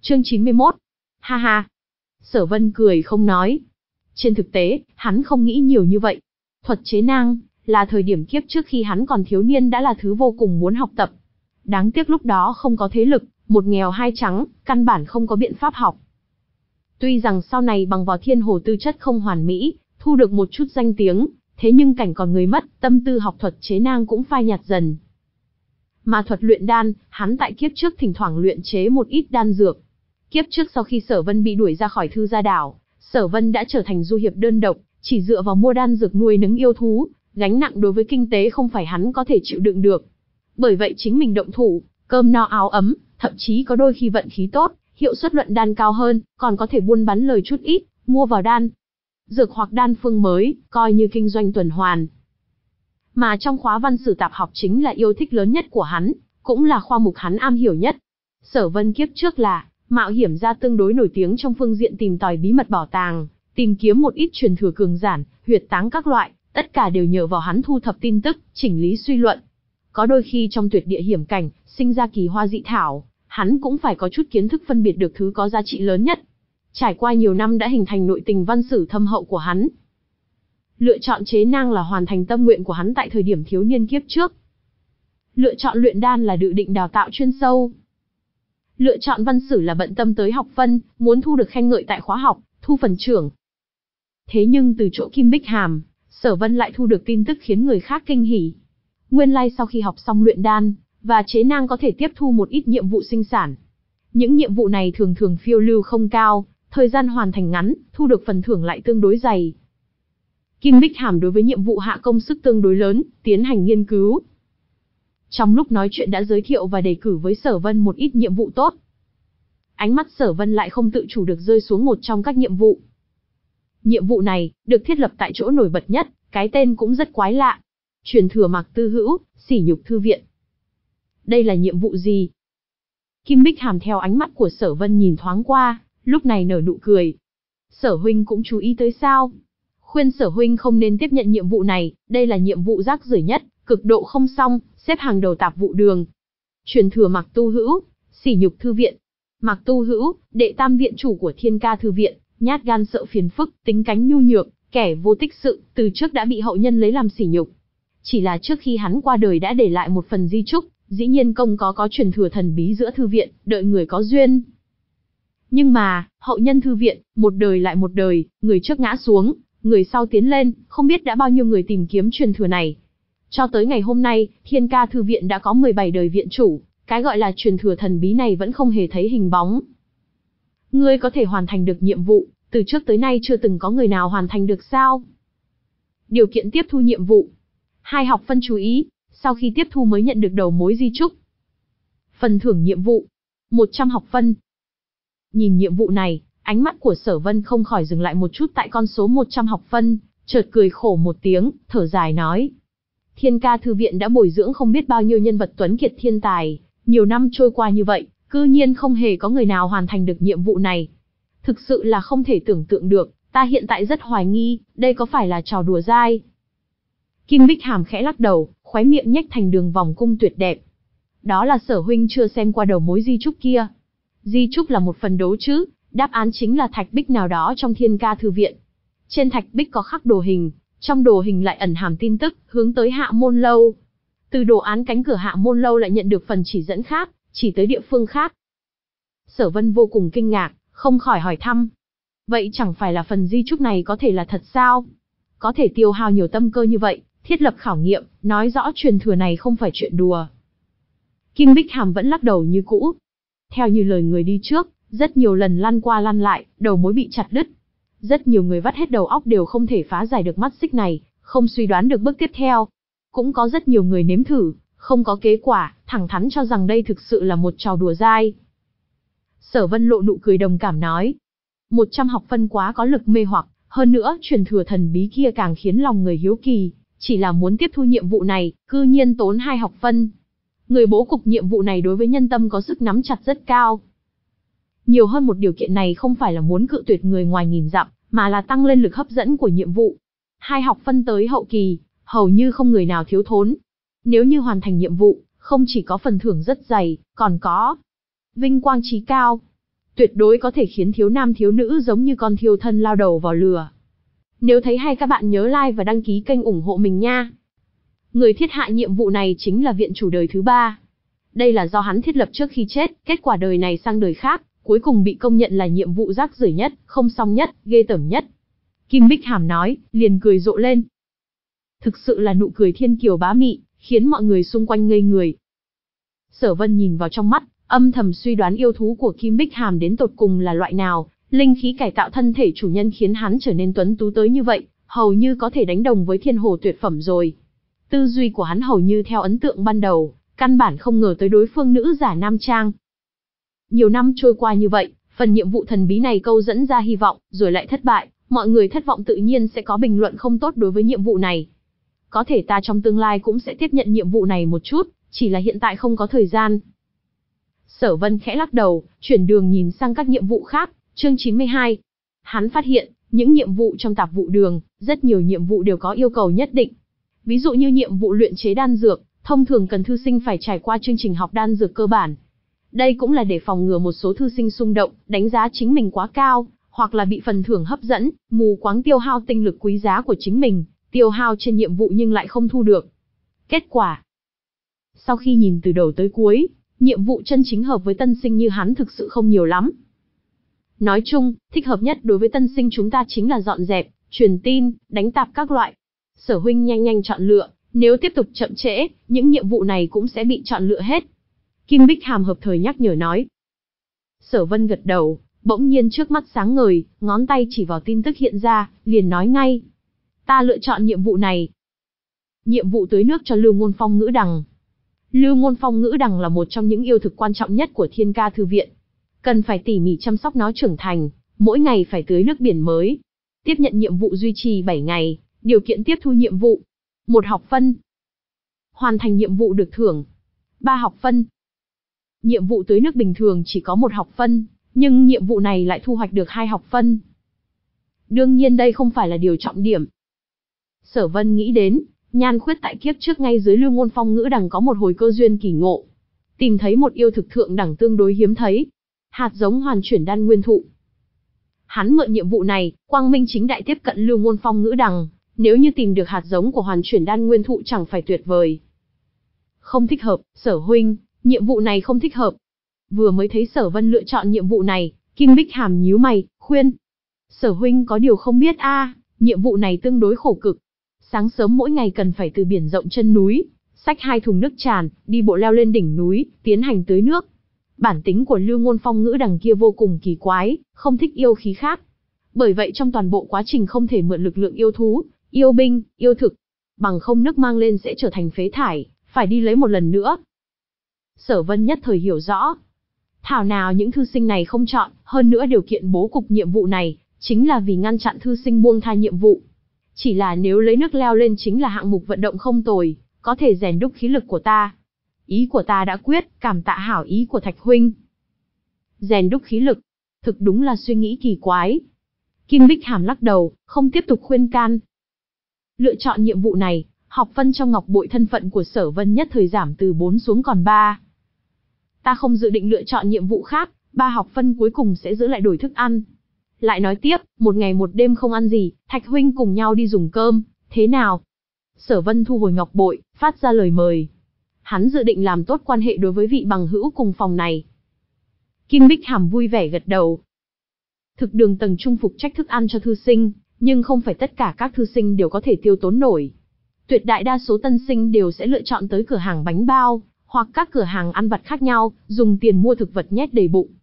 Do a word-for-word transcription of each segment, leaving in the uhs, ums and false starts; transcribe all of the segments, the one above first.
Chương chín mươi mốt. Ha ha. Sở Vân cười không nói. Trên thực tế, hắn không nghĩ nhiều như vậy. Thuật chế nang là thời điểm kiếp trước khi hắn còn thiếu niên đã là thứ vô cùng muốn học tập. Đáng tiếc lúc đó không có thế lực, một nghèo hai trắng, căn bản không có biện pháp học. Tuy rằng sau này bằng vào thiên hồ tư chất không hoàn mỹ, thu được một chút danh tiếng, thế nhưng cảnh còn người mất, tâm tư học thuật chế nang cũng phai nhạt dần. Mà thuật luyện đan, hắn tại kiếp trước thỉnh thoảng luyện chế một ít đan dược. Kiếp trước sau khi Sở Vân bị đuổi ra khỏi Thư Gia Đảo, Sở Vân đã trở thành du hiệp đơn độc, chỉ dựa vào mua đan dược nuôi nấng yêu thú, gánh nặng đối với kinh tế không phải hắn có thể chịu đựng được. Bởi vậy chính mình động thủ, cơm no áo ấm, thậm chí có đôi khi vận khí tốt, hiệu suất luận đan cao hơn, còn có thể buôn bán lời chút ít, mua vào đan dược hoặc đan phương mới, coi như kinh doanh tuần hoàn. Mà trong khóa văn sử tạp học chính là yêu thích lớn nhất của hắn, cũng là khoa mục hắn am hiểu nhất. Sở Vân kiếp trước là mạo hiểm gia tương đối nổi tiếng trong phương diện tìm tòi bí mật bảo tàng, tìm kiếm một ít truyền thừa cường giản, huyệt táng các loại, tất cả đều nhờ vào hắn thu thập tin tức, chỉnh lý suy luận. Có đôi khi trong tuyệt địa hiểm cảnh, sinh ra kỳ hoa dị thảo, hắn cũng phải có chút kiến thức phân biệt được thứ có giá trị lớn nhất. Trải qua nhiều năm đã hình thành nội tình văn sử thâm hậu của hắn. Lựa chọn chế nang là hoàn thành tâm nguyện của hắn tại thời điểm thiếu niên kiếp trước. Lựa chọn luyện đan là dự định đào tạo chuyên sâu. Lựa chọn văn sử là bận tâm tới học phân, muốn thu được khen ngợi tại khóa học, thu phần trưởng. Thế nhưng từ chỗ Kim Bích Hàm, Sở Vân lại thu được tin tức khiến người khác kinh hỉ. Nguyên lai sau khi học xong luyện đan và chế nang có thể tiếp thu một ít nhiệm vụ sinh sản. Những nhiệm vụ này thường thường phiêu lưu không cao, thời gian hoàn thành ngắn, thu được phần thưởng lại tương đối dày. Kim Bích Hàm đối với nhiệm vụ hạ công sức tương đối lớn, tiến hành nghiên cứu. Trong lúc nói chuyện đã giới thiệu và đề cử với Sở Vân một ít nhiệm vụ tốt. Ánh mắt Sở Vân lại không tự chủ được rơi xuống một trong các nhiệm vụ. Nhiệm vụ này, được thiết lập tại chỗ nổi bật nhất, cái tên cũng rất quái lạ. Truyền thừa Mạc Tư Hữu, sỉ nhục thư viện. Đây là nhiệm vụ gì? Kim Bích Hàm theo ánh mắt của Sở Vân nhìn thoáng qua, lúc này nở nụ cười. Sở huynh cũng chú ý tới sao? Khuyên Sở huynh không nên tiếp nhận nhiệm vụ này, đây là nhiệm vụ rác rưởi nhất, cực độ không xong, xếp hàng đầu tạp vụ đường. Truyền thừa Mạc Tu Hữu, sỉ nhục thư viện. Mạc Tu Hữu, đệ tam viện chủ của Thiên Ca thư viện, nhát gan sợ phiền phức, tính cánh nhu nhược, kẻ vô tích sự, từ trước đã bị hậu nhân lấy làm sỉ nhục. Chỉ là trước khi hắn qua đời đã để lại một phần di chúc, dĩ nhiên công có có truyền thừa thần bí giữa thư viện, đợi người có duyên. Nhưng mà, hậu nhân thư viện, một đời lại một đời, người trước ngã xuống, người sau tiến lên, không biết đã bao nhiêu người tìm kiếm truyền thừa này. Cho tới ngày hôm nay, Thiên Ca thư viện đã có mười bảy đời viện chủ, cái gọi là truyền thừa thần bí này vẫn không hề thấy hình bóng. Ngươi có thể hoàn thành được nhiệm vụ, từ trước tới nay chưa từng có người nào hoàn thành được sao? Điều kiện tiếp thu nhiệm vụ. Hai học phân chú ý, sau khi tiếp thu mới nhận được đầu mối di chúc. Phần thưởng nhiệm vụ. một trăm học phân. Nhìn nhiệm vụ này, ánh mắt của Sở Vân không khỏi dừng lại một chút tại con số một trăm học phân, chợt cười khổ một tiếng, thở dài nói. Thiên Ca thư viện đã bồi dưỡng không biết bao nhiêu nhân vật tuấn kiệt thiên tài, nhiều năm trôi qua như vậy, cư nhiên không hề có người nào hoàn thành được nhiệm vụ này. Thực sự là không thể tưởng tượng được, ta hiện tại rất hoài nghi, đây có phải là trò đùa dai. Kim Bích Hàm khẽ lắc đầu, khóe miệng nhếch thành đường vòng cung tuyệt đẹp. Đó là Sở huynh chưa xem qua đầu mối di chúc kia. Di chúc là một phần đố chữ, đáp án chính là thạch bích nào đó trong Thiên Ca thư viện. Trên thạch bích có khắc đồ hình, trong đồ hình lại ẩn hàm tin tức, hướng tới Hạ Môn Lâu. Từ đồ án cánh cửa Hạ Môn Lâu lại nhận được phần chỉ dẫn khác, chỉ tới địa phương khác. Sở Vân vô cùng kinh ngạc, không khỏi hỏi thăm. Vậy chẳng phải là phần di chúc này có thể là thật sao? Có thể tiêu hao nhiều tâm cơ như vậy, thiết lập khảo nghiệm, nói rõ truyền thừa này không phải chuyện đùa. Kim Bích Hàm vẫn lắc đầu như cũ. Theo như lời người đi trước, rất nhiều lần lăn qua lăn lại, đầu mối bị chặt đứt. Rất nhiều người vắt hết đầu óc đều không thể phá giải được mắt xích này, không suy đoán được bước tiếp theo. Cũng có rất nhiều người nếm thử, không có kết quả, thẳng thắn cho rằng đây thực sự là một trò đùa dai. Sở Vân lộ nụ cười đồng cảm nói. một trăm học phân quá có lực mê hoặc, hơn nữa truyền thừa thần bí kia càng khiến lòng người hiếu kỳ, chỉ là muốn tiếp thu nhiệm vụ này, cư nhiên tốn hai học phân. Người bố cục nhiệm vụ này đối với nhân tâm có sức nắm chặt rất cao. Nhiều hơn một điều kiện này không phải là muốn cự tuyệt người ngoài nghìn dặm, mà là tăng lên lực hấp dẫn của nhiệm vụ. Hai học phân tới hậu kỳ, hầu như không người nào thiếu thốn. Nếu như hoàn thành nhiệm vụ, không chỉ có phần thưởng rất dày, còn có vinh quang chí cao. tuyệt đối có thể khiến thiếu nam thiếu nữ giống như con thiêu thân lao đầu vào lửa. Nếu thấy hay các bạn nhớ like và đăng ký kênh ủng hộ mình nha. Người thiết hạ nhiệm vụ này chính là viện chủ đời thứ ba. Đây là do hắn thiết lập trước khi chết, kết quả đời này sang đời khác, cuối cùng bị công nhận là nhiệm vụ rác rưởi nhất, không xong nhất, ghê tởm nhất. Kim Bích Hàm nói, liền cười rộ lên. Thực sự là nụ cười thiên kiều bá mị, khiến mọi người xung quanh ngây người. Sở Vân nhìn vào trong mắt, âm thầm suy đoán yêu thú của Kim Bích Hàm đến tột cùng là loại nào, linh khí cải tạo thân thể chủ nhân khiến hắn trở nên tuấn tú tới như vậy, hầu như có thể đánh đồng với thiên hồ tuyệt phẩm rồi. Tư duy của hắn hầu như theo ấn tượng ban đầu, căn bản không ngờ tới đối phương nữ giả nam trang. Nhiều năm trôi qua như vậy, phần nhiệm vụ thần bí này câu dẫn ra hy vọng, rồi lại thất bại, mọi người thất vọng tự nhiên sẽ có bình luận không tốt đối với nhiệm vụ này. Có thể ta trong tương lai cũng sẽ tiếp nhận nhiệm vụ này một chút, chỉ là hiện tại không có thời gian. Sở Vân khẽ lắc đầu, chuyển đường nhìn sang các nhiệm vụ khác, chương chín mươi hai. Hắn phát hiện, những nhiệm vụ trong tạp vụ đường, rất nhiều nhiệm vụ đều có yêu cầu nhất định. Ví dụ như nhiệm vụ luyện chế đan dược, thông thường cần thư sinh phải trải qua chương trình học đan dược cơ bản. Đây cũng là để phòng ngừa một số thư sinh xung động, đánh giá chính mình quá cao, hoặc là bị phần thưởng hấp dẫn, mù quáng tiêu hao tinh lực quý giá của chính mình, tiêu hao trên nhiệm vụ nhưng lại không thu được kết quả. Sau khi nhìn từ đầu tới cuối, nhiệm vụ chân chính hợp với tân sinh như hắn thực sự không nhiều lắm. Nói chung, thích hợp nhất đối với tân sinh chúng ta chính là dọn dẹp, truyền tin, đánh tạp các loại. Sở huynh nhanh nhanh chọn lựa, nếu tiếp tục chậm trễ, những nhiệm vụ này cũng sẽ bị chọn lựa hết. Kim Bích Hàm hợp thời nhắc nhở nói. Sở Vân gật đầu, bỗng nhiên trước mắt sáng ngời, ngón tay chỉ vào tin tức hiện ra, liền nói ngay. Ta lựa chọn nhiệm vụ này. Nhiệm vụ tưới nước cho Lưu Ngôn Phong ngữ đằng. Lưu Ngôn Phong ngữ đằng là một trong những yêu thực quan trọng nhất của Thiên Ca Thư Viện. Cần phải tỉ mỉ chăm sóc nó trưởng thành, mỗi ngày phải tưới nước biển mới. Tiếp nhận nhiệm vụ duy trì bảy ngày, điều kiện tiếp thu nhiệm vụ. một học phân. Hoàn thành nhiệm vụ được thưởng ba học phân. Nhiệm vụ tưới nước bình thường chỉ có một học phân, nhưng nhiệm vụ này lại thu hoạch được hai học phân. Đương nhiên đây không phải là điều trọng điểm. Sở Vân nghĩ đến, Nhan Khuyết tại kiếp trước ngay dưới Lưu Ngôn Phong ngữ đằng có một hồi cơ duyên kỳ ngộ. Tìm thấy một yêu thực thượng đẳng tương đối hiếm thấy. Hạt giống hoàn chuyển đan nguyên thụ. Hắn mượn nhiệm vụ này, quang minh chính đại tiếp cận Lưu Ngôn Phong ngữ đằng. Nếu như tìm được hạt giống của hoàn chuyển đan nguyên thụ chẳng phải tuyệt vời. Không thích hợp, Sở huynh, nhiệm vụ này không thích hợp. Vừa mới thấy Sở Vân lựa chọn nhiệm vụ này, Kim Bích Hàm nhíu mày, khuyên. Sở huynh có điều không biết a, à, nhiệm vụ này tương đối khổ cực. Sáng sớm mỗi ngày cần phải từ biển rộng chân núi, xách hai thùng nước tràn, đi bộ leo lên đỉnh núi, tiến hành tưới nước. Bản tính của Lưu Ngôn Phong ngữ đằng kia vô cùng kỳ quái, không thích yêu khí khác. Bởi vậy trong toàn bộ quá trình không thể mượn lực lượng yêu thú, yêu binh, yêu thực. Bằng không nước mang lên sẽ trở thành phế thải, phải đi lấy một lần nữa. Sở Vân nhất thời hiểu rõ. Thảo nào những thư sinh này không chọn, hơn nữa điều kiện bố cục nhiệm vụ này, chính là vì ngăn chặn thư sinh buông tha nhiệm vụ. Chỉ là nếu lấy nước leo lên chính là hạng mục vận động không tồi, có thể rèn đúc khí lực của ta. Ý của ta đã quyết, cảm tạ hảo ý của Thạch huynh. Rèn đúc khí lực, thực đúng là suy nghĩ kỳ quái. Kim Bích Hàm lắc đầu, không tiếp tục khuyên can. Lựa chọn nhiệm vụ này, học phân trong ngọc bội thân phận của Sở Vân nhất thời giảm từ bốn xuống còn ba. Ta không dự định lựa chọn nhiệm vụ khác, ba học phân cuối cùng sẽ giữ lại đổi thức ăn. Lại nói tiếp, một ngày một đêm không ăn gì, Thạch huynh cùng nhau đi dùng cơm, thế nào? Sở Vân thu hồi ngọc bội, phát ra lời mời. Hắn dự định làm tốt quan hệ đối với vị bằng hữu cùng phòng này. Kim Bích Hàm vui vẻ gật đầu. Thực đường tầng trung phục trách thức ăn cho thư sinh, nhưng không phải tất cả các thư sinh đều có thể tiêu tốn nổi. Tuyệt đại đa số tân sinh đều sẽ lựa chọn tới cửa hàng bánh bao, hoặc các cửa hàng ăn vặt khác nhau, dùng tiền mua thực vật nhét đầy bụng.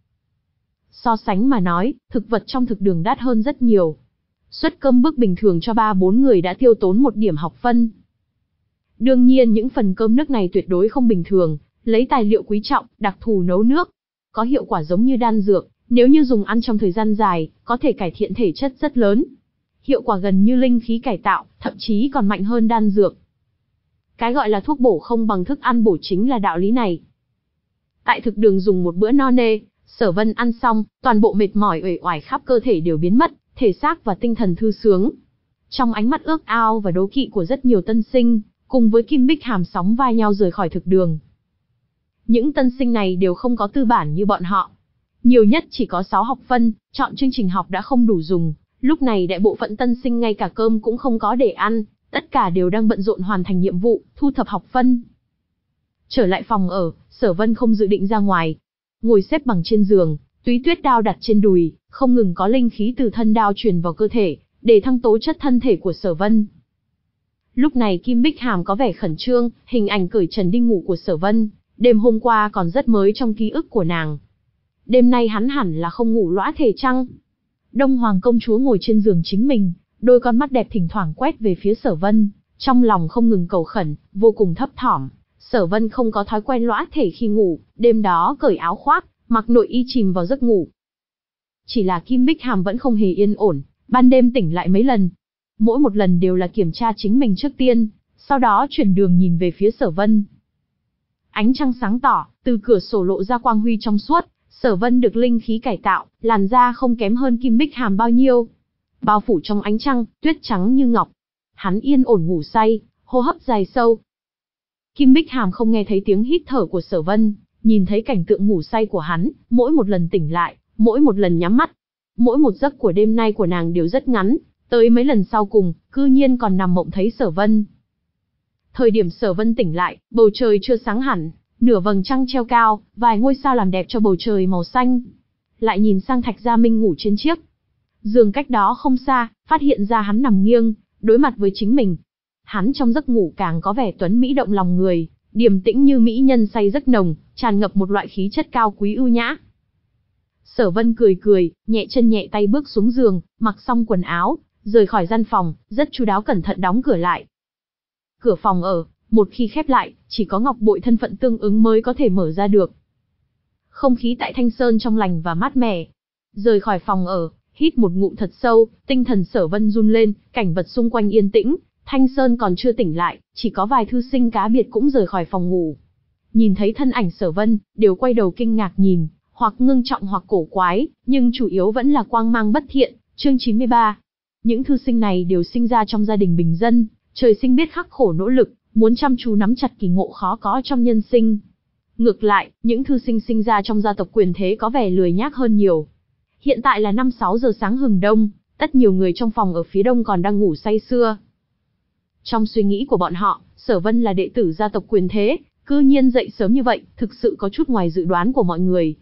So sánh mà nói, thực vật trong thực đường đắt hơn rất nhiều. Suất cơm bức bình thường cho ba bốn người đã tiêu tốn một điểm học phân. Đương nhiên những phần cơm nước này tuyệt đối không bình thường, lấy tài liệu quý trọng, đặc thù nấu nước. Có hiệu quả giống như đan dược, nếu như dùng ăn trong thời gian dài, có thể cải thiện thể chất rất lớn. Hiệu quả gần như linh khí cải tạo, thậm chí còn mạnh hơn đan dược. Cái gọi là thuốc bổ không bằng thức ăn bổ chính là đạo lý này. Tại thực đường dùng một bữa no nê, Sở Vân ăn xong, toàn bộ mệt mỏi uể oải khắp cơ thể đều biến mất, thể xác và tinh thần thư sướng. Trong ánh mắt ước ao và đố kỵ của rất nhiều tân sinh, cùng với Kim Bích Hàm sóng vai nhau rời khỏi thực đường. Những tân sinh này đều không có tư bản như bọn họ. nhiều nhất chỉ có sáu học phân, chọn chương trình học đã không đủ dùng. Lúc này đại bộ phận tân sinh ngay cả cơm cũng không có để ăn, tất cả đều đang bận rộn hoàn thành nhiệm vụ, thu thập học phân. Trở lại phòng ở, Sở Vân không dự định ra ngoài. Ngồi xếp bằng trên giường, túy tuyết đao đặt trên đùi, không ngừng có linh khí từ thân đao truyền vào cơ thể, để thăng tố chất thân thể của Sở Vân. Lúc này Kim Bích Hàm có vẻ khẩn trương, hình ảnh cởi trần đi ngủ của Sở Vân, đêm hôm qua còn rất mới trong ký ức của nàng. Đêm nay hắn hẳn là không ngủ lõa thể chăng? Đông Hoàng công chúa ngồi trên giường chính mình, đôi con mắt đẹp thỉnh thoảng quét về phía Sở Vân, trong lòng không ngừng cầu khẩn, vô cùng thấp thỏm. Sở Vân không có thói quen lõa thể khi ngủ, đêm đó cởi áo khoác, mặc nội y chìm vào giấc ngủ. Chỉ là Kim Bích Hàm vẫn không hề yên ổn, ban đêm tỉnh lại mấy lần. Mỗi một lần đều là kiểm tra chính mình trước tiên, sau đó chuyển đường nhìn về phía Sở Vân. Ánh trăng sáng tỏ, từ cửa sổ lộ ra quang huy trong suốt, Sở Vân được linh khí cải tạo, làn da không kém hơn Kim Bích Hàm bao nhiêu. Bao phủ trong ánh trăng, tuyết trắng như ngọc. Hắn yên ổn ngủ say, hô hấp dài sâu. Kim Bích Hàm không nghe thấy tiếng hít thở của Sở Vân, nhìn thấy cảnh tượng ngủ say của hắn, mỗi một lần tỉnh lại, mỗi một lần nhắm mắt. Mỗi một giấc của đêm nay của nàng đều rất ngắn, tới mấy lần sau cùng, cư nhiên còn nằm mộng thấy Sở Vân. Thời điểm Sở Vân tỉnh lại, bầu trời chưa sáng hẳn, nửa vầng trăng treo cao, vài ngôi sao làm đẹp cho bầu trời màu xanh. Lại nhìn sang Thạch Gia Minh ngủ trên chiếc giường cách đó không xa, phát hiện ra hắn nằm nghiêng, đối mặt với chính mình. Hắn trong giấc ngủ càng có vẻ tuấn mỹ động lòng người, điềm tĩnh như mỹ nhân say giấc nồng, tràn ngập một loại khí chất cao quý ưu nhã. Sở Vân cười cười, nhẹ chân nhẹ tay bước xuống giường, mặc xong quần áo, rời khỏi gian phòng, rất chu đáo cẩn thận đóng cửa lại. Cửa phòng ở, một khi khép lại, chỉ có ngọc bội thân phận tương ứng mới có thể mở ra được. Không khí tại Thanh Sơn trong lành và mát mẻ. Rời khỏi phòng ở, hít một ngụm thật sâu, tinh thần Sở Vân run lên, cảnh vật xung quanh yên tĩnh, Thanh Sơn còn chưa tỉnh lại, chỉ có vài thư sinh cá biệt cũng rời khỏi phòng ngủ. Nhìn thấy thân ảnh Sở Vân, đều quay đầu kinh ngạc nhìn, hoặc ngưng trọng hoặc cổ quái, nhưng chủ yếu vẫn là quang mang bất thiện. Chương chín mươi ba. Những thư sinh này đều sinh ra trong gia đình bình dân, trời sinh biết khắc khổ nỗ lực, muốn chăm chú nắm chặt kỳ ngộ khó có trong nhân sinh. Ngược lại, những thư sinh sinh ra trong gia tộc quyền thế có vẻ lười nhác hơn nhiều. Hiện tại là năm sáu giờ sáng hừng đông, tất nhiều người trong phòng ở phía đông còn đang ngủ say sưa. Trong suy nghĩ của bọn họ, Sở Vân là đệ tử gia tộc quyền thế, cư nhiên dậy sớm như vậy, thực sự có chút ngoài dự đoán của mọi người.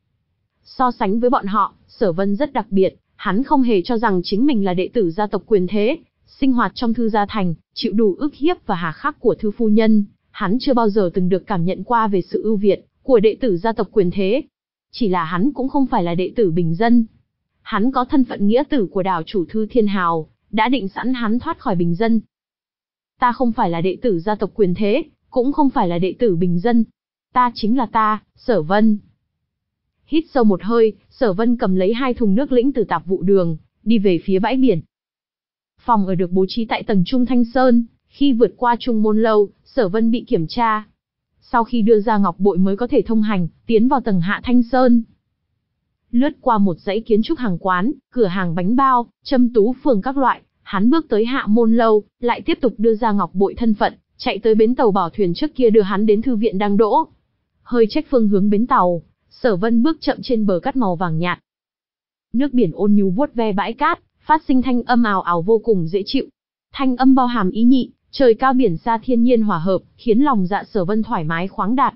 So sánh với bọn họ, Sở Vân rất đặc biệt, hắn không hề cho rằng chính mình là đệ tử gia tộc quyền thế, sinh hoạt trong thư gia thành, chịu đủ ức hiếp và hà khắc của thư phu nhân, hắn chưa bao giờ từng được cảm nhận qua về sự ưu việt của đệ tử gia tộc quyền thế. Chỉ là hắn cũng không phải là đệ tử bình dân. Hắn có thân phận nghĩa tử của đảo chủ Thư Thiên Hào, đã định sẵn hắn thoát khỏi bình dân. Ta không phải là đệ tử gia tộc quyền thế, cũng không phải là đệ tử bình dân. Ta chính là ta, Sở Vân. Hít sâu một hơi, Sở Vân cầm lấy hai thùng nước lĩnh từ tạp vụ đường, đi về phía bãi biển. Phòng ở được bố trí tại tầng trung Thanh Sơn, khi vượt qua Trung Môn Lâu, Sở Vân bị kiểm tra. Sau khi đưa ra ngọc bội mới có thể thông hành, tiến vào tầng hạ Thanh Sơn. Lướt qua một dãy kiến trúc hàng quán, cửa hàng bánh bao, châm tú phường các loại, hắn bước tới Hạ Môn Lâu, lại tiếp tục đưa ra ngọc bội thân phận, chạy tới bến tàu bảo thuyền trước kia đưa hắn đến thư viện đang đỗ. Hơi trách phương hướng bến tàu, Sở Vân bước chậm trên bờ cát màu vàng nhạt. Nước biển ôn nhu vuốt ve bãi cát, phát sinh thanh âm ào ào vô cùng dễ chịu. Thanh âm bao hàm ý nhị, trời cao biển xa thiên nhiên hòa hợp, khiến lòng dạ Sở Vân thoải mái khoáng đạt.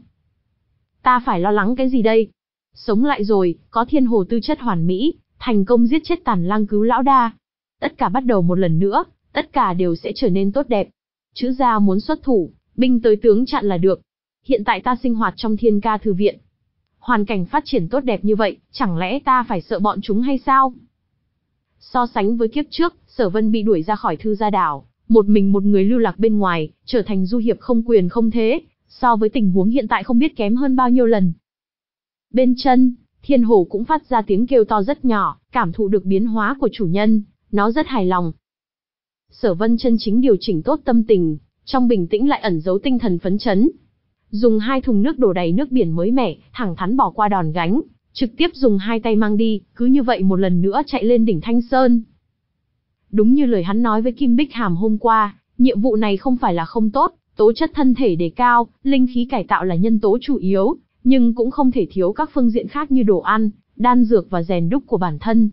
Ta phải lo lắng cái gì đây? Sống lại rồi, có Thiên Hồ tư chất hoàn mỹ, thành công giết chết Tàn Lang cứu lão đa. Tất cả bắt đầu một lần nữa, tất cả đều sẽ trở nên tốt đẹp. Chữ gia muốn xuất thủ, binh tới tướng chặn là được. Hiện tại ta sinh hoạt trong Thiên Ca thư viện. Hoàn cảnh phát triển tốt đẹp như vậy, chẳng lẽ ta phải sợ bọn chúng hay sao? So sánh với kiếp trước, Sở Vân bị đuổi ra khỏi thư gia đảo, một mình một người lưu lạc bên ngoài, trở thành du hiệp không quyền không thế, so với tình huống hiện tại không biết kém hơn bao nhiêu lần. Bên chân, Thiên Hồ cũng phát ra tiếng kêu to rất nhỏ, cảm thụ được biến hóa của chủ nhân, nó rất hài lòng. Sở Vân chân chính điều chỉnh tốt tâm tình, trong bình tĩnh lại ẩn giấu tinh thần phấn chấn. Dùng hai thùng nước đổ đầy nước biển mới mẻ, thẳng thắn bỏ qua đòn gánh, trực tiếp dùng hai tay mang đi, cứ như vậy một lần nữa chạy lên đỉnh Thanh Sơn. Đúng như lời hắn nói với Kim Bích Hàm hôm qua, nhiệm vụ này không phải là không tốt, tố chất thân thể đề cao, linh khí cải tạo là nhân tố chủ yếu, nhưng cũng không thể thiếu các phương diện khác như đồ ăn, đan dược và rèn đúc của bản thân.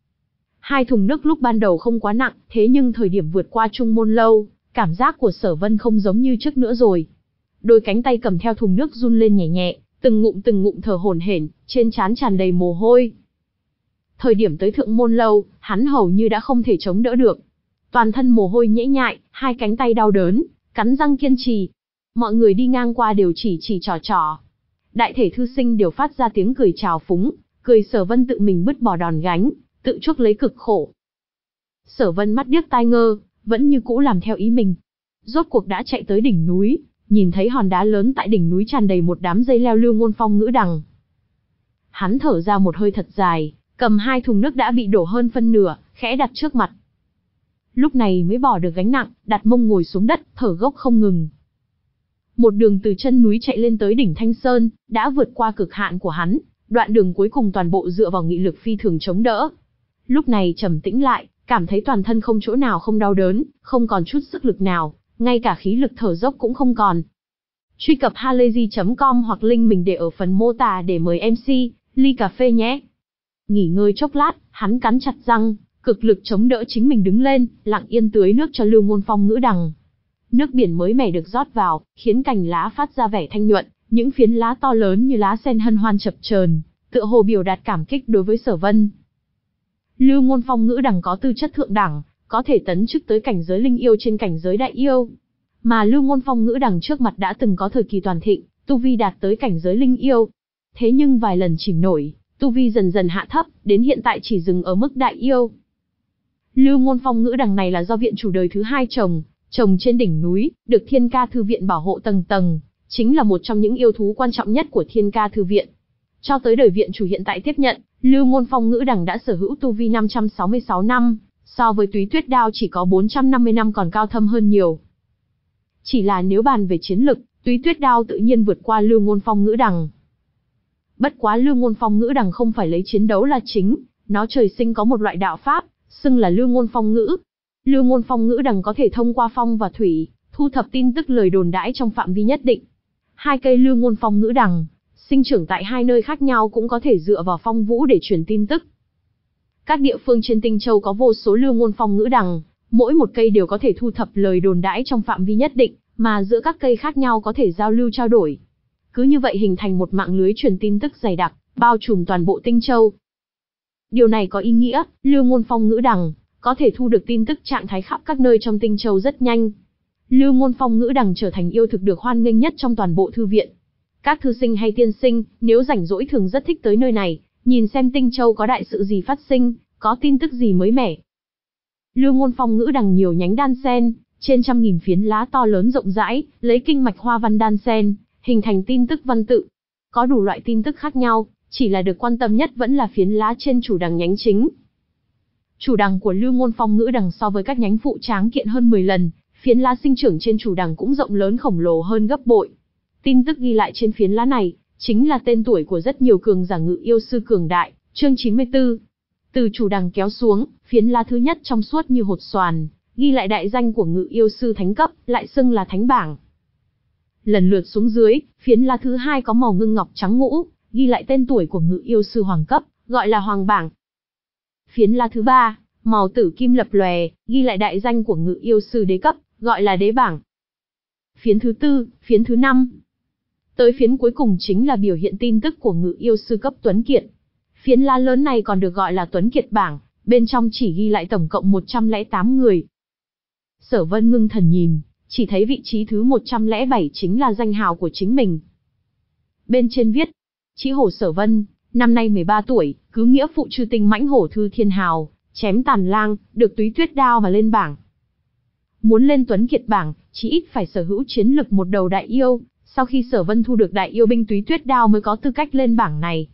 Hai thùng nước lúc ban đầu không quá nặng, thế nhưng thời điểm vượt qua Trung Môn Lâu, cảm giác của Sở Vân không giống như trước nữa rồi. Đôi cánh tay cầm theo thùng nước run lên nhẹ nhẹ, từng ngụm từng ngụm thở hổn hển, trên trán tràn đầy mồ hôi. Thời điểm tới Thượng Môn Lâu, hắn hầu như đã không thể chống đỡ được. Toàn thân mồ hôi nhễ nhại, hai cánh tay đau đớn, cắn răng kiên trì. Mọi người đi ngang qua đều chỉ chỉ trò trò. Đại thể thư sinh đều phát ra tiếng cười trào phúng, cười Sở Vân tự mình bứt bỏ đòn gánh, tự chuốc lấy cực khổ. Sở Vân mắt điếc tai ngơ, vẫn như cũ làm theo ý mình. Rốt cuộc đã chạy tới đỉnh núi, nhìn thấy hòn đá lớn tại đỉnh núi tràn đầy một đám dây leo Lưu Ngôn Phong ngữ đằng. Hắn thở ra một hơi thật dài, cầm hai thùng nước đã bị đổ hơn phân nửa, khẽ đặt trước mặt. Lúc này mới bỏ được gánh nặng, đặt mông ngồi xuống đất, thở gấp không ngừng. Một đường từ chân núi chạy lên tới đỉnh Thanh Sơn, đã vượt qua cực hạn của hắn, đoạn đường cuối cùng toàn bộ dựa vào nghị lực phi thường chống đỡ. Lúc này trầm tĩnh lại, cảm thấy toàn thân không chỗ nào không đau đớn, không còn chút sức lực nào, ngay cả khí lực thở dốc cũng không còn. Truy cập halayzi chấm com hoặc link mình để ở phần mô tả để mời em xê, ly cà phê nhé. Nghỉ ngơi chốc lát, hắn cắn chặt răng, cực lực chống đỡ chính mình đứng lên, lặng yên tưới nước cho Lưu Ngôn Phong ngữ đằng. Nước biển mới mẻ được rót vào, khiến cành lá phát ra vẻ thanh nhuận, những phiến lá to lớn như lá sen hân hoan chập chờn, tựa hồ biểu đạt cảm kích đối với Sở Vân. Lưu Ngôn Phong ngữ đằng có tư chất thượng đẳng, có thể tấn chức tới cảnh giới linh yêu trên cảnh giới đại yêu. Mà Lưu Ngôn Phong ngữ đằng trước mặt đã từng có thời kỳ toàn thịnh, tu vi đạt tới cảnh giới linh yêu. Thế nhưng vài lần chìm nổi, tu vi dần dần hạ thấp, đến hiện tại chỉ dừng ở mức đại yêu. Lưu Ngôn Phong ngữ đằng này là do viện chủ đời thứ hai trồng, trồng trên đỉnh núi, được Thiên Ca Thư Viện bảo hộ tầng tầng, chính là một trong những yêu thú quan trọng nhất của Thiên Ca Thư Viện. Cho tới đời viện chủ hiện tại tiếp nhận, Lưu Ngôn Phong ngữ đằng đã sở hữu tu vi năm trăm sáu mươi sáu năm, so với Túy Tuyết Đao chỉ có bốn trăm năm mươi năm còn cao thâm hơn nhiều. Chỉ là nếu bàn về chiến lực, Túy Tuyết Đao tự nhiên vượt qua Lưu Ngôn Phong ngữ đằng. Bất quá Lưu Ngôn Phong ngữ đằng không phải lấy chiến đấu là chính, nó trời sinh có một loại đạo pháp, xưng là Lưu Ngôn Phong ngữ. Lưu Ngôn Phong ngữ đằng có thể thông qua phong và thủy, thu thập tin tức lời đồn đãi trong phạm vi nhất định. Hai cây Lưu Ngôn Phong ngữ đằng, sinh trưởng tại hai nơi khác nhau cũng có thể dựa vào phong vũ để truyền tin tức. Các địa phương trên Tinh Châu có vô số Lưu Ngôn Phong ngữ đằng, mỗi một cây đều có thể thu thập lời đồn đãi trong phạm vi nhất định, mà giữa các cây khác nhau có thể giao lưu trao đổi. Cứ như vậy hình thành một mạng lưới truyền tin tức dày đặc, bao trùm toàn bộ Tinh Châu. Điều này có ý nghĩa, Lưu Ngôn Phong ngữ đằng có thể thu được tin tức trạng thái khắp các nơi trong Tinh Châu rất nhanh. Lưu Ngôn Phong ngữ đằng trở thành yêu thực được hoan nghênh nhất trong toàn bộ thư viện. Các thư sinh hay tiên sinh, nếu rảnh rỗi thường rất thích tới nơi này, nhìn xem Tinh Châu có đại sự gì phát sinh, có tin tức gì mới mẻ. Lưu Ngôn Phong ngữ đằng nhiều nhánh đan sen, trên trăm nghìn phiến lá to lớn rộng rãi, lấy kinh mạch hoa văn đan sen, hình thành tin tức văn tự. Có đủ loại tin tức khác nhau, chỉ là được quan tâm nhất vẫn là phiến lá trên chủ đằng nhánh chính. Chủ đằng của Lưu Ngôn Phong ngữ đằng so với các nhánh phụ tráng kiện hơn mười lần, phiến lá sinh trưởng trên chủ đằng cũng rộng lớn khổng lồ hơn gấp bội. Tin tức ghi lại trên phiến lá này, chính là tên tuổi của rất nhiều cường giả ngự yêu sư cường đại, chương chín mươi tư. Từ chủ đằng kéo xuống, phiến lá thứ nhất trong suốt như hột xoàn, ghi lại đại danh của ngự yêu sư thánh cấp, lại xưng là thánh bảng. Lần lượt xuống dưới, phiến lá thứ hai có màu ngưng ngọc trắng ngũ, ghi lại tên tuổi của ngự yêu sư hoàng cấp, gọi là hoàng bảng. Phiến lá thứ ba, màu tử kim lập lòe, ghi lại đại danh của ngự yêu sư đế cấp, gọi là đế bảng. Phiến thứ tư, phiến thứ năm. Tới phiến cuối cùng chính là biểu hiện tin tức của ngự yêu sư cấp Tuấn Kiệt. Phiến lá lớn này còn được gọi là Tuấn Kiệt bảng, bên trong chỉ ghi lại tổng cộng một trăm lẻ tám người. Sở Vân ngưng thần nhìn, chỉ thấy vị trí thứ một trăm lẻ bảy chính là danh hào của chính mình. Bên trên viết, Chí Hổ Sở Vân, năm nay mười ba tuổi, cứ nghĩa phụ chư tinh mãnh hổ thư thiên hào, chém tàn lang, được Túy Tuyết Đao mà lên bảng. Muốn lên Tuấn Kiệt bảng, chỉ ít phải sở hữu chiến lực một đầu đại yêu, sau khi Sở Vân thu được đại yêu binh Túy Tuyết Đao mới có tư cách lên bảng này.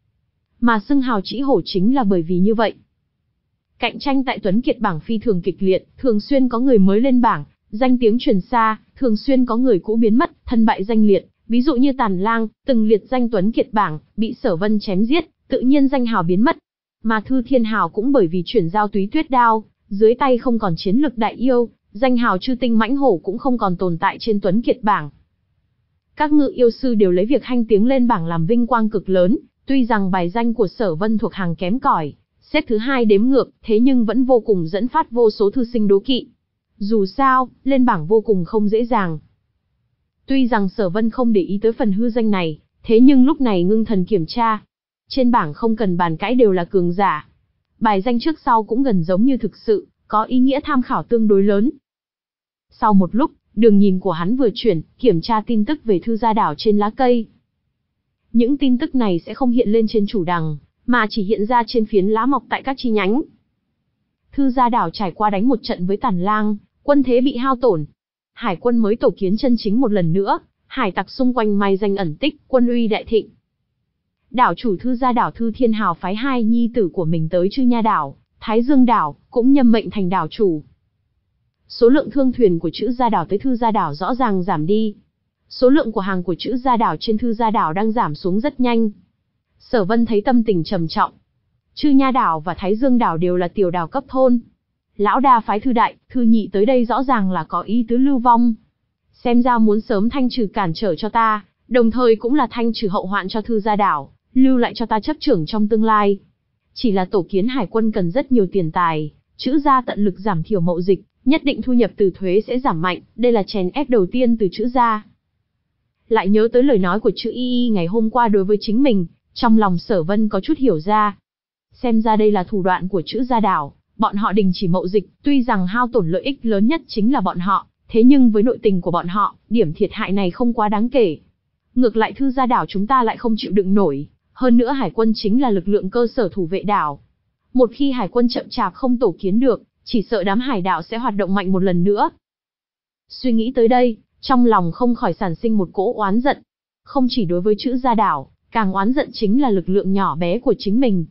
Mà xưng hào Chí Hổ chính là bởi vì như vậy. Cạnh tranh tại Tuấn Kiệt bảng phi thường kịch liệt, thường xuyên có người mới lên bảng, danh tiếng truyền xa, thường xuyên có người cũ biến mất, thân bại danh liệt, ví dụ như Tàn Lang, từng liệt danh Tuấn Kiệt bảng, bị Sở Vân chém giết, tự nhiên danh hào biến mất. Mà Thư Thiên Hào cũng bởi vì chuyển giao Túy Tuyết Đao, dưới tay không còn chiến lực đại yêu, danh hào chư tinh mãnh hổ cũng không còn tồn tại trên Tuấn Kiệt bảng. Các ngự yêu sư đều lấy việc hanh tiếng lên bảng làm vinh quang cực lớn, Tuy rằng bài danh của Sở Vân thuộc hàng kém cỏi, xếp thứ hai đếm ngược, thế nhưng vẫn vô cùng dẫn phát vô số thư sinh đố kỵ. Dù sao, lên bảng vô cùng không dễ dàng. Tuy rằng Sở Vân không để ý tới phần hư danh này, thế nhưng lúc này ngưng thần kiểm tra. Trên bảng không cần bàn cãi đều là cường giả. Bài danh trước sau cũng gần giống như thực sự, có ý nghĩa tham khảo tương đối lớn. Sau một lúc, đường nhìn của hắn vừa chuyển, kiểm tra tin tức về thư gia đảo trên lá cây. Những tin tức này sẽ không hiện lên trên chủ đằng, mà chỉ hiện ra trên phiến lá mọc tại các chi nhánh. Thư gia đảo trải qua đánh một trận với Tàn Lang, quân thế bị hao tổn. Hải quân mới tổ kiến chân chính một lần nữa, hải tặc xung quanh mai danh ẩn tích, quân uy đại thịnh. Đảo chủ Thư gia đảo Thư Thiên Hào phái hai nhi tử của mình tới Chư Nha đảo, Thái Dương đảo, cũng nhâm mệnh thành đảo chủ. Số lượng thương thuyền của Chữ gia đảo tới Thư gia đảo rõ ràng giảm đi. Số lượng của hàng của Chữ gia đảo trên Thư gia đảo đang giảm xuống rất nhanh. Sở Vân thấy tâm tình trầm trọng. Chư Nha đảo và Thái Dương đảo đều là tiểu đảo cấp thôn. Lão đa phái Thư đại, Thư nhị tới đây rõ ràng là có ý tứ lưu vong. Xem ra muốn sớm thanh trừ cản trở cho ta, đồng thời cũng là thanh trừ hậu hoạn cho Thư gia đảo, lưu lại cho ta chấp trưởng trong tương lai. Chỉ là tổ kiến hải quân cần rất nhiều tiền tài, Chữ gia tận lực giảm thiểu mậu dịch, nhất định thu nhập từ thuế sẽ giảm mạnh, đây là chèn ép đầu tiên từ Chữ gia. Lại nhớ tới lời nói của Chữ Y Y ngày hôm qua đối với chính mình, trong lòng Sở Vân có chút hiểu ra. Xem ra đây là thủ đoạn của Chữ gia đảo, bọn họ đình chỉ mậu dịch, tuy rằng hao tổn lợi ích lớn nhất chính là bọn họ, thế nhưng với nội tình của bọn họ, điểm thiệt hại này không quá đáng kể. Ngược lại Thư gia đảo chúng ta lại không chịu đựng nổi, hơn nữa hải quân chính là lực lượng cơ sở thủ vệ đảo. Một khi hải quân chậm chạp không tổ kiến được, chỉ sợ đám hải đảo sẽ hoạt động mạnh một lần nữa. Suy nghĩ tới đây, trong lòng không khỏi sản sinh một cỗ oán giận. Không chỉ đối với Chữ gia đảo, càng oán giận chính là lực lượng nhỏ bé của chính mình.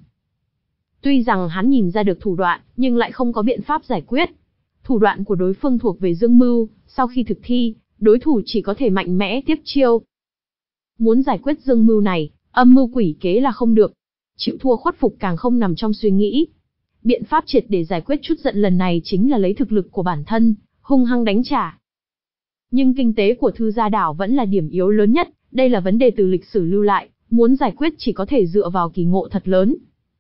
Tuy rằng hắn nhìn ra được thủ đoạn, nhưng lại không có biện pháp giải quyết. Thủ đoạn của đối phương thuộc về dương mưu, sau khi thực thi, đối thủ chỉ có thể mạnh mẽ tiếp chiêu. Muốn giải quyết dương mưu này, âm mưu quỷ kế là không được. Chịu thua khuất phục càng không nằm trong suy nghĩ. Biện pháp triệt để giải quyết chút giận lần này chính là lấy thực lực của bản thân, hung hăng đánh trả. Nhưng kinh tế của Thư gia đảo vẫn là điểm yếu lớn nhất, đây là vấn đề từ lịch sử lưu lại, muốn giải quyết chỉ có thể dựa vào kỳ ngộ thật lớn.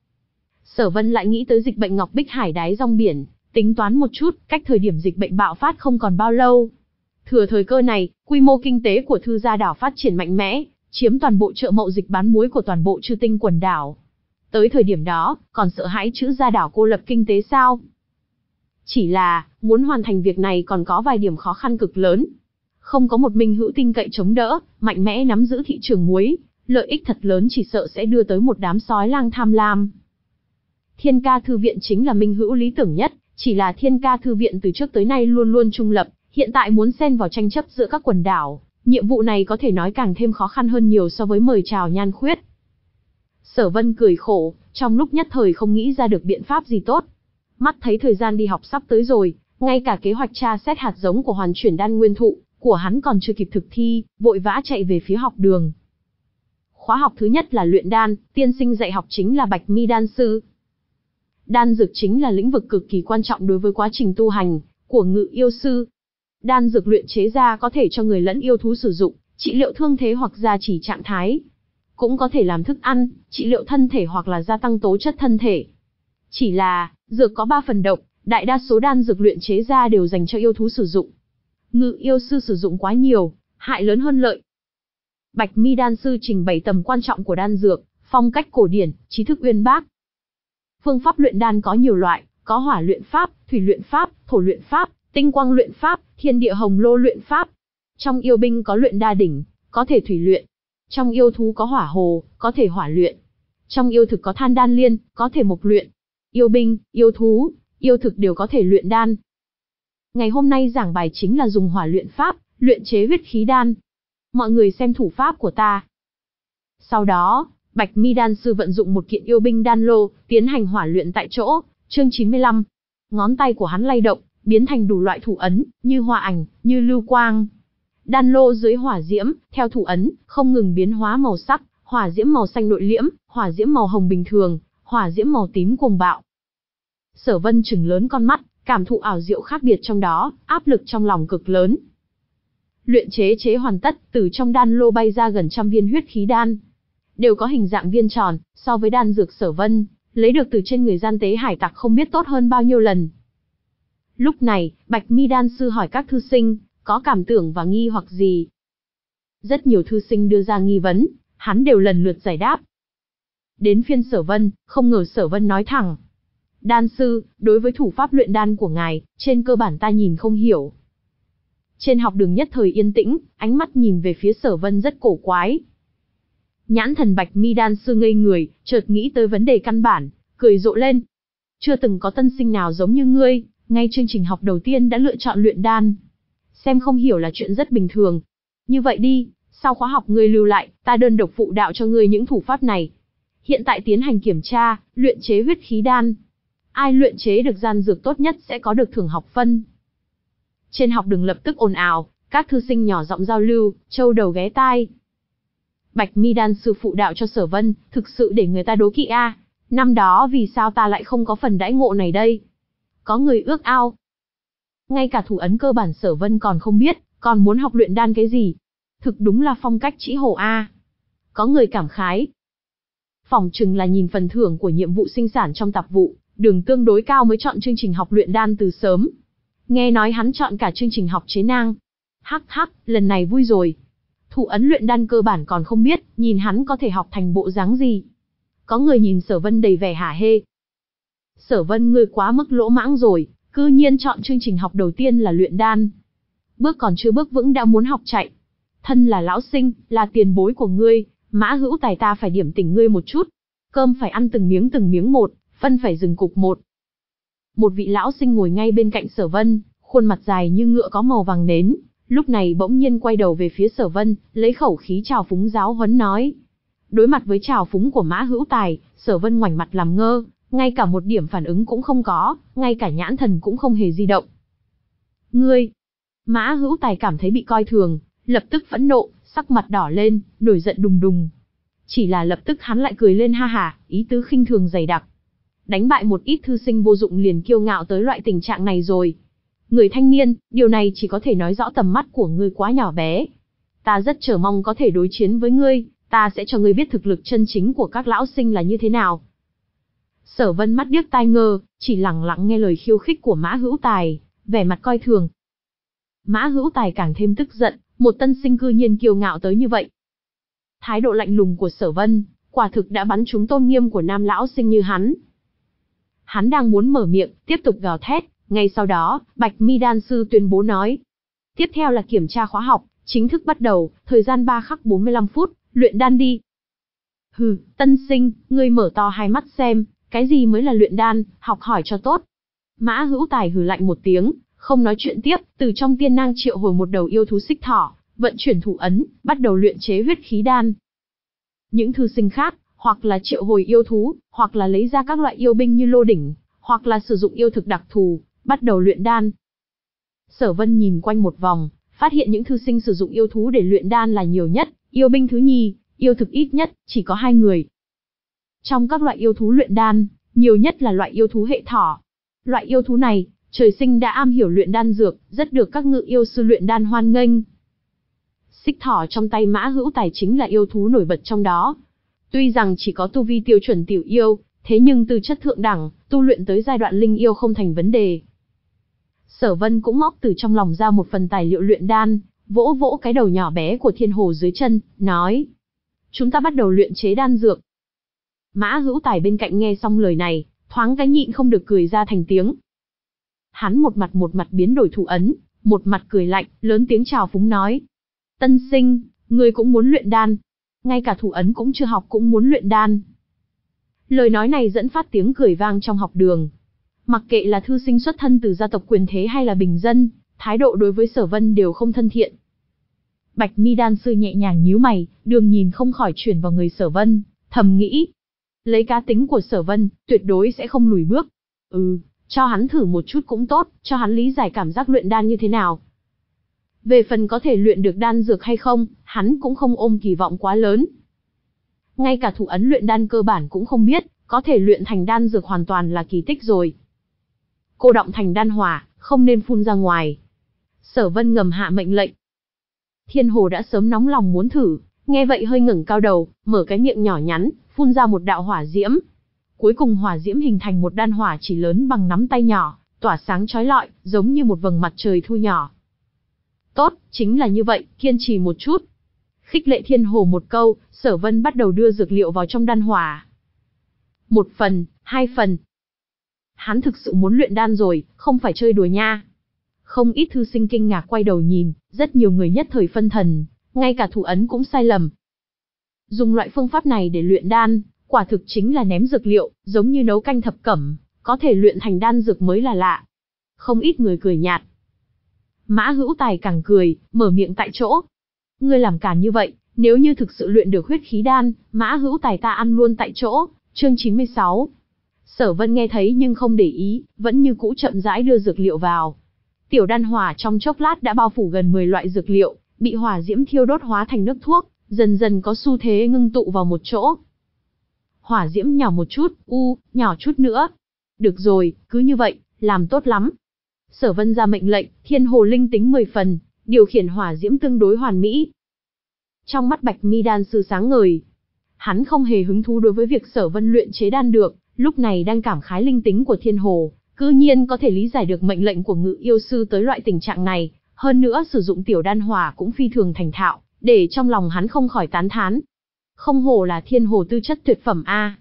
Sở Vân lại nghĩ tới dịch bệnh Ngọc Bích Hải đáy rong biển, tính toán một chút, cách thời điểm dịch bệnh bạo phát không còn bao lâu. Thừa thời cơ này, quy mô kinh tế của Thư gia đảo phát triển mạnh mẽ, chiếm toàn bộ chợ mậu dịch bán muối của toàn bộ Chư Tinh quần đảo. Tới thời điểm đó, còn sợ hãi Chữ gia đảo cô lập kinh tế sao? Chỉ là, muốn hoàn thành việc này còn có vài điểm khó khăn cực lớn. Không có một minh hữu tin cậy chống đỡ, mạnh mẽ nắm giữ thị trường muối, lợi ích thật lớn chỉ sợ sẽ đưa tới một đám sói lang tham lam. Thiên Ca Thư viện chính là minh hữu lý tưởng nhất, chỉ là Thiên Ca Thư viện từ trước tới nay luôn luôn trung lập, hiện tại muốn xen vào tranh chấp giữa các quần đảo, nhiệm vụ này có thể nói càng thêm khó khăn hơn nhiều so với mời chào Nhan Khuyết. Sở Vân cười khổ, trong lúc nhất thời không nghĩ ra được biện pháp gì tốt. Mắt thấy thời gian đi học sắp tới rồi, ngay cả kế hoạch tra xét hạt giống của hoàn chuyển đan nguyên thụ của hắn còn chưa kịp thực thi, vội vã chạy về phía học đường. Khóa học thứ nhất là luyện đan, tiên sinh dạy học chính là Bạch Mi đan sư. Đan dược chính là lĩnh vực cực kỳ quan trọng đối với quá trình tu hành của ngự yêu sư. Đan dược luyện chế ra có thể cho người lẫn yêu thú sử dụng, trị liệu thương thế hoặc gia trì trạng thái. Cũng có thể làm thức ăn, trị liệu thân thể hoặc là gia tăng tố chất thân thể. Chỉ là, dược có ba phần độc, đại đa số đan dược luyện chế ra đều dành cho yêu thú sử dụng. Ngự yêu sư sử dụng quá nhiều, hại lớn hơn lợi. Bạch Mi đan sư trình bày tầm quan trọng của đan dược, phong cách cổ điển, trí thức uyên bác. Phương pháp luyện đan có nhiều loại, có hỏa luyện pháp, thủy luyện pháp, thổ luyện pháp, tinh quang luyện pháp, thiên địa hồng lô luyện pháp. Trong yêu binh có luyện đa đỉnh, có thể thủy luyện. Trong yêu thú có hỏa hồ, có thể hỏa luyện. Trong yêu thực có than đan liên, có thể mộc luyện. Yêu binh, yêu thú, yêu thực đều có thể luyện đan. Ngày hôm nay giảng bài chính là dùng hỏa luyện pháp, luyện chế huyết khí đan. Mọi người xem thủ pháp của ta. Sau đó, Bạch Mi đan sư vận dụng một kiện yêu binh đan lô, tiến hành hỏa luyện tại chỗ. Chương chín mươi lăm. Ngón tay của hắn lay động, biến thành đủ loại thủ ấn, như hoa ảnh, như lưu quang. Đan lô dưới hỏa diễm, theo thủ ấn, không ngừng biến hóa màu sắc, hỏa diễm màu xanh nội liễm, hỏa diễm màu hồng bình thường, hỏa diễm màu tím cuồng bạo. Sở Vân trừng lớn con mắt, cảm thụ ảo diệu khác biệt trong đó, áp lực trong lòng cực lớn. Luyện chế chế hoàn tất, từ trong đan lô bay ra gần trăm viên huyết khí đan. đều có hình dạng viên tròn, so với đan dược Sở Vân lấy được từ trên người gian tế hải tặc không biết tốt hơn bao nhiêu lần. Lúc này, Bạch Mi đan sư hỏi các thư sinh, có cảm tưởng và nghi hoặc gì? Rất nhiều thư sinh đưa ra nghi vấn, hắn đều lần lượt giải đáp. Đến phiên Sở Vân, không ngờ Sở Vân nói thẳng. Đan sư, đối với thủ pháp luyện đan của ngài, trên cơ bản ta nhìn không hiểu. Trên học đường nhất thời yên tĩnh, ánh mắt nhìn về phía Sở Vân rất cổ quái. Nhãn thần Bạch Mi đan sư ngây người, chợt nghĩ tới vấn đề căn bản, cười rộ lên. Chưa từng có tân sinh nào giống như ngươi, ngay chương trình học đầu tiên đã lựa chọn luyện đan. Xem không hiểu là chuyện rất bình thường. Như vậy đi, sau khóa học ngươi lưu lại, ta đơn độc phụ đạo cho ngươi những thủ pháp này. Hiện tại tiến hành kiểm tra, luyện chế huyết khí đan. Ai luyện chế được gian dược tốt nhất sẽ có được thưởng học phân. Trên học đường lập tức ồn ào, các thư sinh nhỏ giọng giao lưu, châu đầu ghé tai. Bạch Mi đan sư phụ đạo cho Sở Vân, thực sự để người ta đố kỵ a. Năm đó vì sao ta lại không có phần đãi ngộ này đây? Có người ước ao. Ngay cả thủ ấn cơ bản Sở Vân còn không biết, còn muốn học luyện đan cái gì? Thực đúng là phong cách trĩ hồ a. Có người cảm khái. Phỏng chừng là nhìn phần thưởng của nhiệm vụ sinh sản trong tạp vụ, đường tương đối cao mới chọn chương trình học luyện đan từ sớm. Nghe nói hắn chọn cả chương trình học chế nang. Hắc hắc, lần này vui rồi. Thủ ấn luyện đan cơ bản còn không biết, nhìn hắn có thể học thành bộ dáng gì. Có người nhìn Sở Vân đầy vẻ hả hê. Sở Vân ngươi quá mức lỗ mãng rồi, cư nhiên chọn chương trình học đầu tiên là luyện đan. Bước còn chưa bước vững đã muốn học chạy. Thân là lão sinh, là tiền bối của ngươi, Mã Hữu Tài ta phải điểm tỉnh ngươi một chút. Cơm phải ăn từng miếng từng miếng một, phân phải dừng cục một. Một vị lão sinh ngồi ngay bên cạnh Sở Vân, khuôn mặt dài như ngựa có màu vàng nến, lúc này bỗng nhiên quay đầu về phía Sở Vân, lấy khẩu khí trào phúng giáo huấn nói. Đối mặt với trào phúng của Mã Hữu Tài, Sở Vân ngoảnh mặt làm ngơ, ngay cả một điểm phản ứng cũng không có, ngay cả nhãn thần cũng không hề di động. Ngươi! Mã Hữu Tài cảm thấy bị coi thường, lập tức phẫn nộ, sắc mặt đỏ lên, nổi giận đùng đùng. Chỉ là lập tức hắn lại cười lên ha hả, ý tứ khinh thường dày đặc. Đánh bại một ít thư sinh vô dụng liền kiêu ngạo tới loại tình trạng này rồi. Người thanh niên, điều này chỉ có thể nói rõ tầm mắt của ngươi quá nhỏ bé. Ta rất chờ mong có thể đối chiến với ngươi, ta sẽ cho ngươi biết thực lực chân chính của các lão sinh là như thế nào. Sở Vân mắt điếc tai ngơ, chỉ lặng lặng nghe lời khiêu khích của Mã Hữu Tài, vẻ mặt coi thường. Mã Hữu Tài càng thêm tức giận, một tân sinh cư nhiên kiêu ngạo tới như vậy. Thái độ lạnh lùng của Sở Vân, quả thực đã bắn trúng tôn nghiêm của nam lão sinh như hắn. Hắn đang muốn mở miệng, tiếp tục gào thét, ngay sau đó, Bạch Mi đan sư tuyên bố nói. Tiếp theo là kiểm tra khóa học, chính thức bắt đầu, thời gian ba khắc bốn mươi lăm phút, luyện đan đi. Hừ, tân sinh, ngươi mở to hai mắt xem, cái gì mới là luyện đan, học hỏi cho tốt. Mã Hữu Tài hừ lạnh một tiếng, không nói chuyện tiếp, từ trong tiên nang triệu hồi một đầu yêu thú xích thỏ, vận chuyển thủ ấn, bắt đầu luyện chế huyết khí đan. Những thư sinh khác, hoặc là triệu hồi yêu thú, hoặc là lấy ra các loại yêu binh như lô đỉnh, hoặc là sử dụng yêu thực đặc thù, bắt đầu luyện đan. Sở Vân nhìn quanh một vòng, phát hiện những thư sinh sử dụng yêu thú để luyện đan là nhiều nhất, yêu binh thứ nhì, yêu thực ít nhất, chỉ có hai người. Trong các loại yêu thú luyện đan, nhiều nhất là loại yêu thú hệ thỏ. Loại yêu thú này, trời sinh đã am hiểu luyện đan dược, rất được các ngự yêu sư luyện đan hoan nghênh. Xích thỏ trong tay Mã Hữu Tài chính là yêu thú nổi bật trong đó. Tuy rằng chỉ có tu vi tiêu chuẩn tiểu yêu, thế nhưng tư chất thượng đẳng, tu luyện tới giai đoạn linh yêu không thành vấn đề. Sở Vân cũng móc từ trong lòng ra một phần tài liệu luyện đan, vỗ vỗ cái đầu nhỏ bé của Thiên Hồ dưới chân, nói. Chúng ta bắt đầu luyện chế đan dược. Mã Hữu Tài bên cạnh nghe xong lời này, thoáng cái nhịn không được cười ra thành tiếng. Hắn một mặt một mặt biến đổi thủ ấn, một mặt cười lạnh, lớn tiếng chào phúng nói. Tân sinh, ngươi cũng muốn luyện đan. Ngay cả thủ ấn cũng chưa học cũng muốn luyện đan. Lời nói này dẫn phát tiếng cười vang trong học đường. Mặc kệ là thư sinh xuất thân từ gia tộc quyền thế hay là bình dân, thái độ đối với Sở Vân đều không thân thiện. Bạch Mi đan sư nhẹ nhàng nhíu mày, đường nhìn không khỏi chuyển vào người Sở Vân, thầm nghĩ. Lấy cá tính của Sở Vân, tuyệt đối sẽ không lùi bước. Ừ, cho hắn thử một chút cũng tốt, cho hắn lý giải cảm giác luyện đan như thế nào. Về phần có thể luyện được đan dược hay không, hắn cũng không ôm kỳ vọng quá lớn. Ngay cả thủ ấn luyện đan cơ bản cũng không biết, có thể luyện thành đan dược hoàn toàn là kỳ tích rồi. Cô động thành đan hỏa, không nên phun ra ngoài. Sở Vân ngầm hạ mệnh lệnh. Thiên Hồ đã sớm nóng lòng muốn thử, Nghe vậy hơi ngẩng cao đầu, mở cái miệng nhỏ nhắn, phun ra một đạo hỏa diễm. Cuối cùng hỏa diễm hình thành một đan hỏa chỉ lớn bằng nắm tay nhỏ, tỏa sáng chói lọi, giống như một vầng mặt trời thu nhỏ. Tốt, chính là như vậy, kiên trì một chút. Khích lệ Thiên Hồ một câu, Sở Vân bắt đầu đưa dược liệu vào trong đan hỏa. Một phần, hai phần. Hắn thực sự muốn luyện đan rồi, không phải chơi đùa nha. Không ít thư sinh kinh ngạc quay đầu nhìn, rất nhiều người nhất thời phân thần, ngay cả thủ ấn cũng sai lầm. Dùng loại phương pháp này để luyện đan, quả thực chính là ném dược liệu, giống như nấu canh thập cẩm, có thể luyện thành đan dược mới là lạ. Không ít người cười nhạt. Mã Hữu Tài càng cười, mở miệng tại chỗ. Ngươi làm càn như vậy, nếu như thực sự luyện được huyết khí đan, Mã Hữu Tài ta ăn luôn tại chỗ. Chương chín mươi sáu. Sở Vân nghe thấy nhưng không để ý, vẫn như cũ chậm rãi đưa dược liệu vào. Tiểu đan hỏa trong chốc lát đã bao phủ gần mười loại dược liệu, bị hỏa diễm thiêu đốt hóa thành nước thuốc, dần dần có xu thế ngưng tụ vào một chỗ. Hỏa diễm nhỏ một chút, u, nhỏ chút nữa. Được rồi, cứ như vậy, làm tốt lắm. Sở Vân ra mệnh lệnh, Thiên Hồ linh tính mười phần, điều khiển hỏa diễm tương đối hoàn mỹ. Trong mắt Bạch Mi đan sư sáng ngời. Hắn không hề hứng thú đối với việc Sở Vân luyện chế đan được, lúc này đang cảm khái linh tính của Thiên Hồ, cư nhiên có thể lý giải được mệnh lệnh của Ngự yêu sư tới loại tình trạng này, hơn nữa sử dụng tiểu đan hỏa cũng phi thường thành thạo, để trong lòng hắn không khỏi tán thán. Không hổ là Thiên Hồ tư chất tuyệt phẩm a.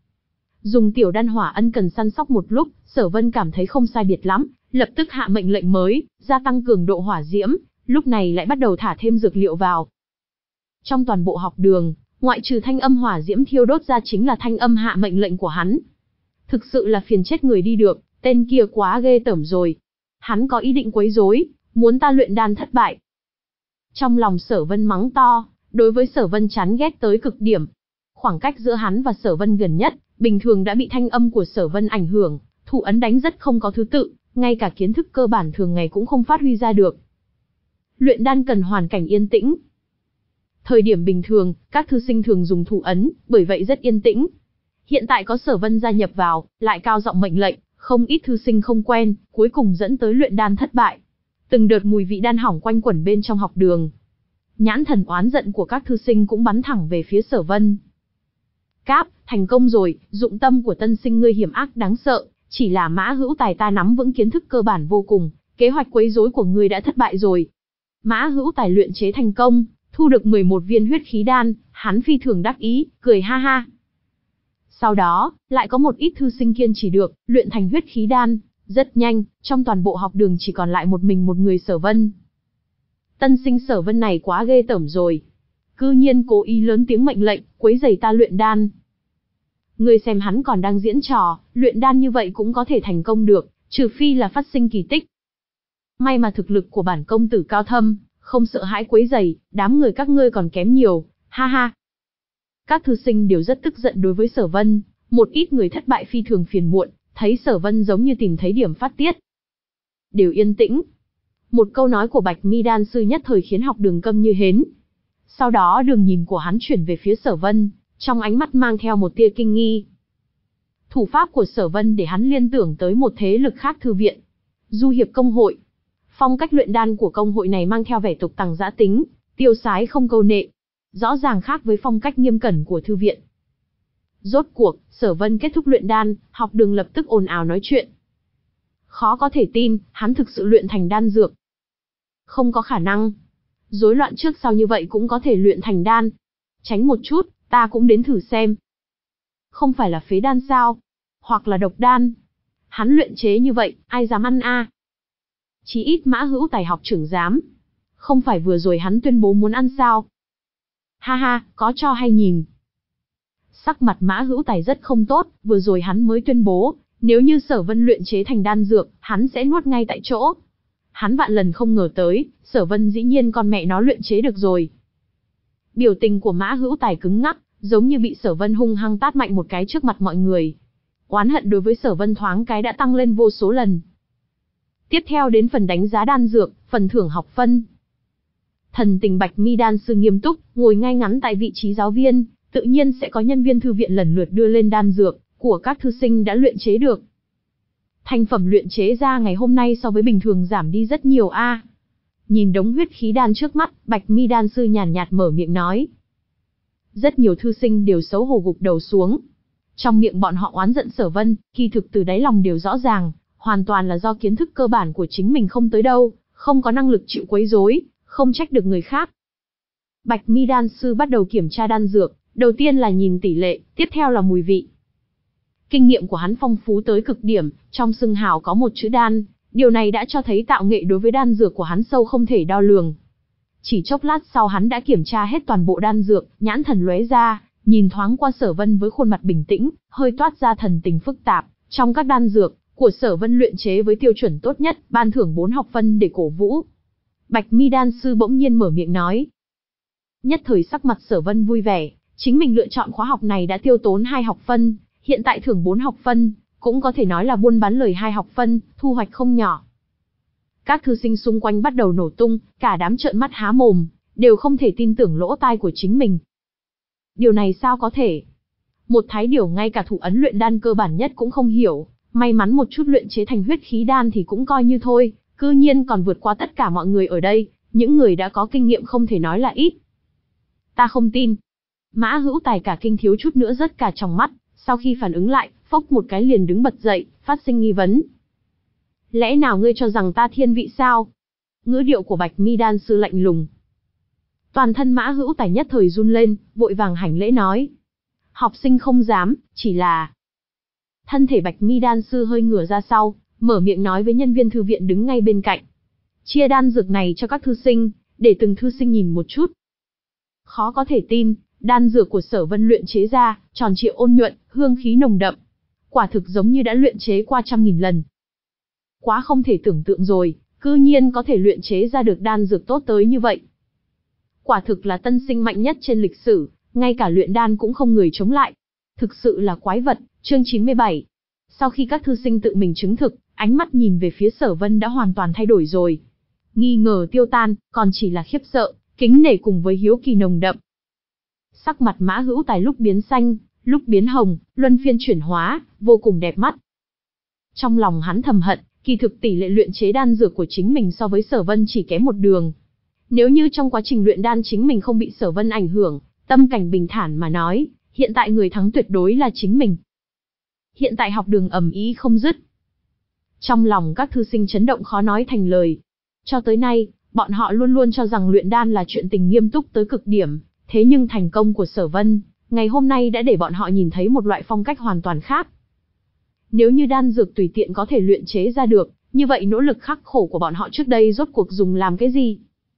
Dùng tiểu đan hỏa ân cần săn sóc một lúc, Sở Vân cảm thấy không sai biệt lắm, lập tức hạ mệnh lệnh mới, gia tăng cường độ hỏa diễm, lúc này lại bắt đầu thả thêm dược liệu vào. Trong toàn bộ học đường, ngoại trừ thanh âm hỏa diễm thiêu đốt ra chính là thanh âm hạ mệnh lệnh của hắn. Thực sự là phiền chết người đi được, tên kia quá ghê tởm rồi. Hắn có ý định quấy rối, muốn ta luyện đan thất bại. Trong lòng Sở Vân mắng to, đối với Sở Vân chán ghét tới cực điểm. Khoảng cách giữa hắn và Sở Vân gần nhất, bình thường đã bị thanh âm của Sở Vân ảnh hưởng, thủ ấn đánh rất không có thứ tự, ngay cả kiến thức cơ bản thường ngày cũng không phát huy ra được. Luyện đan cần hoàn cảnh yên tĩnh. Thời điểm bình thường, các thư sinh thường dùng thủ ấn, bởi vậy rất yên tĩnh. Hiện tại có Sở Vân gia nhập vào, lại cao giọng mệnh lệnh, không ít thư sinh không quen, cuối cùng dẫn tới luyện đan thất bại. Từng đợt mùi vị đan hỏng quanh quẩn bên trong học đường. Nhãn thần oán giận của các thư sinh cũng bắn thẳng về phía Sở Vân. Cáp, thành công rồi, dụng tâm của tân sinh ngươi hiểm ác đáng sợ, chỉ là Mã Hữu Tài ta nắm vững kiến thức cơ bản vô cùng, kế hoạch quấy rối của ngươi đã thất bại rồi. Mã Hữu Tài luyện chế thành công, thu được mười một viên huyết khí đan, hắn phi thường đắc ý, cười ha ha. Sau đó, lại có một ít thư sinh kiên trì được, luyện thành huyết khí đan, rất nhanh, trong toàn bộ học đường chỉ còn lại một mình một người Sở Vân. Tân sinh Sở Vân này quá ghê tởm rồi. Cư nhiên cố ý lớn tiếng mệnh lệnh, quấy rầy ta luyện đan. Ngươi xem hắn còn đang diễn trò, luyện đan như vậy cũng có thể thành công được, trừ phi là phát sinh kỳ tích. May mà thực lực của bản công tử cao thâm, không sợ hãi quấy rầy, đám người các ngươi còn kém nhiều, ha ha. Các thư sinh đều rất tức giận đối với Sở Vân, một ít người thất bại phi thường phiền muộn, thấy Sở Vân giống như tìm thấy điểm phát tiết. Đều yên tĩnh. Một câu nói của Bạch Mi đan sư nhất thời khiến học đường câm như hến. Sau đó đường nhìn của hắn chuyển về phía Sở Vân, trong ánh mắt mang theo một tia kinh nghi. Thủ pháp của Sở Vân để hắn liên tưởng tới một thế lực khác thư viện, Du hiệp công hội. Phong cách luyện đan của công hội này mang theo vẻ tục tằng dã tính, tiêu sái không câu nệ, rõ ràng khác với phong cách nghiêm cẩn của thư viện. Rốt cuộc, Sở Vân kết thúc luyện đan, học đường lập tức ồn ào nói chuyện. Khó có thể tin, hắn thực sự luyện thành đan dược. Không có khả năng. Rối loạn trước sau như vậy cũng có thể luyện thành đan. Tránh một chút, ta cũng đến thử xem. Không phải là phế đan sao? Hoặc là độc đan? Hắn luyện chế như vậy, ai dám ăn a? Chí ít Mã Hữu Tài học trưởng dám. Không phải vừa rồi hắn tuyên bố muốn ăn sao? Ha ha, có cho hay nhìn. Sắc mặt Mã Hữu Tài rất không tốt, vừa rồi hắn mới tuyên bố, nếu như Sở Vân luyện chế thành đan dược, hắn sẽ nuốt ngay tại chỗ. Hắn vạn lần không ngờ tới, Sở Vân dĩ nhiên con mẹ nó luyện chế được rồi. Biểu tình của Mã Hữu Tài cứng ngắc, giống như bị Sở Vân hung hăng tát mạnh một cái trước mặt mọi người. Oán hận đối với Sở Vân thoáng cái đã tăng lên vô số lần. Tiếp theo đến phần đánh giá đan dược, phần thưởng học phân. Thần tình Bạch Mi đan sư nghiêm túc, ngồi ngay ngắn tại vị trí giáo viên, tự nhiên sẽ có nhân viên thư viện lần lượt đưa lên đan dược của các thư sinh đã luyện chế được. Thành phẩm luyện chế ra ngày hôm nay so với bình thường giảm đi rất nhiều a. Nhìn đống huyết khí đan trước mắt, Bạch Mi đan sư nhàn nhạt mở miệng nói. Rất nhiều thư sinh đều xấu hổ gục đầu xuống. Trong miệng bọn họ oán giận Sở Vân, kỳ thực từ đáy lòng đều rõ ràng, hoàn toàn là do kiến thức cơ bản của chính mình không tới đâu, không có năng lực chịu quấy rối, không trách được người khác. Bạch Mi đan sư bắt đầu kiểm tra đan dược, đầu tiên là nhìn tỷ lệ, tiếp theo là mùi vị. Kinh nghiệm của hắn phong phú tới cực điểm, trong xưng hào có một chữ đan, điều này đã cho thấy tạo nghệ đối với đan dược của hắn sâu không thể đo lường. Chỉ chốc lát sau hắn đã kiểm tra hết toàn bộ đan dược, nhãn thần lóe ra, nhìn thoáng qua Sở Vân với khuôn mặt bình tĩnh, hơi toát ra thần tình phức tạp. Trong các đan dược của Sở Vân luyện chế với tiêu chuẩn tốt nhất, ban thưởng bốn học phân để cổ vũ. Bạch Mi đan sư bỗng nhiên mở miệng nói. Nhất thời sắc mặt Sở Vân vui vẻ, chính mình lựa chọn khóa học này đã tiêu tốn hai học phân, hiện tại thưởng bốn học phân, cũng có thể nói là buôn bán lời hai học phân, thu hoạch không nhỏ. Các thư sinh xung quanh bắt đầu nổ tung, cả đám trợn mắt há mồm, đều không thể tin tưởng lỗ tai của chính mình. Điều này sao có thể? Một thái điểu ngay cả thủ ấn luyện đan cơ bản nhất cũng không hiểu, may mắn một chút luyện chế thành huyết khí đan thì cũng coi như thôi, cư nhiên còn vượt qua tất cả mọi người ở đây, những người đã có kinh nghiệm không thể nói là ít. Ta không tin. Mã Hữu Tài cả kinh thiếu chút nữa rớt cả tròng mắt, sau khi phản ứng lại, phốc một cái liền đứng bật dậy, phát sinh nghi vấn. Lẽ nào ngươi cho rằng ta thiên vị sao? Ngữ điệu của Bạch Mi đan sư lạnh lùng. Toàn thân Mã Hữu Tài nhất thời run lên, vội vàng hành lễ nói. Học sinh không dám, chỉ là... Thân thể Bạch Mi đan sư hơi ngửa ra sau, mở miệng nói với nhân viên thư viện đứng ngay bên cạnh. Chia đan dược này cho các thư sinh, để từng thư sinh nhìn một chút. Khó có thể tin, đan dược của Sở Vân luyện chế ra, tròn trịa ôn nhuận, hương khí nồng đậm. Quả thực giống như đã luyện chế qua trăm nghìn lần. Quá không thể tưởng tượng rồi, cư nhiên có thể luyện chế ra được đan dược tốt tới như vậy. Quả thực là tân sinh mạnh nhất trên lịch sử, ngay cả luyện đan cũng không người chống lại. Thực sự là quái vật, chương chín mươi bảy. Sau khi các thư sinh tự mình chứng thực, ánh mắt nhìn về phía Sở Vân đã hoàn toàn thay đổi rồi. Nghi ngờ tiêu tan, còn chỉ là khiếp sợ, kính nể cùng với hiếu kỳ nồng đậm. Sắc mặt Mã Hữu Tài lúc biến xanh, lúc biến hồng, luân phiên chuyển hóa, vô cùng đẹp mắt. Trong lòng hắn thầm hận, kỳ thực tỷ lệ luyện chế đan dược của chính mình so với Sở Vân chỉ kém một đường. Nếu như trong quá trình luyện đan chính mình không bị Sở Vân ảnh hưởng, tâm cảnh bình thản mà nói, hiện tại người thắng tuyệt đối là chính mình. Hiện tại học đường ầm ĩ không dứt. Trong lòng các thư sinh chấn động khó nói thành lời. Cho tới nay, bọn họ luôn luôn cho rằng luyện đan là chuyện tình nghiêm túc tới cực điểm, thế nhưng thành công của Sở Vân, ngày hôm nay đã để bọn họ nhìn thấy một loại phong cách hoàn toàn khác. Nếu như đan dược tùy tiện có thể luyện chế ra được, như vậy nỗ lực khắc khổ của bọn họ trước đây rốt cuộc dùng làm cái gì?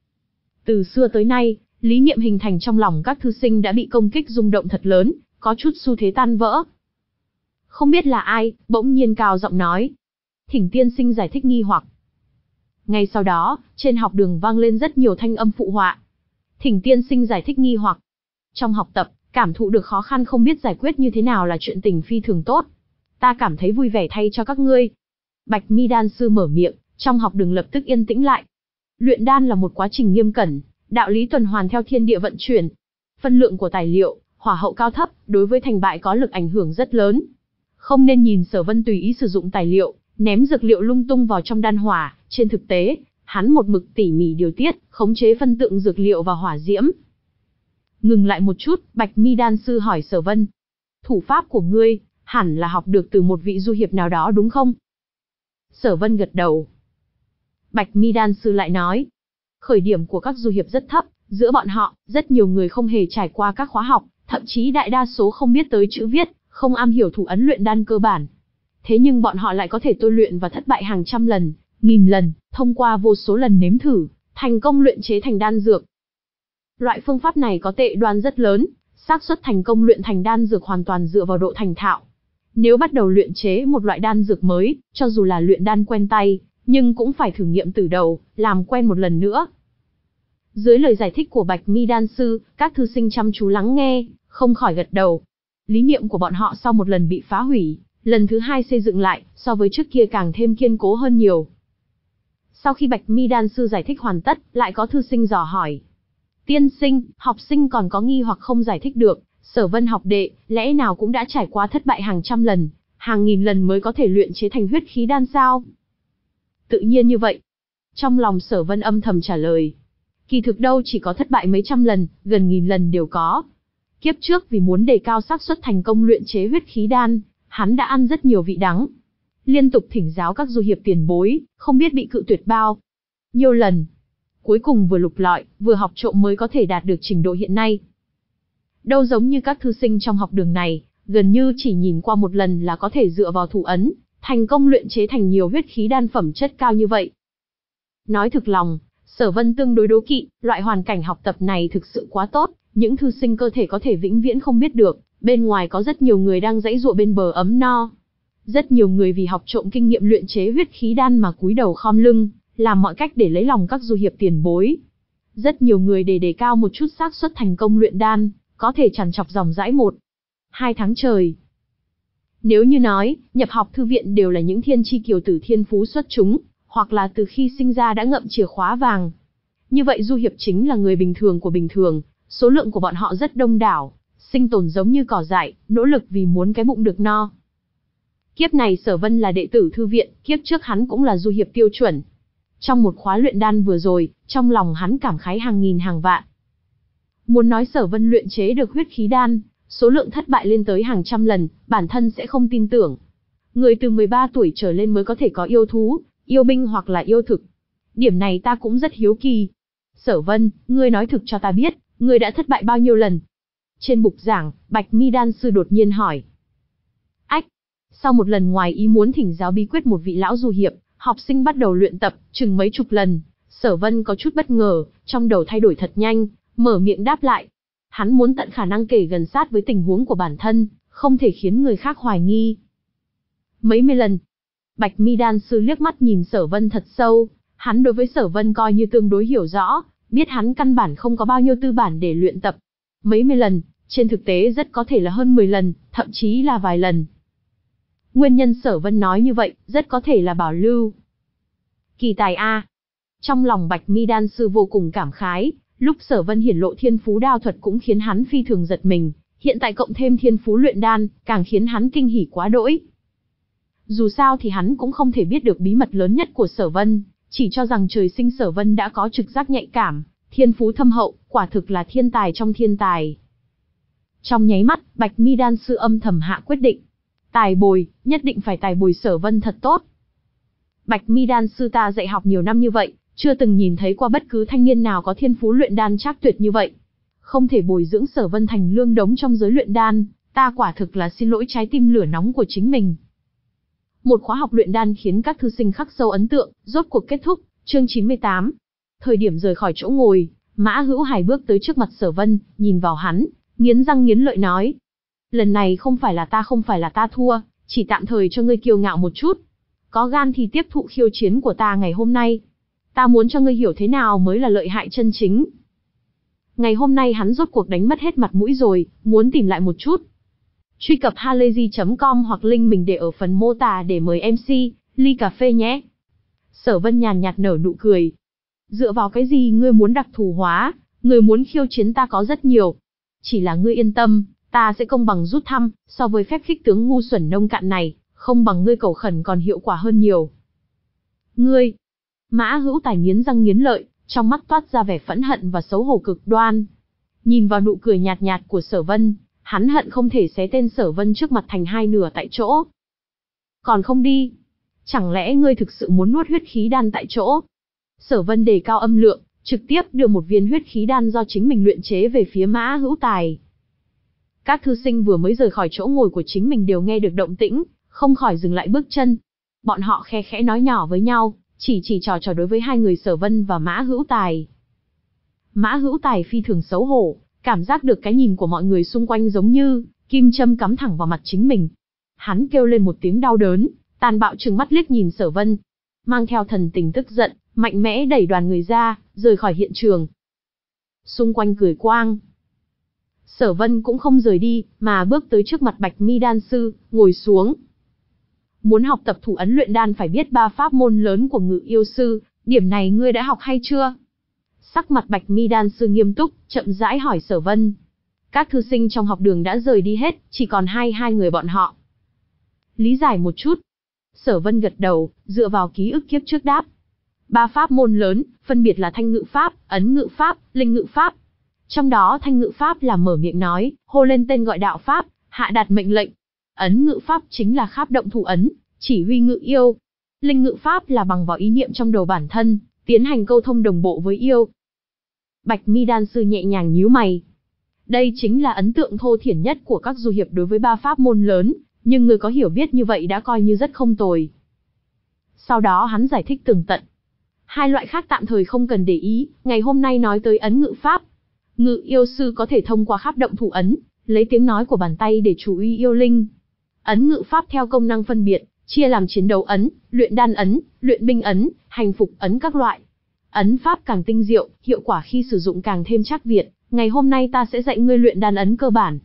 Từ xưa tới nay, lý niệm hình thành trong lòng các thư sinh đã bị công kích rung động thật lớn, có chút xu thế tan vỡ. Không biết là ai, bỗng nhiên cao giọng nói. Thỉnh tiên sinh giải thích nghi hoặc. Ngay sau đó, trên học đường vang lên rất nhiều thanh âm phụ họa. Thỉnh tiên sinh giải thích nghi hoặc. Trong học tập, cảm thụ được khó khăn không biết giải quyết như thế nào là chuyện tình phi thường tốt. Ta cảm thấy vui vẻ thay cho các ngươi. Bạch Mi đan sư mở miệng, trong học đường lập tức yên tĩnh lại. Luyện đan là một quá trình nghiêm cẩn, đạo lý tuần hoàn theo thiên địa vận chuyển. Phân lượng của tài liệu, hỏa hậu cao thấp, đối với thành bại có lực ảnh hưởng rất lớn. Không nên nhìn Sở Vân tùy ý sử dụng tài liệu, ném dược liệu lung tung vào trong đan hỏa, trên thực tế, hắn một mực tỉ mỉ điều tiết, khống chế phân tượng dược liệu và hỏa diễm. Ngừng lại một chút, Bạch Mi đan sư hỏi Sở Vân. Thủ pháp của ngươi, hẳn là học được từ một vị du hiệp nào đó đúng không? Sở Vân gật đầu. Bạch Mi đan sư lại nói. Khởi điểm của các du hiệp rất thấp, giữa bọn họ, rất nhiều người không hề trải qua các khóa học, thậm chí đại đa số không biết tới chữ viết, không am hiểu thủ ấn luyện đan cơ bản. Thế nhưng bọn họ lại có thể tôi luyện và thất bại hàng trăm lần, nghìn lần, thông qua vô số lần nếm thử, thành công luyện chế thành đan dược. Loại phương pháp này có tệ đoan rất lớn, xác suất thành công luyện thành đan dược hoàn toàn dựa vào độ thành thạo. Nếu bắt đầu luyện chế một loại đan dược mới, cho dù là luyện đan quen tay, nhưng cũng phải thử nghiệm từ đầu, làm quen một lần nữa. Dưới lời giải thích của Bạch Mi đan sư, các thư sinh chăm chú lắng nghe, không khỏi gật đầu. Lý niệm của bọn họ sau một lần bị phá hủy, lần thứ hai xây dựng lại, so với trước kia càng thêm kiên cố hơn nhiều. Sau khi Bạch Mi đan sư giải thích hoàn tất, lại có thư sinh dò hỏi. Tiên sinh, học sinh còn có nghi hoặc không giải thích được, Sở Vân học đệ, lẽ nào cũng đã trải qua thất bại hàng trăm lần, hàng nghìn lần mới có thể luyện chế thành huyết khí đan sao? Tự nhiên như vậy. Trong lòng Sở Vân âm thầm trả lời. Kỳ thực đâu chỉ có thất bại mấy trăm lần, gần nghìn lần đều có. Kiếp trước vì muốn đề cao xác suất thành công luyện chế huyết khí đan, hắn đã ăn rất nhiều vị đắng. Liên tục thỉnh giáo các du hiệp tiền bối, không biết bị cự tuyệt bao nhiêu lần. Cuối cùng vừa lục lọi, vừa học trộm mới có thể đạt được trình độ hiện nay. Đâu giống như các thư sinh trong học đường này, gần như chỉ nhìn qua một lần là có thể dựa vào thủ ấn, thành công luyện chế thành nhiều huyết khí đan phẩm chất cao như vậy. Nói thực lòng, Sở Vân tương đối đố kỵ, loại hoàn cảnh học tập này thực sự quá tốt, những thư sinh cơ thể có thể vĩnh viễn không biết được, bên ngoài có rất nhiều người đang giãy giụa bên bờ ấm no. Rất nhiều người vì học trộm kinh nghiệm luyện chế huyết khí đan mà cúi đầu khom lưng, làm mọi cách để lấy lòng các du hiệp tiền bối. Rất nhiều người để đề cao một chút xác suất thành công luyện đan, có thể trằn trọc dòng dãi một, hai tháng trời. Nếu như nói, nhập học thư viện đều là những thiên chi kiều tử thiên phú xuất chúng, hoặc là từ khi sinh ra đã ngậm chìa khóa vàng. Như vậy du hiệp chính là người bình thường của bình thường, số lượng của bọn họ rất đông đảo, sinh tồn giống như cỏ dại, nỗ lực vì muốn cái bụng được no. Kiếp này Sở Vân là đệ tử thư viện, kiếp trước hắn cũng là du hiệp tiêu chuẩn. Trong một khóa luyện đan vừa rồi, trong lòng hắn cảm khái hàng nghìn hàng vạn. Muốn nói Sở Vân luyện chế được huyết khí đan, số lượng thất bại lên tới hàng trăm lần, bản thân sẽ không tin tưởng. Người từ mười ba tuổi trở lên mới có thể có yêu thú, yêu binh hoặc là yêu thực. Điểm này ta cũng rất hiếu kỳ. Sở Vân, ngươi nói thực cho ta biết, ngươi đã thất bại bao nhiêu lần? Trên bục giảng, Bạch Mi đan sư đột nhiên hỏi. Ách! Sau một lần ngoài ý muốn thỉnh giáo bí quyết một vị lão du hiệp, học sinh bắt đầu luyện tập, chừng mấy chục lần. Sở Vân có chút bất ngờ, trong đầu thay đổi thật nhanh, mở miệng đáp lại. Hắn muốn tận khả năng kể gần sát với tình huống của bản thân, không thể khiến người khác hoài nghi. Mấy mươi lần. Bạch Mi đan sư liếc mắt nhìn Sở Vân thật sâu, hắn đối với Sở Vân coi như tương đối hiểu rõ, biết hắn căn bản không có bao nhiêu tư bản để luyện tập. Mấy mươi lần, trên thực tế rất có thể là hơn mười lần, thậm chí là vài lần. Nguyên nhân Sở Vân nói như vậy, rất có thể là bảo lưu. Kỳ tài a. Trong lòng Bạch Mi đan sư vô cùng cảm khái, lúc Sở Vân hiển lộ thiên phú đao thuật cũng khiến hắn phi thường giật mình, hiện tại cộng thêm thiên phú luyện đan, càng khiến hắn kinh hỉ quá đỗi. Dù sao thì hắn cũng không thể biết được bí mật lớn nhất của Sở Vân, chỉ cho rằng trời sinh Sở Vân đã có trực giác nhạy cảm, thiên phú thâm hậu, quả thực là thiên tài trong thiên tài. Trong nháy mắt, Bạch Mi đan sư âm thầm hạ quyết định. Tài bồi, nhất định phải tài bồi Sở Vân thật tốt. Bạch Mi đan sư ta dạy học nhiều năm như vậy, chưa từng nhìn thấy qua bất cứ thanh niên nào có thiên phú luyện đan trác tuyệt như vậy. Không thể bồi dưỡng Sở Vân thành lương đống trong giới luyện đan, ta quả thực là xin lỗi trái tim lửa nóng của chính mình. Một khóa học luyện đan khiến các thư sinh khắc sâu ấn tượng, rốt cuộc kết thúc, chương chín mươi tám. Thời điểm rời khỏi chỗ ngồi, Mã Hữu Hải bước tới trước mặt Sở Vân, nhìn vào hắn, nghiến răng nghiến lợi nói. Lần này không phải là ta không phải là ta thua, chỉ tạm thời cho ngươi kiêu ngạo một chút. Có gan thì tiếp thụ khiêu chiến của ta ngày hôm nay. Ta muốn cho ngươi hiểu thế nào mới là lợi hại chân chính. Ngày hôm nay hắn rốt cuộc đánh mất hết mặt mũi rồi, muốn tìm lại một chút. Truy cập halayzi chấm com hoặc link mình để ở phần mô tả để mời em xê, ly cà phê nhé. Sở Vân nhàn nhạt nở nụ cười. Dựa vào cái gì ngươi muốn đặc thù hóa, ngươi muốn khiêu chiến ta có rất nhiều. Chỉ là ngươi yên tâm, ta sẽ công bằng rút thăm, so với phép khích tướng ngu xuẩn nông cạn này, không bằng ngươi cầu khẩn còn hiệu quả hơn nhiều. Ngươi! Mã Hữu Tài nghiến răng nghiến lợi, trong mắt toát ra vẻ phẫn hận và xấu hổ cực đoan. Nhìn vào nụ cười nhạt nhạt của Sở Vân, hắn hận không thể xé tên Sở Vân trước mặt thành hai nửa tại chỗ. Còn không đi? Chẳng lẽ ngươi thực sự muốn nuốt huyết khí đan tại chỗ? Sở Vân đề cao âm lượng, trực tiếp đưa một viên huyết khí đan do chính mình luyện chế về phía Mã Hữu Tài. Các thư sinh vừa mới rời khỏi chỗ ngồi của chính mình đều nghe được động tĩnh, không khỏi dừng lại bước chân. Bọn họ khe khẽ nói nhỏ với nhau, chỉ chỉ trò trò đối với hai người Sở Vân và Mã Hữu Tài. Mã Hữu Tài phi thường xấu hổ, cảm giác được cái nhìn của mọi người xung quanh giống như kim châm cắm thẳng vào mặt chính mình. Hắn kêu lên một tiếng đau đớn, tàn bạo trừng mắt liếc nhìn Sở Vân, mang theo thần tình tức giận, mạnh mẽ đẩy đoàn người ra, rời khỏi hiện trường. Xung quanh cười quang. Sở Vân cũng không rời đi, mà bước tới trước mặt Bạch Mi đan sư, ngồi xuống. Muốn học tập thủ ấn luyện đan phải biết ba pháp môn lớn của Ngự Yêu sư, điểm này ngươi đã học hay chưa? Sắc mặt Bạch Mi đan sư nghiêm túc, chậm rãi hỏi Sở Vân. Các thư sinh trong học đường đã rời đi hết, chỉ còn hai hai người bọn họ. Lý giải một chút. Sở Vân gật đầu, dựa vào ký ức kiếp trước đáp. Ba pháp môn lớn, phân biệt là thanh ngự pháp, ấn ngự pháp, linh ngự pháp. Trong đó thanh ngự pháp là mở miệng nói, hô lên tên gọi đạo pháp, hạ đạt mệnh lệnh. Ấn ngự pháp chính là kháp động thủ ấn, chỉ huy ngự yêu. Linh ngự pháp là bằng vào ý niệm trong đầu bản thân, tiến hành câu thông đồng bộ với yêu. Bạch Mi đan sư nhẹ nhàng nhíu mày. Đây chính là ấn tượng thô thiển nhất của các du hiệp đối với ba pháp môn lớn, nhưng người có hiểu biết như vậy đã coi như rất không tồi. Sau đó hắn giải thích tường tận. Hai loại khác tạm thời không cần để ý, ngày hôm nay nói tới ấn ngự pháp. Ngự yêu sư có thể thông qua kháp động thủ ấn, lấy tiếng nói của bàn tay để chủ uy yêu linh. Ấn ngự pháp theo công năng phân biệt, chia làm chiến đấu ấn, luyện đan ấn, luyện binh ấn, hành phục ấn các loại. Ấn pháp càng tinh diệu, hiệu quả khi sử dụng càng thêm chắc việt. Ngày hôm nay ta sẽ dạy ngươi luyện đan ấn cơ bản.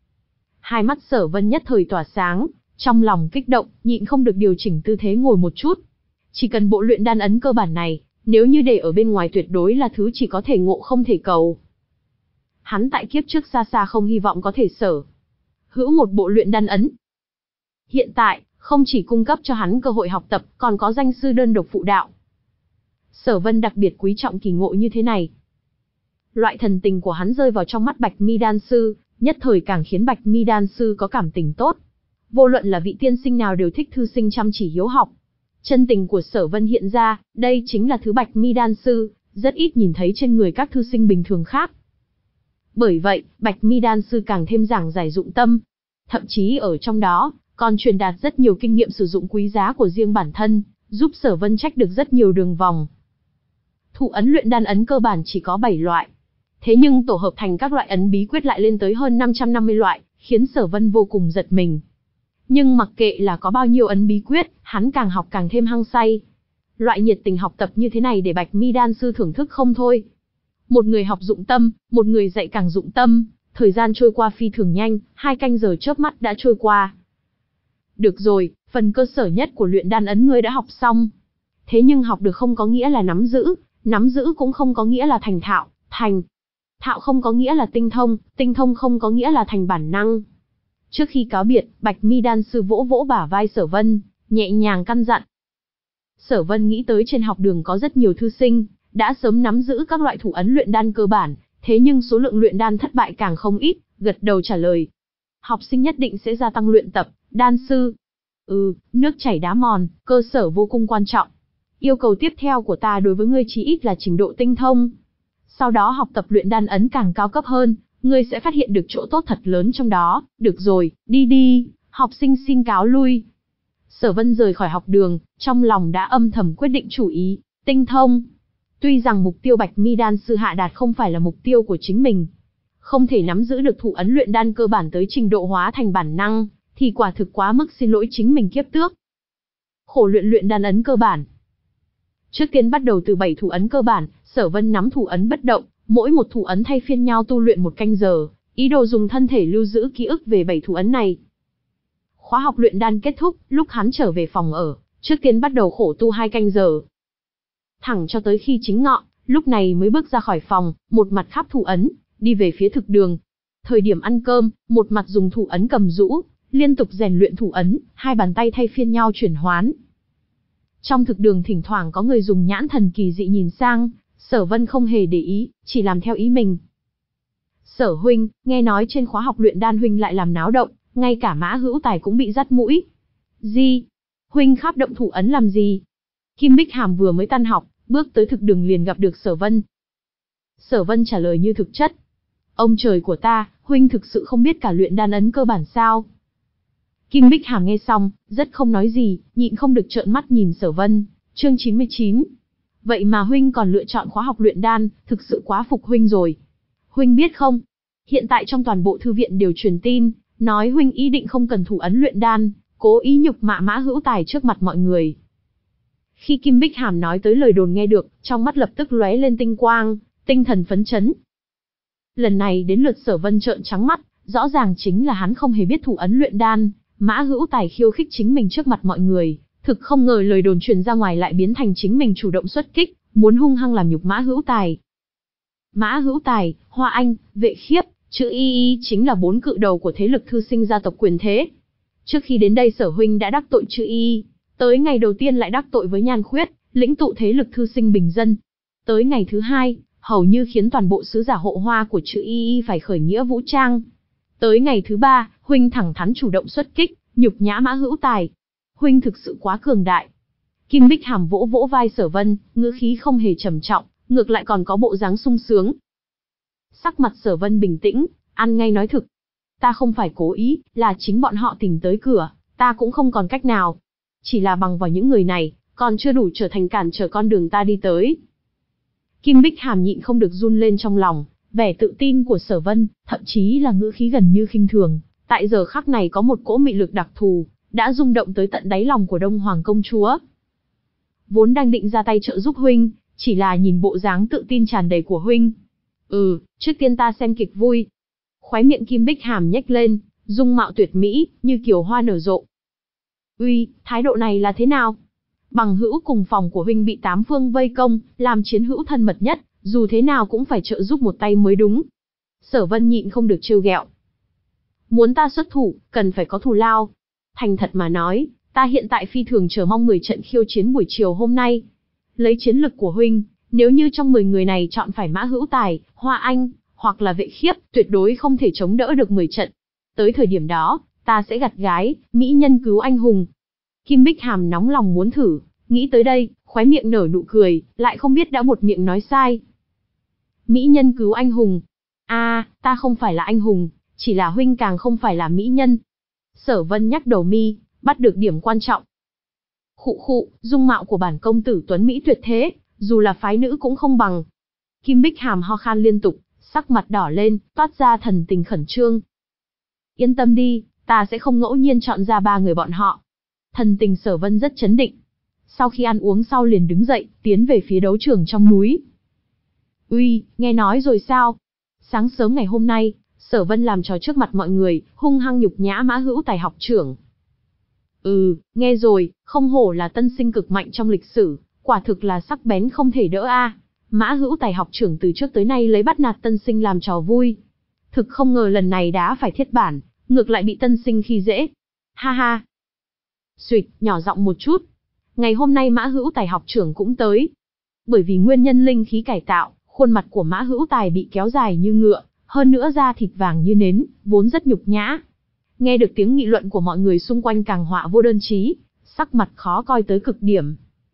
Hai mắt Sở Vân nhất thời tỏa sáng, trong lòng kích động, nhịn không được điều chỉnh tư thế ngồi một chút. Chỉ cần bộ luyện đan ấn cơ bản này, nếu như để ở bên ngoài tuyệt đối là thứ chỉ có thể ngộ không thể cầu. Hắn tại kiếp trước xa xa không hy vọng có thể sở hữu một bộ luyện đan ấn. Hiện tại, không chỉ cung cấp cho hắn cơ hội học tập, còn có danh sư đơn độc phụ đạo. Sở Vân đặc biệt quý trọng kỳ ngộ như thế này. Loại thần tình của hắn rơi vào trong mắt Bạch Mi đan sư, nhất thời càng khiến Bạch Mi đan sư có cảm tình tốt. Vô luận là vị tiên sinh nào đều thích thư sinh chăm chỉ hiếu học. Chân tình của Sở Vân hiện ra, đây chính là thứ Bạch Mi đan sư rất ít nhìn thấy trên người các thư sinh bình thường khác. Bởi vậy, Bạch Mi đan sư càng thêm giảng giải dụng tâm, thậm chí ở trong đó còn truyền đạt rất nhiều kinh nghiệm sử dụng quý giá của riêng bản thân, giúp Sở Vân trách được rất nhiều đường vòng. Thủ ấn luyện đan ấn cơ bản chỉ có bảy loại. Thế nhưng tổ hợp thành các loại ấn bí quyết lại lên tới hơn năm trăm năm mươi loại, khiến Sở Vân vô cùng giật mình. Nhưng mặc kệ là có bao nhiêu ấn bí quyết, hắn càng học càng thêm hăng say. Loại nhiệt tình học tập như thế này để Bạch Mi đan sư thưởng thức không thôi. Một người học dụng tâm, một người dạy càng dụng tâm, thời gian trôi qua phi thường nhanh, hai canh giờ chớp mắt đã trôi qua. Được rồi, phần cơ sở nhất của luyện đan ấn ngươi đã học xong. Thế nhưng học được không có nghĩa là nắm giữ, nắm giữ cũng không có nghĩa là thành thạo, thành thạo không có nghĩa là tinh thông, tinh thông không có nghĩa là thành bản năng. Trước khi cáo biệt, Bạch Mi đan sư vỗ vỗ bả vai Sở Vân, nhẹ nhàng căn dặn. Sở Vân nghĩ tới trên học đường có rất nhiều thư sinh, đã sớm nắm giữ các loại thủ ấn luyện đan cơ bản, thế nhưng số lượng luyện đan thất bại càng không ít, gật đầu trả lời. Học sinh nhất định sẽ gia tăng luyện tập, đan sư. Ừ, nước chảy đá mòn, cơ sở vô cùng quan trọng. Yêu cầu tiếp theo của ta đối với ngươi chí ít là trình độ tinh thông. Sau đó học tập luyện đan ấn càng cao cấp hơn, ngươi sẽ phát hiện được chỗ tốt thật lớn trong đó. Được rồi, đi đi, học sinh xin cáo lui. Sở Vân rời khỏi học đường, trong lòng đã âm thầm quyết định chủ ý, tinh thông. Tuy rằng mục tiêu Bạch Mi đan sư hạ đạt không phải là mục tiêu của chính mình, không thể nắm giữ được thủ ấn luyện đan cơ bản tới trình độ hóa thành bản năng, thì quả thực quá mức xin lỗi chính mình kiếp trước. Khổ luyện luyện đan ấn cơ bản. Trước tiên bắt đầu từ bảy thủ ấn cơ bản, Sở Vân nắm thủ ấn bất động, mỗi một thủ ấn thay phiên nhau tu luyện một canh giờ, ý đồ dùng thân thể lưu giữ ký ức về bảy thủ ấn này. Khóa học luyện đan kết thúc, lúc hắn trở về phòng ở, trước tiên bắt đầu khổ tu hai canh giờ. Thẳng cho tới khi chính ngọ, lúc này mới bước ra khỏi phòng, một mặt khắp thủ ấn, đi về phía thực đường. Thời điểm ăn cơm, một mặt dùng thủ ấn cầm rũ, liên tục rèn luyện thủ ấn, hai bàn tay thay phiên nhau chuyển hoán. Trong thực đường thỉnh thoảng có người dùng nhãn thần kỳ dị nhìn sang, Sở Vân không hề để ý, chỉ làm theo ý mình. Sở huynh, nghe nói trên khóa học luyện đan huynh lại làm náo động, ngay cả Mã Hữu Tài cũng bị dắt mũi. Gì? Huynh khắp động thủ ấn làm gì? Kim Bích Hàm vừa mới tan học, bước tới thực đường liền gặp được Sở Vân. Sở Vân trả lời như thực chất. Ông trời của ta, huynh thực sự không biết cả luyện đan ấn cơ bản sao? Kim Bích Hàm nghe xong, rất không nói gì, nhịn không được trợn mắt nhìn Sở Vân. Chương chín mươi chín. Vậy mà huynh còn lựa chọn khóa học luyện đan, thực sự quá phục huynh rồi. Huynh biết không? Hiện tại trong toàn bộ thư viện đều truyền tin, nói huynh ý định không cần thủ ấn luyện đan, cố ý nhục mạ Mã Hữu Tài trước mặt mọi người. Khi Kim Bích Hàm nói tới lời đồn nghe được, trong mắt lập tức lóe lên tinh quang, tinh thần phấn chấn. Lần này đến lượt Sở Vân trợn trắng mắt, rõ ràng chính là hắn không hề biết thủ ấn luyện đan, Mã Hữu Tài khiêu khích chính mình trước mặt mọi người, thực không ngờ lời đồn truyền ra ngoài lại biến thành chính mình chủ động xuất kích, muốn hung hăng làm nhục Mã Hữu Tài. Mã Hữu Tài, Hoa Anh, Vệ Khiếp, chữ Y Y chính là bốn cự đầu của thế lực thư sinh gia tộc quyền thế. Trước khi đến đây Sở huynh đã đắc tội chữ Y Y, tới ngày đầu tiên lại đắc tội với Nhan Khuyết, lĩnh tụ thế lực thư sinh bình dân. Tới ngày thứ hai, hầu như khiến toàn bộ sứ giả hộ hoa của chữ Y Y phải khởi nghĩa vũ trang. Tới ngày thứ ba, huynh thẳng thắn chủ động xuất kích, nhục nhã Mã Hữu Tài. Huynh thực sự quá cường đại. Kim Bích Hàm vỗ vỗ vai Sở Vân, ngữ khí không hề trầm trọng, ngược lại còn có bộ dáng sung sướng. Sắc mặt Sở Vân bình tĩnh, ăn ngay nói thực. Ta không phải cố ý, là chính bọn họ tìm tới cửa, ta cũng không còn cách nào. Chỉ là bằng vào những người này, còn chưa đủ trở thành cản trở con đường ta đi tới. Kim Bích Hàm nhịn không được run lên trong lòng, vẻ tự tin của Sở Vân, thậm chí là ngữ khí gần như khinh thường, tại giờ khắc này có một cỗ mị lực đặc thù, đã rung động tới tận đáy lòng của Đông Hoàng công chúa. Vốn đang định ra tay trợ giúp huynh, chỉ là nhìn bộ dáng tự tin tràn đầy của huynh. Ừ, trước tiên ta xem kịch vui. Khóe miệng Kim Bích Hàm nhếch lên, dung mạo tuyệt mỹ, như kiều hoa nở rộ. Uy, thái độ này là thế nào? Bằng hữu cùng phòng của huynh bị tám phương vây công, làm chiến hữu thân mật nhất, dù thế nào cũng phải trợ giúp một tay mới đúng. Sở Vân nhịn không được trêu ghẹo. Muốn ta xuất thủ, cần phải có thù lao. Thành thật mà nói, ta hiện tại phi thường chờ mong mười trận khiêu chiến buổi chiều hôm nay. Lấy chiến lực của huynh, nếu như trong mười người này chọn phải Mã Hữu Tài, Hoa Anh, hoặc là Vệ Khiếp, tuyệt đối không thể chống đỡ được mười trận. Tới thời điểm đó, ta sẽ gặt gái, mỹ nhân cứu anh hùng. Kim Bích Hàm nóng lòng muốn thử, nghĩ tới đây, khóe miệng nở nụ cười, lại không biết đã buột miệng nói sai. Mỹ nhân cứu anh hùng. A, à, ta không phải là anh hùng, chỉ là huynh càng không phải là mỹ nhân. Sở Vân nhắc đầu mi, bắt được điểm quan trọng. Khụ khụ, dung mạo của bản công tử tuấn mỹ tuyệt thế, dù là phái nữ cũng không bằng. Kim Bích Hàm ho khan liên tục, sắc mặt đỏ lên, toát ra thần tình khẩn trương. Yên tâm đi, ta sẽ không ngẫu nhiên chọn ra ba người bọn họ. Thần tình Sở Vân rất chấn định. Sau khi ăn uống sau liền đứng dậy, tiến về phía đấu trường trong núi. Uy, nghe nói rồi sao? Sáng sớm ngày hôm nay, Sở Vân làm trò trước mặt mọi người, hung hăng nhục nhã Mã Hữu Tài học trưởng. Ừ, nghe rồi, không hổ là tân sinh cực mạnh trong lịch sử, quả thực là sắc bén không thể đỡ a. Mã Hữu Tài học trưởng từ trước tới nay lấy bắt nạt tân sinh làm trò vui. Thực không ngờ lần này đã phải thiết bản, ngược lại bị tân sinh khi dễ. Ha ha. Xuyệt, nhỏ giọng một chút. Ngày hôm nay Mã Hữu Tài học trưởng cũng tới. Bởi vì nguyên nhân linh khí cải tạo, khuôn mặt của Mã Hữu Tài bị kéo dài như ngựa, hơn nữa da thịt vàng như nến, vốn rất nhục nhã. Nghe được tiếng nghị luận của mọi người xung quanh càng họa vô đơn chí, sắc mặt khó coi tới cực điểm.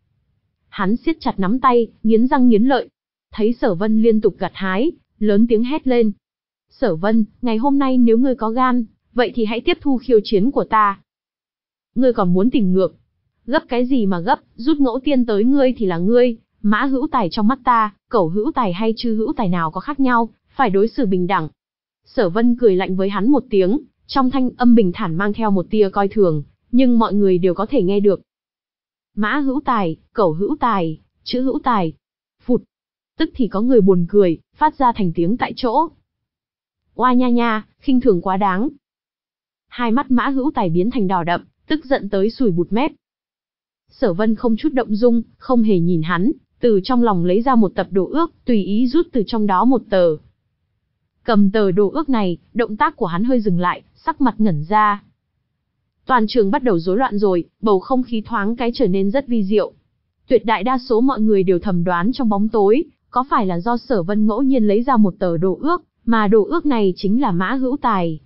Hắn siết chặt nắm tay, nghiến răng nghiến lợi. Thấy Sở Vân liên tục gặt hái, lớn tiếng hét lên. Sở Vân, ngày hôm nay nếu ngươi có gan, vậy thì hãy tiếp thu khiêu chiến của ta. Ngươi còn muốn tìm ngược? Gấp cái gì mà gấp, rút ngẫu tiên tới ngươi thì là ngươi, Mã Hữu Tài trong mắt ta, Cẩu Hữu Tài hay Trư Hữu Tài nào có khác nhau, phải đối xử bình đẳng. Sở Vân cười lạnh với hắn một tiếng, trong thanh âm bình thản mang theo một tia coi thường, nhưng mọi người đều có thể nghe được. Mã Hữu Tài, Cẩu Hữu Tài, Trư Hữu Tài. Phụt. Tức thì có người buồn cười, phát ra thành tiếng tại chỗ. Oa nha nha, khinh thường quá đáng. Hai mắt Mã Hữu Tài biến thành đỏ đậm, tức giận tới sùi bụt mép. Sở Vân không chút động dung, không hề nhìn hắn, từ trong lòng lấy ra một tập đồ ước, tùy ý rút từ trong đó một tờ. Cầm tờ đồ ước này, động tác của hắn hơi dừng lại, sắc mặt ngẩn ra. Toàn trường bắt đầu rối loạn rồi, bầu không khí thoáng cái trở nên rất vi diệu. Tuyệt đại đa số mọi người đều thầm đoán trong bóng tối, có phải là do Sở Vân ngẫu nhiên lấy ra một tờ đồ ước, mà đồ ước này chính là Mã Hữu Tài.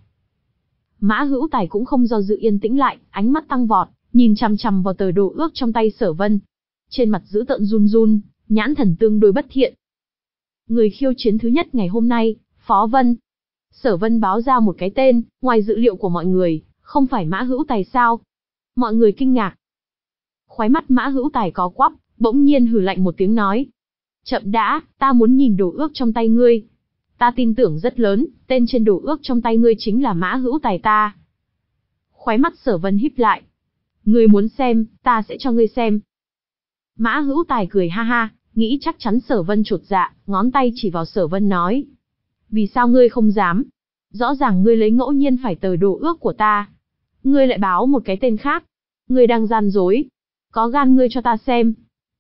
Mã Hữu Tài cũng không do dự yên tĩnh lại, ánh mắt tăng vọt, nhìn chằm chằm vào tờ đồ ước trong tay Sở Vân. Trên mặt dữ tợn run run, nhãn thần tương đối bất thiện. Người khiêu chiến thứ nhất ngày hôm nay, Phó Vân. Sở Vân báo ra một cái tên, ngoài dự liệu của mọi người, không phải Mã Hữu Tài sao? Mọi người kinh ngạc. Khóe mắt Mã Hữu Tài có quắp, bỗng nhiên hừ lạnh một tiếng nói. Chậm đã, ta muốn nhìn đồ ước trong tay ngươi. Ta tin tưởng rất lớn, tên trên đồ ước trong tay ngươi chính là Mã Hữu Tài ta. Khóe mắt Sở Vân híp lại. Ngươi muốn xem, ta sẽ cho ngươi xem. Mã Hữu Tài cười ha ha, nghĩ chắc chắn Sở Vân chột dạ, ngón tay chỉ vào Sở Vân nói. Vì sao ngươi không dám? Rõ ràng ngươi lấy ngẫu nhiên phải tờ đồ ước của ta. Ngươi lại báo một cái tên khác. Ngươi đang gian dối. Có gan ngươi cho ta xem.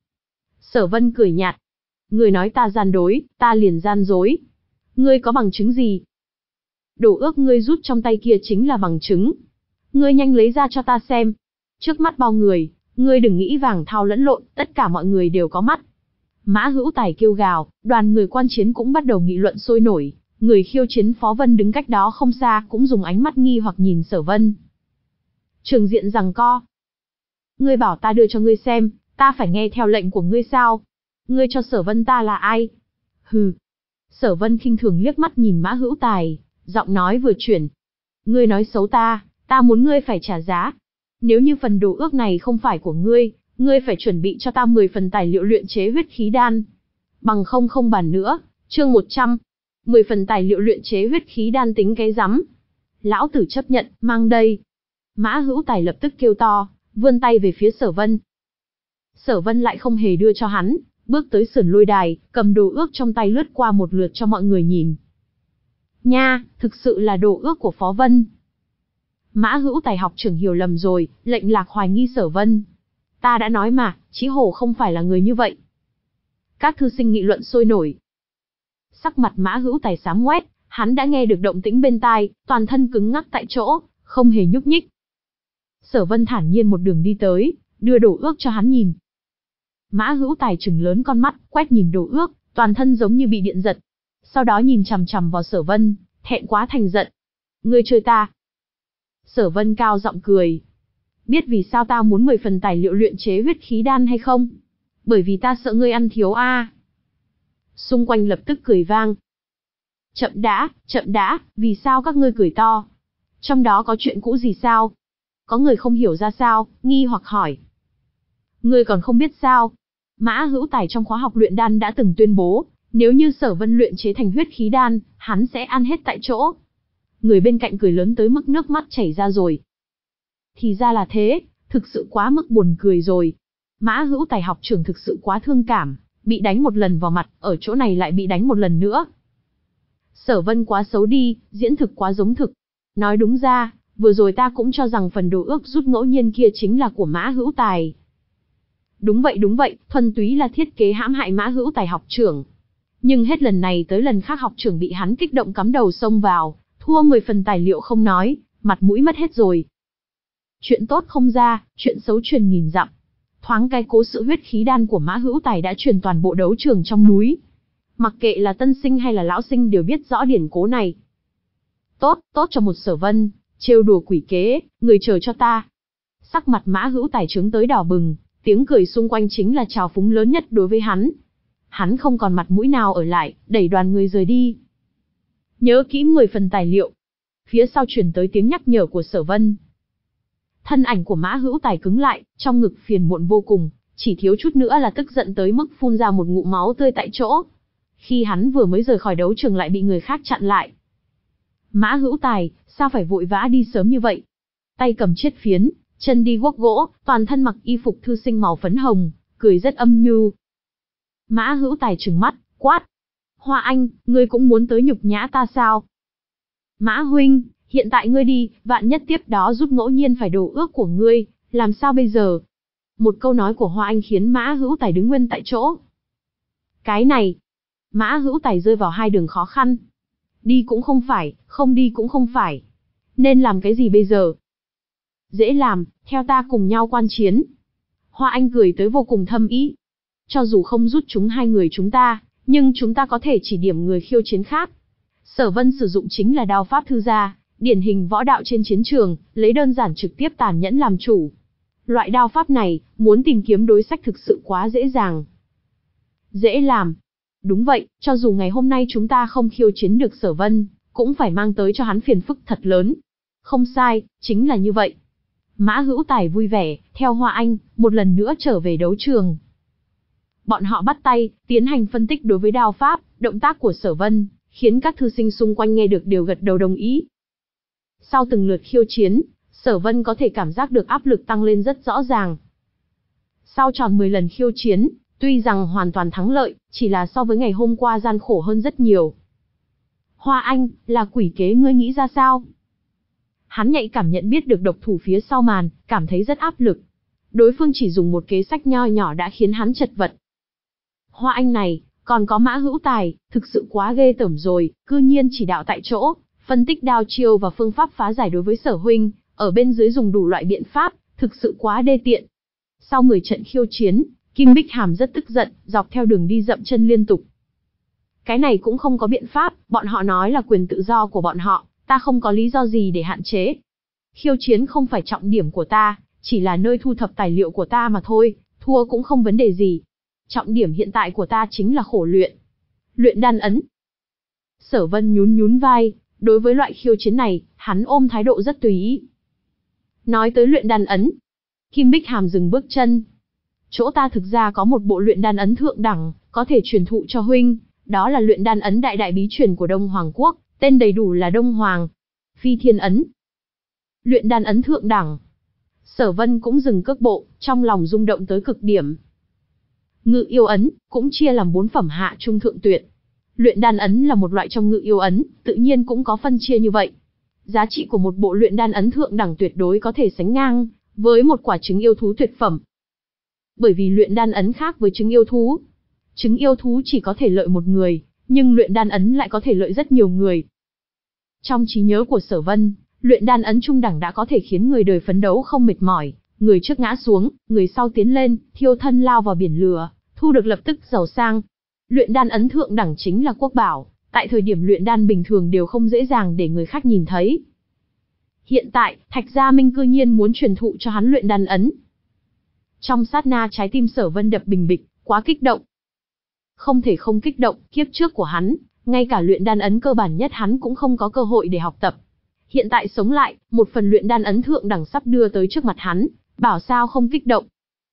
Sở Vân cười nhạt. Ngươi nói ta gian dối, ta liền gian dối. Ngươi có bằng chứng gì? Đồ ước ngươi rút trong tay kia chính là bằng chứng. Ngươi nhanh lấy ra cho ta xem. Trước mắt bao người, ngươi đừng nghĩ vàng thao lẫn lộn, tất cả mọi người đều có mắt. Mã Hữu Tài kêu gào, đoàn người quan chiến cũng bắt đầu nghị luận sôi nổi, người khiêu chiến Phó Vân đứng cách đó không xa cũng dùng ánh mắt nghi hoặc nhìn Sở Vân. Trường diện giằng co. Ngươi bảo ta đưa cho ngươi xem, ta phải nghe theo lệnh của ngươi sao? Ngươi cho Sở Vân ta là ai? Hừ. Sở Vân khinh thường liếc mắt nhìn Mã Hữu Tài, giọng nói vừa chuyển. Ngươi nói xấu ta, ta muốn ngươi phải trả giá. Nếu như phần đồ ước này không phải của ngươi, ngươi phải chuẩn bị cho ta mười phần tài liệu luyện chế huyết khí đan. Bằng không không bàn nữa. Chương một trăm. mười phần tài liệu luyện chế huyết khí đan tính cái rắm. Lão tử chấp nhận, mang đây. Mã Hữu Tài lập tức kêu to, vươn tay về phía Sở Vân. Sở Vân lại không hề đưa cho hắn, bước tới sườn lôi đài, cầm đồ ước trong tay lướt qua một lượt cho mọi người nhìn. Nha, thực sự là đồ ước của Phó Vân. Mã Hữu Tài học trưởng hiểu lầm rồi, lệnh lạc hoài nghi Sở Vân. Ta đã nói mà, Chí Hổ không phải là người như vậy. Các thư sinh nghị luận sôi nổi. Sắc mặt Mã Hữu Tài xám ngoét, hắn đã nghe được động tĩnh bên tai, toàn thân cứng ngắc tại chỗ, không hề nhúc nhích. Sở Vân thản nhiên một đường đi tới, đưa đồ ước cho hắn nhìn. Mã Hữu Tài trừng lớn con mắt, quét nhìn đồ ước, toàn thân giống như bị điện giật. Sau đó nhìn chằm chằm vào Sở Vân, thẹn quá thành giận. Ngươi chơi ta. Sở Vân cao giọng cười. Biết vì sao ta muốn mười phần tài liệu luyện chế huyết khí đan hay không? Bởi vì ta sợ ngươi ăn thiếu a. À. Xung quanh lập tức cười vang. Chậm đã, chậm đã, vì sao các ngươi cười to? Trong đó có chuyện cũ gì sao? Có người không hiểu ra sao, nghi hoặc hỏi. Ngươi còn không biết sao? Mã Hữu Tài trong khóa học luyện đan đã từng tuyên bố, nếu như Sở Vân luyện chế thành huyết khí đan, hắn sẽ ăn hết tại chỗ. Người bên cạnh cười lớn tới mức nước mắt chảy ra rồi. Thì ra là thế, thực sự quá mức buồn cười rồi. Mã Hữu Tài học trưởng thực sự quá thương cảm, bị đánh một lần vào mặt, ở chỗ này lại bị đánh một lần nữa. Sở Vân quá xấu đi, diễn thực quá giống thực. Nói đúng ra, vừa rồi ta cũng cho rằng phần đồ ước rút ngẫu nhiên kia chính là của Mã Hữu Tài. Đúng vậy đúng vậy, thuần túy là thiết kế hãm hại Mã Hữu Tài học trưởng. Nhưng hết lần này tới lần khác học trưởng bị hắn kích động cắm đầu xông vào, thua mười phần tài liệu không nói, mặt mũi mất hết rồi. Chuyện tốt không ra, chuyện xấu truyền nghìn dặm. Thoáng cái cố sự huyết khí đan của Mã Hữu Tài đã truyền toàn bộ đấu trường trong núi. Mặc kệ là tân sinh hay là lão sinh đều biết rõ điển cố này. Tốt, tốt cho một Sở Vân, trêu đùa quỷ kế, người chờ cho ta. Sắc mặt Mã Hữu Tài trướng tới đỏ bừng, tiếng cười xung quanh chính là trào phúng lớn nhất đối với hắn. Hắn không còn mặt mũi nào ở lại, đẩy đoàn người rời đi. Nhớ kỹ mười phần tài liệu. Phía sau truyền tới tiếng nhắc nhở của Sở Vân. Thân ảnh của Mã Hữu Tài cứng lại, trong ngực phiền muộn vô cùng, chỉ thiếu chút nữa là tức giận tới mức phun ra một ngụm máu tươi tại chỗ. Khi hắn vừa mới rời khỏi đấu trường lại bị người khác chặn lại. Mã Hữu Tài, sao phải vội vã đi sớm như vậy? Tay cầm chiết phiến, chân đi guốc gỗ, toàn thân mặc y phục thư sinh màu phấn hồng, cười rất âm nhu. Mã Hữu Tài trừng mắt, quát. Hoa Anh, ngươi cũng muốn tới nhục nhã ta sao? Mã huynh, hiện tại ngươi đi, vạn nhất tiếp đó rút ngẫu nhiên phải đồ ước của ngươi, làm sao bây giờ? Một câu nói của Hoa Anh khiến Mã Hữu Tài đứng nguyên tại chỗ. Cái này, Mã Hữu Tài rơi vào hai đường khó khăn. Đi cũng không phải, không đi cũng không phải. Nên làm cái gì bây giờ? Dễ làm, theo ta cùng nhau quan chiến. Hoa Anh cười tới vô cùng thâm ý. Cho dù không rút chúng hai người chúng ta, nhưng chúng ta có thể chỉ điểm người khiêu chiến khác. Sở Vân sử dụng chính là đao pháp thư gia, điển hình võ đạo trên chiến trường, lấy đơn giản trực tiếp tàn nhẫn làm chủ. Loại đao pháp này, muốn tìm kiếm đối sách thực sự quá dễ dàng. Dễ làm. Đúng vậy, cho dù ngày hôm nay chúng ta không khiêu chiến được Sở Vân, cũng phải mang tới cho hắn phiền phức thật lớn. Không sai, chính là như vậy. Mã Hữu Tài vui vẻ, theo Hoa Anh, một lần nữa trở về đấu trường. Bọn họ bắt tay, tiến hành phân tích đối với đao pháp, động tác của Sở Vân, khiến các thư sinh xung quanh nghe được đều gật đầu đồng ý. Sau từng lượt khiêu chiến, Sở Vân có thể cảm giác được áp lực tăng lên rất rõ ràng. Sau tròn mười lần khiêu chiến, tuy rằng hoàn toàn thắng lợi, chỉ là so với ngày hôm qua gian khổ hơn rất nhiều. Hoa Anh, là quỷ kế ngươi nghĩ ra sao? Hắn nhạy cảm nhận biết được độc thủ phía sau màn, cảm thấy rất áp lực. Đối phương chỉ dùng một kế sách nho nhỏ đã khiến hắn chật vật. Hoa Anh này, còn có Mã Hữu Tài, thực sự quá ghê tởm rồi, cư nhiên chỉ đạo tại chỗ, phân tích đao chiêu và phương pháp phá giải đối với Sở huynh, ở bên dưới dùng đủ loại biện pháp, thực sự quá đê tiện. Sau mười trận khiêu chiến, Kim Bích Hàm rất tức giận, dọc theo đường đi dậm chân liên tục. Cái này cũng không có biện pháp, bọn họ nói là quyền tự do của bọn họ, ta không có lý do gì để hạn chế. Khiêu chiến không phải trọng điểm của ta, chỉ là nơi thu thập tài liệu của ta mà thôi, thua cũng không vấn đề gì. Trọng điểm hiện tại của ta chính là khổ luyện. Luyện đan ấn. Sở Vân nhún nhún vai, đối với loại khiêu chiến này, hắn ôm thái độ rất tùy ý. Nói tới luyện đan ấn, Kim Bích Hàm dừng bước chân. Chỗ ta thực ra có một bộ luyện đan ấn thượng đẳng, có thể truyền thụ cho huynh, đó là luyện đan ấn đại đại bí truyền của Đông Hoàng Quốc, tên đầy đủ là Đông Hoàng Phi Thiên ấn. Luyện đan ấn thượng đẳng. Sở Vân cũng dừng cước bộ, trong lòng rung động tới cực điểm. Ngự yêu ấn cũng chia làm bốn phẩm hạ trung thượng tuyệt. Luyện đan ấn là một loại trong ngự yêu ấn, tự nhiên cũng có phân chia như vậy. Giá trị của một bộ luyện đan ấn thượng đẳng tuyệt đối có thể sánh ngang với một quả trứng yêu thú tuyệt phẩm. Bởi vì luyện đan ấn khác với trứng yêu thú. Trứng yêu thú chỉ có thể lợi một người, nhưng luyện đan ấn lại có thể lợi rất nhiều người. Trong trí nhớ của Sở Vân, luyện đan ấn trung đẳng đã có thể khiến người đời phấn đấu không mệt mỏi, người trước ngã xuống, người sau tiến lên, thiêu thân lao vào biển lửa, thu được lập tức giàu sang. Luyện đan ấn thượng đẳng chính là quốc bảo, tại thời điểm luyện đan bình thường đều không dễ dàng để người khác nhìn thấy. Hiện tại, Thạch Gia Minh cư nhiên muốn truyền thụ cho hắn luyện đan ấn. Trong sát na trái tim Sở Vân đập bình bịch, quá kích động. Không thể không kích động, kiếp trước của hắn, ngay cả luyện đan ấn cơ bản nhất hắn cũng không có cơ hội để học tập. Hiện tại sống lại, một phần luyện đan ấn thượng đẳng sắp đưa tới trước mặt hắn, bảo sao không kích động.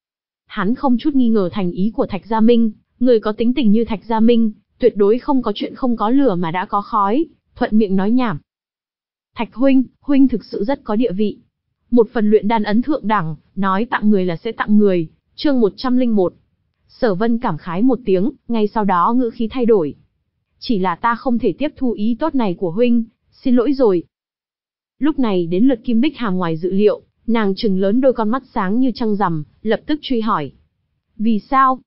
Hắn không chút nghi ngờ thành ý của Thạch Gia Minh, người có tính tình như Thạch Gia Minh, tuyệt đối không có chuyện không có lửa mà đã có khói, thuận miệng nói nhảm. Thạch huynh, huynh thực sự rất có địa vị. Một phần luyện đan ấn thượng đẳng, nói tặng người là sẽ tặng người, chương một trăm lẻ một. Sở Vân cảm khái một tiếng, ngay sau đó ngữ khí thay đổi. Chỉ là ta không thể tiếp thu ý tốt này của huynh, xin lỗi rồi. Lúc này đến lượt Kim Bích Hàm ngoài dự liệu, nàng trừng lớn đôi con mắt sáng như trăng rằm, lập tức truy hỏi. Vì sao?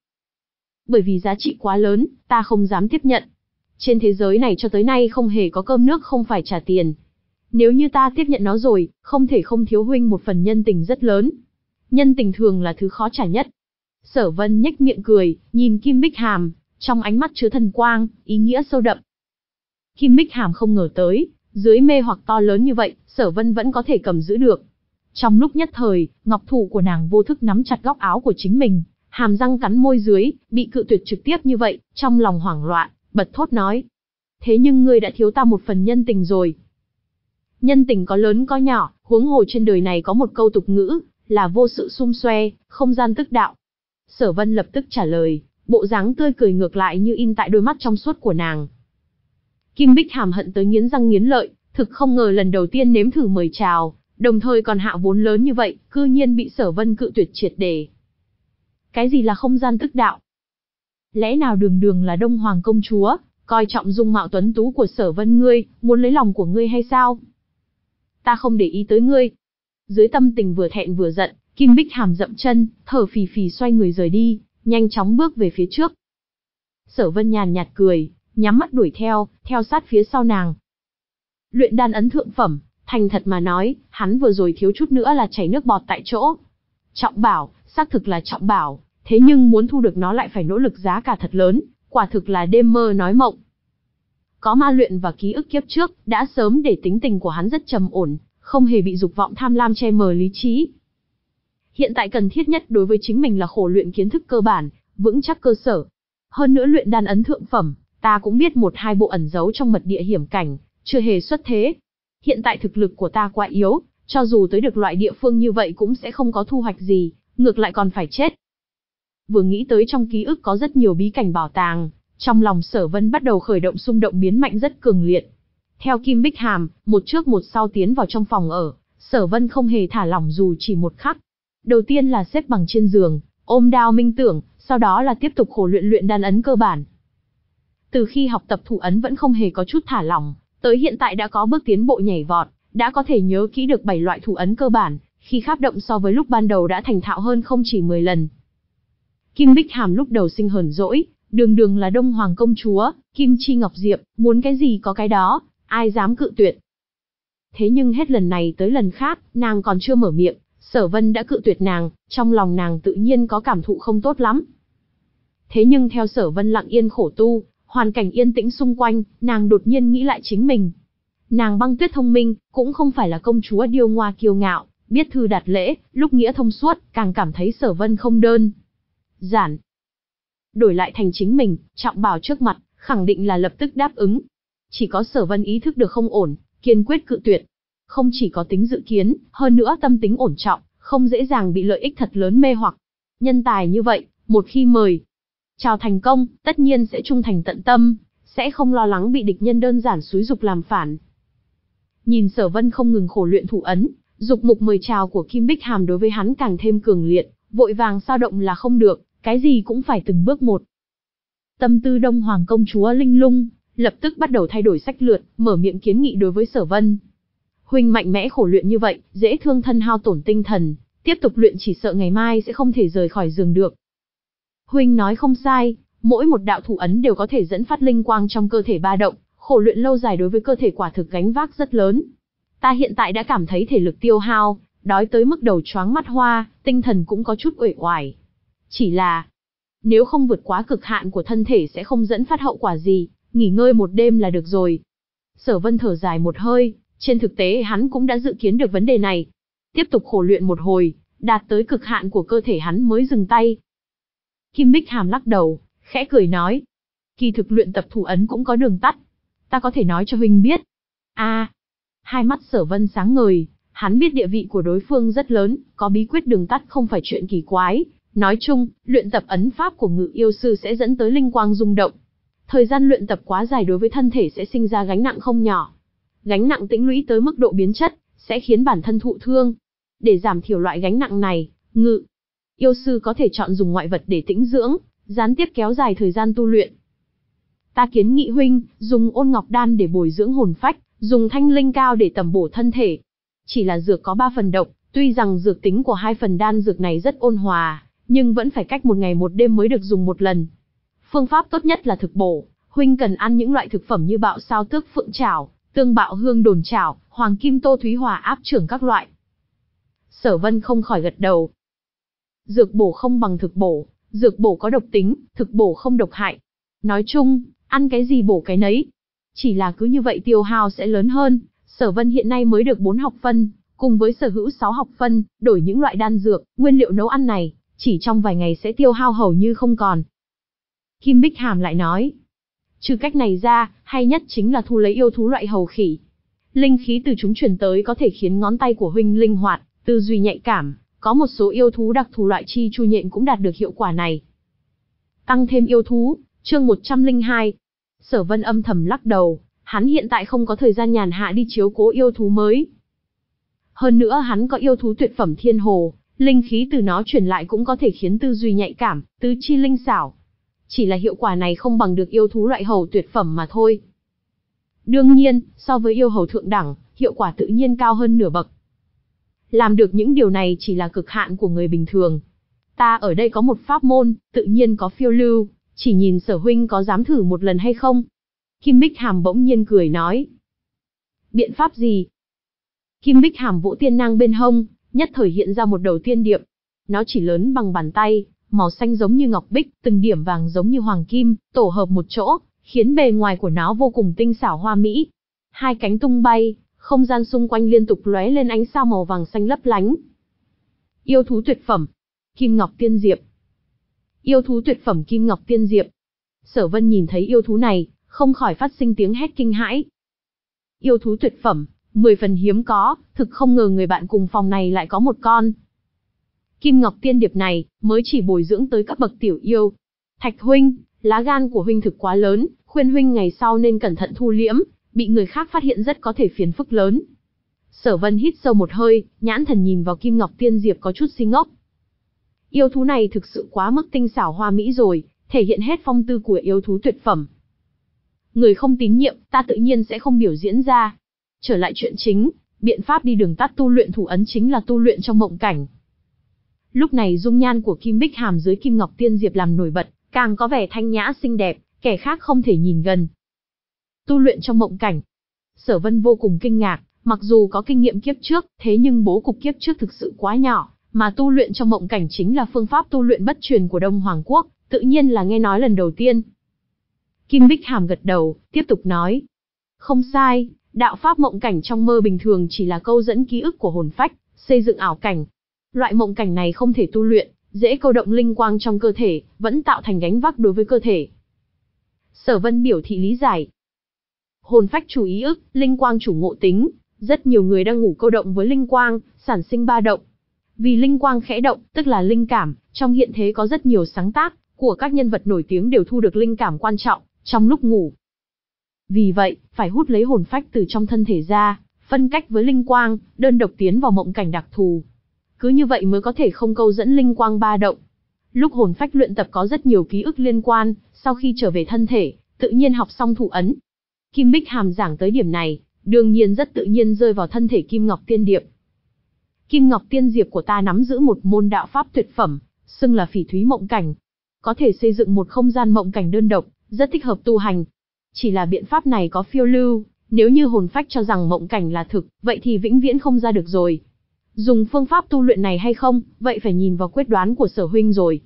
Bởi vì giá trị quá lớn, ta không dám tiếp nhận. Trên thế giới này cho tới nay không hề có cơm nước không phải trả tiền. Nếu như ta tiếp nhận nó rồi, không thể không thiếu huynh một phần nhân tình rất lớn. Nhân tình thường là thứ khó trả nhất. Sở Vân nhếch miệng cười, nhìn Kim Bích Hàm, trong ánh mắt chứa thần quang, ý nghĩa sâu đậm. Kim Bích Hàm không ngờ tới, dưới mê hoặc to lớn như vậy, Sở Vân vẫn có thể cầm giữ được. Trong lúc nhất thời, ngọc thủ của nàng vô thức nắm chặt góc áo của chính mình, hàm răng cắn môi dưới, bị cự tuyệt trực tiếp như vậy, trong lòng hoảng loạn, bật thốt nói. Thế nhưng ngươi đã thiếu ta một phần nhân tình rồi. Nhân tình có lớn có nhỏ, huống hồ trên đời này có một câu tục ngữ, là vô sự xung xoe, không gian tức đạo. Sở Vân lập tức trả lời, bộ dáng tươi cười ngược lại như in tại đôi mắt trong suốt của nàng. Kim Bích Hàm hận tới nghiến răng nghiến lợi, thực không ngờ lần đầu tiên nếm thử mời chào, đồng thời còn hạ vốn lớn như vậy, cư nhiên bị Sở Vân cự tuyệt triệt để. Cái gì là không gian tức đạo? Lẽ nào đường đường là Đông Hoàng công chúa, coi trọng dung mạo tuấn tú của Sở Vân ngươi, muốn lấy lòng của ngươi hay sao? Ta không để ý tới ngươi. Dưới tâm tình vừa thẹn vừa giận, Kim Bích Hàm dậm chân, thở phì phì xoay người rời đi, nhanh chóng bước về phía trước. Sở Vân nhàn nhạt cười, nhắm mắt đuổi theo, theo sát phía sau nàng. Luyện đan ấn thượng phẩm, thành thật mà nói, hắn vừa rồi thiếu chút nữa là chảy nước bọt tại chỗ. Trọng bảo, xác thực là trọng bảo, thế nhưng muốn thu được nó lại phải nỗ lực giá cả thật lớn, quả thực là đêm mơ nói mộng. Có ma luyện và ký ức kiếp trước, đã sớm để tính tình của hắn rất trầm ổn, không hề bị dục vọng tham lam che mờ lý trí. Hiện tại cần thiết nhất đối với chính mình là khổ luyện kiến thức cơ bản, vững chắc cơ sở. Hơn nữa luyện đan ấn thượng phẩm, ta cũng biết một hai bộ ẩn giấu trong mật địa hiểm cảnh, chưa hề xuất thế. Hiện tại thực lực của ta quá yếu, cho dù tới được loại địa phương như vậy cũng sẽ không có thu hoạch gì, ngược lại còn phải chết. Vừa nghĩ tới trong ký ức có rất nhiều bí cảnh bảo tàng, trong lòng Sở Vân bắt đầu khởi động xung động biến mạnh rất cường liệt. Theo Kim Bích Hàm, một trước một sau tiến vào trong phòng ở, Sở Vân không hề thả lỏng dù chỉ một khắc. Đầu tiên là xếp bằng trên giường, ôm đao minh tưởng, sau đó là tiếp tục khổ luyện luyện đan ấn cơ bản. Từ khi học tập thủ ấn vẫn không hề có chút thả lỏng, tới hiện tại đã có bước tiến bộ nhảy vọt, đã có thể nhớ kỹ được bảy loại thủ ấn cơ bản, khi kháp động so với lúc ban đầu đã thành thạo hơn không chỉ mười lần. Kim Bích Hàm lúc đầu sinh hờn dỗi, đường đường là Đông Hoàng công chúa, Kim Chi Ngọc Diệp, muốn cái gì có cái đó, ai dám cự tuyệt. Thế nhưng hết lần này tới lần khác, nàng còn chưa mở miệng, Sở Vân đã cự tuyệt nàng, trong lòng nàng tự nhiên có cảm thụ không tốt lắm. Thế nhưng theo Sở Vân lặng yên khổ tu, hoàn cảnh yên tĩnh xung quanh, nàng đột nhiên nghĩ lại chính mình. Nàng Băng Tuyết thông minh, cũng không phải là công chúa điêu ngoa kiêu ngạo, biết thư đạt lễ, lúc nghĩa thông suốt, càng cảm thấy Sở Vân không đơn giản. Đổi lại thành chính mình, Trọng Bảo trước mặt, khẳng định là lập tức đáp ứng. Chỉ có Sở Vân ý thức được không ổn, kiên quyết cự tuyệt. Không chỉ có tính dự kiến, hơn nữa tâm tính ổn trọng, không dễ dàng bị lợi ích thật lớn mê hoặc. Nhân tài như vậy, một khi mời chào thành công, tất nhiên sẽ trung thành tận tâm, sẽ không lo lắng bị địch nhân đơn giản xúi dục làm phản. Nhìn Sở Vân không ngừng khổ luyện thủ ấn, dục mục mời chào của Kim Bích Hàm đối với hắn càng thêm cường liệt, vội vàng sao động là không được, cái gì cũng phải từng bước một. Tâm tư Đông Hoàng công chúa linh lung, lập tức bắt đầu thay đổi sách lược, mở miệng kiến nghị đối với Sở Vân. Huynh mạnh mẽ khổ luyện như vậy, dễ thương thân hao tổn tinh thần, tiếp tục luyện chỉ sợ ngày mai sẽ không thể rời khỏi giường được. Huynh nói không sai, mỗi một đạo thủ ấn đều có thể dẫn phát linh quang trong cơ thể ba động, khổ luyện lâu dài đối với cơ thể quả thực gánh vác rất lớn. Ta hiện tại đã cảm thấy thể lực tiêu hao, đói tới mức đầu choáng mắt hoa, tinh thần cũng có chút uể oải. Chỉ là, nếu không vượt quá cực hạn của thân thể sẽ không dẫn phát hậu quả gì, nghỉ ngơi một đêm là được rồi. Sở Vân thở dài một hơi, trên thực tế hắn cũng đã dự kiến được vấn đề này. Tiếp tục khổ luyện một hồi, đạt tới cực hạn của cơ thể hắn mới dừng tay. Kim Bích Hàm lắc đầu, khẽ cười nói. Kỳ thực luyện tập thủ ấn cũng có đường tắt. Ta có thể nói cho huynh biết. A, à, hai mắt Sở Vân sáng ngời, hắn biết địa vị của đối phương rất lớn, có bí quyết đường tắt không phải chuyện kỳ quái. Nói chung, luyện tập ấn pháp của Ngự yêu sư sẽ dẫn tới linh quang rung động. Thời gian luyện tập quá dài đối với thân thể sẽ sinh ra gánh nặng không nhỏ. Gánh nặng tĩnh lũy tới mức độ biến chất, sẽ khiến bản thân thụ thương. Để giảm thiểu loại gánh nặng này, Ngự yêu sư có thể chọn dùng ngoại vật để tĩnh dưỡng, gián tiếp kéo dài thời gian tu luyện. Ta kiến nghị huynh, dùng ôn ngọc đan để bồi dưỡng hồn phách, dùng thanh linh cao để tẩm bổ thân thể. Chỉ là dược có ba phần độc, tuy rằng dược tính của hai phần đan dược này rất ôn hòa, nhưng vẫn phải cách một ngày một đêm mới được dùng một lần. Phương pháp tốt nhất là thực bổ, huynh cần ăn những loại thực phẩm như bạo sao tước phượng chảo, tương bạo hương đồn chảo, hoàng kim tô thúy hòa áp trưởng các loại. Sở Vân không khỏi gật đầu. Dược bổ không bằng thực bổ, dược bổ có độc tính, thực bổ không độc hại. Nói chung, ăn cái gì bổ cái nấy. Chỉ là cứ như vậy tiêu hao sẽ lớn hơn, Sở Vân hiện nay mới được bốn học phân, cùng với sở hữu sáu học phân, đổi những loại đan dược, nguyên liệu nấu ăn này, chỉ trong vài ngày sẽ tiêu hao hầu như không còn. Kim Bích Hàm lại nói, trừ cách này ra, hay nhất chính là thu lấy yêu thú loại hầu khỉ. Linh khí từ chúng truyền tới có thể khiến ngón tay của huynh linh hoạt, tư duy nhạy cảm, có một số yêu thú đặc thù loại chi chu nhện cũng đạt được hiệu quả này. Tăng thêm yêu thú, chương một trăm lẻ hai. Sở Vân âm thầm lắc đầu, hắn hiện tại không có thời gian nhàn hạ đi chiếu cố yêu thú mới. Hơn nữa hắn có yêu thú tuyệt phẩm thiên hồ, linh khí từ nó truyền lại cũng có thể khiến tư duy nhạy cảm, tứ chi linh xảo. Chỉ là hiệu quả này không bằng được yêu thú loại hầu tuyệt phẩm mà thôi. Đương nhiên, so với yêu hầu thượng đẳng, hiệu quả tự nhiên cao hơn nửa bậc. Làm được những điều này chỉ là cực hạn của người bình thường. Ta ở đây có một pháp môn, tự nhiên có phiêu lưu, chỉ nhìn Sở huynh có dám thử một lần hay không? Kim Bích Hàm bỗng nhiên cười nói. Biện pháp gì? Kim Bích Hàm vỗ tiên nang bên hông, nhất thời hiện ra một đầu tiên điệp. Nó chỉ lớn bằng bàn tay, màu xanh giống như ngọc bích, từng điểm vàng giống như hoàng kim, tổ hợp một chỗ, khiến bề ngoài của nó vô cùng tinh xảo hoa mỹ. Hai cánh tung bay, không gian xung quanh liên tục lóe lên ánh sao màu vàng xanh lấp lánh. Yêu thú tuyệt phẩm, Kim Ngọc Tiên Diệp. Yêu thú tuyệt phẩm Kim Ngọc Tiên Diệp. Sở Vân nhìn thấy yêu thú này, không khỏi phát sinh tiếng hét kinh hãi. Yêu thú tuyệt phẩm, mười phần hiếm có, thực không ngờ người bạn cùng phòng này lại có một con. Kim Ngọc Tiên Điệp này, mới chỉ bồi dưỡng tới các bậc tiểu yêu. Thạch huynh, lá gan của huynh thực quá lớn, khuyên huynh ngày sau nên cẩn thận thu liễm, bị người khác phát hiện rất có thể phiền phức lớn. Sở Vân hít sâu một hơi, nhãn thần nhìn vào Kim Ngọc Tiên Diệp có chút si ngốc. Yêu thú này thực sự quá mức tinh xảo hoa mỹ rồi, thể hiện hết phong tư của yêu thú tuyệt phẩm. Người không tín nhiệm, ta tự nhiên sẽ không biểu diễn ra. Trở lại chuyện chính, biện pháp đi đường tắt tu luyện thủ ấn chính là tu luyện trong mộng cảnh. Lúc này dung nhan của Kim Bích Hàm dưới Kim Ngọc Tiên Diệp làm nổi bật, càng có vẻ thanh nhã xinh đẹp, kẻ khác không thể nhìn gần. Tu luyện trong mộng cảnh. Sở Vân vô cùng kinh ngạc, Mặc dù có kinh nghiệm kiếp trước, thế nhưng bố cục kiếp trước thực sự quá nhỏ, mà tu luyện trong mộng cảnh chính là phương pháp tu luyện bất truyền của Đông Hoàng Quốc, tự nhiên là nghe nói lần đầu tiên. Kim Bích Hàm gật đầu, tiếp tục nói. Không sai, đạo pháp mộng cảnh trong mơ bình thường chỉ là câu dẫn ký ức của hồn phách, xây dựng ảo cảnh. Loại mộng cảnh này không thể tu luyện, dễ câu động linh quang trong cơ thể, vẫn tạo thành gánh vác đối với cơ thể. Sở Vân biểu thị lý giải. Hồn phách chủ ý ức, linh quang chủ ngộ tính, rất nhiều người đang ngủ câu động với linh quang, sản sinh ba động. Vì linh quang khẽ động, tức là linh cảm, trong hiện thế có rất nhiều sáng tác của các nhân vật nổi tiếng đều thu được linh cảm quan trọng trong lúc ngủ. Vì vậy, phải hút lấy hồn phách từ trong thân thể ra, phân cách với linh quang, đơn độc tiến vào mộng cảnh đặc thù. Cứ như vậy mới có thể không câu dẫn linh quang ba động. Lúc hồn phách luyện tập có rất nhiều ký ức liên quan, sau khi trở về thân thể, tự nhiên học xong thủ ấn. Kim Bích Hàm giảng tới điểm này, đương nhiên rất tự nhiên rơi vào thân thể Kim Ngọc Tiên Điệp. Kim Ngọc Tiên Diệp của ta nắm giữ một môn đạo pháp tuyệt phẩm, xưng là Phỉ Thúy Mộng Cảnh. Có thể xây dựng một không gian mộng cảnh đơn độc, rất thích hợp tu hành. Chỉ là biện pháp này có phiêu lưu, nếu như hồn phách cho rằng mộng cảnh là thực, vậy thì vĩnh viễn không ra được rồi. Dùng phương pháp tu luyện này hay không, vậy phải nhìn vào quyết đoán của Sở huynh rồi.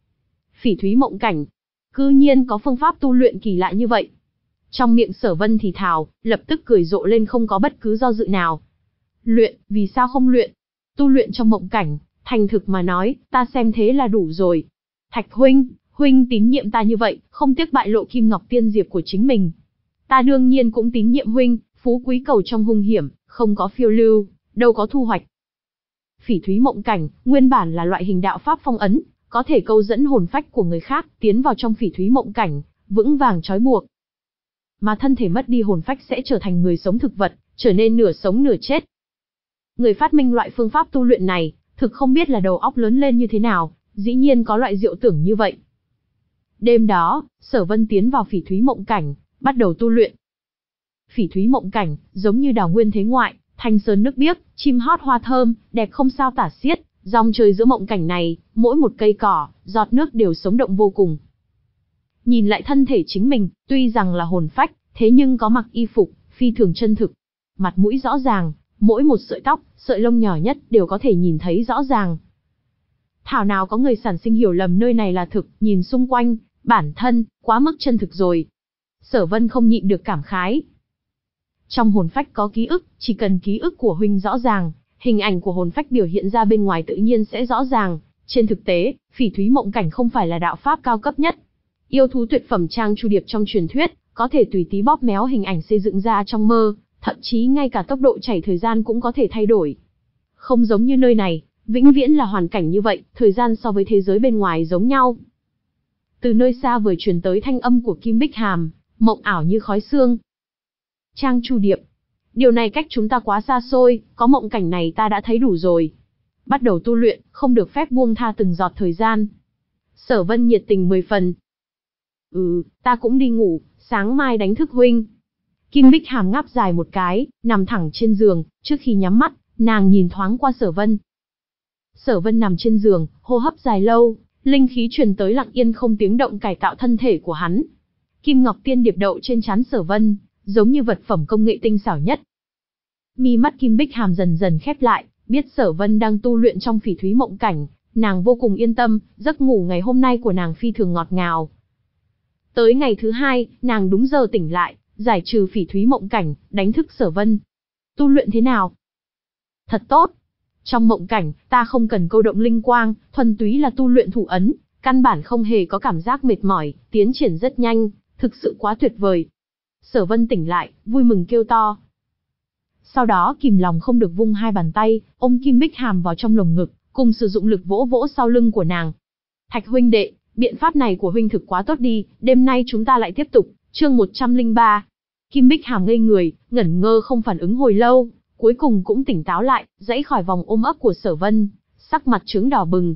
Phỉ Thúy Mộng Cảnh, cư nhiên có phương pháp tu luyện kỳ lạ như vậy. Trong miệng Sở Vân thì thào, lập tức cười rộ lên không có bất cứ do dự nào. Luyện, vì sao không luyện? Tu luyện trong mộng cảnh, thành thực mà nói, ta xem thế là đủ rồi. Thạch huynh, huynh tín nhiệm ta như vậy, không tiếc bại lộ Kim Ngọc Tiên Diệp của chính mình. Ta đương nhiên cũng tín nhiệm huynh, phú quý cầu trong hung hiểm, không có phiêu lưu, đâu có thu hoạch. Phỉ Thúy Mộng Cảnh, nguyên bản là loại hình đạo pháp phong ấn, có thể câu dẫn hồn phách của người khác tiến vào trong Phỉ Thúy Mộng Cảnh, vững vàng trói buộc. Mà thân thể mất đi hồn phách sẽ trở thành người sống thực vật, trở nên nửa sống nửa chết. Người phát minh loại phương pháp tu luyện này, thực không biết là đầu óc lớn lên như thế nào, dĩ nhiên có loại diệu tưởng như vậy. Đêm đó, Sở Vân tiến vào Phỉ Thúy Mộng Cảnh, bắt đầu tu luyện. Phỉ Thúy Mộng Cảnh, giống như đào nguyên thế ngoại, thanh sơn nước biếc, chim hót hoa thơm, đẹp không sao tả xiết, dòng trời giữa mộng cảnh này, mỗi một cây cỏ, giọt nước đều sống động vô cùng. Nhìn lại thân thể chính mình, tuy rằng là hồn phách, thế nhưng có mặc y phục, phi thường chân thực. Mặt mũi rõ ràng, mỗi một sợi tóc, sợi lông nhỏ nhất đều có thể nhìn thấy rõ ràng. Thảo nào có người sản sinh hiểu lầm nơi này là thực, nhìn xung quanh, bản thân, quá mức chân thực rồi. Sở Vân không nhịn được cảm khái. Trong hồn phách có ký ức, chỉ cần ký ức của huynh rõ ràng, hình ảnh của hồn phách biểu hiện ra bên ngoài tự nhiên sẽ rõ ràng. Trên thực tế, Phỉ Thúy Mộng Cảnh không phải là đạo pháp cao cấp nhất. Yêu thú tuyệt phẩm Trang Chu Điệp trong truyền thuyết, có thể tùy tí bóp méo hình ảnh xây dựng ra trong mơ, thậm chí ngay cả tốc độ chảy thời gian cũng có thể thay đổi. Không giống như nơi này, vĩnh viễn là hoàn cảnh như vậy, thời gian so với thế giới bên ngoài giống nhau. Từ nơi xa vừa truyền tới thanh âm của Kim Bích Hàm, mộng ảo như khói sương. Trang Chu Điệp, điều này cách chúng ta quá xa xôi, có mộng cảnh này ta đã thấy đủ rồi. Bắt đầu tu luyện, không được phép buông tha từng giọt thời gian. Sở Vân nhiệt tình mười phần. Ừ, ta cũng đi ngủ, sáng mai đánh thức huynh. Kim Bích Hàm ngáp dài một cái, nằm thẳng trên giường, trước khi nhắm mắt, nàng nhìn thoáng qua Sở Vân. Sở Vân nằm trên giường, hô hấp dài lâu, linh khí truyền tới lặng yên không tiếng động cải tạo thân thể của hắn. Kim Ngọc Tiên Điệp đậu trên trán Sở Vân, giống như vật phẩm công nghệ tinh xảo nhất. Mi mắt Kim Bích Hàm dần dần khép lại, biết Sở Vân đang tu luyện trong Phỉ Thúy Mộng Cảnh, nàng vô cùng yên tâm, giấc ngủ ngày hôm nay của nàng phi thường ngọt ngào. Tới ngày thứ hai, nàng đúng giờ tỉnh lại, giải trừ Phỉ Thúy Mộng Cảnh, đánh thức Sở Vân. Tu luyện thế nào? Thật tốt. Trong mộng cảnh, ta không cần câu động linh quang, thuần túy là tu luyện thủ ấn, căn bản không hề có cảm giác mệt mỏi, tiến triển rất nhanh, thực sự quá tuyệt vời. Sở Vân tỉnh lại, vui mừng kêu to. Sau đó kìm lòng không được vung hai bàn tay, ôm Kim Bích Hàm vào trong lồng ngực, cùng sử dụng lực vỗ vỗ sau lưng của nàng. Thạch huynh đệ, biện pháp này của huynh thực quá tốt đi, đêm nay chúng ta lại tiếp tục. Chương một trăm lẻ ba. Kim Bích Hàm ngây người, ngẩn ngơ không phản ứng hồi lâu, cuối cùng cũng tỉnh táo lại, dãy khỏi vòng ôm ấp của Sở Vân, sắc mặt trướng đỏ bừng.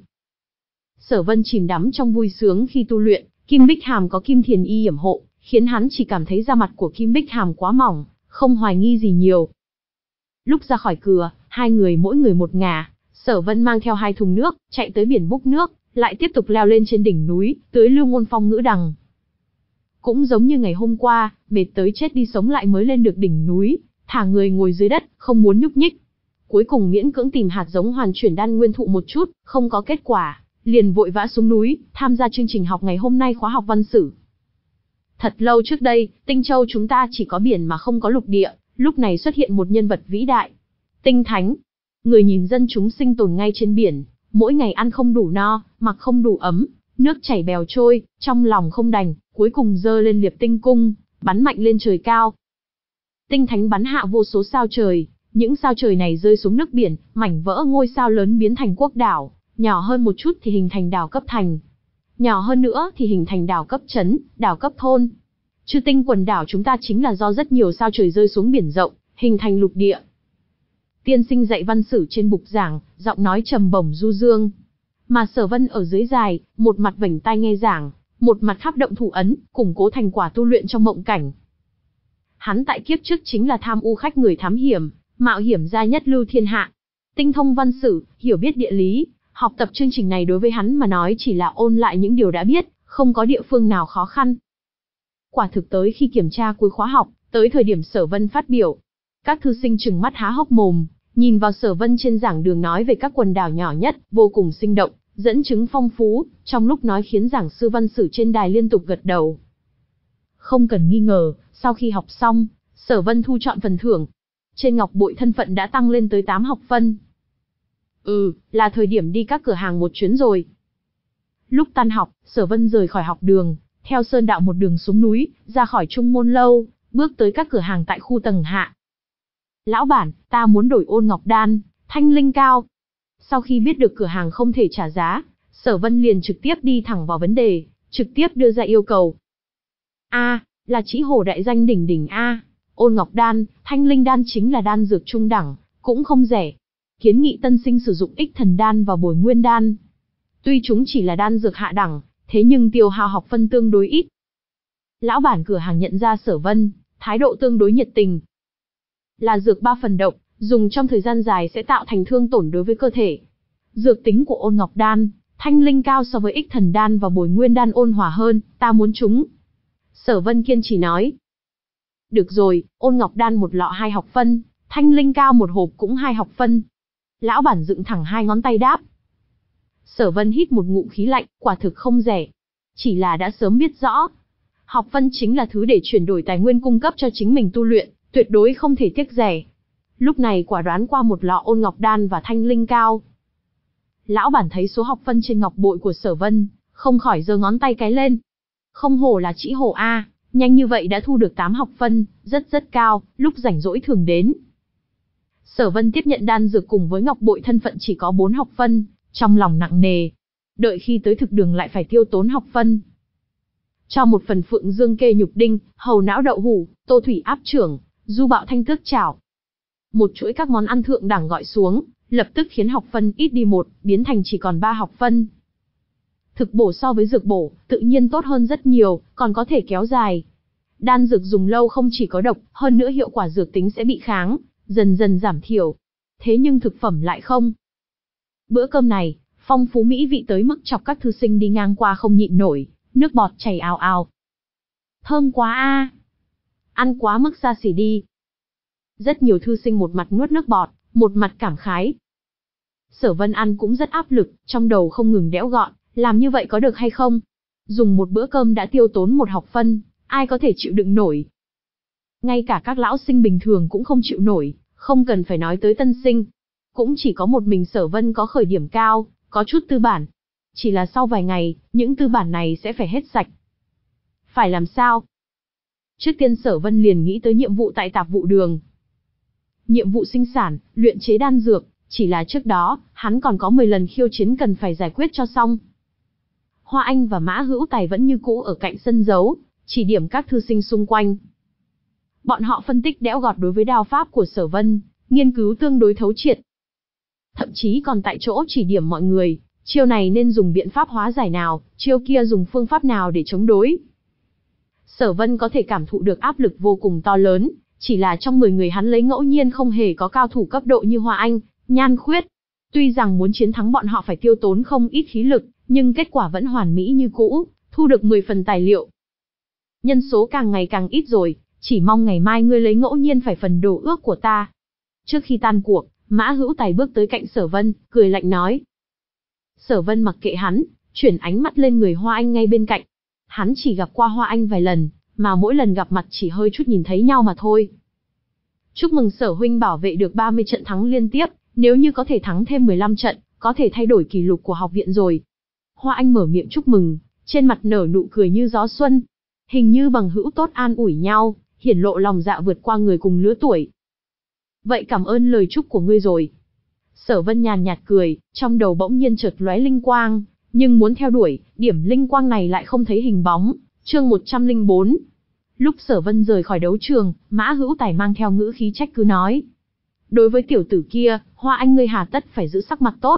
Sở Vân chìm đắm trong vui sướng khi tu luyện, Kim Bích Hàm có Kim Thiền Y yểm hộ, khiến hắn chỉ cảm thấy da mặt của Kim Bích Hàm quá mỏng, không hoài nghi gì nhiều. Lúc ra khỏi cửa, hai người mỗi người một ngả, Sở Vân mang theo hai thùng nước, chạy tới biển múc nước, lại tiếp tục leo lên trên đỉnh núi, tưới Lưu Ngôn Phong ngữ đằng. Cũng giống như ngày hôm qua, mệt tới chết đi sống lại mới lên được đỉnh núi, thả người ngồi dưới đất, không muốn nhúc nhích. Cuối cùng miễn cưỡng tìm hạt giống hoàn chuyển đan nguyên thụ một chút, không có kết quả, liền vội vã xuống núi, tham gia chương trình học ngày hôm nay khóa học văn sử. Thật lâu trước đây, Tinh Châu chúng ta chỉ có biển mà không có lục địa, lúc này xuất hiện một nhân vật vĩ đại. Tinh Thánh. Người nhìn dân chúng sinh tồn ngay trên biển, mỗi ngày ăn không đủ no, mặc không đủ ấm, nước chảy bèo trôi, trong lòng không đành, cuối cùng giơ lên Liệp Tinh Cung, bắn mạnh lên trời cao. Tinh Thánh bắn hạ vô số sao trời, những sao trời này rơi xuống nước biển, mảnh vỡ ngôi sao lớn biến thành quốc đảo, nhỏ hơn một chút thì hình thành đảo cấp thành. Nhỏ hơn nữa thì hình thành đảo cấp trấn, đảo cấp thôn. Chư tinh quần đảo chúng ta chính là do rất nhiều sao trời rơi xuống biển rộng, hình thành lục địa. Tiên sinh dạy văn sử trên bục giảng, giọng nói trầm bổng du dương. Mà Sở Vân ở dưới dài, một mặt vểnh tai nghe giảng, một mặt khắp động thủ ấn, củng cố thành quả tu luyện trong mộng cảnh. Hắn tại kiếp trước chính là tham u khách người thám hiểm, mạo hiểm gia nhất lưu thiên hạ. Tinh thông văn sử, hiểu biết địa lý, học tập chương trình này đối với hắn mà nói chỉ là ôn lại những điều đã biết, không có địa phương nào khó khăn. Quả thực tới khi kiểm tra cuối khóa học, tới thời điểm Sở Vân phát biểu, các thư sinh trừng mắt há hốc mồm, nhìn vào Sở Vân trên giảng đường nói về các quần đảo nhỏ nhất, vô cùng sinh động, dẫn chứng phong phú, trong lúc nói khiến giảng sư văn sử trên đài liên tục gật đầu. Không cần nghi ngờ, sau khi học xong, Sở Vân thu chọn phần thưởng. Trên ngọc bội thân phận đã tăng lên tới tám học phân. Ừ, là thời điểm đi các cửa hàng một chuyến rồi. Lúc tan học, Sở Vân rời khỏi học đường, theo sơn đạo một đường xuống núi, ra khỏi Trung Môn lâu, bước tới các cửa hàng tại khu tầng hạ. Lão bản, ta muốn đổi Ôn Ngọc Đan, Thanh Linh Cao. Sau khi biết được cửa hàng không thể trả giá, Sở Vân liền trực tiếp đi thẳng vào vấn đề, trực tiếp đưa ra yêu cầu. A, là Trĩ Hổ đại danh đỉnh đỉnh a. Ôn Ngọc Đan, Thanh Linh Đan chính là đan dược trung đẳng, cũng không rẻ. Kiến nghị tân sinh sử dụng Ích Thần Đan và Bồi Nguyên Đan. Tuy chúng chỉ là đan dược hạ đẳng, thế nhưng tiêu hao học phân tương đối ít. Lão bản cửa hàng nhận ra Sở Vân, thái độ tương đối nhiệt tình. Là dược ba phần độc, dùng trong thời gian dài sẽ tạo thành thương tổn đối với cơ thể. Dược tính của Ôn Ngọc Đan, Thanh Linh Cao so với Ích Thần Đan và Bồi Nguyên Đan ôn hòa hơn, ta muốn chúng. Sở Vân kiên trì nói. Được rồi, Ôn Ngọc Đan một lọ hai học phân, Thanh Linh Cao một hộp cũng hai học phân. Lão bản dựng thẳng hai ngón tay đáp. Sở Vân hít một ngụm khí lạnh, quả thực không rẻ. Chỉ là đã sớm biết rõ. Học phân chính là thứ để chuyển đổi tài nguyên cung cấp cho chính mình tu luyện, tuyệt đối không thể tiếc rẻ. Lúc này quả đoán qua một lọ Ôn Ngọc Đan và Thanh Linh Cao. Lão bản thấy số học phân trên ngọc bội của Sở Vân, không khỏi giơ ngón tay cái lên. Không hổ là Trĩ Hổ a, nhanh như vậy đã thu được tám học phân, rất rất cao, lúc rảnh rỗi thường đến. Sở Vân tiếp nhận đan dược cùng với ngọc bội thân phận chỉ có bốn học phân, trong lòng nặng nề. Đợi khi tới thực đường lại phải tiêu tốn học phân. Cho một phần Phượng Dương Kê Nhục Đinh, Hầu Não Đậu Hủ, Tô Thủy Áp Chưởng, Du Bạo Thanh Tước Chảo. Một chuỗi các món ăn thượng đẳng gọi xuống, lập tức khiến học phân ít đi một, biến thành chỉ còn ba học phân. Thực bổ so với dược bổ, tự nhiên tốt hơn rất nhiều, còn có thể kéo dài. Đan dược dùng lâu không chỉ có độc, hơn nữa hiệu quả dược tính sẽ bị kháng, dần dần giảm thiểu. Thế nhưng thực phẩm lại không. Bữa cơm này, phong phú mỹ vị tới mức chọc các thư sinh đi ngang qua không nhịn nổi, nước bọt chảy ào ào. Thơm quá a, ăn quá mức xa xỉ đi. Rất nhiều thư sinh một mặt nuốt nước bọt, một mặt cảm khái. Sở Vân ăn cũng rất áp lực, trong đầu không ngừng đẽo gọn, làm như vậy có được hay không? Dùng một bữa cơm đã tiêu tốn một học phân, ai có thể chịu đựng nổi? Ngay cả các lão sinh bình thường cũng không chịu nổi, không cần phải nói tới tân sinh. Cũng chỉ có một mình Sở Vân có khởi điểm cao, có chút tư bản. Chỉ là sau vài ngày, những tư bản này sẽ phải hết sạch. Phải làm sao? Trước tiên Sở Vân liền nghĩ tới nhiệm vụ tại tạp vụ đường. Nhiệm vụ sinh sản, luyện chế đan dược, chỉ là trước đó, hắn còn có mười lần khiêu chiến cần phải giải quyết cho xong. Hoa Anh và Mã Hữu Tài vẫn như cũ ở cạnh sân giấu, chỉ điểm các thư sinh xung quanh. Bọn họ phân tích đẽo gọt đối với đao pháp của Sở Vân, nghiên cứu tương đối thấu triệt. Thậm chí còn tại chỗ chỉ điểm mọi người, chiêu này nên dùng biện pháp hóa giải nào, chiêu kia dùng phương pháp nào để chống đối. Sở Vân có thể cảm thụ được áp lực vô cùng to lớn, chỉ là trong mười người hắn lấy ngẫu nhiên không hề có cao thủ cấp độ như Hoa Anh, Nhan Khuyết. Tuy rằng muốn chiến thắng bọn họ phải tiêu tốn không ít khí lực, nhưng kết quả vẫn hoàn mỹ như cũ, thu được mười phần tài liệu. Nhân số càng ngày càng ít rồi, chỉ mong ngày mai ngươi lấy ngẫu nhiên phải phần đồ ước của ta. Trước khi tan cuộc, Mã Hữu Tài bước tới cạnh Sở Vân, cười lạnh nói. Sở Vân mặc kệ hắn, chuyển ánh mắt lên người Hoa Anh ngay bên cạnh. Hắn chỉ gặp qua Hoa Anh vài lần, mà mỗi lần gặp mặt chỉ hơi chút nhìn thấy nhau mà thôi. Chúc mừng Sở huynh bảo vệ được ba mươi trận thắng liên tiếp, nếu như có thể thắng thêm mười lăm trận, có thể thay đổi kỷ lục của học viện rồi. Hoa Anh mở miệng chúc mừng, trên mặt nở nụ cười như gió xuân. Hình như bằng hữu tốt an ủi nhau, hiển lộ lòng dạ vượt qua người cùng lứa tuổi. Vậy cảm ơn lời chúc của ngươi rồi. Sở Vân nhàn nhạt cười, trong đầu bỗng nhiên chợt lóe linh quang, nhưng muốn theo đuổi, điểm linh quang này lại không thấy hình bóng. Chương một trăm lẻ bốn. Lúc Sở Vân rời khỏi đấu trường, Mã Hữu Tài mang theo ngữ khí trách cứ nói. Đối với tiểu tử kia, Hoa Anh ngươi hà tất phải giữ sắc mặt tốt.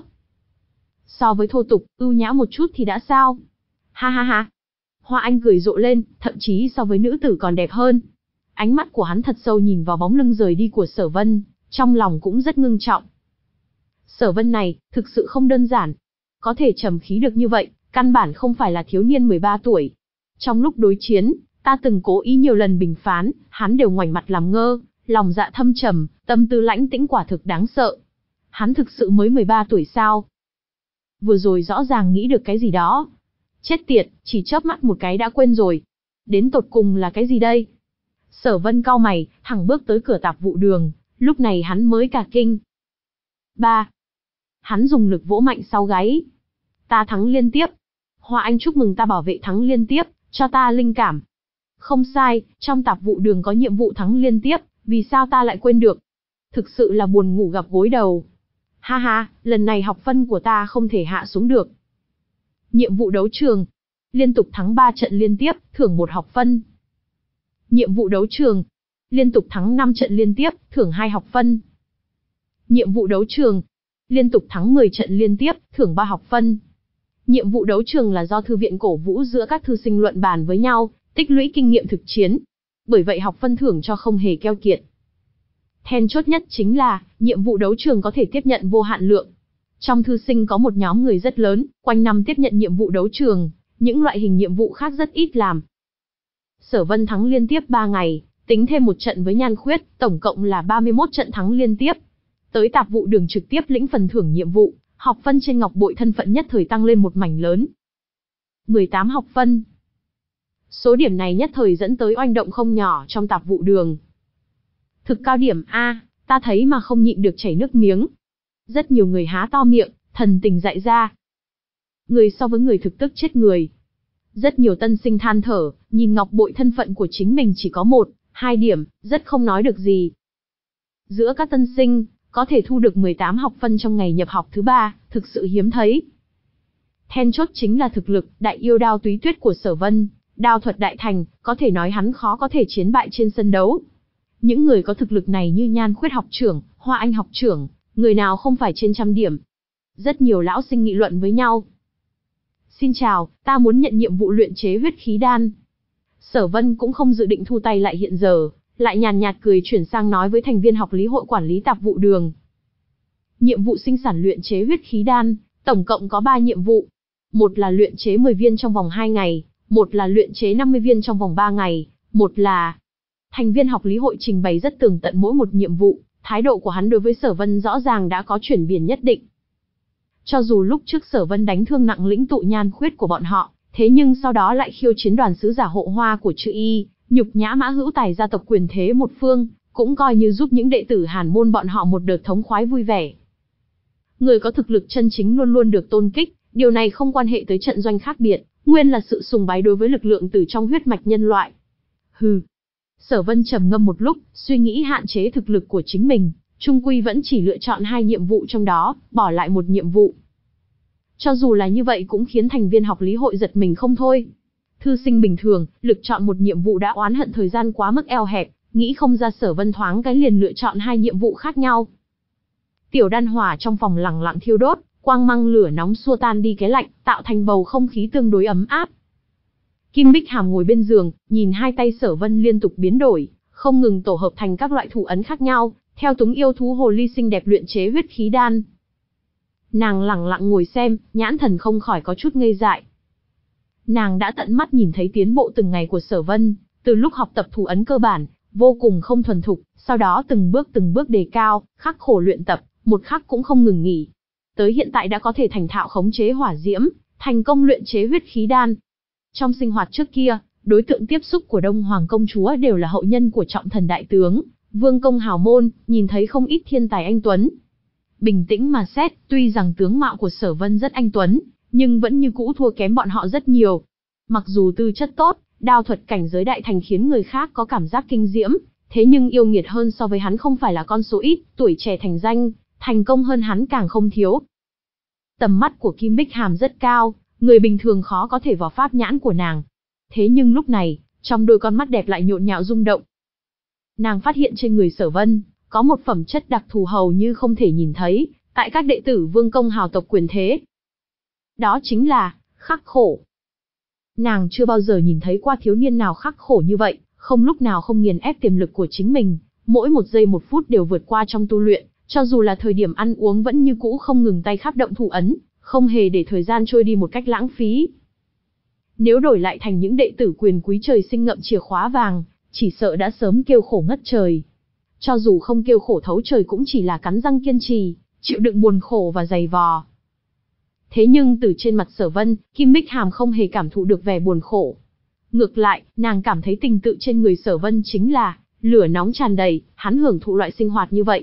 So với thô tục, ưu nhã một chút thì đã sao? Ha ha ha. Hoa Anh cười rộ lên, thậm chí so với nữ tử còn đẹp hơn. Ánh mắt của hắn thật sâu nhìn vào bóng lưng rời đi của Sở Vân, trong lòng cũng rất ngưng trọng. Sở Vân này, thực sự không đơn giản. Có thể trầm khí được như vậy, căn bản không phải là thiếu niên mười ba tuổi. Trong lúc đối chiến, ta từng cố ý nhiều lần bình phán, hắn đều ngoảnh mặt làm ngơ, lòng dạ thâm trầm, tâm tư lãnh tĩnh quả thực đáng sợ. Hắn thực sự mới mười ba tuổi sao? Vừa rồi rõ ràng nghĩ được cái gì đó. Chết tiệt, chỉ chớp mắt một cái đã quên rồi. Đến tột cùng là cái gì đây? Sở Vân cau mày, thẳng bước tới cửa tạp vụ đường, lúc này hắn mới cả kinh. Ba. Hắn dùng lực vỗ mạnh sau gáy. Ta thắng liên tiếp. Hoa Anh chúc mừng ta bảo vệ thắng liên tiếp, cho ta linh cảm. Không sai, trong tạp vụ đường có nhiệm vụ thắng liên tiếp, vì sao ta lại quên được? Thực sự là buồn ngủ gặp gối đầu. Ha ha, lần này học phân của ta không thể hạ xuống được. Nhiệm vụ đấu trường. Liên tục thắng ba trận liên tiếp, thưởng một học phân. Nhiệm vụ đấu trường. Liên tục thắng năm trận liên tiếp, thưởng hai học phân. Nhiệm vụ đấu trường. Liên tục thắng mười trận liên tiếp, thưởng ba học phân. Nhiệm vụ đấu trường là do thư viện cổ vũ giữa các thư sinh luận bàn với nhau, tích lũy kinh nghiệm thực chiến. Bởi vậy học phân thưởng cho không hề keo kiệt. Then chốt nhất chính là, nhiệm vụ đấu trường có thể tiếp nhận vô hạn lượng. Trong thư sinh có một nhóm người rất lớn, quanh năm tiếp nhận nhiệm vụ đấu trường, những loại hình nhiệm vụ khác rất ít làm. Sở Vân thắng liên tiếp ba ngày, tính thêm một trận với Nhan Khuyết, tổng cộng là ba mươi mốt trận thắng liên tiếp. Tới tạp vụ đường trực tiếp lĩnh phần thưởng nhiệm vụ, học phân trên ngọc bội thân phận nhất thời tăng lên một mảnh lớn. mười tám học phân. Số điểm này nhất thời dẫn tới oanh động không nhỏ trong tạp vụ đường. Thực cao điểm A, ta thấy mà không nhịn được chảy nước miếng. Rất nhiều người há to miệng, thần tình dại ra. Người so với người thực tức chết người. Rất nhiều tân sinh than thở, nhìn ngọc bội thân phận của chính mình chỉ có một, hai điểm, rất không nói được gì. Giữa các tân sinh, có thể thu được mười tám học phân trong ngày nhập học thứ ba, thực sự hiếm thấy. Then chốt chính là thực lực, đại yêu đao túy tuyết của Sở Vân, đao thuật đại thành, có thể nói hắn khó có thể chiến bại trên sân đấu. Những người có thực lực này như Nhan Khuyết học trưởng, Hoa Anh học trưởng, người nào không phải trên trăm điểm. Rất nhiều lão sinh nghị luận với nhau. Xin chào, ta muốn nhận nhiệm vụ luyện chế huyết khí đan. Sở Vân cũng không dự định thu tay lại hiện giờ, lại nhàn nhạt cười chuyển sang nói với thành viên học lý hội quản lý tạp vụ đường. Nhiệm vụ sinh sản luyện chế huyết khí đan, tổng cộng có ba nhiệm vụ. Một là luyện chế mười viên trong vòng hai ngày, một là luyện chế năm mươi viên trong vòng ba ngày, một là... Thành viên học lý hội trình bày rất tường tận mỗi một nhiệm vụ, thái độ của hắn đối với Sở Vân rõ ràng đã có chuyển biến nhất định. Cho dù lúc trước Sở Vân đánh thương nặng lĩnh tụ Nhan Khuyết của bọn họ, thế nhưng sau đó lại khiêu chiến đoàn sứ giả hộ hoa của Chữ Y, nhục nhã Mã Hữu Tài gia tộc quyền thế một phương, cũng coi như giúp những đệ tử Hàn môn bọn họ một đợt thống khoái vui vẻ. Người có thực lực chân chính luôn luôn được tôn kích, điều này không quan hệ tới trận doanh khác biệt, nguyên là sự sùng bái đối với lực lượng từ trong huyết mạch nhân loại. Hừ. Sở Vân trầm ngâm một lúc, suy nghĩ hạn chế thực lực của chính mình, chung quy vẫn chỉ lựa chọn hai nhiệm vụ trong đó, bỏ lại một nhiệm vụ. Cho dù là như vậy cũng khiến thành viên học lý hội giật mình không thôi. Thư sinh bình thường, lực chọn một nhiệm vụ đã oán hận thời gian quá mức eo hẹp, nghĩ không ra Sở Vân thoáng cái liền lựa chọn hai nhiệm vụ khác nhau. Tiểu đan hỏa trong phòng lặng lặng thiêu đốt, quang mang lửa nóng xua tan đi cái lạnh, tạo thành bầu không khí tương đối ấm áp. Kim Bích Hàm ngồi bên giường, nhìn hai tay Sở Vân liên tục biến đổi, không ngừng tổ hợp thành các loại thủ ấn khác nhau, theo túng yêu thú hồ ly xinh đẹp luyện chế huyết khí đan. Nàng lặng lặng ngồi xem, nhãn thần không khỏi có chút ngây dại. Nàng đã tận mắt nhìn thấy tiến bộ từng ngày của Sở Vân, từ lúc học tập thủ ấn cơ bản, vô cùng không thuần thục, sau đó từng bước từng bước đề cao, khắc khổ luyện tập, một khắc cũng không ngừng nghỉ. Tới hiện tại đã có thể thành thạo khống chế hỏa diễm, thành công luyện chế huyết khí đan. Trong sinh hoạt trước kia, đối tượng tiếp xúc của Đông Hoàng công chúa đều là hậu nhân của trọng thần đại tướng, vương công hào môn, nhìn thấy không ít thiên tài anh tuấn. Bình tĩnh mà xét, tuy rằng tướng mạo của Sở Vân rất anh tuấn, nhưng vẫn như cũ thua kém bọn họ rất nhiều. Mặc dù tư chất tốt, đao thuật cảnh giới đại thành khiến người khác có cảm giác kinh diễm, thế nhưng yêu nghiệt hơn so với hắn không phải là con số ít, tuổi trẻ thành danh, thành công hơn hắn càng không thiếu. Tầm mắt của Kim Bích Hàm rất cao, người bình thường khó có thể vào pháp nhãn của nàng. Thế nhưng lúc này, trong đôi con mắt đẹp lại nhộn nhạo rung động. Nàng phát hiện trên người Sở Vân, có một phẩm chất đặc thù hầu như không thể nhìn thấy, tại các đệ tử vương công hào tộc quyền thế. Đó chính là, khắc khổ. Nàng chưa bao giờ nhìn thấy qua thiếu niên nào khắc khổ như vậy, không lúc nào không nghiền ép tiềm lực của chính mình, mỗi một giây một phút đều vượt qua trong tu luyện, cho dù là thời điểm ăn uống vẫn như cũ không ngừng tay khắp động thủ ấn, không hề để thời gian trôi đi một cách lãng phí. Nếu đổi lại thành những đệ tử quyền quý trời sinh ngậm chìa khóa vàng, chỉ sợ đã sớm kêu khổ ngất trời. Cho dù không kêu khổ thấu trời cũng chỉ là cắn răng kiên trì, chịu đựng buồn khổ và dày vò. Thế nhưng từ trên mặt Sở Vân, Kim Bích Hàm không hề cảm thụ được vẻ buồn khổ. Ngược lại, nàng cảm thấy tình tự trên người Sở Vân chính là lửa nóng tràn đầy, hắn hưởng thụ loại sinh hoạt như vậy.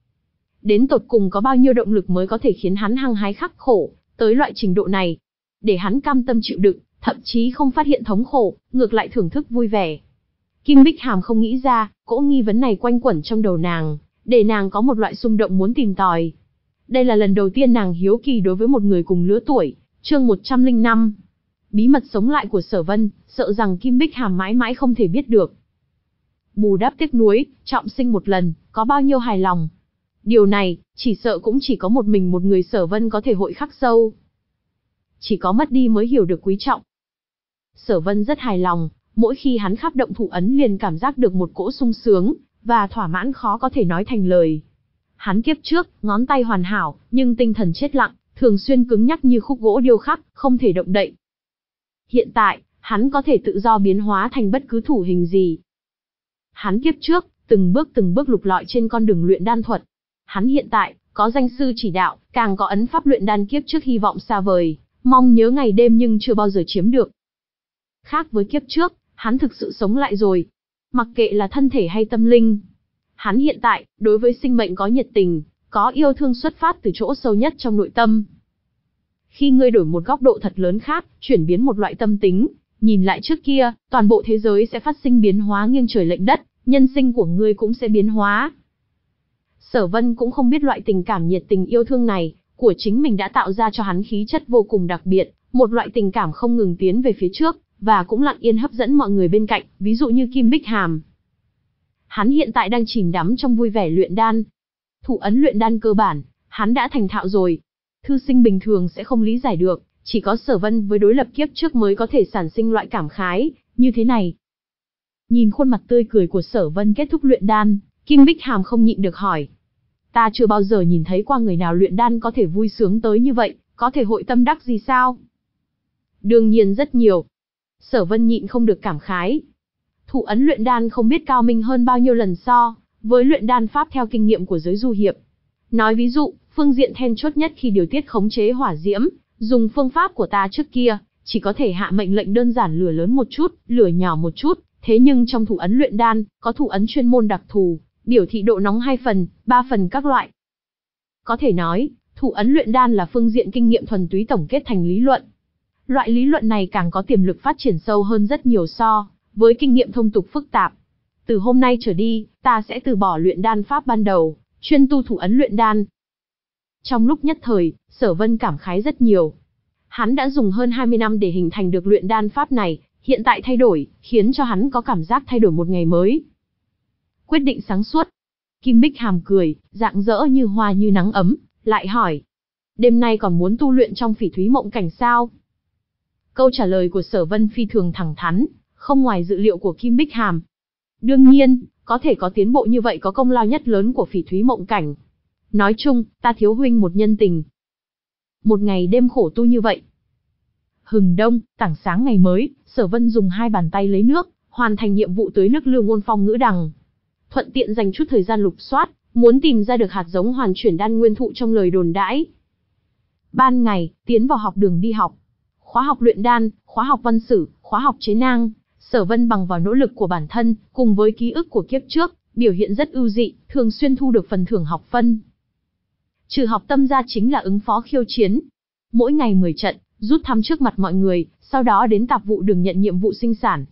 Đến tột cùng có bao nhiêu động lực mới có thể khiến hắn hăng hái khắc khổ, tới loại trình độ này, để hắn cam tâm chịu đựng, thậm chí không phát hiện thống khổ, ngược lại thưởng thức vui vẻ. Kim Bích Hàm không nghĩ ra, cỗ nghi vấn này quanh quẩn trong đầu nàng, để nàng có một loại xung động muốn tìm tòi. Đây là lần đầu tiên nàng hiếu kỳ đối với một người cùng lứa tuổi. Chương một trăm lẻ năm. Bí mật sống lại của Sở Vân, sợ rằng Kim Bích Hàm mãi mãi không thể biết được. Bù đắp tiếc nuối, trọng sinh một lần, có bao nhiêu hài lòng. Điều này, chỉ sợ cũng chỉ có một mình một người Sở Vân có thể hội khắc sâu. Chỉ có mất đi mới hiểu được quý trọng. Sở Vân rất hài lòng, mỗi khi hắn khắp động thủ ấn liền cảm giác được một cỗ sung sướng, và thỏa mãn khó có thể nói thành lời. Hắn kiếp trước, ngón tay hoàn hảo, nhưng tinh thần chết lặng, thường xuyên cứng nhắc như khúc gỗ điêu khắc, không thể động đậy. Hiện tại, hắn có thể tự do biến hóa thành bất cứ thủ hình gì. Hắn kiếp trước, từng bước từng bước lục lọi trên con đường luyện đan thuật. Hắn hiện tại, có danh sư chỉ đạo, càng có ấn pháp luyện đan kiếp trước hy vọng xa vời, mong nhớ ngày đêm nhưng chưa bao giờ chiếm được. Khác với kiếp trước, hắn thực sự sống lại rồi. Mặc kệ là thân thể hay tâm linh. Hắn hiện tại, đối với sinh mệnh có nhiệt tình, có yêu thương xuất phát từ chỗ sâu nhất trong nội tâm. Khi ngươi đổi một góc độ thật lớn khác, chuyển biến một loại tâm tính, nhìn lại trước kia, toàn bộ thế giới sẽ phát sinh biến hóa nghiêng trời lệch đất, nhân sinh của ngươi cũng sẽ biến hóa. Sở Vân cũng không biết loại tình cảm nhiệt tình yêu thương này, của chính mình đã tạo ra cho hắn khí chất vô cùng đặc biệt, một loại tình cảm không ngừng tiến về phía trước, và cũng lặng yên hấp dẫn mọi người bên cạnh, ví dụ như Kim Bích Hàm. Hắn hiện tại đang chìm đắm trong vui vẻ luyện đan. Thủ ấn luyện đan cơ bản, hắn đã thành thạo rồi. Thư sinh bình thường sẽ không lý giải được, chỉ có Sở Vân với đối lập kiếp trước mới có thể sản sinh loại cảm khái như thế này. Nhìn khuôn mặt tươi cười của Sở Vân kết thúc luyện đan, Kim Bích Hàm không nhịn được hỏi. Ta chưa bao giờ nhìn thấy qua người nào luyện đan có thể vui sướng tới như vậy, có thể hội tâm đắc gì sao? Đương nhiên rất nhiều. Sở Vân nhịn không được cảm khái. Thủ ấn luyện đan không biết cao minh hơn bao nhiêu lần so với luyện đan pháp theo kinh nghiệm của giới du hiệp. Nói ví dụ, phương diện then chốt nhất khi điều tiết khống chế hỏa diễm, dùng phương pháp của ta trước kia, chỉ có thể hạ mệnh lệnh đơn giản lửa lớn một chút, lửa nhỏ một chút, thế nhưng trong thủ ấn luyện đan, có thủ ấn chuyên môn đặc thù, biểu thị độ nóng hai phần, ba phần các loại. Có thể nói, thủ ấn luyện đan là phương diện kinh nghiệm thuần túy tổng kết thành lý luận. Loại lý luận này càng có tiềm lực phát triển sâu hơn rất nhiều so với kinh nghiệm thông tục phức tạp. Từ hôm nay trở đi, ta sẽ từ bỏ luyện đan pháp ban đầu, chuyên tu thủ ấn luyện đan. Trong lúc nhất thời, Sở Vân cảm khái rất nhiều. Hắn đã dùng hơn hai mươi năm để hình thành được luyện đan pháp này, hiện tại thay đổi, khiến cho hắn có cảm giác thay đổi một ngày mới. Quyết định sáng suốt. Kim Bích Hàm cười, rạng rỡ như hoa như nắng ấm, lại hỏi. Đêm nay còn muốn tu luyện trong Phỉ Thúy Mộng Cảnh sao? Câu trả lời của Sở Vân phi thường thẳng thắn, không ngoài dự liệu của Kim Bích Hàm. Đương nhiên, có thể có tiến bộ như vậy có công lao nhất lớn của Phỉ Thúy Mộng Cảnh. Nói chung, ta thiếu huynh một nhân tình. Một ngày đêm khổ tu như vậy. Hừng đông, tảng sáng ngày mới, Sở Vân dùng hai bàn tay lấy nước, hoàn thành nhiệm vụ tưới nước Lưu Ngôn Phong ngữ đằng. thuận tiện dành chút thời gian lục soát, muốn tìm ra được hạt giống hoàn chuyển đan nguyên thụ trong lời đồn đãi. Ban ngày, tiến vào học đường đi học. Khóa học luyện đan, khóa học văn sử, khóa học chế nang, Sở Vân bằng vào nỗ lực của bản thân, cùng với ký ức của kiếp trước, biểu hiện rất ưu dị, thường xuyên thu được phần thưởng học phân. Trừ học tâm ra chính là ứng phó khiêu chiến. Mỗi ngày mười trận, rút thăm trước mặt mọi người, sau đó đến tạp vụ đường nhận nhiệm vụ sinh sản.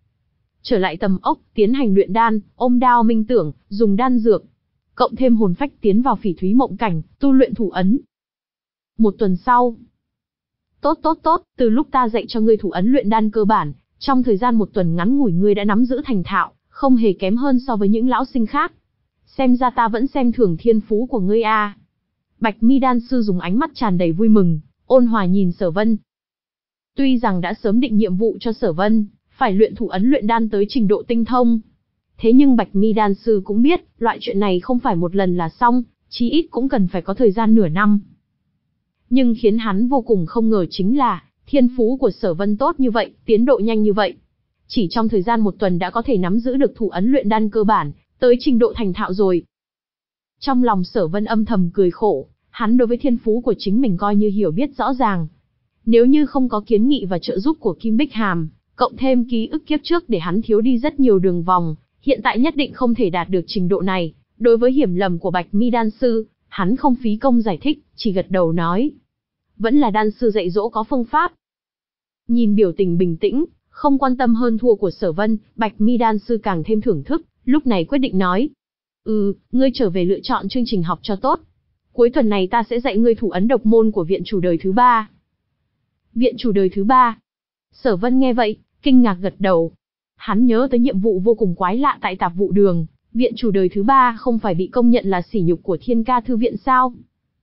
Trở lại tầm ốc, tiến hành luyện đan, ôm đao minh tưởng, dùng đan dược. Cộng thêm hồn phách tiến vào phỉ thúy mộng cảnh, tu luyện thủ ấn. Một tuần sau. Tốt tốt tốt, từ lúc ta dạy cho ngươi thủ ấn luyện đan cơ bản, trong thời gian một tuần ngắn ngủi ngươi đã nắm giữ thành thạo, không hề kém hơn so với những lão sinh khác. Xem ra ta vẫn xem thường thiên phú của ngươi a. Bạch Mi đan sư dùng ánh mắt tràn đầy vui mừng, ôn hòa nhìn Sở Vân. Tuy rằng đã sớm định nhiệm vụ cho Sở Vân, phải luyện thủ ấn luyện đan tới trình độ tinh thông. Thế nhưng Bạch Mi đan sư cũng biết, loại chuyện này không phải một lần là xong, chí ít cũng cần phải có thời gian nửa năm. Nhưng khiến hắn vô cùng không ngờ chính là, thiên phú của Sở Vân tốt như vậy, tiến độ nhanh như vậy. Chỉ trong thời gian một tuần đã có thể nắm giữ được thủ ấn luyện đan cơ bản, tới trình độ thành thạo rồi. Trong lòng Sở Vân âm thầm cười khổ, hắn đối với thiên phú của chính mình coi như hiểu biết rõ ràng. Nếu như không có kiến nghị và trợ giúp của Kim Bích Hàm, cộng thêm ký ức kiếp trước để hắn thiếu đi rất nhiều đường vòng, hiện tại nhất định không thể đạt được trình độ này. Đối với hiểu lầm của Bạch Mi đan sư, hắn không phí công giải thích, chỉ gật đầu nói. Vẫn là đan sư dạy dỗ có phương pháp. Nhìn biểu tình bình tĩnh, không quan tâm hơn thua của Sở Vân, Bạch Mi đan sư càng thêm thưởng thức, lúc này quyết định nói. Ừ, ngươi trở về lựa chọn chương trình học cho tốt. Cuối tuần này ta sẽ dạy ngươi thủ ấn độc môn của viện chủ đời thứ ba. Viện chủ đời thứ ba. Sở Vân nghe vậy, kinh ngạc gật đầu. Hắn nhớ tới nhiệm vụ vô cùng quái lạ tại tạp vụ đường, viện chủ đời thứ ba không phải bị công nhận là sỉ nhục của Thiên Ca thư viện sao?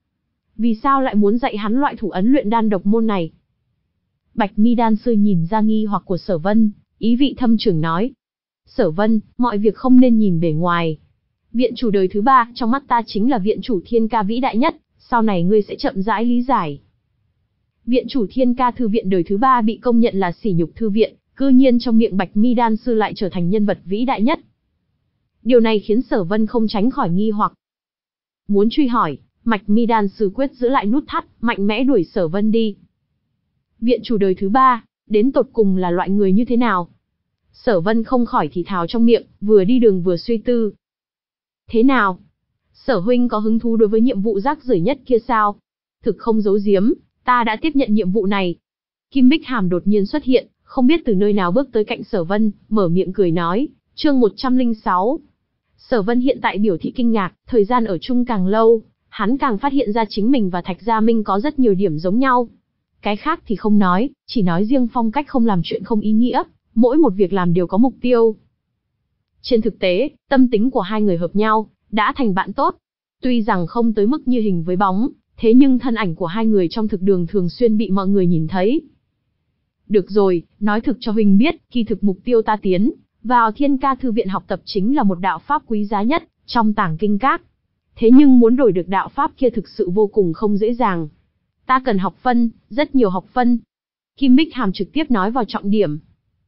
Vì sao lại muốn dạy hắn loại thủ ấn luyện đan độc môn này? Bạch Mi đan sư nhìn ra nghi hoặc của Sở Vân, ý vị thâm trường nói. Sở Vân, mọi việc không nên nhìn bề ngoài. Viện chủ đời thứ ba trong mắt ta chính là viện chủ Thiên Ca vĩ đại nhất, sau này ngươi sẽ chậm rãi lý giải. Viện chủ Thiên Ca thư viện đời thứ ba bị công nhận là sỉ nhục thư viện, cư nhiên trong miệng Bạch Mi đan sư lại trở thành nhân vật vĩ đại nhất. Điều này khiến Sở Vân không tránh khỏi nghi hoặc. Muốn truy hỏi, Bạch Mi đan sư quyết giữ lại nút thắt, mạnh mẽ đuổi Sở Vân đi. Viện chủ đời thứ ba, đến tột cùng là loại người như thế nào? Sở Vân không khỏi thì thào trong miệng, vừa đi đường vừa suy tư. Thế nào? Sở huynh có hứng thú đối với nhiệm vụ rác rưởi nhất kia sao? Thực không giấu giếm, ta đã tiếp nhận nhiệm vụ này. Kim Bích Hàm đột nhiên xuất hiện, không biết từ nơi nào bước tới cạnh Sở Vân, mở miệng cười nói, chương một trăm lẻ sáu. Sở Vân hiện tại biểu thị kinh ngạc, thời gian ở chung càng lâu, hắn càng phát hiện ra chính mình và Thạch Gia Minh có rất nhiều điểm giống nhau. Cái khác thì không nói, chỉ nói riêng phong cách không làm chuyện không ý nghĩa, mỗi một việc làm đều có mục tiêu. Trên thực tế, tâm tính của hai người hợp nhau, đã thành bạn tốt. Tuy rằng không tới mức như hình với bóng, thế nhưng thân ảnh của hai người trong thực đường thường xuyên bị mọi người nhìn thấy. Được rồi, nói thực cho huynh biết, kỳ thực mục tiêu ta tiến vào Thiên Ca thư viện học tập chính là một đạo pháp quý giá nhất trong tàng kinh các. Thế nhưng muốn đổi được đạo pháp kia thực sự vô cùng không dễ dàng. Ta cần học phân, rất nhiều học phân. Kim Bích Hàm trực tiếp nói vào trọng điểm.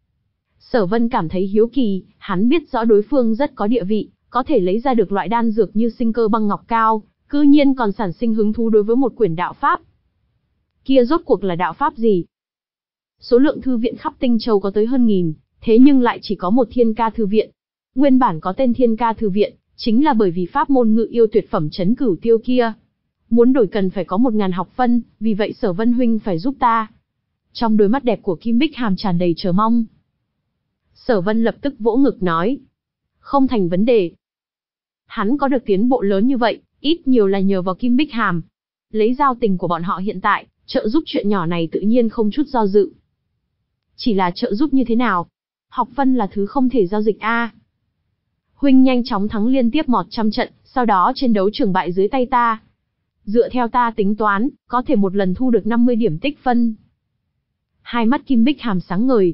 Sở Vân cảm thấy hiếu kỳ, hắn biết rõ đối phương rất có địa vị, có thể lấy ra được loại đan dược như sinh cơ băng ngọc cao, cư nhiên còn sản sinh hứng thú đối với một quyển đạo pháp. Kia rốt cuộc là đạo pháp gì? Số lượng thư viện khắp Tinh Châu có tới hơn nghìn, thế nhưng lại chỉ có một Thiên Ca thư viện. Nguyên bản có tên Thiên Ca thư viện, chính là bởi vì pháp môn ngự yêu tuyệt phẩm trấn cửu tiêu kia. Muốn đổi cần phải có một ngàn học phân, vì vậy Sở Vân huynh phải giúp ta. Trong đôi mắt đẹp của Kim Bích Hàm tràn đầy chờ mong. Sở Vân lập tức vỗ ngực nói. Không thành vấn đề. Hắn có được tiến bộ lớn như vậy, ít nhiều là nhờ vào Kim Bích Hàm. Lấy giao tình của bọn họ hiện tại, trợ giúp chuyện nhỏ này tự nhiên không chút do dự. Chỉ là trợ giúp như thế nào? Học phân là thứ không thể giao dịch a. À. Huynh nhanh chóng thắng liên tiếp một trăm trận, sau đó trên đấu trường bại dưới tay ta. Dựa theo ta tính toán, có thể một lần thu được năm mươi điểm tích phân. Hai mắt Kim Bích Hàm sáng ngời.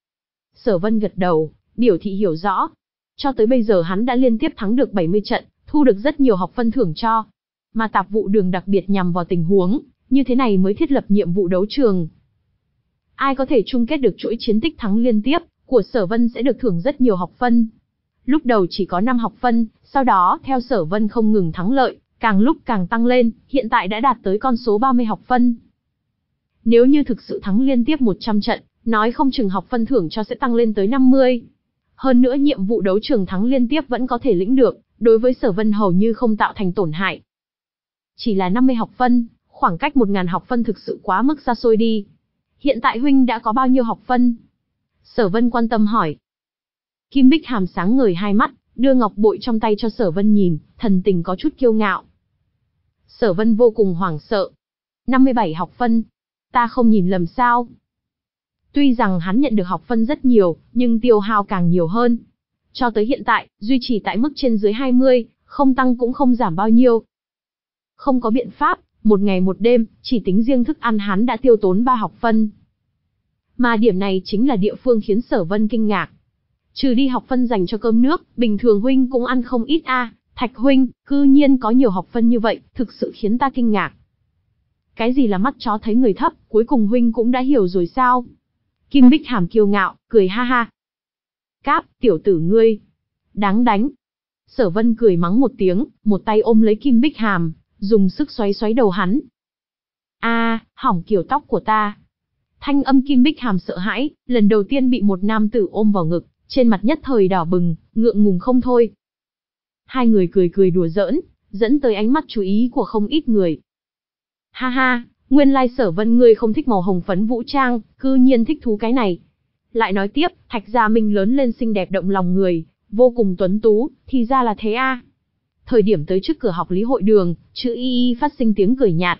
Sở Vân gật đầu, biểu thị hiểu rõ. Cho tới bây giờ hắn đã liên tiếp thắng được bảy mươi trận, thu được rất nhiều học phân thưởng cho. Mà tạp vụ đường đặc biệt nhằm vào tình huống như thế này mới thiết lập nhiệm vụ đấu trường. Ai có thể chung kết được chuỗi chiến tích thắng liên tiếp của Sở Vân sẽ được thưởng rất nhiều học phân. Lúc đầu chỉ có năm học phân, sau đó theo Sở Vân không ngừng thắng lợi, càng lúc càng tăng lên, hiện tại đã đạt tới con số ba mươi học phân. Nếu như thực sự thắng liên tiếp một trăm trận, nói không chừng học phân thưởng cho sẽ tăng lên tới năm mươi. Hơn nữa nhiệm vụ đấu trường thắng liên tiếp vẫn có thể lĩnh được, đối với Sở Vân hầu như không tạo thành tổn hại. Chỉ là năm mươi học phân, khoảng cách một nghìn học phân thực sự quá mức xa xôi đi. Hiện tại huynh đã có bao nhiêu học phân? Sở Vân quan tâm hỏi. Kim Bích Hàm sáng ngời hai mắt, đưa ngọc bội trong tay cho Sở Vân nhìn, thần tình có chút kiêu ngạo. Sở Vân vô cùng hoảng sợ. năm mươi bảy học phân. Ta không nhìn lầm sao? Tuy rằng hắn nhận được học phân rất nhiều, nhưng tiêu hao càng nhiều hơn. Cho tới hiện tại, duy trì tại mức trên dưới hai mươi, không tăng cũng không giảm bao nhiêu. Không có biện pháp, một ngày một đêm, chỉ tính riêng thức ăn hắn đã tiêu tốn ba học phân. Mà điểm này chính là địa phương khiến Sở Vân kinh ngạc. Trừ đi học phân dành cho cơm nước, bình thường huynh cũng ăn không ít a. À. Thạch huynh, cư nhiên có nhiều học phân như vậy, thực sự khiến ta kinh ngạc. Cái gì là mắt chó thấy người thấp, cuối cùng huynh cũng đã hiểu rồi sao? Kim Bích Hàm kiêu ngạo, cười ha ha. Cáp, tiểu tử ngươi, đáng đánh. Sở Vân cười mắng một tiếng, một tay ôm lấy Kim Bích Hàm, dùng sức xoáy xoáy đầu hắn. A, à, hỏng kiểu tóc của ta. Thanh âm Kim Bích Hàm sợ hãi, lần đầu tiên bị một nam tử ôm vào ngực, trên mặt nhất thời đỏ bừng, ngượng ngùng không thôi. Hai người cười cười đùa giỡn, dẫn tới ánh mắt chú ý của không ít người. Ha ha, nguyên lai Sở Vân ngươi không thích màu hồng phấn vũ trang, cư nhiên thích thú cái này. Lại nói tiếp, Thạch Gia Minh lớn lên xinh đẹp động lòng người, vô cùng tuấn tú, thì ra là thế a. À. Thời điểm tới trước cửa học lý hội đường, chữ y y phát sinh tiếng cười nhạt.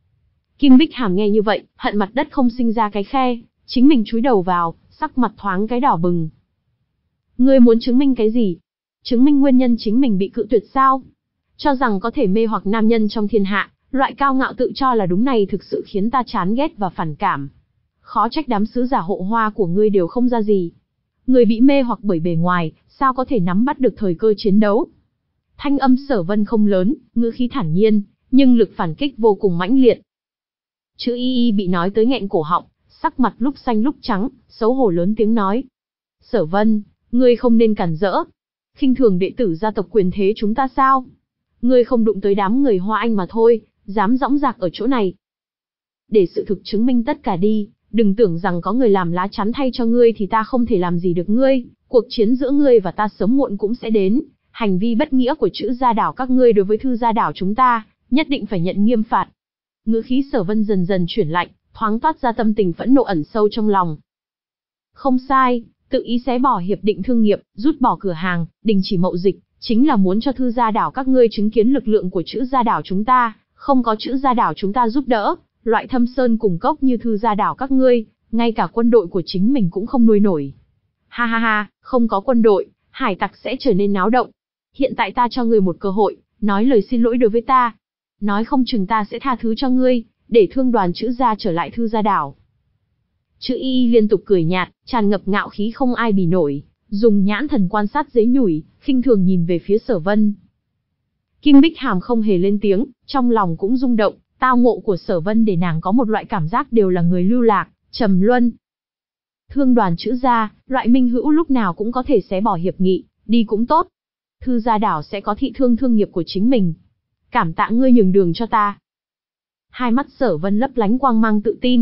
Kim Bích Hàm nghe như vậy, hận mặt đất không sinh ra cái khe, chính mình chúi đầu vào, sắc mặt thoáng cái đỏ bừng. Ngươi muốn chứng minh cái gì? Chứng minh nguyên nhân chính mình bị cự tuyệt sao? Cho rằng có thể mê hoặc nam nhân trong thiên hạ, loại cao ngạo tự cho là đúng này thực sự khiến ta chán ghét và phản cảm. Khó trách đám sứ giả hộ hoa của ngươi đều không ra gì. Người bị mê hoặc bởi bề ngoài, sao có thể nắm bắt được thời cơ chiến đấu? Thanh âm Sở Vân không lớn, ngữ khí thản nhiên, nhưng lực phản kích vô cùng mãnh liệt. Chữ y y bị nói tới nghẹn cổ họng, sắc mặt lúc xanh lúc trắng, xấu hổ lớn tiếng nói. Sở Vân, ngươi không nên cản rỡ. Khinh thường đệ tử gia tộc quyền thế chúng ta sao? Ngươi không đụng tới đám người Hoa Anh mà thôi, dám dõng dạc ở chỗ này. Để sự thực chứng minh tất cả đi, đừng tưởng rằng có người làm lá chắn thay cho ngươi thì ta không thể làm gì được ngươi, cuộc chiến giữa ngươi và ta sớm muộn cũng sẽ đến. Hành vi bất nghĩa của chữ gia đảo các ngươi đối với thư gia đảo chúng ta, nhất định phải nhận nghiêm phạt. Ngữ khí Sở Vân dần dần chuyển lạnh, thoáng toát ra tâm tình phẫn nộ ẩn sâu trong lòng. Không sai, tự ý xé bỏ hiệp định thương nghiệp, rút bỏ cửa hàng, đình chỉ mậu dịch, chính là muốn cho thư gia đảo các ngươi chứng kiến lực lượng của chữ gia đảo chúng ta, không có chữ gia đảo chúng ta giúp đỡ, loại thâm sơn cùng cốc như thư gia đảo các ngươi, ngay cả quân đội của chính mình cũng không nuôi nổi. Ha ha ha, không có quân đội, hải tặc sẽ trở nên náo động. Hiện tại ta cho ngươi một cơ hội, nói lời xin lỗi đối với ta. Nói không chừng ta sẽ tha thứ cho ngươi, để thương đoàn chữ gia trở lại thư gia đảo. Chữ y y liên tục cười nhạt, tràn ngập ngạo khí không ai bì nổi, dùng nhãn thần quan sát dễ nhủi, khinh thường nhìn về phía Sở Vân. Kim Bích Hàm không hề lên tiếng, trong lòng cũng rung động, tao ngộ của Sở Vân để nàng có một loại cảm giác đều là người lưu lạc, trầm luân. Thương đoàn chữ gia, loại minh hữu lúc nào cũng có thể xé bỏ hiệp nghị, đi cũng tốt. Thư gia đảo sẽ có thị thương thương nghiệp của chính mình. Cảm tạ ngươi nhường đường cho ta. Hai mắt Sở Vân lấp lánh quang mang tự tin.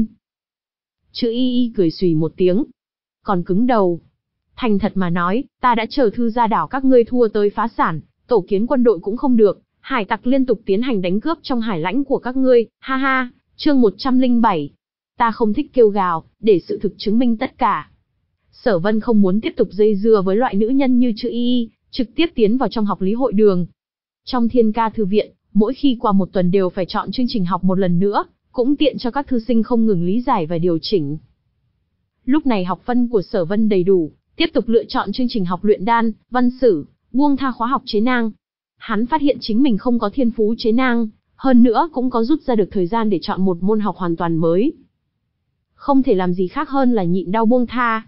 Chữ y y cười xùy một tiếng. Còn cứng đầu. Thành thật mà nói, ta đã chờ thư gia đảo các ngươi thua tới phá sản, tổ kiến quân đội cũng không được, hải tặc liên tục tiến hành đánh cướp trong hải lãnh của các ngươi, ha ha, chương một trăm lẻ bảy. Ta không thích kêu gào, để sự thực chứng minh tất cả. Sở Vân không muốn tiếp tục dây dưa với loại nữ nhân như chữ y y, trực tiếp tiến vào trong học lý hội đường. Trong Thiên Ca thư viện, mỗi khi qua một tuần đều phải chọn chương trình học một lần nữa, cũng tiện cho các thư sinh không ngừng lý giải và điều chỉnh. Lúc này học phân của Sở Vân đầy đủ, tiếp tục lựa chọn chương trình học luyện đan, văn sử, buông tha khóa học chế nang. Hắn phát hiện chính mình không có thiên phú chế nang, hơn nữa cũng có rút ra được thời gian để chọn một môn học hoàn toàn mới. Không thể làm gì khác hơn là nhịn đau buông tha.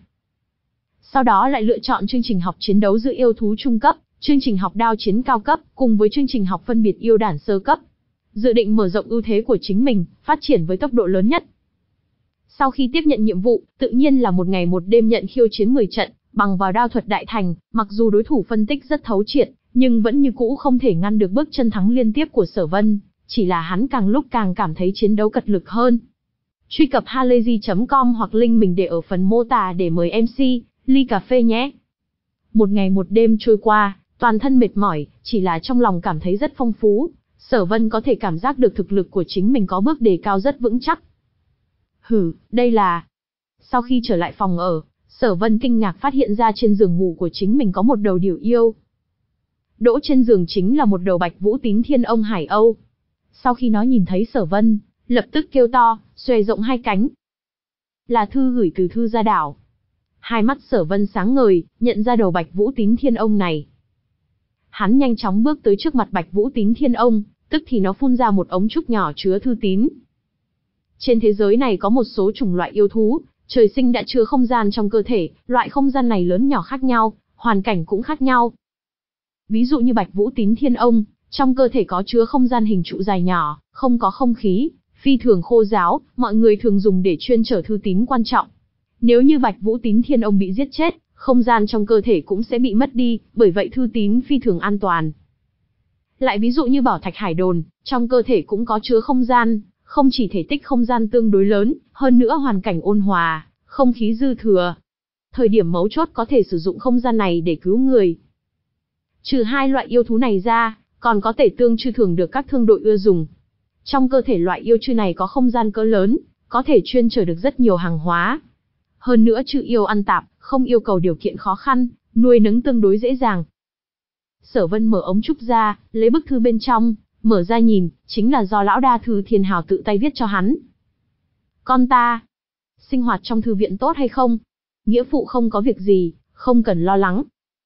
Sau đó lại lựa chọn chương trình học chiến đấu giữa yêu thú trung cấp, chương trình học đao chiến cao cấp, cùng với chương trình học phân biệt yêu đản sơ cấp. Dự định mở rộng ưu thế của chính mình, phát triển với tốc độ lớn nhất. Sau khi tiếp nhận nhiệm vụ, tự nhiên là một ngày một đêm nhận khiêu chiến mười trận, Bằng vào đao thuật đại thành, mặc dù đối thủ phân tích rất thấu triệt, nhưng vẫn như cũ không thể ngăn được bước chân thắng liên tiếp của Sở Vân, chỉ là hắn càng lúc càng cảm thấy chiến đấu cật lực hơn. Truy cập halayzi chấm com hoặc link mình để ở phần mô tả để mời em xê, ly cà phê nhé. Một ngày một đêm trôi qua, toàn thân mệt mỏi, chỉ là trong lòng cảm thấy rất phong phú. Sở Vân có thể cảm giác được thực lực của chính mình có bước đề cao rất vững chắc. Hừ, đây là... Sau khi trở lại phòng ở, Sở Vân kinh ngạc phát hiện ra trên giường ngủ của chính mình có một đầu điểu yêu. Đỗ trên giường chính là một đầu Bạch Vũ Tín Thiên Ông Hải Âu. Sau khi nó nhìn thấy Sở Vân, lập tức kêu to, xòe rộng hai cánh. Là thư gửi từ Thư Gia Đảo. Hai mắt Sở Vân sáng ngời, nhận ra đầu Bạch Vũ Tín Thiên Ông này. Hắn nhanh chóng bước tới trước mặt Bạch Vũ Tín Thiên Ông, tức thì nó phun ra một ống trúc nhỏ chứa thư tín. Trên thế giới này có một số chủng loại yêu thú, trời sinh đã chứa không gian trong cơ thể, loại không gian này lớn nhỏ khác nhau, hoàn cảnh cũng khác nhau. Ví dụ như Bạch Vũ Tín Thiên Ông, trong cơ thể có chứa không gian hình trụ dài nhỏ, không có không khí, phi thường khô ráo, mọi người thường dùng để chuyên chở thư tín quan trọng. Nếu như Bạch Vũ Tín Thiên Ông bị giết chết, không gian trong cơ thể cũng sẽ bị mất đi, bởi vậy thư tín phi thường an toàn. Lại ví dụ như Bảo Thạch Hải Đồn, trong cơ thể cũng có chứa không gian, không chỉ thể tích không gian tương đối lớn, hơn nữa hoàn cảnh ôn hòa, không khí dư thừa. Thời điểm mấu chốt có thể sử dụng không gian này để cứu người. Trừ hai loại yêu thú này ra, còn có Tể Tương Chư thường được các thương đội ưa dùng. Trong cơ thể loại yêu chư này có không gian cỡ lớn, có thể chuyên chở được rất nhiều hàng hóa. Hơn nữa chư yêu ăn tạp, không yêu cầu điều kiện khó khăn, nuôi nấng tương đối dễ dàng. Sở Vân mở ống trúc ra, lấy bức thư bên trong, mở ra nhìn, chính là do lão đa thư Thiên Hào tự tay viết cho hắn. Con ta, sinh hoạt trong thư viện tốt hay không? Nghĩa phụ không có việc gì, không cần lo lắng.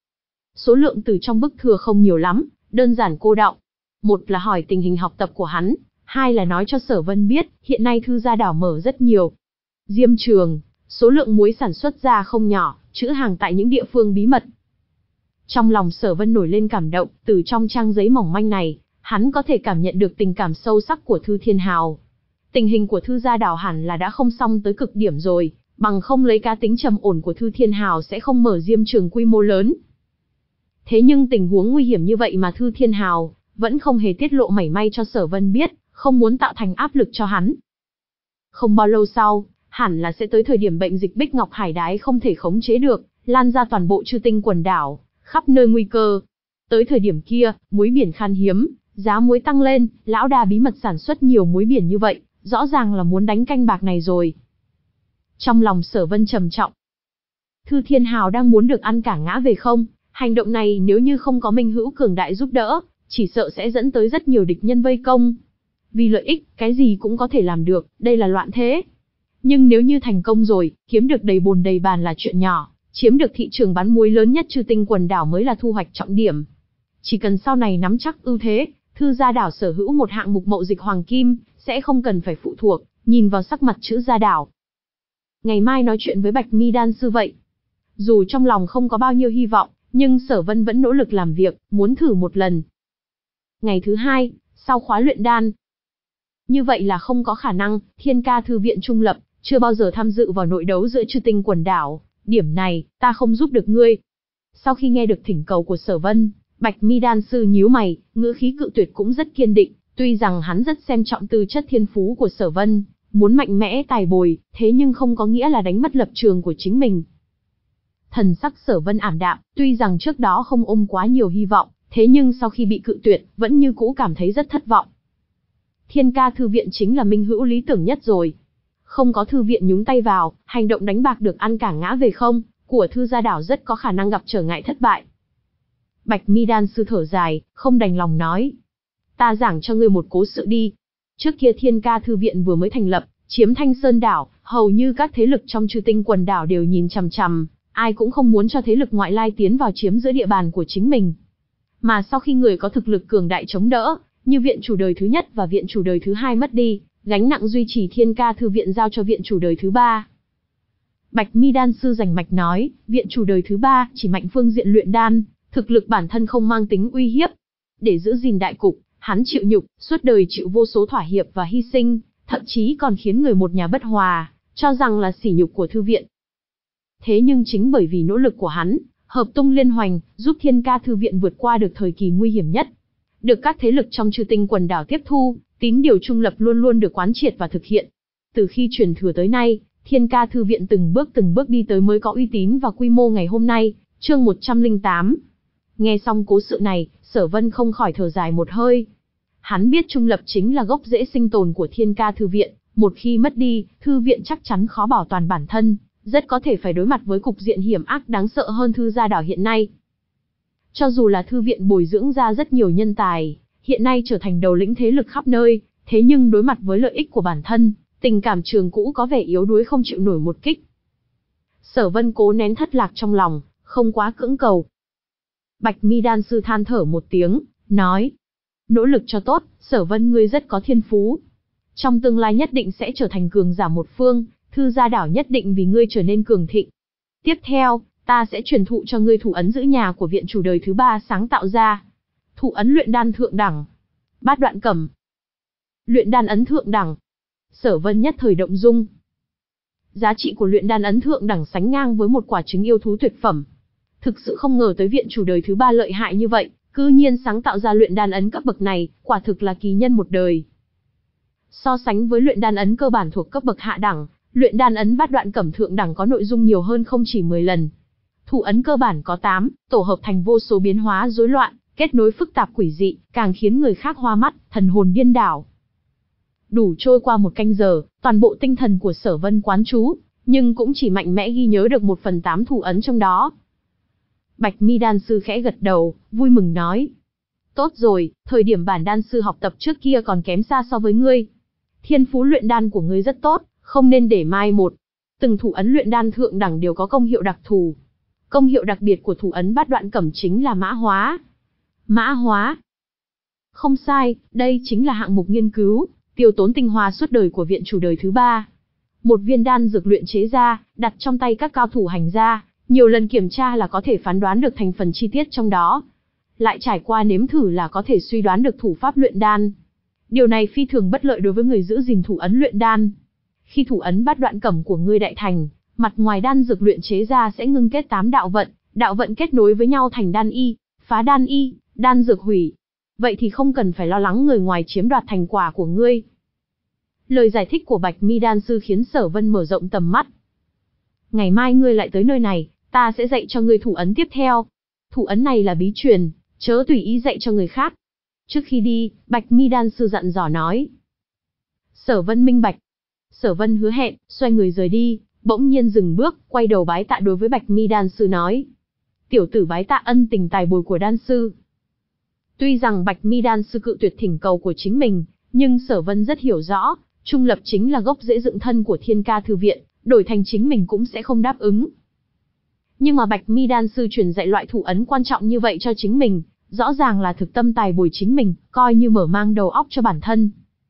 Số lượng từ trong bức thư không nhiều lắm, đơn giản cô đọng. Một là hỏi tình hình học tập của hắn, hai là nói cho Sở Vân biết, hiện nay Thư Gia Đảo mở rất nhiều diêm trường, số lượng muối sản xuất ra không nhỏ, trữ hàng tại những địa phương bí mật. Trong lòng Sở Vân nổi lên cảm động, từ trong trang giấy mỏng manh này, hắn có thể cảm nhận được tình cảm sâu sắc của Thư Thiên Hào. Tình hình của Thư Gia Đảo hẳn là đã không xong tới cực điểm rồi, bằng không lấy cá tính trầm ổn của Thư Thiên Hào sẽ không mở diêm trường quy mô lớn. Thế nhưng tình huống nguy hiểm như vậy mà Thư Thiên Hào vẫn không hề tiết lộ mảy may cho Sở Vân biết, không muốn tạo thành áp lực cho hắn. Không bao lâu sau, hẳn là sẽ tới thời điểm bệnh dịch Bích Ngọc Hải Đái không thể khống chế được, lan ra toàn bộ Chư Tinh quần đảo, khắp nơi nguy cơ. Tới thời điểm kia, muối biển khan hiếm, giá muối tăng lên, lão đa bí mật sản xuất nhiều muối biển như vậy, rõ ràng là muốn đánh canh bạc này rồi. Trong lòng Sở Vân trầm trọng. Thư Thiên Hào đang muốn được ăn cả ngã về không? Hành động này nếu như không có minh hữu cường đại giúp đỡ, chỉ sợ sẽ dẫn tới rất nhiều địch nhân vây công. Vì lợi ích, cái gì cũng có thể làm được, đây là loạn thế. Nhưng nếu như thành công rồi, kiếm được đầy bồn đầy bàn là chuyện nhỏ, chiếm được thị trường bán muối lớn nhất Chư Tinh quần đảo mới là thu hoạch trọng điểm. Chỉ cần sau này nắm chắc ưu thế, Thư Gia Đảo sở hữu một hạng mục mậu dịch hoàng kim, sẽ không cần phải phụ thuộc, nhìn vào sắc mặt chữ Gia Đảo. Ngày mai nói chuyện với Bạch Mi đan sư vậy. Dù trong lòng không có bao nhiêu hy vọng, nhưng Sở Vân vẫn nỗ lực làm việc, muốn thử một lần. Ngày thứ hai, sau khóa luyện đan. Như vậy là không có khả năng, Thiên Ca thư viện trung lập, chưa bao giờ tham dự vào nội đấu giữa Chư Tinh quần đảo, điểm này, ta không giúp được ngươi. Sau khi nghe được thỉnh cầu của Sở Vân, Bạch Mi đan sư nhíu mày, ngữ khí cự tuyệt cũng rất kiên định, tuy rằng hắn rất xem trọng tư chất thiên phú của Sở Vân, muốn mạnh mẽ tài bồi, thế nhưng không có nghĩa là đánh mất lập trường của chính mình. Thần sắc Sở Vân ảm đạm, tuy rằng trước đó không ôm quá nhiều hy vọng, thế nhưng sau khi bị cự tuyệt, vẫn như cũ cảm thấy rất thất vọng. Thiên Ca thư viện chính là minh hữu lý tưởng nhất rồi. Không có thư viện nhúng tay vào, hành động đánh bạc được ăn cả ngã về không, của Thư Gia Đảo rất có khả năng gặp trở ngại thất bại. Bạch Mi đan sư thở dài, không đành lòng nói. Ta giảng cho ngươi một cố sự đi. Trước kia Thiên Ca thư viện vừa mới thành lập, chiếm Thanh Sơn đảo, hầu như các thế lực trong Chư Tinh quần đảo đều nhìn chằm chằm, ai cũng không muốn cho thế lực ngoại lai tiến vào chiếm giữa địa bàn của chính mình. Mà sau khi người có thực lực cường đại chống đỡ, như viện chủ đời thứ nhất và viện chủ đời thứ hai mất đi, gánh nặng duy trì Thiên Ca thư viện giao cho viện chủ đời thứ ba. Bạch Mi đan sư rành mạch nói, viện chủ đời thứ ba chỉ mạnh phương diện luyện đan, thực lực bản thân không mang tính uy hiếp. Để giữ gìn đại cục, hắn chịu nhục, suốt đời chịu vô số thỏa hiệp và hy sinh, thậm chí còn khiến người một nhà bất hòa, cho rằng là sỉ nhục của thư viện. Thế nhưng chính bởi vì nỗ lực của hắn, hợp tung liên hoành, giúp Thiên Ca Thư viện vượt qua được thời kỳ nguy hiểm nhất. Được các thế lực trong Chư Tinh quần đảo tiếp thu, tín điều trung lập luôn luôn được quán triệt và thực hiện. Từ khi truyền thừa tới nay, Thiên Ca Thư viện từng bước từng bước đi tới mới có uy tín và quy mô ngày hôm nay. Chương một trăm lẻ tám. Nghe xong cố sự này, Sở Vân không khỏi thở dài một hơi. Hắn biết trung lập chính là gốc rễ sinh tồn của Thiên Ca Thư viện, một khi mất đi, thư viện chắc chắn khó bảo toàn bản thân, rất có thể phải đối mặt với cục diện hiểm ác đáng sợ hơn Thư Gia Đảo hiện nay. Cho dù là thư viện bồi dưỡng ra rất nhiều nhân tài, hiện nay trở thành đầu lĩnh thế lực khắp nơi, thế nhưng đối mặt với lợi ích của bản thân, tình cảm trường cũ có vẻ yếu đuối không chịu nổi một kích. Sở Vân cố nén thất lạc trong lòng, không quá cưỡng cầu. Bạch Mi đan sư than thở một tiếng, nói: nỗ lực cho tốt, Sở Vân ngươi rất có thiên phú. Trong tương lai nhất định sẽ trở thành cường giả một phương, Thư Gia Đảo nhất định vì ngươi trở nên cường thịnh. Tiếp theo, ta sẽ truyền thụ cho ngươi thủ ấn giữ nhà của viện chủ đời thứ ba sáng tạo ra. Thủ ấn luyện đan thượng đẳng. Bát đoạn cẩm. Luyện đan ấn thượng đẳng. Sở Vân nhất thời động dung. Giá trị của luyện đan ấn thượng đẳng sánh ngang với một quả trứng yêu thú tuyệt phẩm. Thực sự không ngờ tới viện chủ đời thứ ba lợi hại như vậy, cư nhiên sáng tạo ra luyện đan ấn cấp bậc này, quả thực là kỳ nhân một đời. So sánh với luyện đan ấn cơ bản thuộc cấp bậc hạ đẳng, luyện đan ấn bát đoạn cẩm thượng đẳng có nội dung nhiều hơn không chỉ mười lần. Thủ ấn cơ bản có tám, tổ hợp thành vô số biến hóa rối loạn, kết nối phức tạp quỷ dị, càng khiến người khác hoa mắt, thần hồn điên đảo. Đủ trôi qua một canh giờ, toàn bộ tinh thần của Sở Vân quán chú, nhưng cũng chỉ mạnh mẽ ghi nhớ được một phần tám thủ ấn trong đó. Bạch Mi đan sư khẽ gật đầu, vui mừng nói: tốt rồi, thời điểm bản đan sư học tập trước kia còn kém xa so với ngươi. Thiên phú luyện đan của ngươi rất tốt, không nên để mai một. Từng thủ ấn luyện đan thượng đẳng đều có công hiệu đặc thù. Công hiệu đặc biệt của thủ ấn bát đoạn cẩm chính là mã hóa. Mã hóa? Không sai, đây chính là hạng mục nghiên cứu, tiêu tốn tinh hoa suốt đời của viện chủ đời thứ ba. Một viên đan dược luyện chế ra, đặt trong tay các cao thủ hành gia, nhiều lần kiểm tra là có thể phán đoán được thành phần chi tiết trong đó. Lại trải qua nếm thử là có thể suy đoán được thủ pháp luyện đan. Điều này phi thường bất lợi đối với người giữ gìn thủ ấn luyện đan. Khi thủ ấn bát đoạn cẩm của ngươi đại thành, mặt ngoài đan dược luyện chế ra sẽ ngưng kết tám đạo vận, đạo vận kết nối với nhau thành đan y, phá đan y, đan dược hủy. Vậy thì không cần phải lo lắng người ngoài chiếm đoạt thành quả của ngươi. Lời giải thích của Bạch Mi đan sư khiến Sở Vân mở rộng tầm mắt. Ngày mai ngươi lại tới nơi này, ta sẽ dạy cho ngươi thủ ấn tiếp theo. Thủ ấn này là bí truyền, chớ tùy ý dạy cho người khác. Trước khi đi, Bạch Mi đan sư dặn dò nói. Sở Vân minh bạch. Sở Vân hứa hẹn, xoay người rời đi, bỗng nhiên dừng bước, quay đầu bái tạ đối với Bạch Mi đan sư nói: tiểu tử bái tạ ân tình tài bồi của đan sư. Tuy rằng Bạch Mi đan sư cự tuyệt thỉnh cầu của chính mình, nhưng Sở Vân rất hiểu rõ, trung lập chính là gốc rễ dựng thân của Thiên Ca Thư viện, đổi thành chính mình cũng sẽ không đáp ứng. Nhưng mà Bạch Mi đan sư truyền dạy loại thủ ấn quan trọng như vậy cho chính mình, rõ ràng là thực tâm tài bồi chính mình, coi như mở mang đầu óc cho bản thân.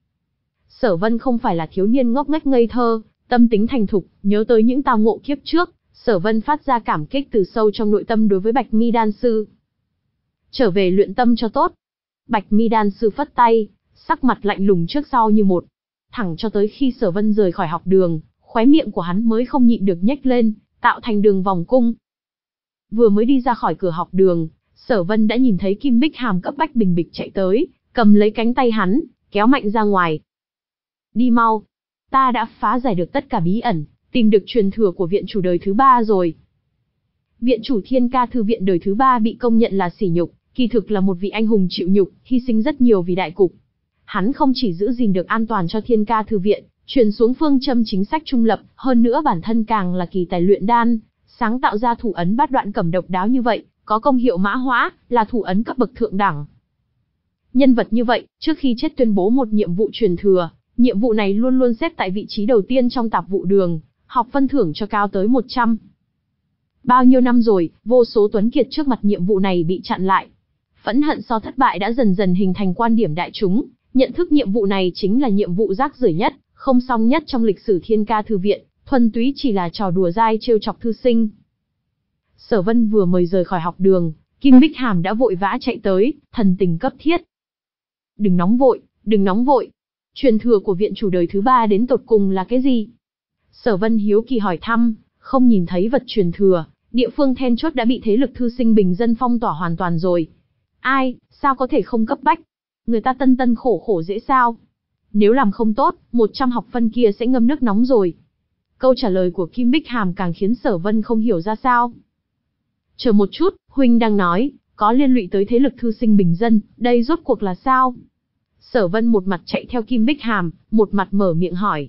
Sở Vân không phải là thiếu niên ngốc nghếch ngây thơ, tâm tính thành thục, nhớ tới những tao ngộ kiếp trước, Sở Vân phát ra cảm kích từ sâu trong nội tâm đối với Bạch Mi đan sư. Trở về luyện tâm cho tốt. Bạch Mi đan sư phất tay, sắc mặt lạnh lùng trước sau như một. Thẳng cho tới khi Sở Vân rời khỏi học đường, khóe miệng của hắn mới không nhịn được nhếch lên, tạo thành đường vòng cung. Vừa mới đi ra khỏi cửa học đường, Sở Vân đã nhìn thấy Kim Bích Hàm cấp bách bình bịch chạy tới, cầm lấy cánh tay hắn, kéo mạnh ra ngoài. Đi mau, ta đã phá giải được tất cả bí ẩn, tìm được truyền thừa của viện chủ đời thứ ba rồi. Viện chủ Thiên Ca Thư viện đời thứ ba bị công nhận là sỉ nhục, kỳ thực là một vị anh hùng chịu nhục, hy sinh rất nhiều vì đại cục. Hắn không chỉ giữ gìn được an toàn cho Thiên Ca Thư viện, truyền xuống phương châm chính sách trung lập, hơn nữa bản thân càng là kỳ tài luyện đan, sáng tạo ra thủ ấn bát đoạn cẩm độc đáo như vậy, có công hiệu mã hóa, là thủ ấn cấp bậc thượng đẳng. Nhân vật như vậy, trước khi chết tuyên bố một nhiệm vụ truyền thừa, nhiệm vụ này luôn luôn xếp tại vị trí đầu tiên trong tạp vụ đường, học phân thưởng cho cao tới một trăm. Bao nhiêu năm rồi, vô số tuấn kiệt trước mặt nhiệm vụ này bị chặn lại. Phẫn hận sau thất bại đã dần dần hình thành quan điểm đại chúng, nhận thức nhiệm vụ này chính là nhiệm vụ rác rưởi nhất, không xong nhất trong lịch sử Thiên Ca Thư viện, thuần túy chỉ là trò đùa dai trêu chọc thư sinh. Sở Vân vừa mới rời khỏi học đường, Kim Bích Hàm đã vội vã chạy tới, thần tình cấp thiết. Đừng nóng vội, đừng nóng vội. Truyền thừa của viện chủ đời thứ ba đến tột cùng là cái gì? Sở Vân hiếu kỳ hỏi thăm, Không nhìn thấy vật truyền thừa, địa phương then chốt đã bị thế lực thư sinh bình dân phong tỏa hoàn toàn rồi. Ai, sao có thể không cấp bách? Người ta tân tân khổ khổ dễ sao? Nếu làm không tốt, một trăm học phân kia sẽ ngâm nước nóng rồi. Câu trả lời của Kim Bích Hàm càng khiến Sở Vân không hiểu ra sao. Chờ một chút, huynh đang nói, có liên lụy tới thế lực thư sinh bình dân, đây rốt cuộc là sao? Sở Vân một mặt chạy theo Kim Bích Hàm, một mặt mở miệng hỏi.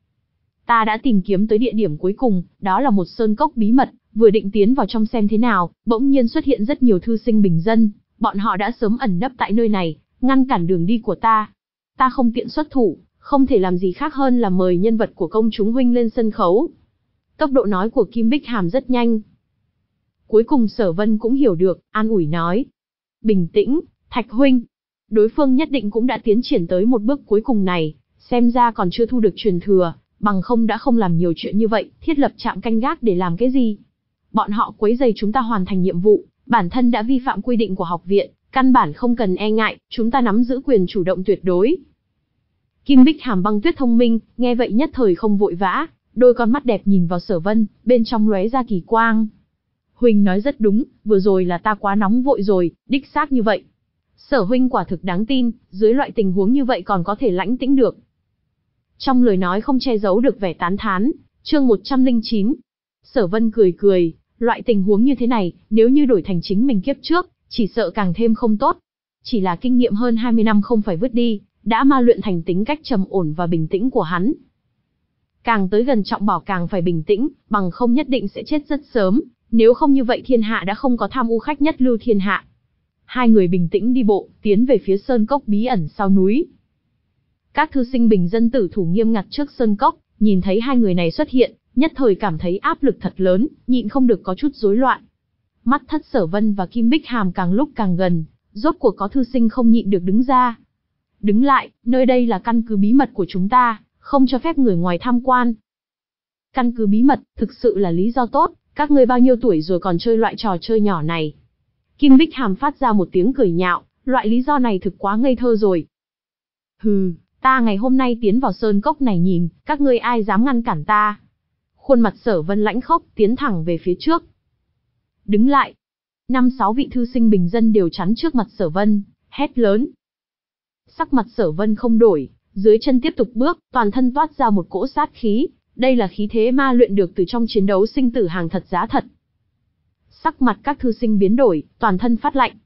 Ta đã tìm kiếm tới địa điểm cuối cùng, đó là một sơn cốc bí mật, vừa định tiến vào trong xem thế nào, bỗng nhiên xuất hiện rất nhiều thư sinh bình dân, bọn họ đã sớm ẩn nấp tại nơi này, ngăn cản đường đi của ta. Ta không tiện xuất thủ, không thể làm gì khác hơn là mời nhân vật của công chúng huynh lên sân khấu. Tốc độ nói của Kim Bích Hàm rất nhanh. Cuối cùng Sở Vân cũng hiểu được, an ủi nói. Bình tĩnh, Thạch huynh. Đối phương nhất định cũng đã tiến triển tới một bước cuối cùng này, xem ra còn chưa thu được truyền thừa, bằng không đã không làm nhiều chuyện như vậy, thiết lập trạm canh gác để làm cái gì? Bọn họ quấy rầy chúng ta hoàn thành nhiệm vụ, bản thân đã vi phạm quy định của học viện, căn bản không cần e ngại, chúng ta nắm giữ quyền chủ động tuyệt đối. Kim Bích Hàm băng tuyết thông minh, nghe vậy nhất thời không vội vã, đôi con mắt đẹp nhìn vào Sở Vân, bên trong lóe ra kỳ quang. Huynh nói rất đúng, vừa rồi là ta quá nóng vội rồi, đích xác như vậy. Sở huynh quả thực đáng tin, dưới loại tình huống như vậy còn có thể lãnh tĩnh được. Trong lời nói không che giấu được vẻ tán thán, chương một trăm lẻ chín. Sở Vân cười cười, loại tình huống như thế này, nếu như đổi thành chính mình kiếp trước, chỉ sợ càng thêm không tốt. Chỉ là kinh nghiệm hơn hai mươi năm không phải vứt đi, đã ma luyện thành tính cách trầm ổn và bình tĩnh của hắn. Càng tới gần trọng bảo càng phải bình tĩnh, bằng không nhất định sẽ chết rất sớm, nếu không như vậy thiên hạ đã không có tham u khách nhất lưu thiên hạ. Hai người bình tĩnh đi bộ, tiến về phía sơn cốc bí ẩn sau núi. Các thư sinh bình dân tử thủ nghiêm ngặt trước sơn cốc, nhìn thấy hai người này xuất hiện, nhất thời cảm thấy áp lực thật lớn, nhịn không được có chút rối loạn. Mắt Thất Sở Vân và Kim Bích Hàm càng lúc càng gần, rốt cuộc có thư sinh không nhịn được đứng ra. Đứng lại, nơi đây là căn cứ bí mật của chúng ta, không cho phép người ngoài tham quan. Căn cứ bí mật, thực sự là lý do tốt, các ngươi bao nhiêu tuổi rồi còn chơi loại trò chơi nhỏ này. Kim Bích Hàm phát ra một tiếng cười nhạo, loại lý do này thực quá ngây thơ rồi. Hừ, ta ngày hôm nay tiến vào sơn cốc này nhìn, các ngươi ai dám ngăn cản ta. Khuôn mặt Sở Vân lãnh khốc, tiến thẳng về phía trước. Đứng lại. Năm sáu vị thư sinh bình dân đều chắn trước mặt Sở Vân, hét lớn. Sắc mặt Sở Vân không đổi, dưới chân tiếp tục bước, toàn thân toát ra một cỗ sát khí, đây là khí thế ma luyện được từ trong chiến đấu sinh tử hàng thật giá thật. Sắc mặt các thư sinh biến đổi, toàn thân phát lạnh.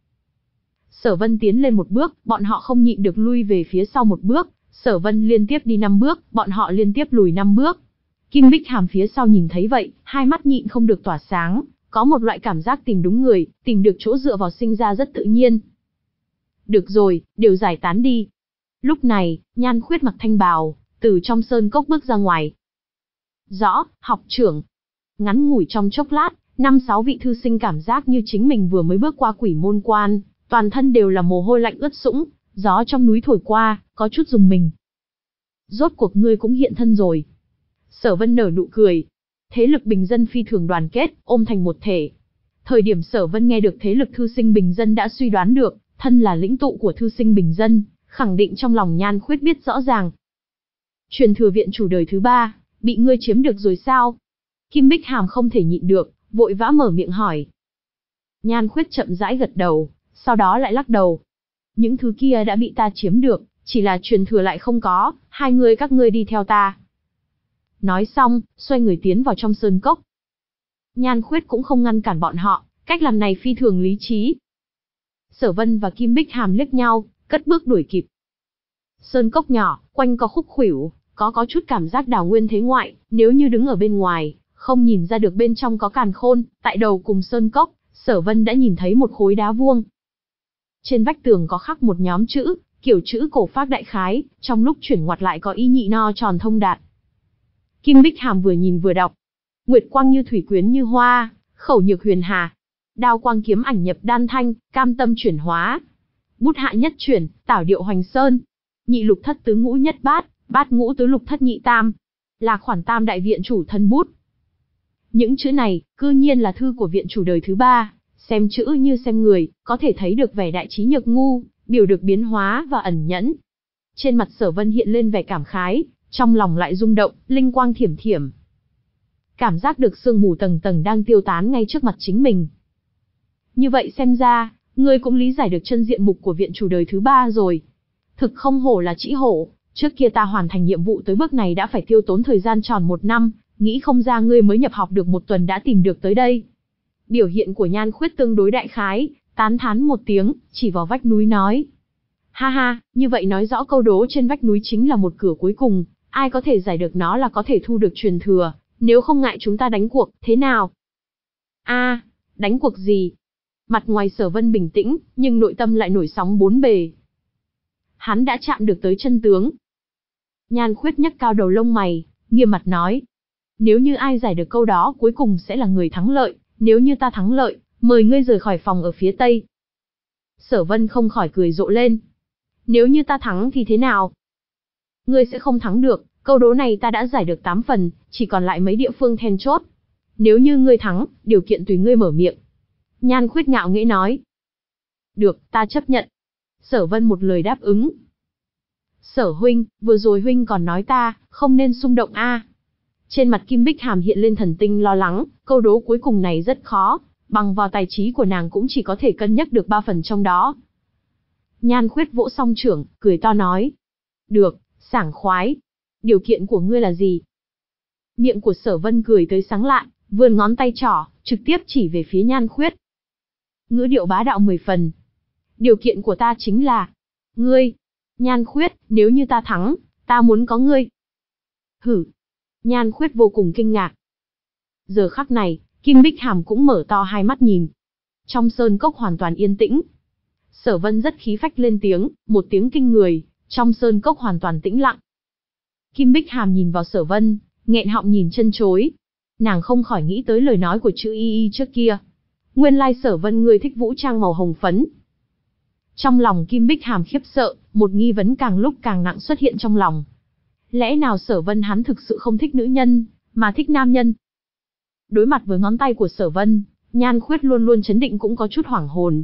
Sở Vân tiến lên một bước, bọn họ không nhịn được lui về phía sau một bước, Sở Vân liên tiếp đi năm bước, bọn họ liên tiếp lùi năm bước. Kim Bích Hàm phía sau nhìn thấy vậy, hai mắt nhịn không được tỏa sáng, có một loại cảm giác tìm đúng người, tìm được chỗ dựa vào sinh ra rất tự nhiên. Được rồi, đều giải tán đi. Lúc này, Nhan Khuyết mặc thanh bào, từ trong sơn cốc bước ra ngoài. Rõ, học trưởng. Ngắn ngủi trong chốc lát, năm sáu vị thư sinh cảm giác như chính mình vừa mới bước qua quỷ môn quan, toàn thân đều là mồ hôi lạnh ướt sũng, gió trong núi thổi qua, có chút rùng mình. Rốt cuộc ngươi cũng hiện thân rồi. Sở Vân nở nụ cười. Thế lực bình dân phi thường đoàn kết, ôm thành một thể. Thời điểm Sở Vân nghe được thế lực thư sinh bình dân đã suy đoán được, thân là lĩnh tụ của thư sinh bình dân, khẳng định trong lòng Nhan Khuyết biết rõ ràng. Truyền thừa viện chủ đời thứ ba, bị ngươi chiếm được rồi sao? Kim Bích Hàm không thể nhịn được, vội vã mở miệng hỏi. Nhan Khuyết chậm rãi gật đầu, sau đó lại lắc đầu. Những thứ kia đã bị ta chiếm được, chỉ là truyền thừa lại không có, hai người các ngươi đi theo ta. Nói xong, xoay người tiến vào trong sơn cốc. Nhan Khuyết cũng không ngăn cản bọn họ, cách làm này phi thường lý trí. Sở Vân và Kim Bích Hàm liếc nhau, cất bước đuổi kịp. Sơn cốc nhỏ, quanh có khúc khuỷu, có có chút cảm giác đào nguyên thế ngoại, nếu như đứng ở bên ngoài, không nhìn ra được bên trong có càn khôn, tại đầu cùng sơn cốc, Sở Vân đã nhìn thấy một khối đá vuông. Trên vách tường có khắc một nhóm chữ, kiểu chữ cổ phác đại khái, trong lúc chuyển ngoặt lại có ý nhị no tròn thông đạt. Kim Bích Hàm vừa nhìn vừa đọc. Nguyệt quang như thủy quyến như hoa, khẩu nhược huyền hà. Đao quang kiếm ảnh nhập đan thanh, cam tâm chuyển hóa. Bút hạ nhất chuyển, tảo điệu hoành sơn. Nhị lục thất tứ ngũ nhất bát, bát ngũ tứ lục thất nhị tam. Là khoản tam đại viện chủ thân bút. Những chữ này, cư nhiên là thư của viện chủ đời thứ ba. Xem chữ như xem người, có thể thấy được vẻ đại trí nhược ngu, biểu được biến hóa và ẩn nhẫn. Trên mặt Sở Vân hiện lên vẻ cảm khái, trong lòng lại rung động, linh quang thiểm thiểm. cảm giác được sương mù tầng tầng đang tiêu tán ngay trước mặt chính mình. Như vậy xem ra, ngươi cũng lý giải được chân diện mục của viện chủ đời thứ ba rồi. Thực không hổ là Trĩ Hổ, trước kia ta hoàn thành nhiệm vụ tới bước này đã phải tiêu tốn thời gian tròn một năm, nghĩ không ra ngươi mới nhập học được một tuần đã tìm được tới đây. Biểu hiện của Nhan Khuyết tương đối đại khái, tán thán một tiếng, chỉ vào vách núi nói. Ha ha, như vậy nói rõ câu đố trên vách núi chính là một cửa cuối cùng, ai có thể giải được nó là có thể thu được truyền thừa, nếu không ngại chúng ta đánh cuộc, thế nào? A, à, đánh cuộc gì? Mặt ngoài Sở Vân bình tĩnh, nhưng nội tâm lại nổi sóng bốn bề. Hắn đã chạm được tới chân tướng. Nhan Khuyết nhấc cao đầu lông mày, nghiêm mặt nói. Nếu như ai giải được câu đó cuối cùng sẽ là người thắng lợi, nếu như ta thắng lợi, mời ngươi rời khỏi phòng ở phía tây. Sở Vân không khỏi cười rộ lên. Nếu như ta thắng thì thế nào? Ngươi sẽ không thắng được, câu đố này ta đã giải được tám phần, chỉ còn lại mấy địa phương then chốt. Nếu như ngươi thắng, điều kiện tùy ngươi mở miệng. Nhan Khuyết ngạo nghễ nói. Được, ta chấp nhận. Sở Vân một lời đáp ứng. Sở huynh, vừa rồi huynh còn nói ta, không nên xung động a. Trên mặt Kim Bích Hàm hiện lên thần tinh lo lắng, câu đố cuối cùng này rất khó, bằng vào tài trí của nàng cũng chỉ có thể cân nhắc được ba phần trong đó. Nhan Khuyết vỗ song trưởng, cười to nói. Được, sảng khoái. Điều kiện của ngươi là gì? Miệng của Sở Vân cười tới sáng lạ, vươn ngón tay trỏ, trực tiếp chỉ về phía Nhan Khuyết. Ngữ điệu bá đạo mười phần. Điều kiện của ta chính là, ngươi, Nhan Khuyết, nếu như ta thắng, ta muốn có ngươi. Hử. Nhan Khuyết vô cùng kinh ngạc. Giờ khắc này, Kim Bích Hàm cũng mở to hai mắt nhìn. Trong sơn cốc hoàn toàn yên tĩnh. Sở Vân rất khí phách lên tiếng, một tiếng kinh người, trong sơn cốc hoàn toàn tĩnh lặng. Kim Bích Hàm nhìn vào Sở Vân, nghẹn họng nhìn chân chối. Nàng không khỏi nghĩ tới lời nói của chữ Y Y trước kia. Nguyên lai Sở Vân ngươi thích vũ trang màu hồng phấn. Trong lòng Kim Bích Hàm khiếp sợ, một nghi vấn càng lúc càng nặng xuất hiện trong lòng. Lẽ nào Sở Vân hắn thực sự không thích nữ nhân, mà thích nam nhân? Đối mặt với ngón tay của Sở Vân, Nhan Khuyết luôn luôn trấn định cũng có chút hoảng hồn.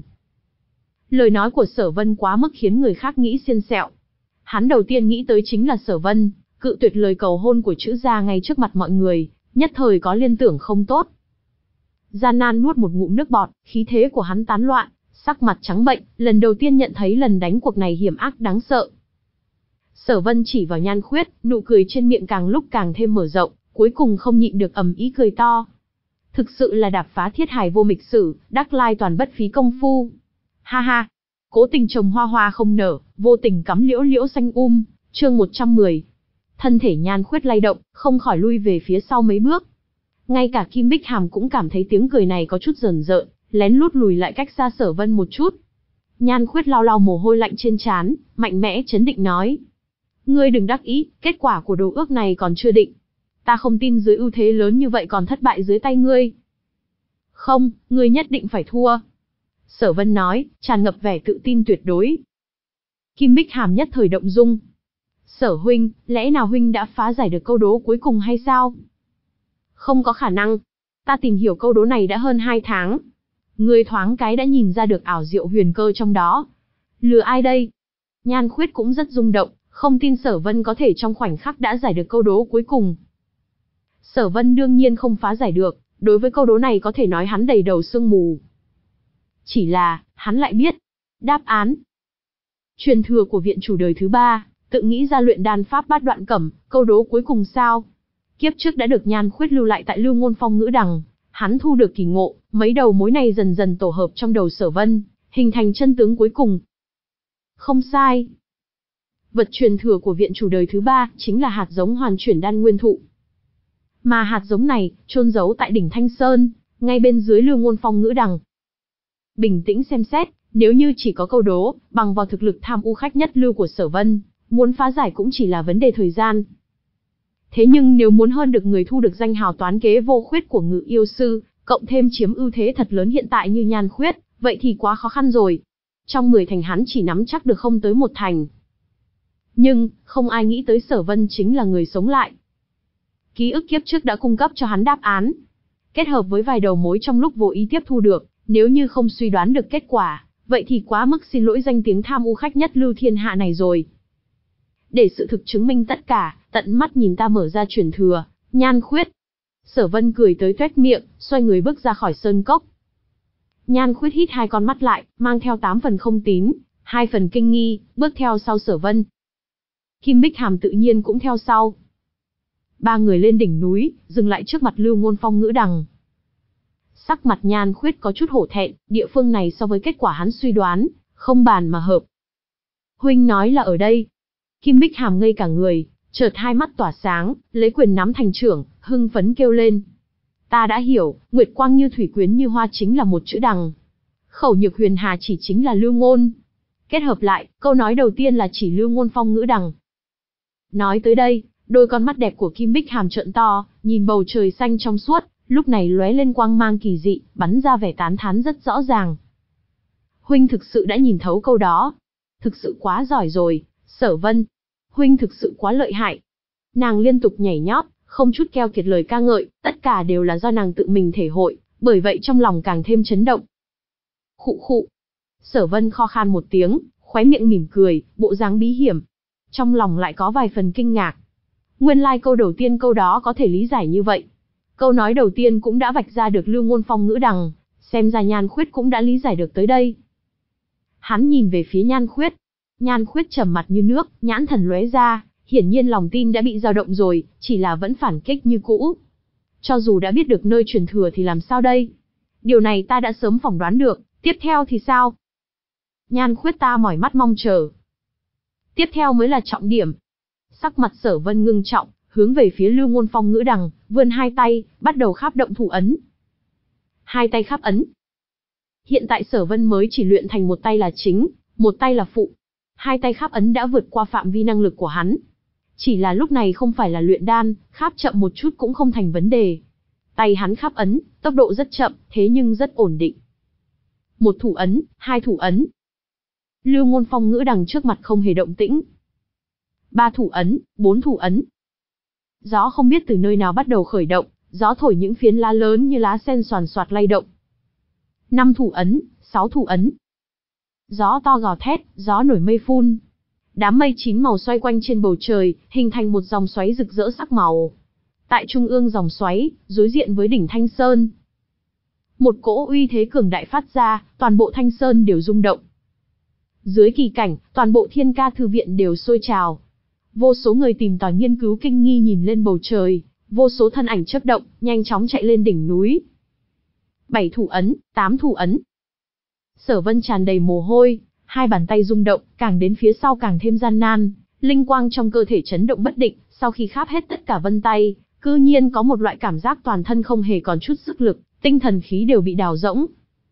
Lời nói của Sở Vân quá mức khiến người khác nghĩ xiên xẹo. Hắn đầu tiên nghĩ tới chính là Sở Vân, cự tuyệt lời cầu hôn của Trữ gia ngay trước mặt mọi người, nhất thời có liên tưởng không tốt. Gian nan nuốt một ngụm nước bọt, khí thế của hắn tán loạn, sắc mặt trắng bệch, lần đầu tiên nhận thấy lần đánh cuộc này hiểm ác đáng sợ. Sở Vân chỉ vào Nhan Khuyết, nụ cười trên miệng càng lúc càng thêm mở rộng, cuối cùng không nhịn được ầm ĩ cười to. Thực sự là đạp phá thiết hài vô mịch sử, đắc lai toàn bất phí công phu. Ha ha, cố tình trồng hoa hoa không nở, vô tình cắm liễu liễu xanh um, chương một trăm mười. Thân thể Nhan Khuyết lay động, không khỏi lui về phía sau mấy bước. Ngay cả Kim Bích Hàm cũng cảm thấy tiếng cười này có chút rờn rợn, lén lút lùi lại cách xa Sở Vân một chút. Nhan Khuyết lau lau mồ hôi lạnh trên trán, mạnh mẽ chấn định nói. Ngươi đừng đắc ý, kết quả của đồ ước này còn chưa định. Ta không tin dưới ưu thế lớn như vậy còn thất bại dưới tay ngươi. Không, ngươi nhất định phải thua. Sở Vân nói, tràn ngập vẻ tự tin tuyệt đối. Kim Bích Hàm nhất thời động dung. Sở huynh, lẽ nào huynh đã phá giải được câu đố cuối cùng hay sao? Không có khả năng. Ta tìm hiểu câu đố này đã hơn hai tháng. Ngươi thoáng cái đã nhìn ra được ảo diệu huyền cơ trong đó. Lừa ai đây? Nhan Khuyết cũng rất rung động, không tin Sở Vân có thể trong khoảnh khắc đã giải được câu đố cuối cùng. Sở Vân đương nhiên không phá giải được, đối với câu đố này có thể nói hắn đầy đầu sương mù. Chỉ là, hắn lại biết đáp án. Truyền thừa của viện chủ đời thứ ba, tự nghĩ ra luyện đan pháp bát đoạn cẩm, câu đố cuối cùng sao? Kiếp trước đã được Nhan Khuyết lưu lại tại Lưu Ngôn Phong Ngữ Đằng, hắn thu được kỳ ngộ, mấy đầu mối này dần dần tổ hợp trong đầu Sở Vân, hình thành chân tướng cuối cùng. Không sai. Vật truyền thừa của viện chủ đời thứ ba chính là hạt giống hoàn chuyển đan nguyên thụ. Mà hạt giống này chôn giấu tại đỉnh Thanh Sơn, ngay bên dưới Lưu Ngôn Phong Ngữ Đằng. Bình tĩnh xem xét, nếu như chỉ có câu đố, bằng vào thực lực tham u khách nhất lưu của Sở Vân, muốn phá giải cũng chỉ là vấn đề thời gian. Thế nhưng nếu muốn hơn được người thu được danh hào toán kế vô khuyết của Ngự Yêu Sư, cộng thêm chiếm ưu thế thật lớn hiện tại như Nhan Khuyết, vậy thì quá khó khăn rồi. Trong mười thành hắn chỉ nắm chắc được không tới một thành. Nhưng, không ai nghĩ tới Sở Vân chính là người sống lại. Ký ức kiếp trước đã cung cấp cho hắn đáp án. Kết hợp với vài đầu mối trong lúc vô ý tiếp thu được, nếu như không suy đoán được kết quả, vậy thì quá mức xin lỗi danh tiếng tham u khách nhất lưu thiên hạ này rồi. Để sự thực chứng minh tất cả, tận mắt nhìn ta mở ra truyền thừa, Nhan Khuyết. Sở Vân cười tới toét miệng, xoay người bước ra khỏi sơn cốc. Nhan Khuyết hít hai con mắt lại, mang theo tám phần không tín, hai phần kinh nghi, bước theo sau Sở Vân. Kim Bích Hàm tự nhiên cũng theo sau. Ba người lên đỉnh núi, dừng lại trước mặt Lưu Ngôn Phong Ngữ Đằng. Sắc mặt Nhan Khuyết có chút hổ thẹn, địa phương này so với kết quả hắn suy đoán, không bàn mà hợp. Huynh nói là ở đây. Kim Bích Hàm ngây cả người, chợt hai mắt tỏa sáng, lấy quyền nắm thành trưởng, hưng phấn kêu lên. Ta đã hiểu, Nguyệt Quang như thủy quyến như hoa chính là một chữ đằng. Khẩu nhược huyền hà chỉ chính là Lưu Ngôn. Kết hợp lại, câu nói đầu tiên là chỉ Lưu Ngôn Phong Ngữ Đằng. Nói tới đây, đôi con mắt đẹp của Kim Bích Hàm trợn to, nhìn bầu trời xanh trong suốt, lúc này lóe lên quang mang kỳ dị, bắn ra vẻ tán thán rất rõ ràng. Huynh thực sự đã nhìn thấu câu đó. Thực sự quá giỏi rồi, Sở Vân. Huynh thực sự quá lợi hại. Nàng liên tục nhảy nhót, không chút keo kiệt lời ca ngợi, tất cả đều là do nàng tự mình thể hội, bởi vậy trong lòng càng thêm chấn động. Khụ khụ. Sở Vân kho khan một tiếng, khóe miệng mỉm cười, bộ dáng bí hiểm. Trong lòng lại có vài phần kinh ngạc. Nguyên lai like câu đầu tiên câu đó có thể lý giải như vậy. Câu nói đầu tiên cũng đã vạch ra được Lưu Ngôn Phong Ngữ Đằng, xem ra Nhan Khuyết cũng đã lý giải được tới đây. Hắn nhìn về phía Nhan Khuyết. Nhan Khuyết trầm mặt như nước, nhãn thần lóe ra, hiển nhiên lòng tin đã bị dao động rồi, chỉ là vẫn phản kích như cũ. Cho dù đã biết được nơi truyền thừa thì làm sao đây? Điều này ta đã sớm phỏng đoán được, tiếp theo thì sao? Nhan Khuyết ta mỏi mắt mong chờ. Tiếp theo mới là trọng điểm. Sắc mặt Sở Vân ngưng trọng, hướng về phía Lưu Ngôn Phong Ngữ Đằng, vươn hai tay, bắt đầu kháp động thủ ấn. Hai tay kháp ấn. Hiện tại Sở Vân mới chỉ luyện thành một tay là chính, một tay là phụ. Hai tay kháp ấn đã vượt qua phạm vi năng lực của hắn. Chỉ là lúc này không phải là luyện đan, kháp chậm một chút cũng không thành vấn đề. Tay hắn kháp ấn, tốc độ rất chậm, thế nhưng rất ổn định. Một thủ ấn, hai thủ ấn. Lưu Ngôn Phong Ngữ Đằng trước mặt không hề động tĩnh. Ba thủ ấn, bốn thủ ấn. Gió không biết từ nơi nào bắt đầu khởi động, gió thổi những phiến lá lớn như lá sen xoàn xoạt lay động. Năm thủ ấn, sáu thủ ấn. Gió to gào thét, gió nổi mây phun. Đám mây chín màu xoay quanh trên bầu trời, hình thành một dòng xoáy rực rỡ sắc màu. Tại trung ương dòng xoáy, đối diện với đỉnh Thanh Sơn. Một cỗ uy thế cường đại phát ra, toàn bộ Thanh Sơn đều rung động. Dưới kỳ cảnh, toàn bộ Thiên Ca thư viện đều sôi trào. Vô số người tìm tòi nghiên cứu kinh nghi nhìn lên bầu trời, vô số thân ảnh chớp động, nhanh chóng chạy lên đỉnh núi. Bảy thủ ấn, tám thủ ấn. Sở Vân tràn đầy mồ hôi, hai bàn tay rung động, càng đến phía sau càng thêm gian nan, linh quang trong cơ thể chấn động bất định, sau khi kháp hết tất cả vân tay, cư nhiên có một loại cảm giác toàn thân không hề còn chút sức lực, tinh thần khí đều bị đào rỗng.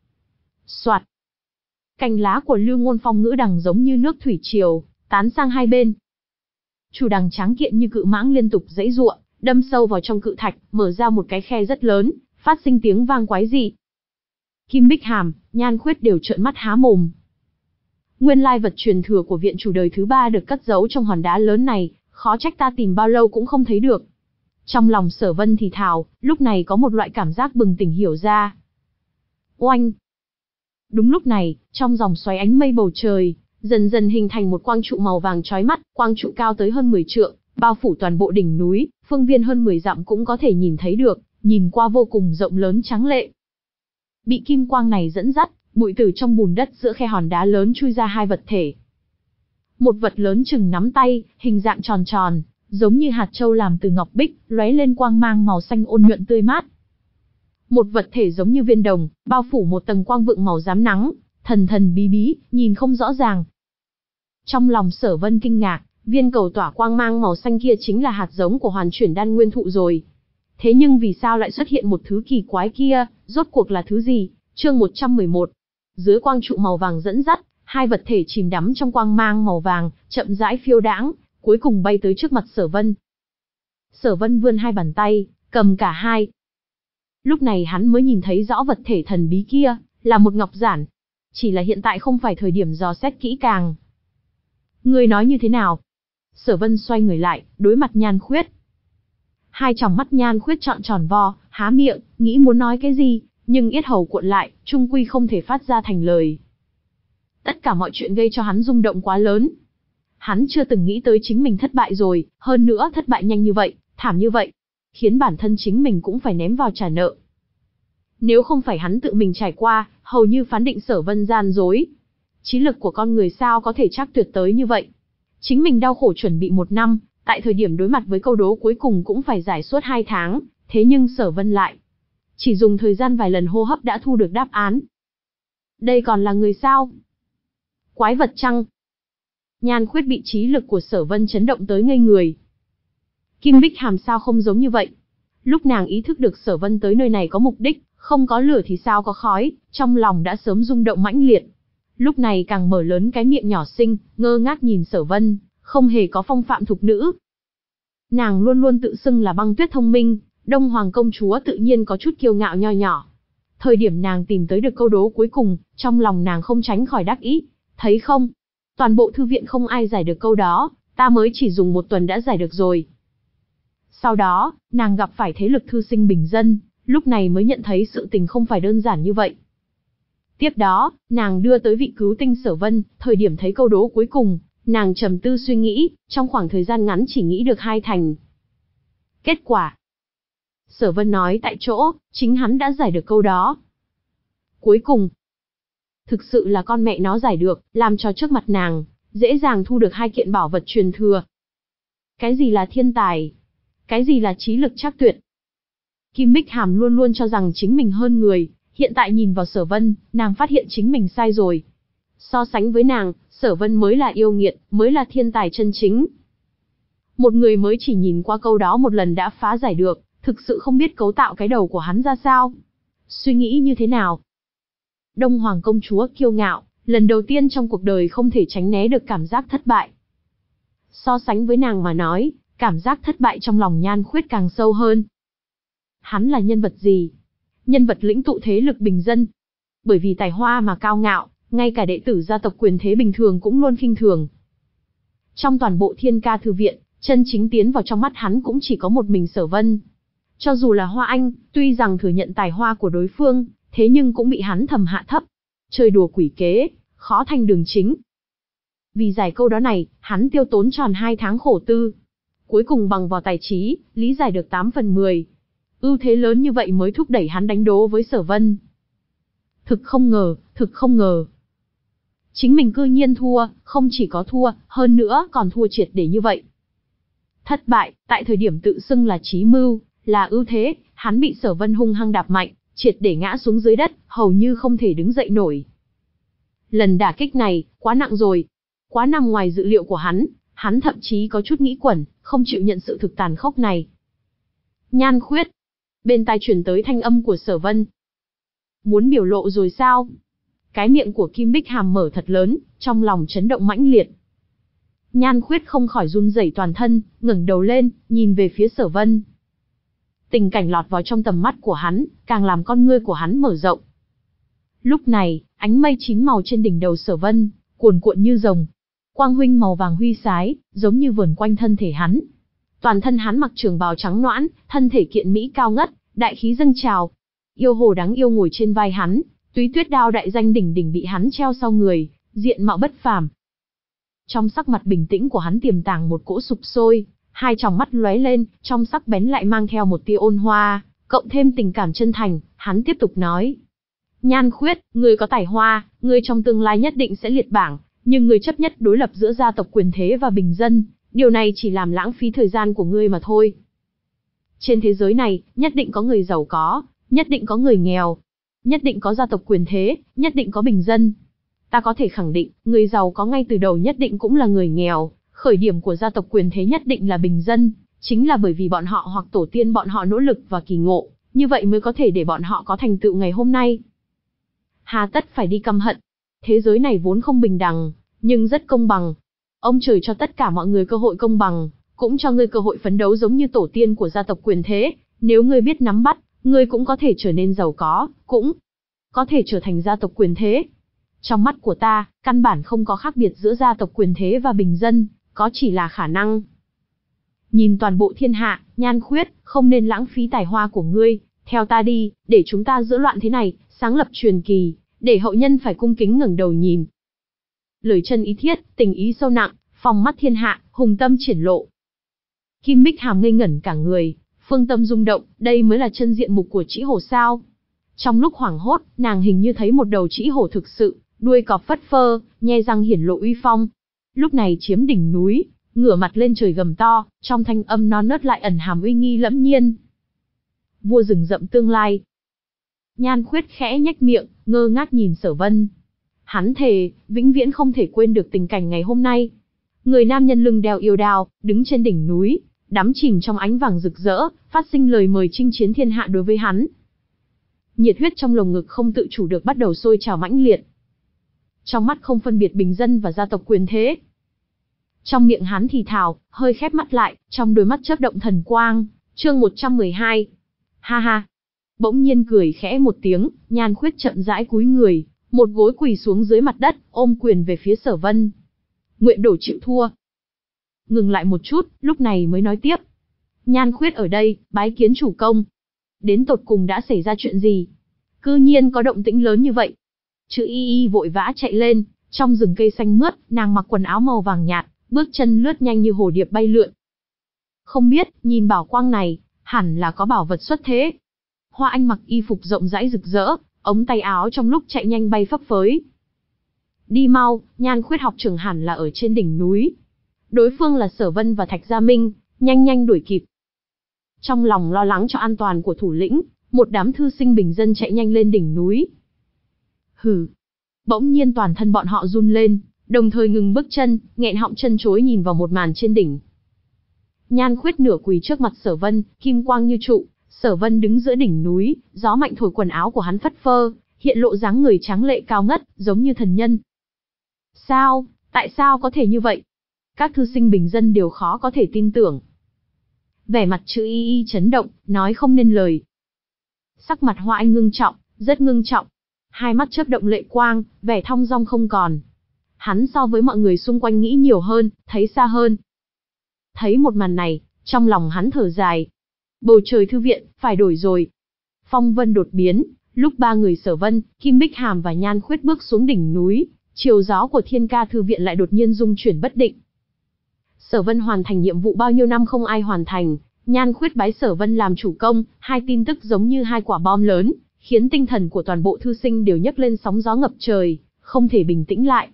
Soạt. Cành lá của Lưu Ngôn Phong Ngữ Đằng giống như nước thủy triều, tán sang hai bên. Chủ đằng tráng kiện như cự mãng liên tục giãy giụa, đâm sâu vào trong cự thạch, mở ra một cái khe rất lớn, phát sinh tiếng vang quái dị. Kim Bích Hàm, Nhan Khuyết đều trợn mắt há mồm. Nguyên lai vật truyền thừa của viện chủ đời thứ ba được cất giấu trong hòn đá lớn này, khó trách ta tìm bao lâu cũng không thấy được. Trong lòng Sở Vân thì thào, lúc này có một loại cảm giác bừng tỉnh hiểu ra. Oanh! Đúng lúc này, trong dòng xoáy ánh mây bầu trời, dần dần hình thành một quang trụ màu vàng chói mắt, quang trụ cao tới hơn mười trượng, bao phủ toàn bộ đỉnh núi, phương viên hơn mười dặm cũng có thể nhìn thấy được, nhìn qua vô cùng rộng lớn tráng lệ. Bị kim quang này dẫn dắt, bụi từ trong bùn đất giữa khe hòn đá lớn chui ra hai vật thể. Một vật lớn chừng nắm tay, hình dạng tròn tròn, giống như hạt châu làm từ ngọc bích, lóe lên quang mang màu xanh ôn nhuận tươi mát. Một vật thể giống như viên đồng, bao phủ một tầng quang vượng màu rám nắng, thần thần bí bí, nhìn không rõ ràng. Trong lòng Sở Vân kinh ngạc, viên cầu tỏa quang mang màu xanh kia chính là hạt giống của hoàn chuyển đan nguyên thụ rồi. Thế nhưng vì sao lại xuất hiện một thứ kỳ quái kia, rốt cuộc là thứ gì? Chương một trăm mười một. Dưới quang trụ màu vàng dẫn dắt, hai vật thể chìm đắm trong quang mang màu vàng, chậm rãi phiêu đãng, cuối cùng bay tới trước mặt Sở Vân. Sở Vân vươn hai bàn tay, cầm cả hai. Lúc này hắn mới nhìn thấy rõ vật thể thần bí kia, là một ngọc giản. Chỉ là hiện tại không phải thời điểm dò xét kỹ càng. Ngươi nói như thế nào? Sở Vân xoay người lại, đối mặt Nhan Khuyết. Hai tròng mắt Nhan Khuyết trọn tròn vo, há miệng, nghĩ muốn nói cái gì, nhưng yết hầu cuộn lại, trung quy không thể phát ra thành lời. Tất cả mọi chuyện gây cho hắn rung động quá lớn. Hắn chưa từng nghĩ tới chính mình thất bại rồi, hơn nữa thất bại nhanh như vậy, thảm như vậy. khiến bản thân chính mình cũng phải ném vào trả nợ. Nếu không phải hắn tự mình trải qua, hầu như phán định Sở Vân gian dối. Trí lực của con người sao có thể chắc tuyệt tới như vậy. Chính mình đau khổ chuẩn bị một năm, tại thời điểm đối mặt với câu đố cuối cùng cũng phải giải suốt hai tháng, thế nhưng Sở Vân lại chỉ dùng thời gian vài lần hô hấp đã thu được đáp án. Đây còn là người sao? Quái vật chăng? Nhan Khuyết bị trí lực của Sở Vân chấn động tới ngây người. Kim Bích Hàm sao không giống như vậy? Lúc nàng ý thức được Sở Vân tới nơi này có mục đích, không có lửa thì sao có khói, trong lòng đã sớm rung động mãnh liệt. Lúc này càng mở lớn cái miệng nhỏ xinh, ngơ ngác nhìn Sở Vân, không hề có phong phạm thục nữ. Nàng luôn luôn tự xưng là Băng Tuyết thông minh, Đông Hoàng công chúa tự nhiên có chút kiêu ngạo nho nhỏ. Thời điểm nàng tìm tới được câu đố cuối cùng, trong lòng nàng không tránh khỏi đắc ý. Thấy không? Toàn bộ thư viện không ai giải được câu đó, ta mới chỉ dùng một tuần đã giải được rồi. Sau đó, nàng gặp phải thế lực thư sinh bình dân, lúc này mới nhận thấy sự tình không phải đơn giản như vậy. Tiếp đó, nàng đưa tới vị cứu tinh Sở Vân, thời điểm thấy câu đố cuối cùng, nàng trầm tư suy nghĩ, trong khoảng thời gian ngắn chỉ nghĩ được hai thành. Kết quả, Sở Vân nói tại chỗ, chính hắn đã giải được câu đó. Cuối cùng, thực sự là con mẹ nó giải được, làm cho trước mặt nàng, dễ dàng thu được hai kiện bảo vật truyền thừa. Cái gì là thiên tài? Cái gì là trí lực trắc tuyệt? Kim Bích Hàm luôn luôn cho rằng chính mình hơn người, hiện tại nhìn vào Sở Vân, nàng phát hiện chính mình sai rồi. So sánh với nàng, Sở Vân mới là yêu nghiệt, mới là thiên tài chân chính. Một người mới chỉ nhìn qua câu đó một lần đã phá giải được, thực sự không biết cấu tạo cái đầu của hắn ra sao. Suy nghĩ như thế nào? Đông Hoàng công chúa kiêu ngạo, lần đầu tiên trong cuộc đời không thể tránh né được cảm giác thất bại. So sánh với nàng mà nói, cảm giác thất bại trong lòng Nhan Khuyết càng sâu hơn. Hắn là nhân vật gì? Nhân vật lĩnh tụ thế lực bình dân. Bởi vì tài hoa mà cao ngạo, ngay cả đệ tử gia tộc quyền thế bình thường cũng luôn khinh thường. Trong toàn bộ Thiên Ca thư viện, chân chính tiến vào trong mắt hắn cũng chỉ có một mình Sở Vân. Cho dù là Hoa Anh, tuy rằng thừa nhận tài hoa của đối phương, thế nhưng cũng bị hắn thầm hạ thấp. Chơi đùa quỷ kế, khó thành đường chính. Vì giải câu đó này, hắn tiêu tốn tròn hai tháng khổ tư. Cuối cùng bằng vào tài trí, lý giải được tám phần mười. Ưu thế lớn như vậy mới thúc đẩy hắn đánh đố với Sở Vân. Thực không ngờ, thực không ngờ. Chính mình cư nhiên thua, không chỉ có thua, hơn nữa còn thua triệt để như vậy. Thất bại, tại thời điểm tự xưng là trí mưu, là ưu thế, hắn bị Sở Vân hung hăng đạp mạnh, triệt để ngã xuống dưới đất, hầu như không thể đứng dậy nổi. Lần đả kích này, quá nặng rồi. Quá nằm ngoài dự liệu của hắn, hắn thậm chí có chút nghĩ quẩn, không chịu nhận sự thực tàn khốc này. Nhan Khuyết. Bên tai truyền tới thanh âm của Sở Vân. Muốn biểu lộ rồi sao? Cái miệng của Kim Bích Hàm mở thật lớn, trong lòng chấn động mãnh liệt. Nhan Khuyết không khỏi run rẩy toàn thân, ngẩng đầu lên, nhìn về phía Sở Vân. Tình cảnh lọt vào trong tầm mắt của hắn, càng làm con ngươi của hắn mở rộng. Lúc này, ánh mây chín màu trên đỉnh đầu Sở Vân, cuồn cuộn như rồng. Quang huynh màu vàng huy sái, giống như vờn quanh thân thể hắn. Toàn thân hắn mặc trường bào trắng nõn, thân thể kiện mỹ cao ngất, đại khí dâng trào. Yêu hồ đáng yêu ngồi trên vai hắn, Túy Tuyết đao đại danh đỉnh đỉnh bị hắn treo sau người, diện mạo bất phàm. Trong sắc mặt bình tĩnh của hắn tiềm tàng một cỗ sục sôi, hai tròng mắt lóe lên, trong sắc bén lại mang theo một tia ôn hoa, cộng thêm tình cảm chân thành, hắn tiếp tục nói. Nhan Khuyết, ngươi có tài hoa, ngươi trong tương lai nhất định sẽ liệt bảng, nhưng ngươi chấp nhất đối lập giữa gia tộc quyền thế và bình dân, điều này chỉ làm lãng phí thời gian của ngươi mà thôi. Trên thế giới này, nhất định có người giàu có, nhất định có người nghèo, nhất định có gia tộc quyền thế, nhất định có bình dân. Ta có thể khẳng định, người giàu có ngay từ đầu nhất định cũng là người nghèo, khởi điểm của gia tộc quyền thế nhất định là bình dân, chính là bởi vì bọn họ hoặc tổ tiên bọn họ nỗ lực và kỳ ngộ, như vậy mới có thể để bọn họ có thành tựu ngày hôm nay. Hà tất phải đi căm hận. Thế giới này vốn không bình đẳng, nhưng rất công bằng. Ông trời cho tất cả mọi người cơ hội công bằng, cũng cho ngươi cơ hội phấn đấu giống như tổ tiên của gia tộc quyền thế. Nếu ngươi biết nắm bắt, ngươi cũng có thể trở nên giàu có, cũng có thể trở thành gia tộc quyền thế. Trong mắt của ta, căn bản không có khác biệt giữa gia tộc quyền thế và bình dân, có chỉ là khả năng. Nhìn toàn bộ thiên hạ, Nhan Khuyết, không nên lãng phí tài hoa của ngươi, theo ta đi, để chúng ta giữa loạn thế này, sáng lập truyền kỳ, để hậu nhân phải cung kính ngẩng đầu nhìn. Lời chân ý thiết, tình ý sâu nặng, phong mắt thiên hạ, hùng tâm triển lộ. Kim Bích Hàm ngây ngẩn cả người, Phương tâm rung động, đây mới là chân diện mục của trĩ hổ sao? Trong lúc hoảng hốt, nàng hình như thấy một đầu trĩ hổ thực sự, đuôi cọp phất phơ, nhe răng hiển lộ uy phong. Lúc này chiếm đỉnh núi, ngửa mặt lên trời gầm to, trong thanh âm non nớt lại ẩn hàm uy nghi lẫm nhiên. Vua rừng rậm tương lai. Nhan Khuyết khẽ nhếch miệng, ngơ ngác nhìn Sở Vân. Hắn thề, vĩnh viễn không thể quên được tình cảnh ngày hôm nay. Người nam nhân lưng đeo yêu đao, đứng trên đỉnh núi, đắm chìm trong ánh vàng rực rỡ, phát sinh lời mời chinh chiến thiên hạ đối với hắn. Nhiệt huyết trong lồng ngực không tự chủ được bắt đầu sôi trào mãnh liệt. Trong mắt không phân biệt bình dân và gia tộc quyền thế. Trong miệng hắn thì thào, hơi khép mắt lại, trong đôi mắt chớp động thần quang. Chương một trăm mười hai. Ha ha. Bỗng nhiên cười khẽ một tiếng, Nhan Khuyết chậm rãi cúi người, một gối quỳ xuống dưới mặt đất, ôm quyền về phía Sở Vân. Nguyện đổ chịu thua. Ngừng lại một chút, lúc này mới nói tiếp. Nhan Khuyết ở đây, bái kiến chủ công. Đến tột cùng đã xảy ra chuyện gì? Cư nhiên có động tĩnh lớn như vậy. Chữ Y Y vội vã chạy lên, trong rừng cây xanh mướt, nàng mặc quần áo màu vàng nhạt, bước chân lướt nhanh như hồ điệp bay lượn. Không biết, nhìn bảo quang này, hẳn là có bảo vật xuất thế. Hoa Anh mặc y phục rộng rãi rực rỡ, ống tay áo trong lúc chạy nhanh bay phấp phới. Đi mau, Nhan Khuyết học trưởng hẳn là ở trên đỉnh núi. Đối phương là Sở Vân và Thạch Gia Minh, nhanh nhanh đuổi kịp. Trong lòng lo lắng cho an toàn của thủ lĩnh, một đám thư sinh bình dân chạy nhanh lên đỉnh núi. Hừ. Bỗng nhiên toàn thân bọn họ run lên, đồng thời ngừng bước chân, nghẹn họng chân chối nhìn vào một màn trên đỉnh. Nhan Khuyết nửa quỳ trước mặt Sở Vân, kim quang như trụ, Sở Vân đứng giữa đỉnh núi, gió mạnh thổi quần áo của hắn phất phơ, hiện lộ dáng người tráng lệ cao ngất, giống như thần nhân. Sao, tại sao có thể như vậy? Các thư sinh bình dân đều khó có thể tin tưởng. Vẻ mặt Chữ Y Y chấn động, nói không nên lời. Sắc mặt Hoa Anh ngưng trọng, rất ngưng trọng. Hai mắt chớp động lệ quang, vẻ thong dong không còn. Hắn so với mọi người xung quanh nghĩ nhiều hơn, thấy xa hơn. Thấy một màn này, trong lòng hắn thở dài. Bầu trời thư viện, phải đổi rồi. Phong vân đột biến, lúc ba người Sở Vân, Kim Bích Hàm và Nhan Khuyết bước xuống đỉnh núi, chiều gió của Thiên Ca thư viện lại đột nhiên rung chuyển bất định. Sở Vân hoàn thành nhiệm vụ bao nhiêu năm không ai hoàn thành, Nhan Khuyết bái Sở Vân làm chủ công, hai tin tức giống như hai quả bom lớn, khiến tinh thần của toàn bộ thư sinh đều nhấc lên sóng gió ngập trời, không thể bình tĩnh lại.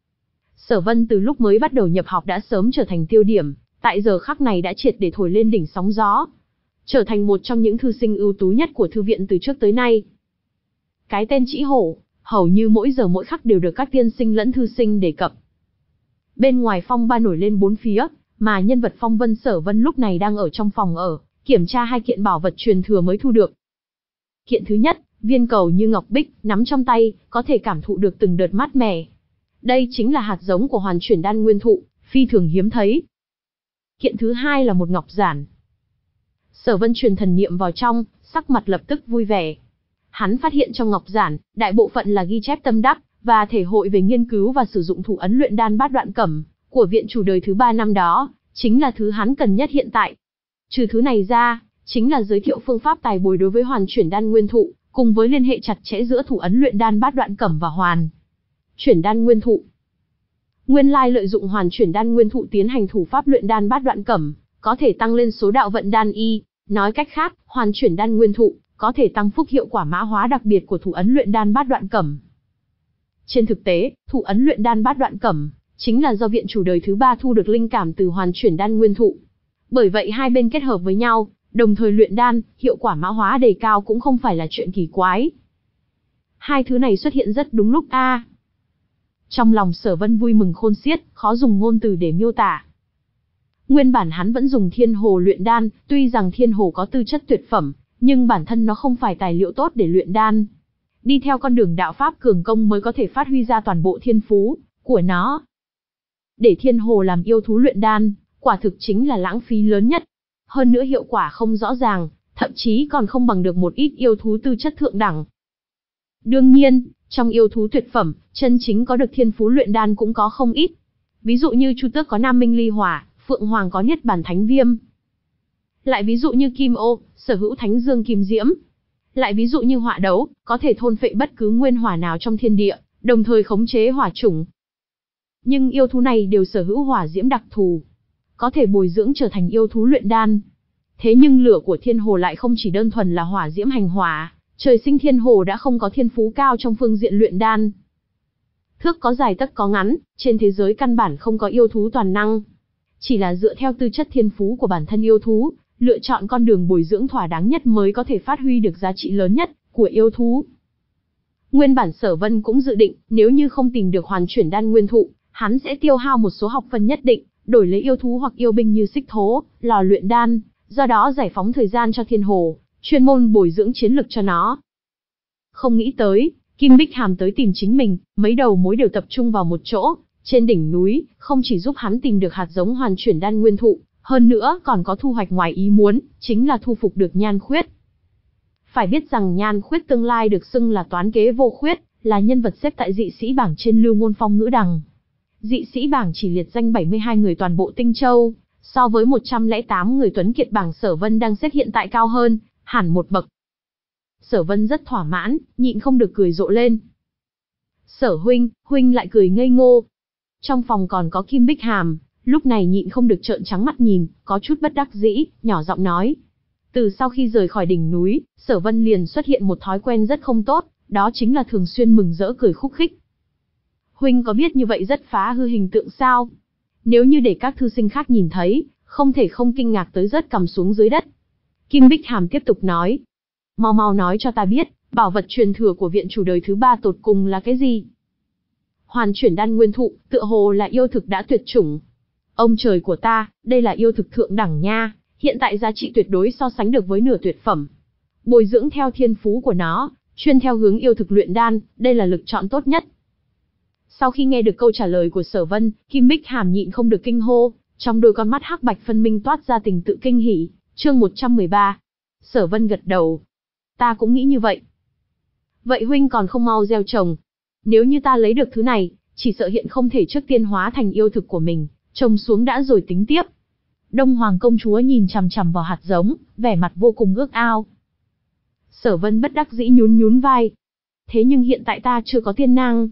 Sở Vân từ lúc mới bắt đầu nhập học đã sớm trở thành tiêu điểm, tại giờ khắc này đã triệt để thổi lên đỉnh sóng gió, trở thành một trong những thư sinh ưu tú nhất của thư viện từ trước tới nay. Cái tên Trĩ Hổ, hầu như mỗi giờ mỗi khắc đều được các tiên sinh lẫn thư sinh đề cập. Bên ngoài phong ba nổi lên bốn phía, mà nhân vật Phong Vân Sở Vân lúc này đang ở trong phòng ở, kiểm tra hai kiện bảo vật truyền thừa mới thu được. Kiện thứ nhất, viên cầu như ngọc bích, nắm trong tay, có thể cảm thụ được từng đợt mát mẻ. Đây chính là hạt giống của hoàn chuyển đan nguyên thụ, phi thường hiếm thấy. Kiện thứ hai là một ngọc giản. Sở Vân truyền thần niệm vào trong, sắc mặt lập tức vui vẻ. Hắn phát hiện trong ngọc giản, đại bộ phận là ghi chép tâm đắc, và thể hội về nghiên cứu và sử dụng thủ ấn luyện đan bát đoạn cẩm, của viện chủ đời thứ ba năm đó, chính là thứ hắn cần nhất hiện tại. Trừ thứ này ra, chính là giới thiệu phương pháp tài bồi đối với hoàn chuyển đan nguyên thụ, cùng với liên hệ chặt chẽ giữa thủ ấn luyện đan bát đoạn cẩm và hoàn chuyển đan nguyên thụ. Nguyên lai lợi dụng hoàn chuyển đan nguyên thụ tiến hành thủ pháp luyện đan bát đoạn cẩm, có thể tăng lên số đạo vận đan y, nói cách khác, hoàn chuyển đan nguyên thụ có thể tăng phúc hiệu quả mã hóa đặc biệt của thủ ấn luyện đan bát đoạn cẩm. Trên thực tế, thủ ấn luyện đan bát đoạn cẩm chính là do viện chủ đời thứ ba thu được linh cảm từ hoàn chuyển đan nguyên thụ. Bởi vậy hai bên kết hợp với nhau, đồng thời luyện đan, hiệu quả mã hóa đề cao cũng không phải là chuyện kỳ quái. Hai thứ này xuất hiện rất đúng lúc a. À. Trong lòng Sở Vân vui mừng khôn xiết, khó dùng ngôn từ để miêu tả. Nguyên bản hắn vẫn dùng thiên hồ luyện đan, tuy rằng thiên hồ có tư chất tuyệt phẩm, nhưng bản thân nó không phải tài liệu tốt để luyện đan. Đi theo con đường đạo pháp cường công mới có thể phát huy ra toàn bộ thiên phú của nó. Để thiên hồ làm yêu thú luyện đan, quả thực chính là lãng phí lớn nhất. Hơn nữa hiệu quả không rõ ràng, thậm chí còn không bằng được một ít yêu thú tư chất thượng đẳng. Đương nhiên, trong yêu thú tuyệt phẩm, chân chính có được thiên phú luyện đan cũng có không ít. Ví dụ như Chu Tước có Nam Minh Ly Hỏa, Phượng Hoàng có Niết Bàn Thánh Viêm. Lại ví dụ như Kim Ô, sở hữu Thánh Dương Kim Diễm. Lại ví dụ như Họa Đấu, có thể thôn phệ bất cứ nguyên hỏa nào trong thiên địa, đồng thời khống chế hỏa chủng. Nhưng yêu thú này đều sở hữu hỏa diễm đặc thù, có thể bồi dưỡng trở thành yêu thú luyện đan. Thế nhưng lửa của thiên hồ lại không chỉ đơn thuần là hỏa diễm hành hỏa, trời sinh thiên hồ đã không có thiên phú cao trong phương diện luyện đan. Thước có dài tấc có ngắn, trên thế giới căn bản không có yêu thú toàn năng. Chỉ là dựa theo tư chất thiên phú của bản thân yêu thú, lựa chọn con đường bồi dưỡng thỏa đáng nhất mới có thể phát huy được giá trị lớn nhất của yêu thú. Nguyên bản Sở Vân cũng dự định, nếu như không tìm được hoàn chuyển đan nguyên thụ, hắn sẽ tiêu hao một số học phần nhất định, đổi lấy yêu thú hoặc yêu binh như xích thố, lò luyện đan, do đó giải phóng thời gian cho thiên hồ, chuyên môn bồi dưỡng chiến lực cho nó. Không nghĩ tới, Kim Bích Hàm tới tìm chính mình, mấy đầu mối đều tập trung vào một chỗ, trên đỉnh núi, không chỉ giúp hắn tìm được hạt giống hoàn chuyển đan nguyên thụ, hơn nữa còn có thu hoạch ngoài ý muốn, chính là thu phục được Nhan Khuyết. Phải biết rằng Nhan Khuyết tương lai được xưng là toán kế vô khuyết, là nhân vật xếp tại dị sĩ bảng trên Lưu Ngôn Phong ngữ đằng. Dị sĩ bảng chỉ liệt danh bảy mươi hai người toàn bộ Tinh Châu, so với một trăm lẻ tám người tuấn kiệt bảng Sở Vân đang xếp hiện tại cao hơn, hẳn một bậc. Sở Vân rất thỏa mãn, nhịn không được cười rộ lên. Sở huynh, huynh lại cười ngây ngô. Trong phòng còn có Kim Bích Hàm, lúc này nhịn không được trợn trắng mắt nhìn, có chút bất đắc dĩ, nhỏ giọng nói. Từ sau khi rời khỏi đỉnh núi, Sở Vân liền xuất hiện một thói quen rất không tốt, đó chính là thường xuyên mừng rỡ cười khúc khích. Huynh có biết như vậy rất phá hư hình tượng sao? Nếu như để các thư sinh khác nhìn thấy, không thể không kinh ngạc tới rớt cằm xuống dưới đất. Kim Bích Hàm tiếp tục nói. Mau mau nói cho ta biết, bảo vật truyền thừa của viện chủ đời thứ ba tột cùng là cái gì? Hoàn chuyển đan nguyên thụ, tựa hồ là yêu thực đã tuyệt chủng. Ông trời của ta, đây là yêu thực thượng đẳng nha, hiện tại giá trị tuyệt đối so sánh được với nửa tuyệt phẩm. Bồi dưỡng theo thiên phú của nó, chuyên theo hướng yêu thực luyện đan, đây là lựa chọn tốt nhất. Sau khi nghe được câu trả lời của Sở Vân, Kim Bích Hàm nhịn không được kinh hô, trong đôi con mắt hắc bạch phân minh toát ra tình tự kinh hỉ. Chương một trăm mười ba. Sở Vân gật đầu. Ta cũng nghĩ như vậy. Vậy huynh còn không mau gieo trồng. Nếu như ta lấy được thứ này, chỉ sợ hiện không thể trước tiên hóa thành yêu thực của mình, trồng xuống đã rồi tính tiếp. Đông Hoàng công chúa nhìn chằm chằm vào hạt giống, vẻ mặt vô cùng ước ao. Sở Vân bất đắc dĩ nhún nhún vai. Thế nhưng hiện tại ta chưa có tiên nang.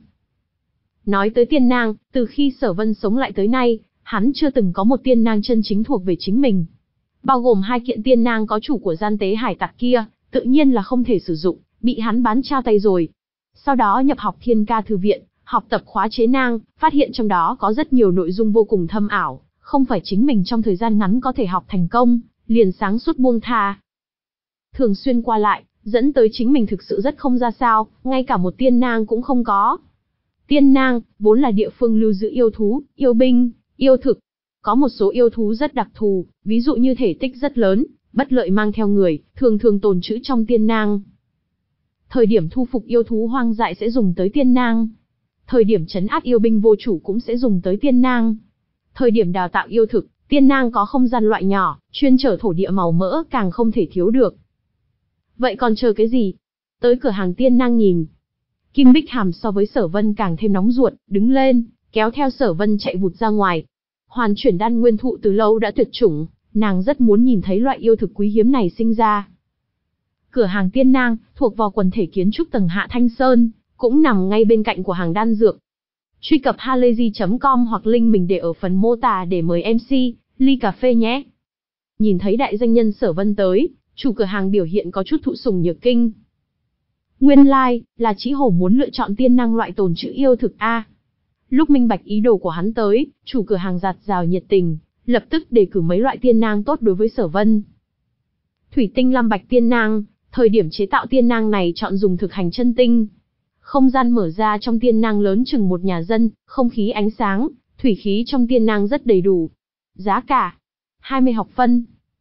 Nói tới tiên nang, từ khi Sở Vân sống lại tới nay, hắn chưa từng có một tiên nang chân chính thuộc về chính mình. Bao gồm hai kiện tiên nang có chủ của gian tế hải tặc kia, tự nhiên là không thể sử dụng, bị hắn bán trao tay rồi. Sau đó nhập học Thiên Ca thư viện, học tập khóa chế nang, phát hiện trong đó có rất nhiều nội dung vô cùng thâm ảo, không phải chính mình trong thời gian ngắn có thể học thành công, liền sáng suốt buông tha. Thường xuyên qua lại, dẫn tới chính mình thực sự rất không ra sao, ngay cả một tiên nang cũng không có. Tiên nang, vốn là địa phương lưu giữ yêu thú, yêu binh, yêu thực. Có một số yêu thú rất đặc thù, ví dụ như thể tích rất lớn, bất lợi mang theo người, thường thường tồn trữ trong tiên nang. Thời điểm thu phục yêu thú hoang dại sẽ dùng tới tiên nang. Thời điểm trấn áp yêu binh vô chủ cũng sẽ dùng tới tiên nang. Thời điểm đào tạo yêu thực, tiên nang có không gian loại nhỏ, chuyên chở thổ địa màu mỡ càng không thể thiếu được. Vậy còn chờ cái gì? Tới cửa hàng tiên nang nhìn. Kim Bích Hàm so với Sở Vân càng thêm nóng ruột, đứng lên, kéo theo Sở Vân chạy vụt ra ngoài. Hoàn chuyển đan nguyên thụ từ lâu đã tuyệt chủng, nàng rất muốn nhìn thấy loại yêu thực quý hiếm này sinh ra. Cửa hàng tiên nang, thuộc vào quần thể kiến trúc tầng hạ Thanh Sơn, cũng nằm ngay bên cạnh của hàng đan dược. Truy cập halayzi chấm com hoặc link mình để ở phần mô tả để mời em xê, ly cà phê nhé. Nhìn thấy đại danh nhân Sở Vân tới, chủ cửa hàng biểu hiện có chút thụ sủng nhược kinh. Nguyên lai, like, là Chí Hổ muốn lựa chọn tiên năng loại tồn trữ yêu thực A. Lúc minh bạch ý đồ của hắn tới, chủ cửa hàng giạt rào nhiệt tình, lập tức đề cử mấy loại tiên nang tốt đối với Sở Vân. Thủy tinh lam bạch tiên nang, thời điểm chế tạo tiên nang này chọn dùng thực hành chân tinh. Không gian mở ra trong tiên nang lớn chừng một nhà dân, không khí ánh sáng, thủy khí trong tiên nang rất đầy đủ. Giá cả hai mươi học phân.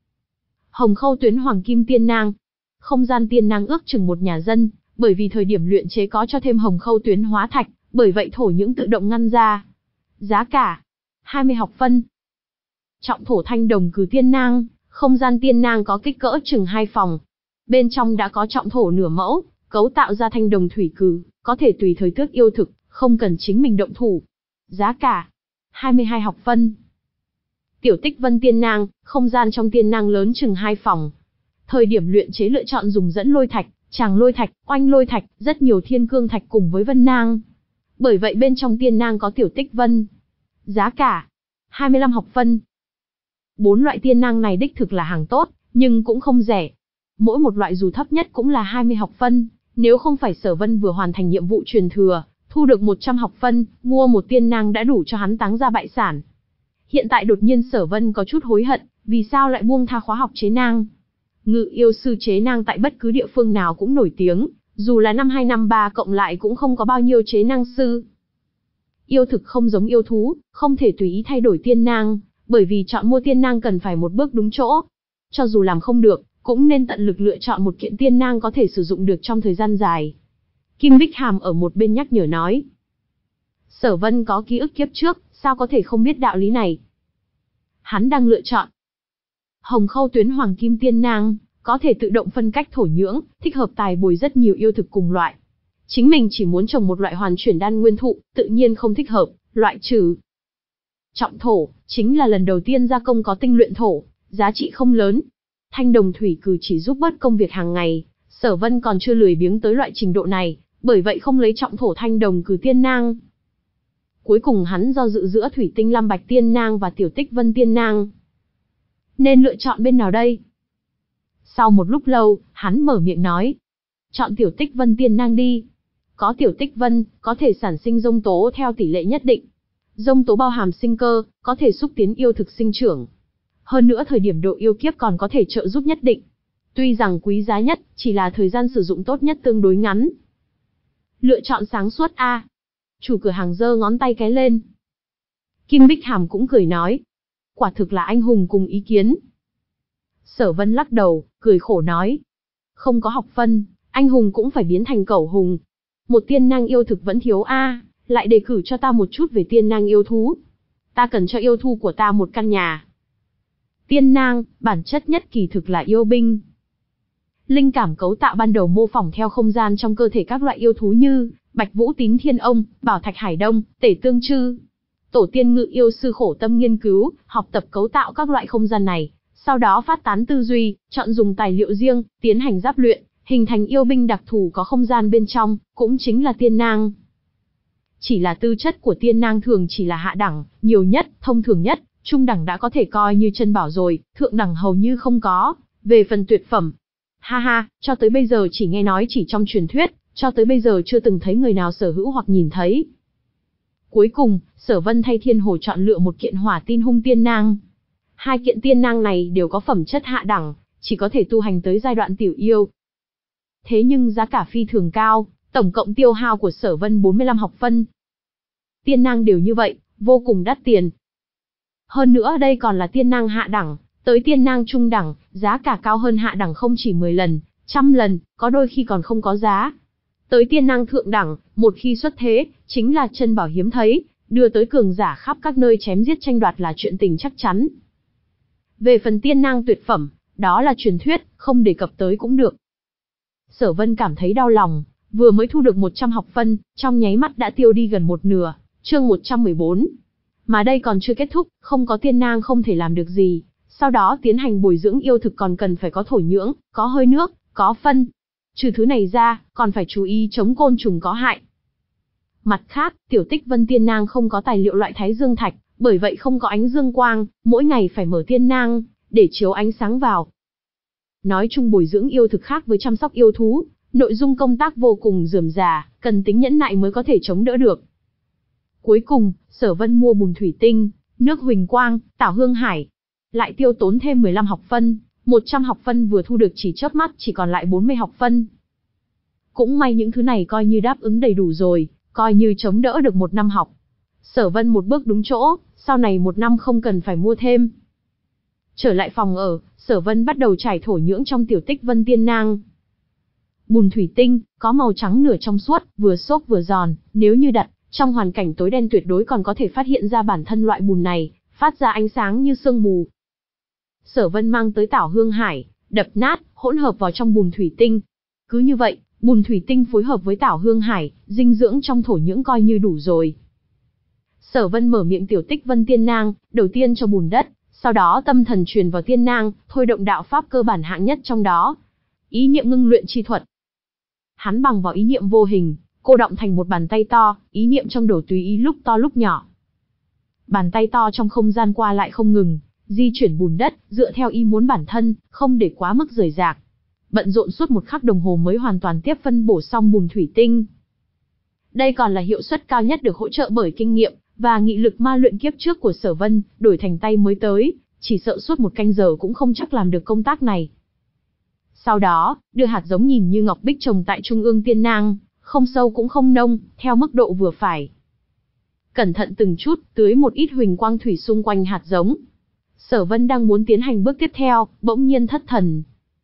Hồng khâu tuyến hoàng kim tiên nang. Không gian tiên nang ước chừng một nhà dân, bởi vì thời điểm luyện chế có cho thêm hồng khâu tuyến hóa thạch, bởi vậy thổ những tự động ngăn ra. Giá cả hai mươi học phân. Trọng thổ thanh đồng cừ tiên nang, không gian tiên nang có kích cỡ chừng hai phòng. Bên trong đã có trọng thổ nửa mẫu, cấu tạo ra thanh đồng thủy cừ, có thể tùy thời tước yêu thực, không cần chính mình động thủ. Giá cả hai mươi hai học phân. Tiểu tích vân tiên nang, không gian trong tiên nang lớn chừng hai phòng. Thời điểm luyện chế lựa chọn dùng dẫn lôi thạch, tràng lôi thạch, oanh lôi thạch, rất nhiều thiên cương thạch cùng với vân nang. Bởi vậy bên trong tiên nang có tiểu tích vân. Giá cả hai mươi lăm học phân. Bốn loại tiên nang này đích thực là hàng tốt, nhưng cũng không rẻ. Mỗi một loại dù thấp nhất cũng là hai mươi học phân, nếu không phải Sở Vân vừa hoàn thành nhiệm vụ truyền thừa, thu được một trăm học phân, mua một tiên nang đã đủ cho hắn táng ra bại sản. Hiện tại đột nhiên Sở Vân có chút hối hận, vì sao lại buông tha khóa học chế nang. Ngự yêu sư chế nang tại bất cứ địa phương nào cũng nổi tiếng, dù là năm hai năm ba cộng lại cũng không có bao nhiêu chế nang sư. Yêu thực không giống yêu thú, không thể tùy ý thay đổi tiên nang, bởi vì chọn mua tiên nang cần phải một bước đúng chỗ. Cho dù làm không được, cũng nên tận lực lựa chọn một kiện tiên nang có thể sử dụng được trong thời gian dài. Kim Bích Hàm ở một bên nhắc nhở nói. Sở Vân có ký ức kiếp trước, sao có thể không biết đạo lý này. Hắn đang lựa chọn Hồng Khâu Tuyến Hoàng Kim Tiên Nang, có thể tự động phân cách thổ nhưỡng, thích hợp tài bồi rất nhiều yêu thực cùng loại. Chính mình chỉ muốn trồng một loại hoàn chuyển đan nguyên thụ, tự nhiên không thích hợp, loại trừ. Trọng thổ, chính là lần đầu tiên gia công có tinh luyện thổ, giá trị không lớn. Thanh đồng thủy cử chỉ giúp bớt công việc hàng ngày, Sở Vân còn chưa lười biếng tới loại trình độ này, bởi vậy không lấy trọng thổ thanh đồng cử tiên nang. Cuối cùng hắn do dự giữa thủy tinh lam bạch tiên nang và tiểu tích vân tiên nang. Nên lựa chọn bên nào đây? Sau một lúc lâu, hắn mở miệng nói. Chọn tiểu tích vân tiên nang đi. Có tiểu tích vân, có thể sản sinh dông tố theo tỷ lệ nhất định. Dông tố bao hàm sinh cơ, có thể xúc tiến yêu thực sinh trưởng. Hơn nữa thời điểm độ yêu kiếp còn có thể trợ giúp nhất định. Tuy rằng quý giá nhất, chỉ là thời gian sử dụng tốt nhất tương đối ngắn. Lựa chọn sáng suốt a. Chủ cửa hàng giơ ngón tay cái lên. Kim Bích Hàm cũng cười nói. Quả thực là anh hùng cùng ý kiến. Sở Vân lắc đầu, cười khổ nói. Không có học phân, anh hùng cũng phải biến thành cẩu hùng. Một tiên nang yêu thực vẫn thiếu a, lại đề cử cho ta một chút về tiên nang yêu thú. Ta cần cho yêu thú của ta một căn nhà. Tiên nang, bản chất nhất kỳ thực là yêu binh. Linh cảm cấu tạo ban đầu mô phỏng theo không gian trong cơ thể các loại yêu thú như Bạch Vũ Tín Thiên Ông, Bảo Thạch Hải Đông, Tể Tương Trư. Tổ tiên ngự yêu sư khổ tâm nghiên cứu, học tập cấu tạo các loại không gian này, sau đó phát tán tư duy, chọn dùng tài liệu riêng, tiến hành giáp luyện, hình thành yêu binh đặc thù có không gian bên trong, cũng chính là tiên nang. Chỉ là tư chất của tiên nang thường chỉ là hạ đẳng, nhiều nhất, thông thường nhất, trung đẳng đã có thể coi như chân bảo rồi, thượng đẳng hầu như không có. Về phần tuyệt phẩm, ha ha, cho tới bây giờ chỉ nghe nói chỉ trong truyền thuyết, cho tới bây giờ chưa từng thấy người nào sở hữu hoặc nhìn thấy. Cuối cùng, Sở Vân thay Thiên Hồ chọn lựa một kiện Hỏa Tin Hung Tiên Nang. Hai kiện tiên nang này đều có phẩm chất hạ đẳng, chỉ có thể tu hành tới giai đoạn tiểu yêu. Thế nhưng giá cả phi thường cao, tổng cộng tiêu hao của Sở Vân bốn mươi lăm học phân. Tiên nang đều như vậy, vô cùng đắt tiền. Hơn nữa đây còn là tiên nang hạ đẳng, tới tiên nang trung đẳng, giá cả cao hơn hạ đẳng không chỉ mười lần, trăm lần, có đôi khi còn không có giá. Tới tiên nang thượng đẳng, một khi xuất thế, chính là chân bảo hiếm thấy, đưa tới cường giả khắp các nơi chém giết tranh đoạt là chuyện tình chắc chắn. Về phần tiên nang tuyệt phẩm, đó là truyền thuyết, không đề cập tới cũng được. Sở Vân cảm thấy đau lòng, vừa mới thu được một trăm học phân, trong nháy mắt đã tiêu đi gần một nửa, chương một trăm mười bốn. Mà đây còn chưa kết thúc, không có tiên nang không thể làm được gì, sau đó tiến hành bồi dưỡng yêu thực còn cần phải có thổ nhưỡng, có hơi nước, có phân. Trừ thứ này ra, còn phải chú ý chống côn trùng có hại. Mặt khác, tiểu tích vân tiên nang không có tài liệu loại thái dương thạch, bởi vậy không có ánh dương quang, mỗi ngày phải mở tiên nang, để chiếu ánh sáng vào. Nói chung bồi dưỡng yêu thực khác với chăm sóc yêu thú, nội dung công tác vô cùng rườm rà, cần tính nhẫn nại mới có thể chống đỡ được. Cuối cùng, Sở Vân mua bùn thủy tinh, nước huỳnh quang, tảo hương hải, lại tiêu tốn thêm mười lăm học phân, một trăm học phân vừa thu được chỉ chớp mắt chỉ còn lại bốn mươi học phân. Cũng may những thứ này coi như đáp ứng đầy đủ rồi, coi như chống đỡ được một năm học. Sở Vân một bước đúng chỗ, sau này một năm không cần phải mua thêm. Trở lại phòng ở, Sở Vân bắt đầu trải thổ nhưỡng trong tiểu tích vân tiên nang. Bùn thủy tinh, có màu trắng nửa trong suốt, vừa xốp vừa giòn, nếu như đặt trong hoàn cảnh tối đen tuyệt đối còn có thể phát hiện ra bản thân loại bùn này, phát ra ánh sáng như sương mù. Sở Vân mang tới tảo hương hải, đập nát, hỗn hợp vào trong bùn thủy tinh. Cứ như vậy, bùn thủy tinh phối hợp với tảo hương hải, dinh dưỡng trong thổ nhưỡng coi như đủ rồi. Sở Vân mở miệng tiểu tích vân tiên nang, đầu tiên cho bùn đất, sau đó tâm thần truyền vào tiên nang, thôi động đạo pháp cơ bản hạng nhất trong đó. Ý niệm ngưng luyện chi thuật. Hắn bằng vào ý niệm vô hình, cô động thành một bàn tay to, ý niệm trong đầu tùy ý lúc to lúc nhỏ. Bàn tay to trong không gian qua lại không ngừng, di chuyển bùn đất, dựa theo ý muốn bản thân, không để quá mức rời rạc. Bận rộn suốt một khắc đồng hồ mới hoàn toàn tiếp phân bổ xong bùn thủy tinh. Đây còn là hiệu suất cao nhất được hỗ trợ bởi kinh nghiệm và nghị lực ma luyện kiếp trước của Sở Vân, đổi thành tay mới tới, chỉ sợ suốt một canh giờ cũng không chắc làm được công tác này. Sau đó, đưa hạt giống nhìn như ngọc bích trồng tại trung ương tiên nang, không sâu cũng không nông, theo mức độ vừa phải. Cẩn thận từng chút, tưới một ít huỳnh quang thủy xung quanh hạt giống. Sở Vân đang muốn tiến hành bước tiếp theo, bỗng nhiên thất thần.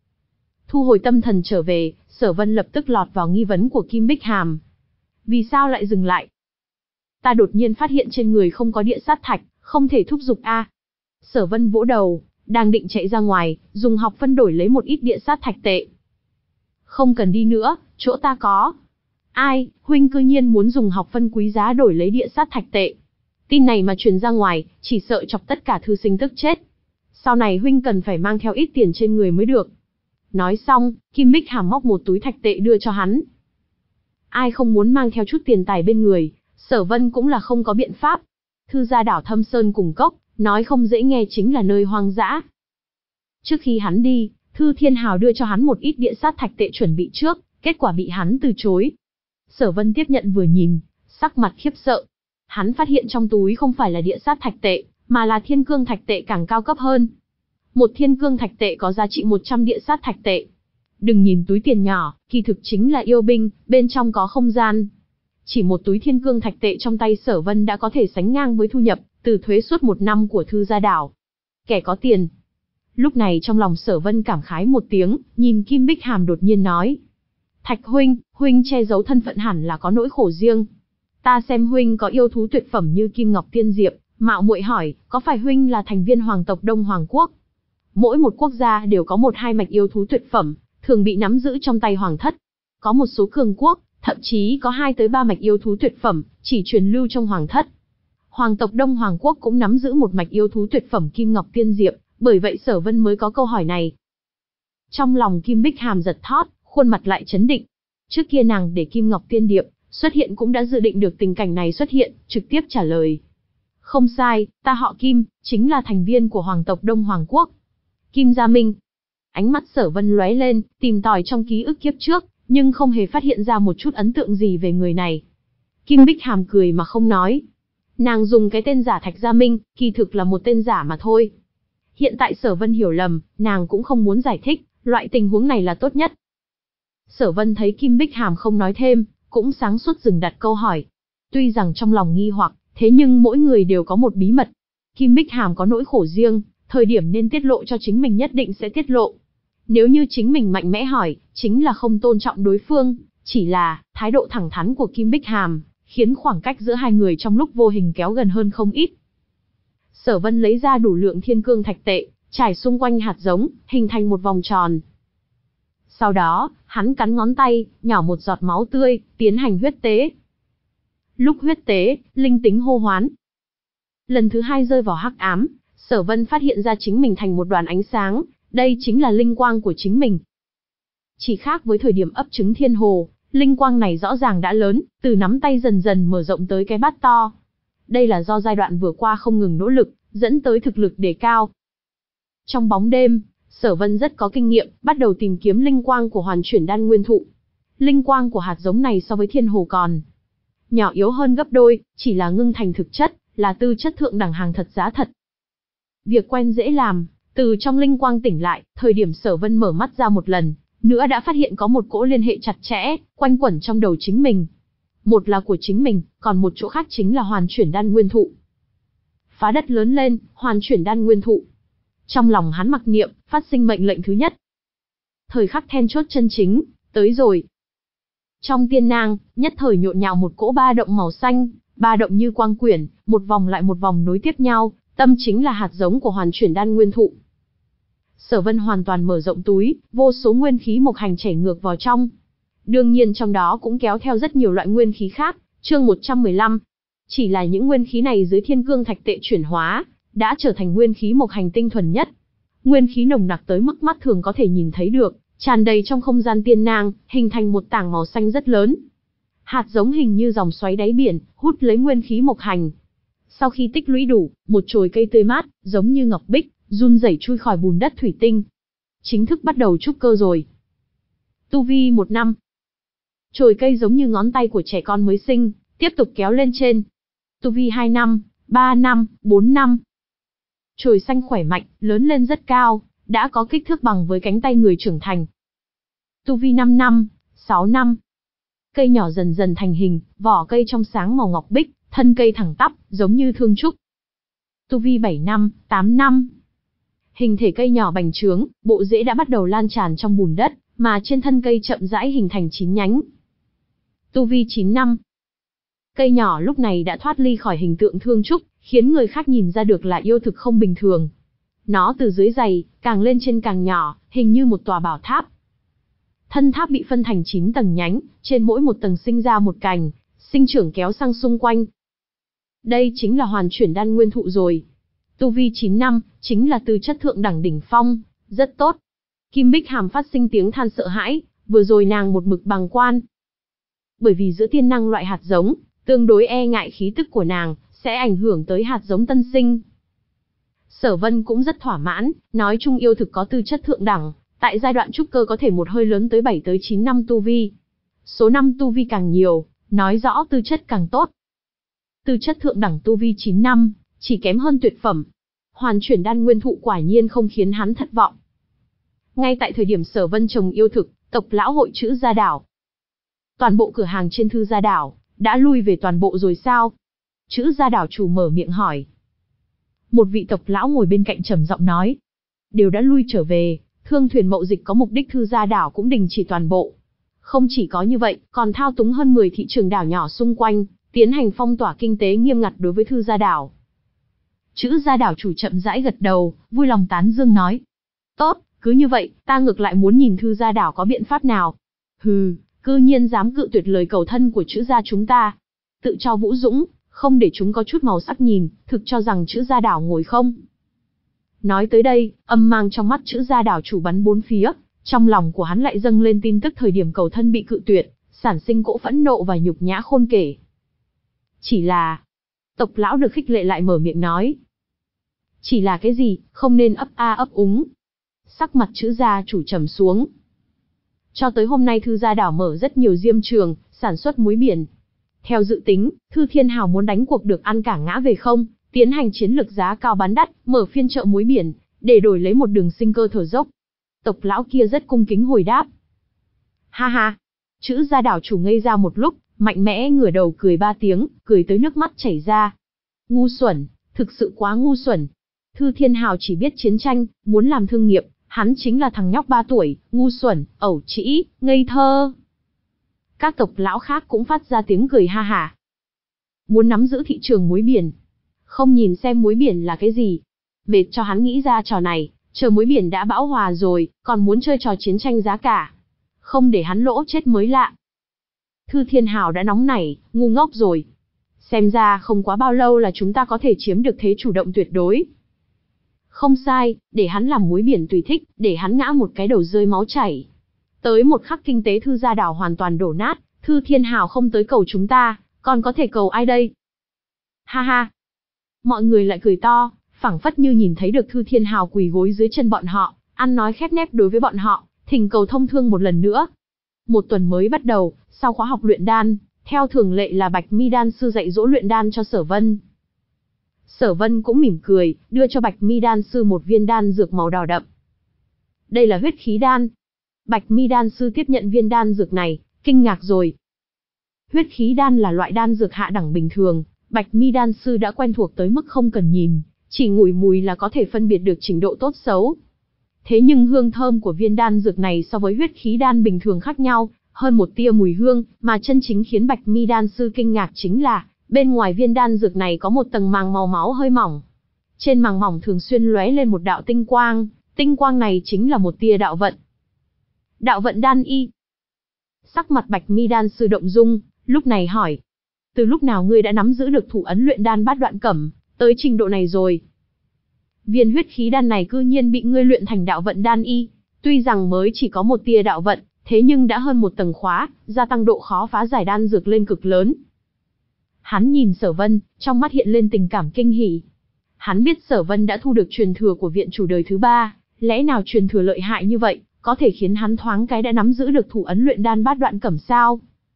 Thu hồi tâm thần trở về, Sở Vân lập tức lọt vào nghi vấn của Kim Bích Hàm. Vì sao lại dừng lại? Ta đột nhiên phát hiện trên người không có địa sát thạch, không thể thúc giục a. Sở Vân vỗ đầu, đang định chạy ra ngoài, dùng học phân đổi lấy một ít địa sát thạch tệ. Không cần đi nữa, chỗ ta có. Ai, huynh cư nhiên muốn dùng học phân quý giá đổi lấy địa sát thạch tệ. Tin này mà truyền ra ngoài, chỉ sợ chọc tất cả thư sinh tức chết. Sau này huynh cần phải mang theo ít tiền trên người mới được. Nói xong, Kim Bích Hàm móc một túi thạch tệ đưa cho hắn. Ai không muốn mang theo chút tiền tài bên người, Sở Vân cũng là không có biện pháp. Thư gia đảo Thâm Sơn cùng cốc, nói không dễ nghe chính là nơi hoang dã. Trước khi hắn đi, Thư Thiên Hào đưa cho hắn một ít địa sát thạch tệ chuẩn bị trước, kết quả bị hắn từ chối. Sở Vân tiếp nhận vừa nhìn, sắc mặt khiếp sợ. Hắn phát hiện trong túi không phải là địa sát thạch tệ, mà là thiên cương thạch tệ càng cao cấp hơn. Một thiên cương thạch tệ có giá trị một trăm địa sát thạch tệ. Đừng nhìn túi tiền nhỏ, kỳ thực chính là yêu binh, bên trong có không gian. Chỉ một túi thiên cương thạch tệ trong tay Sở Vân đã có thể sánh ngang với thu nhập từ thuế suốt một năm của Thư gia đảo. Kẻ có tiền. Lúc này trong lòng Sở Vân cảm khái một tiếng, nhìn Kim Bích Hàm đột nhiên nói: Thạch huynh, huynh che giấu thân phận hẳn là có nỗi khổ riêng. Ta xem huynh có yêu thú tuyệt phẩm như Kim Ngọc Tiên Diệp, mạo muội hỏi, có phải huynh là thành viên hoàng tộc Đông Hoàng quốc? Mỗi một quốc gia đều có một hai mạch yêu thú tuyệt phẩm, thường bị nắm giữ trong tay hoàng thất. Có một số cường quốc, thậm chí có hai tới ba mạch yêu thú tuyệt phẩm, chỉ truyền lưu trong hoàng thất. Hoàng tộc Đông Hoàng quốc cũng nắm giữ một mạch yêu thú tuyệt phẩm Kim Ngọc Tiên Diệp, bởi vậy Sở Vân mới có câu hỏi này. Trong lòng Kim Bích Hàm giật thót, khuôn mặt lại chấn định. Trước kia nàng để Kim Ngọc Tiên Điệp xuất hiện cũng đã dự định được tình cảnh này xuất hiện, trực tiếp trả lời. Không sai, ta họ Kim, chính là thành viên của hoàng tộc Đông Hoàng quốc. Kim Gia Minh. Ánh mắt Sở Vân lóe lên, tìm tòi trong ký ức kiếp trước, nhưng không hề phát hiện ra một chút ấn tượng gì về người này. Kim Bích Hàm cười mà không nói. Nàng dùng cái tên giả Thạch Gia Minh, kỳ thực là một tên giả mà thôi. Hiện tại Sở Vân hiểu lầm, nàng cũng không muốn giải thích, loại tình huống này là tốt nhất. Sở Vân thấy Kim Bích Hàm không nói thêm, cũng sáng suốt dừng đặt câu hỏi. Tuy rằng trong lòng nghi hoặc, thế nhưng mỗi người đều có một bí mật. Kim Bích Hàm có nỗi khổ riêng, thời điểm nên tiết lộ cho chính mình nhất định sẽ tiết lộ. Nếu như chính mình mạnh mẽ hỏi, chính là không tôn trọng đối phương, chỉ là thái độ thẳng thắn của Kim Bích Hàm, khiến khoảng cách giữa hai người trong lúc vô hình kéo gần hơn không ít. Sở Vân lấy ra đủ lượng thiên cương thạch tệ, trải xung quanh hạt giống, hình thành một vòng tròn. Sau đó, hắn cắn ngón tay, nhỏ một giọt máu tươi, tiến hành huyết tế. Lúc huyết tế, linh tính hô hoán. Lần thứ hai rơi vào hắc ám, Sở Vân phát hiện ra chính mình thành một đoàn ánh sáng, đây chính là linh quang của chính mình. Chỉ khác với thời điểm ấp trứng thiên hồ, linh quang này rõ ràng đã lớn, từ nắm tay dần dần mở rộng tới cái bát to. Đây là do giai đoạn vừa qua không ngừng nỗ lực, dẫn tới thực lực đề cao. Trong bóng đêm, Sở Vân rất có kinh nghiệm, bắt đầu tìm kiếm linh quang của hoàn chuyển đan nguyên thụ. Linh quang của hạt giống này so với thiên hồ còn nhỏ yếu hơn gấp đôi, chỉ là ngưng thành thực chất, là tư chất thượng đẳng hàng thật giá thật. Việc quen dễ làm, từ trong linh quang tỉnh lại, thời điểm Sở Vân mở mắt ra một lần, nữa đã phát hiện có một cỗ liên hệ chặt chẽ, quanh quẩn trong đầu chính mình. Một là của chính mình, còn một chỗ khác chính là hoàn chuyển đan nguyên thụ. Phá đất lớn lên, hoàn chuyển đan nguyên thụ. Trong lòng hắn mặc niệm, phát sinh mệnh lệnh thứ nhất. Thời khắc then chốt chân chính, tới rồi. Trong tiên nang, nhất thời nhộn nhạo một cỗ ba động màu xanh, ba động như quang quyển, một vòng lại một vòng nối tiếp nhau, tâm chính là hạt giống của hoàn chuyển đan nguyên thụ. Sở Vân hoàn toàn mở rộng túi, vô số nguyên khí mộc hành chảy ngược vào trong. Đương nhiên trong đó cũng kéo theo rất nhiều loại nguyên khí khác, chương một trăm mười lăm. Chỉ là những nguyên khí này dưới thiên cương thạch tệ chuyển hóa, đã trở thành nguyên khí mộc hành tinh thuần nhất. Nguyên khí nồng nặc tới mức mắt thường có thể nhìn thấy được, tràn đầy trong không gian tiên nang, hình thành một tảng màu xanh rất lớn. Hạt giống hình như dòng xoáy đáy biển, hút lấy nguyên khí mộc hành. Sau khi tích lũy đủ, một chồi cây tươi mát, giống như ngọc bích, run rẩy chui khỏi bùn đất thủy tinh. Chính thức bắt đầu trúc cơ rồi. Tu vi một năm. Chồi cây giống như ngón tay của trẻ con mới sinh, tiếp tục kéo lên trên. Tu vi hai năm, ba năm, bốn năm. Chồi xanh khỏe mạnh, lớn lên rất cao, đã có kích thước bằng với cánh tay người trưởng thành. Tu vi năm năm, sáu năm. Cây nhỏ dần dần thành hình, vỏ cây trong sáng màu ngọc bích, thân cây thẳng tắp, giống như thương trúc. Tu vi bảy năm, tám năm. Hình thể cây nhỏ bành trướng, bộ rễ đã bắt đầu lan tràn trong bùn đất, mà trên thân cây chậm rãi hình thành chín nhánh. Tu vi chín năm. Cây nhỏ lúc này đã thoát ly khỏi hình tượng thương trúc, khiến người khác nhìn ra được là yêu thực không bình thường. Nó từ dưới dày, càng lên trên càng nhỏ, hình như một tòa bảo tháp. Thân tháp bị phân thành chín tầng nhánh, trên mỗi một tầng sinh ra một cành, sinh trưởng kéo sang xung quanh. Đây chính là hoàn chuyển đan nguyên thụ rồi. Tu vi chín năm, chính là tư chất thượng đẳng đỉnh phong, rất tốt. Kim Bích Hàm phát sinh tiếng than sợ hãi, vừa rồi nàng một mực bàng quan. Bởi vì giữa tiên năng loại hạt giống, tương đối e ngại khí tức của nàng, sẽ ảnh hưởng tới hạt giống tân sinh. Sở Vân cũng rất thỏa mãn, nói chung yêu thực có tư chất thượng đẳng, tại giai đoạn trúc cơ có thể một hơi lớn tới bảy tới chín năm tu vi. Số năm tu vi càng nhiều, nói rõ tư chất càng tốt. Tư chất thượng đẳng tu vi chín năm, chỉ kém hơn tuyệt phẩm. Hoàn chuyển đan nguyên thụ quả nhiên không khiến hắn thất vọng. Ngay tại thời điểm Sở Vân trồng yêu thực, tộc lão hội Trữ Gia Đảo. Toàn bộ cửa hàng trên Thư Gia Đảo, đã lui về toàn bộ rồi sao? Trữ Gia Đảo chủ mở miệng hỏi. Một vị tộc lão ngồi bên cạnh trầm giọng nói. Đều đã lui trở về, thương thuyền mậu dịch có mục đích Thư Gia Đảo cũng đình chỉ toàn bộ. Không chỉ có như vậy, còn thao túng hơn mười thị trường đảo nhỏ xung quanh, tiến hành phong tỏa kinh tế nghiêm ngặt đối với Thư Gia Đảo. Trữ Gia Đảo chủ chậm rãi gật đầu, vui lòng tán dương nói. Tốt, cứ như vậy, ta ngược lại muốn nhìn Thư Gia Đảo có biện pháp nào. Hừ, cư nhiên dám cự tuyệt lời cầu thân của Trữ Gia chúng ta. Tự cho vũ dũng, không để chúng có chút màu sắc nhìn, thực cho rằng Trữ Gia Đảo ngồi không. Nói tới đây, âm mang trong mắt Trữ Gia Đảo chủ bắn bốn phía, trong lòng của hắn lại dâng lên tin tức thời điểm cầu thân bị cự tuyệt, sản sinh cỗ phẫn nộ và nhục nhã khôn kể. Chỉ là... Tộc lão được khích lệ lại mở miệng nói. Chỉ là cái gì, không nên ấp a ấp úng. Sắc mặt Trữ Gia chủ trầm xuống. Cho tới hôm nay Thư Gia Đảo mở rất nhiều diêm trường, sản xuất muối biển. Theo dự tính, Thư Thiên Hào muốn đánh cuộc được ăn cả ngã về không, tiến hành chiến lược giá cao bán đắt, mở phiên chợ muối biển, để đổi lấy một đường sinh cơ thở dốc. Tộc lão kia rất cung kính hồi đáp. Ha ha, Trữ Gia Đảo chủ ngây ra một lúc, mạnh mẽ ngửa đầu cười ba tiếng, cười tới nước mắt chảy ra. Ngu xuẩn, thực sự quá ngu xuẩn. Thư Thiên Hào chỉ biết chiến tranh, muốn làm thương nghiệp, hắn chính là thằng nhóc ba tuổi, ngu xuẩn, ẩu trĩ, ngây thơ. Các tộc lão khác cũng phát ra tiếng cười ha hả. Muốn nắm giữ thị trường muối biển. Không nhìn xem muối biển là cái gì. Mệt cho hắn nghĩ ra trò này, chờ muối biển đã bão hòa rồi, còn muốn chơi trò chiến tranh giá cả. Không để hắn lỗ chết mới lạ. Thư Thiên Hào đã nóng nảy, ngu ngốc rồi. Xem ra không quá bao lâu là chúng ta có thể chiếm được thế chủ động tuyệt đối. Không sai, để hắn làm muối biển tùy thích, để hắn ngã một cái đầu rơi máu chảy. Tới một khắc kinh tế Thư Gia Đảo hoàn toàn đổ nát, Thư Thiên Hào không tới cầu chúng ta, còn có thể cầu ai đây? Ha ha! Mọi người lại cười to, phảng phất như nhìn thấy được Thư Thiên Hào quỳ gối dưới chân bọn họ, ăn nói khép nép đối với bọn họ, thỉnh cầu thông thương một lần nữa. Một tuần mới bắt đầu, sau khóa học luyện đan, theo thường lệ là Bạch Mi đan sư dạy dỗ luyện đan cho Sở Vân. Sở Vân cũng mỉm cười, đưa cho Bạch Mi đan sư một viên đan dược màu đỏ đậm. Đây là huyết khí đan. Bạch Mi đan sư tiếp nhận viên đan dược này, kinh ngạc rồi. Huyết khí đan là loại đan dược hạ đẳng bình thường, Bạch Mi đan sư đã quen thuộc tới mức không cần nhìn, chỉ ngửi mùi là có thể phân biệt được trình độ tốt xấu. Thế nhưng hương thơm của viên đan dược này so với huyết khí đan bình thường khác nhau, hơn một tia mùi hương, mà chân chính khiến Bạch Mi đan sư kinh ngạc chính là, bên ngoài viên đan dược này có một tầng màng màu máu hơi mỏng. Trên màng mỏng thường xuyên lóe lên một đạo tinh quang, tinh quang này chính là một tia đạo vận. Đạo vận đan y. Sắc mặt Bạch Mi đan sư động dung, lúc này hỏi. Từ lúc nào ngươi đã nắm giữ được thủ ấn luyện đan bát đoạn cẩm, tới trình độ này rồi? Viên huyết khí đan này cư nhiên bị ngươi luyện thành đạo vận đan y, tuy rằng mới chỉ có một tia đạo vận, thế nhưng đã hơn một tầng khóa, gia tăng độ khó phá giải đan dược lên cực lớn. Hắn nhìn Sở Vân, trong mắt hiện lên tình cảm kinh hỉ. Hắn biết Sở Vân đã thu được truyền thừa của viện chủ đời thứ ba, lẽ nào truyền thừa lợi hại như vậy, có thể khiến hắn thoáng cái đã nắm giữ được thủ ấn luyện đan bát đoạn cẩm sao?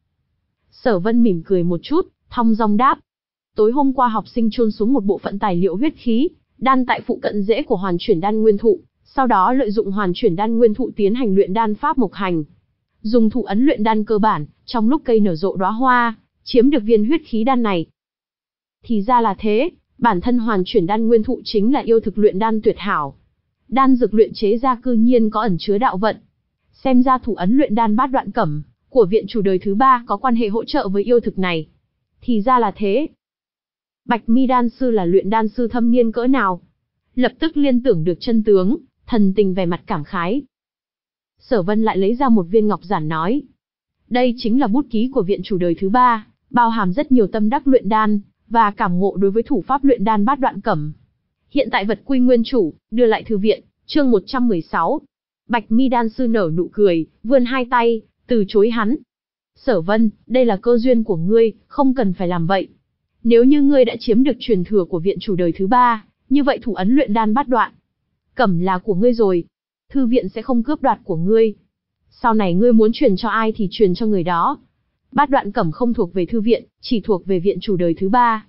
Sở Vân mỉm cười một chút, thong dong đáp. Tối hôm qua học sinh chôn xuống một bộ phận tài liệu huyết khí, đan tại phụ cận rễ của hoàn chuyển đan nguyên thụ, sau đó lợi dụng hoàn chuyển đan nguyên thụ tiến hành luyện đan pháp mộc hành. Dùng thủ ấn luyện đan cơ bản, trong lúc cây nở rộ đóa hoa, chiếm được viên huyết khí đan này. Thì ra là thế, bản thân hoàn chuyển đan nguyên thụ chính là yêu thực luyện đan tuyệt hảo. Đan dược luyện chế ra cư nhiên có ẩn chứa đạo vận. Xem ra thủ ấn luyện đan bát đoạn cẩm của viện chủ đời thứ ba có quan hệ hỗ trợ với yêu thực này. Thì ra là thế. Bạch Mi đan sư là luyện đan sư thâm niên cỡ nào? Lập tức liên tưởng được chân tướng, thần tình vẻ mặt cảm khái. Sở Vân lại lấy ra một viên ngọc giản nói. Đây chính là bút ký của viện chủ đời thứ ba, bao hàm rất nhiều tâm đắc luyện đan, và cảm ngộ đối với thủ pháp luyện đan bát đoạn cẩm. Hiện tại vật quy nguyên chủ, đưa lại thư viện, chương một trăm mười sáu. Bạch Mi đan sư nở nụ cười, vươn hai tay, từ chối hắn. Sở Vân, đây là cơ duyên của ngươi, không cần phải làm vậy. Nếu như ngươi đã chiếm được truyền thừa của viện chủ đời thứ ba, như vậy thủ ấn luyện đan bát đoạn cẩm là của ngươi rồi. Thư viện sẽ không cướp đoạt của ngươi. Sau này ngươi muốn truyền cho ai thì truyền cho người đó. Bát đoạn cẩm không thuộc về thư viện, chỉ thuộc về viện chủ đời thứ ba.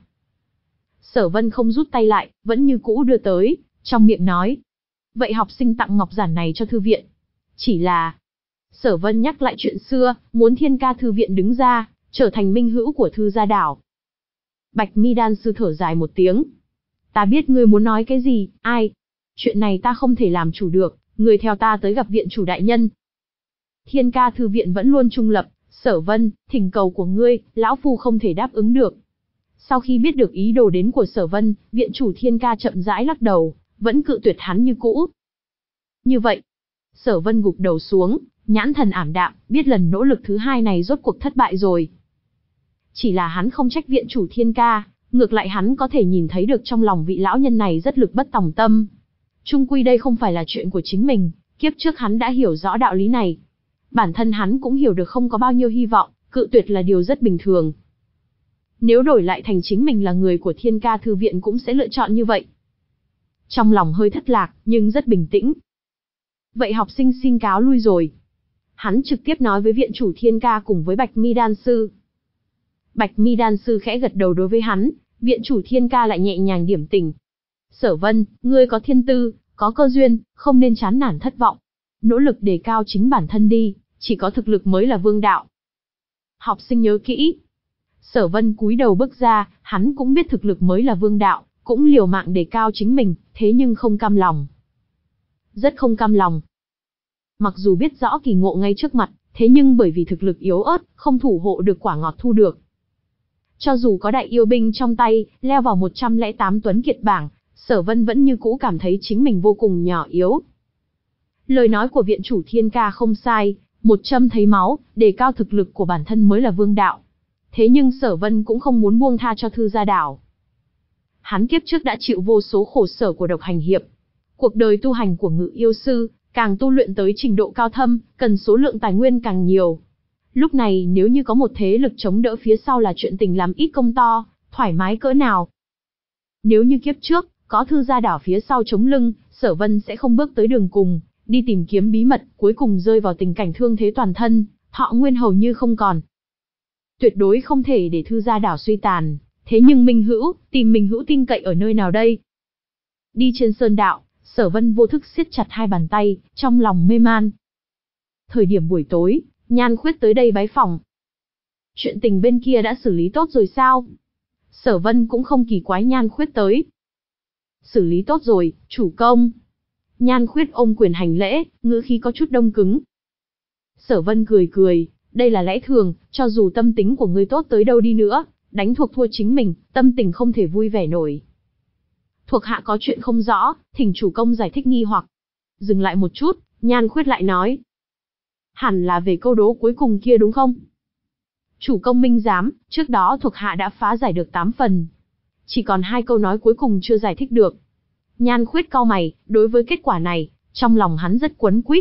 Sở Vân không rút tay lại, vẫn như cũ đưa tới, trong miệng nói. Vậy học sinh tặng ngọc giản này cho thư viện. Chỉ là... Sở Vân nhắc lại chuyện xưa, muốn Thiên Ca thư viện đứng ra, trở thành minh hữu của thư gia đảo. Bạch Mi đan sư thở dài một tiếng. Ta biết ngươi muốn nói cái gì, ai? Chuyện này ta không thể làm chủ được, ngươi theo ta tới gặp viện chủ đại nhân. Thiên Ca thư viện vẫn luôn trung lập, Sở Vân, thỉnh cầu của ngươi, lão phu không thể đáp ứng được. Sau khi biết được ý đồ đến của Sở Vân, viện chủ Thiên Ca chậm rãi lắc đầu, vẫn cự tuyệt hắn như cũ. Như vậy, Sở Vân gục đầu xuống, nhãn thần ảm đạm, biết lần nỗ lực thứ hai này rốt cuộc thất bại rồi. Chỉ là hắn không trách viện chủ Thiên Ca, ngược lại hắn có thể nhìn thấy được trong lòng vị lão nhân này rất lực bất tòng tâm. Chung quy đây không phải là chuyện của chính mình, kiếp trước hắn đã hiểu rõ đạo lý này. Bản thân hắn cũng hiểu được không có bao nhiêu hy vọng, cự tuyệt là điều rất bình thường. Nếu đổi lại thành chính mình là người của Thiên Ca thư viện cũng sẽ lựa chọn như vậy. Trong lòng hơi thất lạc, nhưng rất bình tĩnh. Vậy học sinh xin cáo lui rồi. Hắn trực tiếp nói với viện chủ Thiên Ca cùng với Bạch Mi đan sư. Bạch Mi đan sư khẽ gật đầu đối với hắn, viện chủ Thiên Ca lại nhẹ nhàng điểm tỉnh. Sở Vân, ngươi có thiên tư, có cơ duyên, không nên chán nản thất vọng. Nỗ lực đề cao chính bản thân đi, chỉ có thực lực mới là vương đạo. Học sinh nhớ kỹ. Sở Vân cúi đầu bước ra, hắn cũng biết thực lực mới là vương đạo, cũng liều mạng đề cao chính mình, thế nhưng không cam lòng. Rất không cam lòng. Mặc dù biết rõ kỳ ngộ ngay trước mặt, thế nhưng bởi vì thực lực yếu ớt, không thủ hộ được quả ngọt thu được. Cho dù có đại yêu binh trong tay, leo vào một trăm lẻ tám tuấn kiệt bảng, Sở Vân vẫn như cũ cảm thấy chính mình vô cùng nhỏ yếu. Lời nói của viện chủ Thiên Ca không sai, một châm thấy máu, đề cao thực lực của bản thân mới là vương đạo. Thế nhưng Sở Vân cũng không muốn buông tha cho thư gia đảo. Hắn kiếp trước đã chịu vô số khổ sở của độc hành hiệp. Cuộc đời tu hành của ngự yêu sư, càng tu luyện tới trình độ cao thâm, cần số lượng tài nguyên càng nhiều. Lúc này nếu như có một thế lực chống đỡ phía sau là chuyện tình làm ít công to, thoải mái cỡ nào. Nếu như kiếp trước, có thư gia đảo phía sau chống lưng, Sở Vân sẽ không bước tới đường cùng, đi tìm kiếm bí mật, cuối cùng rơi vào tình cảnh thương thế toàn thân, thọ nguyên hầu như không còn. Tuyệt đối không thể để thư gia đảo suy tàn, thế nhưng Minh Hữu, tìm Minh Hữu tin cậy ở nơi nào đây? Đi trên sơn đạo, Sở Vân vô thức siết chặt hai bàn tay, trong lòng mê man. Thời điểm buổi tối, Nhan Khuyết tới đây bái phỏng. Chuyện tình bên kia đã xử lý tốt rồi sao? Sở Vân cũng không kỳ quái Nhan Khuyết tới. Xử lý tốt rồi, chủ công. Nhan Khuyết ôm quyền hành lễ, ngữ khí có chút đông cứng. Sở Vân cười cười, đây là lẽ thường, cho dù tâm tính của ngươi tốt tới đâu đi nữa, đánh thuộc thua chính mình, tâm tình không thể vui vẻ nổi. Thuộc hạ có chuyện không rõ, thỉnh chủ công giải thích nghi hoặc. Dừng lại một chút, Nhan Khuyết lại nói. Hẳn là về câu đố cuối cùng kia đúng không? Chủ công minh giám, trước đó thuộc hạ đã phá giải được tám phần. Chỉ còn hai câu nói cuối cùng chưa giải thích được. Nhan Khuyết cau mày, đối với kết quả này, trong lòng hắn rất quấn quýt.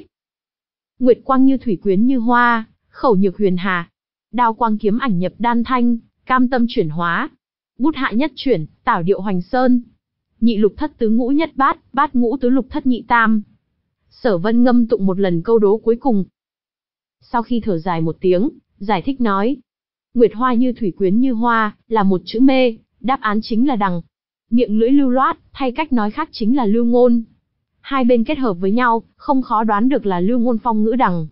Nguyệt quang như thủy quyến như hoa, khẩu nhược huyền hà. Đao quang kiếm ảnh nhập đan thanh, Cam tâm chuyển hóa. Bút hạ nhất chuyển, tảo điệu hoành sơn. Nhị lục thất tứ ngũ nhất bát, bát ngũ tứ lục thất nhị tam. Sở Vân ngâm tụng một lần câu đố cuối cùng. Sau khi thở dài một tiếng, giải thích nói. Nguyệt hoa như thủy quyến như hoa, là một chữ mê, đáp án chính là đằng. Miệng lưỡi lưu loát, thay cách nói khác chính là lưu ngôn. Hai bên kết hợp với nhau, không khó đoán được là lưu ngôn phong ngữ đằng.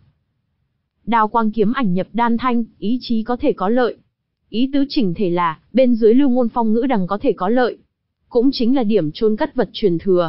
Đao quang kiếm ảnh nhập đan thanh, ý chí có thể có lợi. Ý tứ chỉnh thể là, bên dưới lưu ngôn phong ngữ đằng có thể có lợi. Cũng chính là điểm chôn cất vật truyền thừa.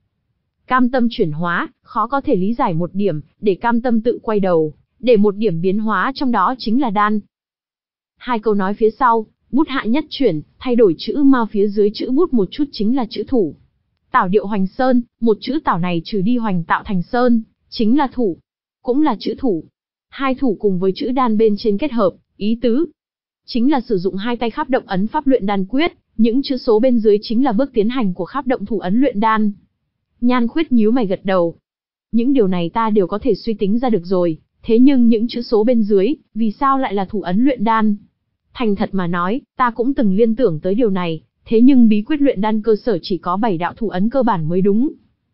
Cam tâm chuyển hóa, khó có thể lý giải một điểm, để cam tâm tự quay đầu, để một điểm biến hóa trong đó chính là đan. Hai câu nói phía sau, bút hạ nhất chuyển, thay đổi chữ ma phía dưới chữ bút một chút chính là chữ thủ. Tảo điệu hoành sơn, một chữ tảo này trừ đi hoành tạo thành sơn, chính là thủ, cũng là chữ thủ. Hai thủ cùng với chữ đan bên trên kết hợp, ý tứ chính là sử dụng hai tay khắp động ấn pháp luyện đan quyết, những chữ số bên dưới chính là bước tiến hành của khắp động thủ ấn luyện đan. Nhan Khuyết nhíu mày gật đầu. Những điều này ta đều có thể suy tính ra được rồi, thế nhưng những chữ số bên dưới, vì sao lại là thủ ấn luyện đan? Thành thật mà nói, ta cũng từng liên tưởng tới điều này, thế nhưng bí quyết luyện đan cơ sở chỉ có bảy đạo thủ ấn cơ bản mới đúng.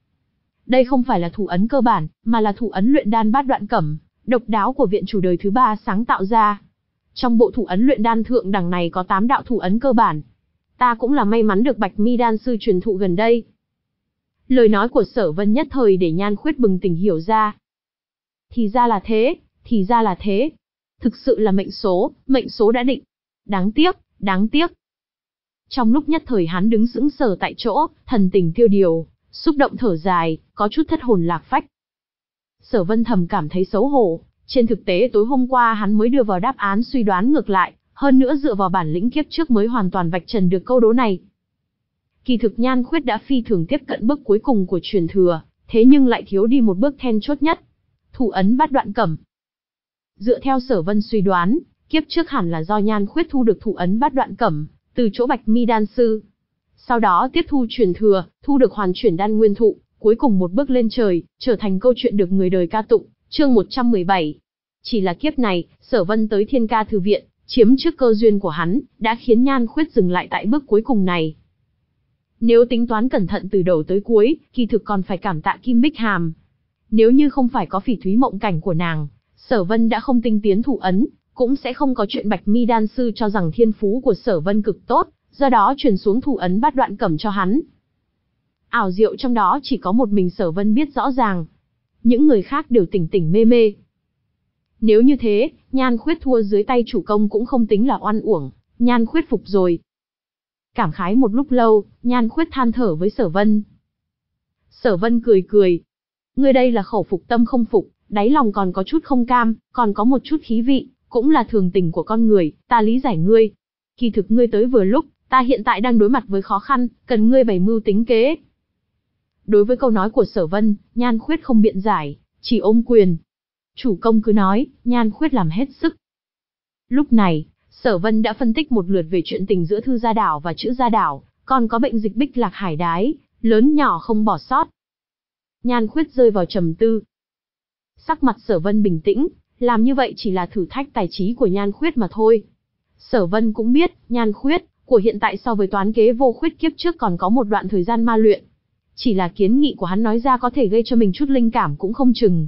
Đây không phải là thủ ấn cơ bản, mà là thủ ấn luyện đan bát đoạn cẩm, độc đáo của viện chủ đời thứ ba sáng tạo ra. Trong bộ thủ ấn luyện đan thượng đẳng này có tám đạo thủ ấn cơ bản. Ta cũng là may mắn được Bạch Mi đan sư truyền thụ gần đây. Lời nói của Sở Vân nhất thời để Nhan Khuyết bừng tỉnh hiểu ra. Thì ra là thế, thì ra là thế. Thực sự là mệnh số, mệnh số đã định. Đáng tiếc, đáng tiếc. Trong lúc nhất thời hắn đứng sững sờ tại chỗ, thần tình tiêu điều, xúc động thở dài, có chút thất hồn lạc phách. Sở Vân thầm cảm thấy xấu hổ, trên thực tế tối hôm qua hắn mới đưa vào đáp án suy đoán ngược lại, hơn nữa dựa vào bản lĩnh kiếp trước mới hoàn toàn vạch trần được câu đố này. Kỳ thực Nhan Khuyết đã phi thường tiếp cận bước cuối cùng của truyền thừa, thế nhưng lại thiếu đi một bước then chốt nhất. Thủ ấn bát đoạn cẩm. Dựa theo Sở Vân suy đoán, kiếp trước hẳn là do Nhan Khuyết thu được thủ ấn bát đoạn cẩm, từ chỗ Bạch Mi đan sư. Sau đó tiếp thu truyền thừa, thu được hoàn chuyển đan nguyên thụ, cuối cùng một bước lên trời, trở thành câu chuyện được người đời ca tụng, chương một trăm mười bảy. Chỉ là kiếp này, Sở Vân tới Thiên Ca Thư Viện, chiếm trước cơ duyên của hắn, đã khiến Nhan Khuyết dừng lại tại bước cuối cùng này. Nếu tính toán cẩn thận từ đầu tới cuối, kỳ thực còn phải cảm tạ Kim Bích Hàm. Nếu như không phải có Phỉ Thúy mộng cảnh của nàng, Sở Vân đã không tinh tiến thủ ấn, cũng sẽ không có chuyện Bạch Mi đan sư cho rằng thiên phú của Sở Vân cực tốt, do đó truyền xuống thủ ấn bát đoạn cẩm cho hắn. Ảo diệu trong đó chỉ có một mình Sở Vân biết rõ ràng, những người khác đều tỉnh tỉnh mê mê. Nếu như thế, Nhan Khuyết thua dưới tay chủ công cũng không tính là oan uổng, Nhan Khuyết phục rồi. Cảm khái một lúc lâu, Nhan Khuyết than thở với Sở Vân. Sở Vân cười cười. Ngươi đây là khẩu phục tâm không phục, đáy lòng còn có chút không cam, còn có một chút khí vị, cũng là thường tình của con người, ta lý giải ngươi. Kỳ thực ngươi tới vừa lúc, ta hiện tại đang đối mặt với khó khăn, cần ngươi bày mưu tính kế. Đối với câu nói của Sở Vân, Nhan Khuyết không biện giải, chỉ ôm quyền. Chủ công cứ nói, Nhan Khuyết làm hết sức. Lúc này, Sở Vân đã phân tích một lượt về chuyện tình giữa Thư Gia Đảo và Chữ Gia Đảo, còn có bệnh dịch Bích Lạc Hải Đái, lớn nhỏ không bỏ sót. Nhan Khuyết rơi vào trầm tư. Sắc mặt Sở Vân bình tĩnh, làm như vậy chỉ là thử thách tài trí của Nhan Khuyết mà thôi. Sở Vân cũng biết, Nhan Khuyết của hiện tại so với toán kế vô khuyết kiếp trước còn có một đoạn thời gian ma luyện. Chỉ là kiến nghị của hắn nói ra có thể gây cho mình chút linh cảm cũng không chừng.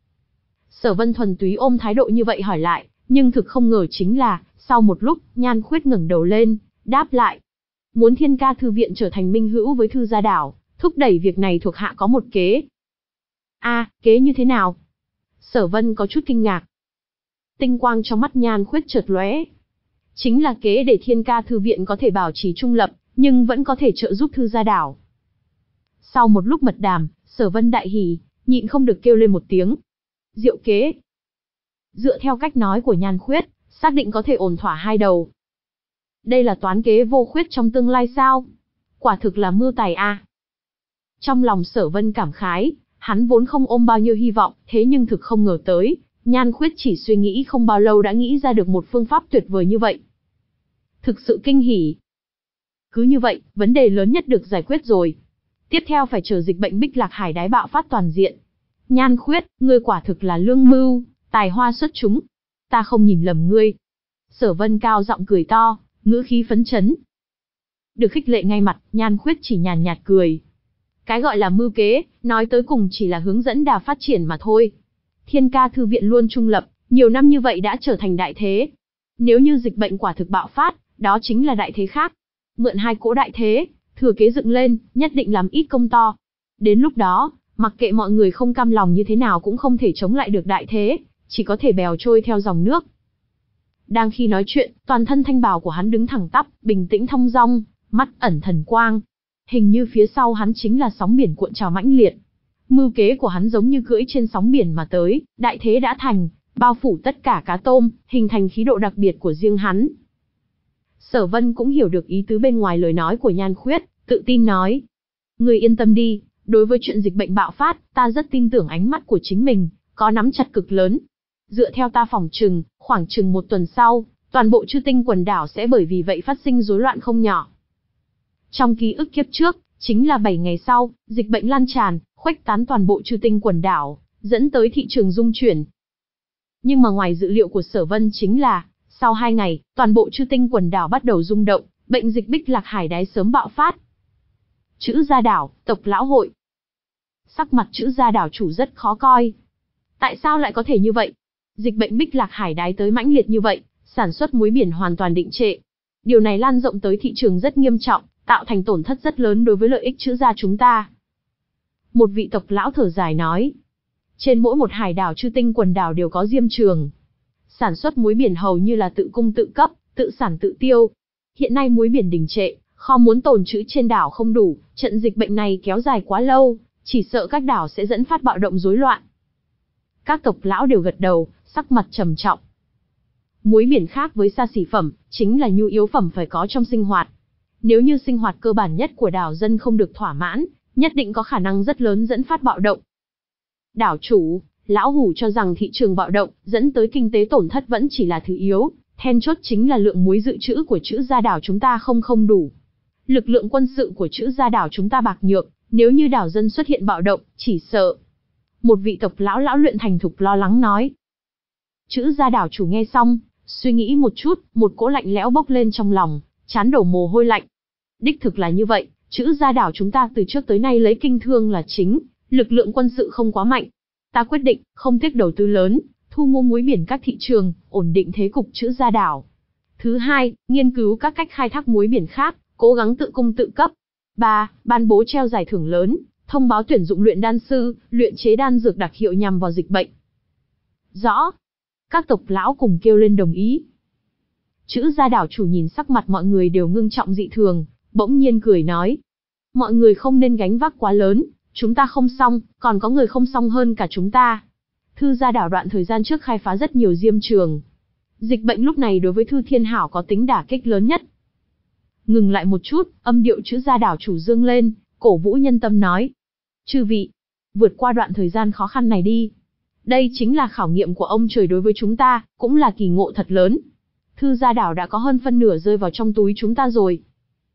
Sở Vân thuần túy ôm thái độ như vậy hỏi lại, nhưng thực không ngờ chính là, sau một lúc, Nhan Khuyết ngẩng đầu lên, đáp lại. Muốn Thiên Ca Thư Viện trở thành minh hữu với Thư Gia Đảo, thúc đẩy việc này thuộc hạ có một kế. A, à, kế như thế nào? Sở Vân có chút kinh ngạc. Tinh quang trong mắt Nhan Khuyết chợt lóe. Chính là kế để Thiên Ca Thư Viện có thể bảo trì trung lập, nhưng vẫn có thể trợ giúp Thư Gia Đảo. Sau một lúc mật đàm, Sở Vân đại hỉ, nhịn không được kêu lên một tiếng. Diệu kế. Dựa theo cách nói của Nhan Khuyết, xác định có thể ổn thỏa hai đầu. Đây là toán kế vô khuyết trong tương lai sao? Quả thực là mưu tài a. À. Trong lòng Sở Vân cảm khái, hắn vốn không ôm bao nhiêu hy vọng, thế nhưng thực không ngờ tới, Nhan Khuyết chỉ suy nghĩ không bao lâu đã nghĩ ra được một phương pháp tuyệt vời như vậy. Thực sự kinh hỉ. Cứ như vậy, vấn đề lớn nhất được giải quyết rồi. Tiếp theo phải chờ dịch bệnh Bích Lạc Hải Đái bạo phát toàn diện. Nhan Khuyết, ngươi quả thực là lương mưu, tài hoa xuất chúng. Ta không nhìn lầm ngươi. Sở Vân cao giọng cười to, ngữ khí phấn chấn. Được khích lệ ngay mặt, Nhan Khuyết chỉ nhàn nhạt cười. Cái gọi là mưu kế, nói tới cùng chỉ là hướng dẫn đà phát triển mà thôi. Thiên Ca Thư viện luôn trung lập, nhiều năm như vậy đã trở thành đại thế. Nếu như dịch bệnh quả thực bạo phát, đó chính là đại thế khác. Mượn hai cỗ đại thế, thừa kế dựng lên, nhất định làm ít công to. Đến lúc đó, mặc kệ mọi người không cam lòng như thế nào cũng không thể chống lại được đại thế, chỉ có thể bèo trôi theo dòng nước. Đang khi nói chuyện, toàn thân thanh bào của hắn đứng thẳng tắp, bình tĩnh thong dong, mắt ẩn thần quang. Hình như phía sau hắn chính là sóng biển cuộn trào mãnh liệt. Mưu kế của hắn giống như cưỡi trên sóng biển mà tới, đại thế đã thành, bao phủ tất cả cá tôm, hình thành khí độ đặc biệt của riêng hắn. Sở Vân cũng hiểu được ý tứ bên ngoài lời nói của Nhan Khuyết, tự tin nói. Người yên tâm đi, đối với chuyện dịch bệnh bạo phát, ta rất tin tưởng ánh mắt của chính mình, có nắm chặt cực lớn. Dựa theo ta phỏng chừng, khoảng chừng một tuần sau, toàn bộ Chư Tinh quần đảo sẽ bởi vì vậy phát sinh rối loạn không nhỏ. Trong ký ức kiếp trước, chính là bảy ngày sau, dịch bệnh lan tràn, khuếch tán toàn bộ Chư Tinh quần đảo, dẫn tới thị trường rung chuyển. Nhưng mà ngoài dự liệu của Sở Vân chính là, sau hai ngày, toàn bộ Chư Tinh quần đảo bắt đầu rung động, bệnh dịch Bích Lạc Hải đái sớm bạo phát. Chữ Gia đảo, tộc lão hội. Sắc mặt Chữ Gia đảo chủ rất khó coi. Tại sao lại có thể như vậy? Dịch bệnh Bích Lạc Hải đái tới mãnh liệt như vậy, sản xuất muối biển hoàn toàn định trệ. Điều này lan rộng tới thị trường rất nghiêm trọng, tạo thành tổn thất rất lớn đối với lợi ích Chữ Gia chúng ta. Một vị tộc lão thở dài nói. Trên mỗi một hải đảo Chư Tinh quần đảo đều có diêm trường. Sản xuất muối biển hầu như là tự cung tự cấp, tự sản tự tiêu. Hiện nay muối biển đình trệ, kho muốn tồn trữ trên đảo không đủ, trận dịch bệnh này kéo dài quá lâu, chỉ sợ các đảo sẽ dẫn phát bạo động rối loạn. Các tộc lão đều gật đầu, sắc mặt trầm trọng. Muối biển khác với xa xỉ phẩm, chính là nhu yếu phẩm phải có trong sinh hoạt. Nếu như sinh hoạt cơ bản nhất của đảo dân không được thỏa mãn, nhất định có khả năng rất lớn dẫn phát bạo động. Đảo chủ, lão hủ cho rằng thị trường bạo động, dẫn tới kinh tế tổn thất vẫn chỉ là thứ yếu, then chốt chính là lượng muối dự trữ của Chữ Gia đảo chúng ta không không đủ. Lực lượng quân sự của Chữ Gia đảo chúng ta bạc nhược, nếu như đảo dân xuất hiện bạo động, chỉ sợ. Một vị tộc lão lão luyện thành thục lo lắng nói. Chữ Gia đảo chủ nghe xong, suy nghĩ một chút, một cỗ lạnh lẽo bốc lên trong lòng, trán đổ mồ hôi lạnh. Đích thực là như vậy, Chữ Gia đảo chúng ta từ trước tới nay lấy kinh thương là chính, lực lượng quân sự không quá mạnh. Ta quyết định, không tiếc đầu tư lớn, thu mua muối biển các thị trường, ổn định thế cục Chữ Gia đảo. Thứ hai, nghiên cứu các cách khai thác muối biển khác, cố gắng tự cung tự cấp. Ba, ban bố treo giải thưởng lớn, thông báo tuyển dụng luyện đan sư, luyện chế đan dược đặc hiệu nhằm vào dịch bệnh. Rõ. Các tộc lão cùng kêu lên đồng ý. Chữ Gia đảo chủ nhìn sắc mặt mọi người đều ngưng trọng dị thường, bỗng nhiên cười nói. Mọi người không nên gánh vác quá lớn, chúng ta không xong, còn có người không xong hơn cả chúng ta. Thư Gia đảo đoạn thời gian trước khai phá rất nhiều diêm trường. Dịch bệnh lúc này đối với Thư Thiên Hảo có tính đả kích lớn nhất. Ngừng lại một chút, âm điệu Chữ Gia đảo chủ dương lên, cổ vũ nhân tâm nói. Chư vị, vượt qua đoạn thời gian khó khăn này đi. Đây chính là khảo nghiệm của ông trời đối với chúng ta, cũng là kỳ ngộ thật lớn. Thư Gia đảo đã có hơn phân nửa rơi vào trong túi chúng ta rồi.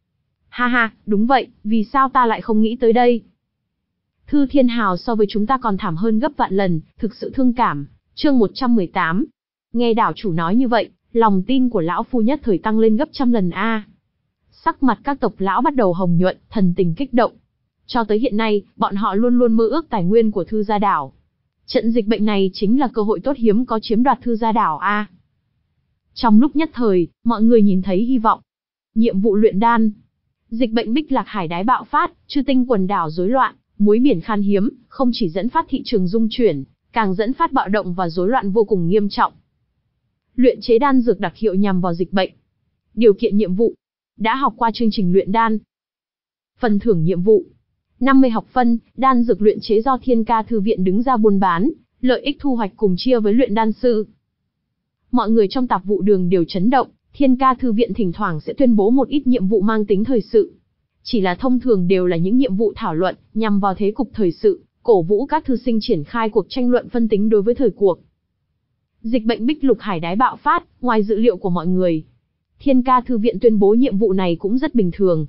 Ha ha, đúng vậy, vì sao ta lại không nghĩ tới đây? Thư Thiên Hào so với chúng ta còn thảm hơn gấp vạn lần, thực sự thương cảm. Chương một trăm mười tám. Nghe đảo chủ nói như vậy, lòng tin của lão phu nhất thời tăng lên gấp trăm lần a. Sắc mặt các tộc lão bắt đầu hồng nhuận, thần tình kích động. Cho tới hiện nay, bọn họ luôn luôn mơ ước tài nguyên của Thư Gia đảo. Trận dịch bệnh này chính là cơ hội tốt hiếm có chiếm đoạt Thư Gia đảo a. Trong lúc nhất thời, mọi người nhìn thấy hy vọng. Nhiệm vụ luyện đan. Dịch bệnh Bích Lạc Hải đái bạo phát, Chư Tinh quần đảo rối loạn, muối biển khan hiếm, không chỉ dẫn phát thị trường rung chuyển, càng dẫn phát bạo động và rối loạn vô cùng nghiêm trọng. Luyện chế đan dược đặc hiệu nhằm vào dịch bệnh. Điều kiện nhiệm vụ. Đã học qua chương trình luyện đan. Phần thưởng nhiệm vụ. năm mươi học phân, đan dược luyện chế do Thiên Ca Thư viện đứng ra buôn bán, lợi ích thu hoạch cùng chia với luyện đan sư. Mọi người trong tạp vụ đường đều chấn động, Thiên Ca Thư viện thỉnh thoảng sẽ tuyên bố một ít nhiệm vụ mang tính thời sự. Chỉ là thông thường đều là những nhiệm vụ thảo luận, nhằm vào thế cục thời sự, cổ vũ các thư sinh triển khai cuộc tranh luận phân tính đối với thời cuộc. Dịch bệnh Bích Lục Hải đái bạo phát, ngoài dự liệu của mọi người. Thiên Ca Thư viện tuyên bố nhiệm vụ này cũng rất bình thường.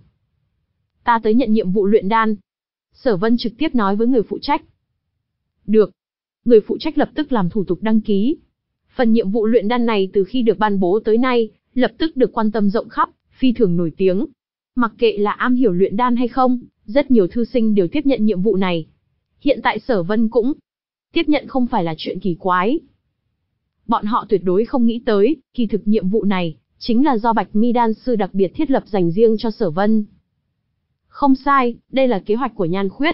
Ta tới nhận nhiệm vụ luyện đan. Sở Vân trực tiếp nói với người phụ trách. Được. Người phụ trách lập tức làm thủ tục đăng ký. Phần nhiệm vụ luyện đan này từ khi được ban bố tới nay, lập tức được quan tâm rộng khắp, phi thường nổi tiếng. Mặc kệ là am hiểu luyện đan hay không, rất nhiều thư sinh đều tiếp nhận nhiệm vụ này. Hiện tại Sở Vân cũng tiếp nhận không phải là chuyện kỳ quái. Bọn họ tuyệt đối không nghĩ tới, kỳ thực nhiệm vụ này chính là do Bạch Mi đan sư đặc biệt thiết lập dành riêng cho Sở Vân. Không sai, đây là kế hoạch của Nhan Khuyết.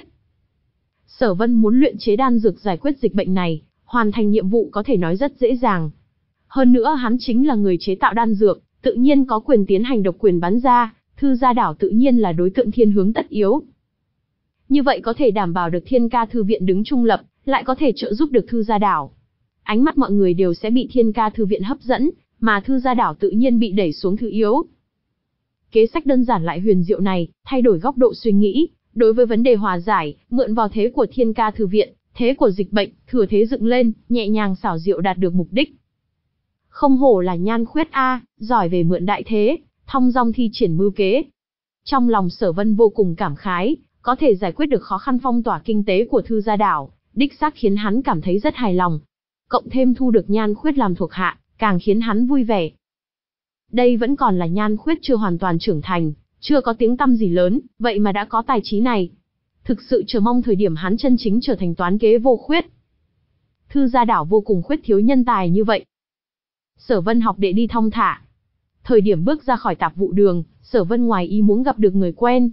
Sở Vân muốn luyện chế đan dược giải quyết dịch bệnh này, hoàn thành nhiệm vụ có thể nói rất dễ dàng. Hơn nữa hắn chính là người chế tạo đan dược, tự nhiên có quyền tiến hành độc quyền bán ra, Thư Gia Đảo tự nhiên là đối tượng thiên hướng tất yếu. Như vậy có thể đảm bảo được Thiên Ca Thư Viện đứng trung lập, lại có thể trợ giúp được Thư Gia Đảo. Ánh mắt mọi người đều sẽ bị Thiên Ca Thư Viện hấp dẫn, mà Thư Gia Đảo tự nhiên bị đẩy xuống thứ yếu. Kế sách đơn giản lại huyền diệu này, thay đổi góc độ suy nghĩ, đối với vấn đề hòa giải, mượn vào thế của Thiên Ca Thư Viện, thế của dịch bệnh, thừa thế dựng lên, nhẹ nhàng xảo diệu đạt được mục đích. Không hổ là Nhan Khuyết a, giỏi về mượn đại thế, thong dong thi triển mưu kế. Trong lòng Sở Vân vô cùng cảm khái, có thể giải quyết được khó khăn phong tỏa kinh tế của Thư Gia Đảo, đích xác khiến hắn cảm thấy rất hài lòng. Cộng thêm thu được Nhan Khuyết làm thuộc hạ, càng khiến hắn vui vẻ. Đây vẫn còn là Nhan Khuyết chưa hoàn toàn trưởng thành, chưa có tiếng tăm gì lớn, vậy mà đã có tài trí này. Thực sự chờ mong thời điểm hắn chân chính trở thành toán kế vô khuyết. Thư Gia Đảo vô cùng khuyết thiếu nhân tài như vậy. Sở Vân học đệ đi thong thả. Thời điểm bước ra khỏi tạp vụ đường, Sở Vân ngoài ý muốn gặp được người quen.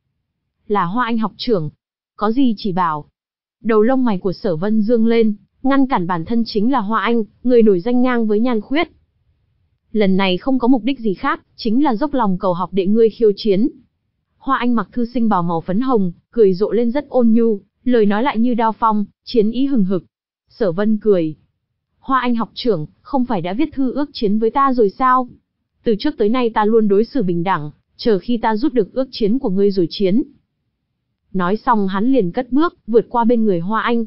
Là Hoa Anh học trưởng. Có gì chỉ bảo. Đầu lông mày của Sở Vân dương lên, ngăn cản bản thân chính là Hoa Anh, người nổi danh ngang với Nhan Khuyết. Lần này không có mục đích gì khác, chính là dốc lòng cầu học đệ ngươi khiêu chiến. Hoa Anh mặc thư sinh bào màu phấn hồng, cười rộ lên rất ôn nhu, lời nói lại như đao phong, chiến ý hừng hực. Sở Vân cười. Hoa Anh học trưởng, không phải đã viết thư ước chiến với ta rồi sao? Từ trước tới nay ta luôn đối xử bình đẳng, chờ khi ta rút được ước chiến của ngươi rồi chiến. Nói xong hắn liền cất bước, vượt qua bên người Hoa Anh.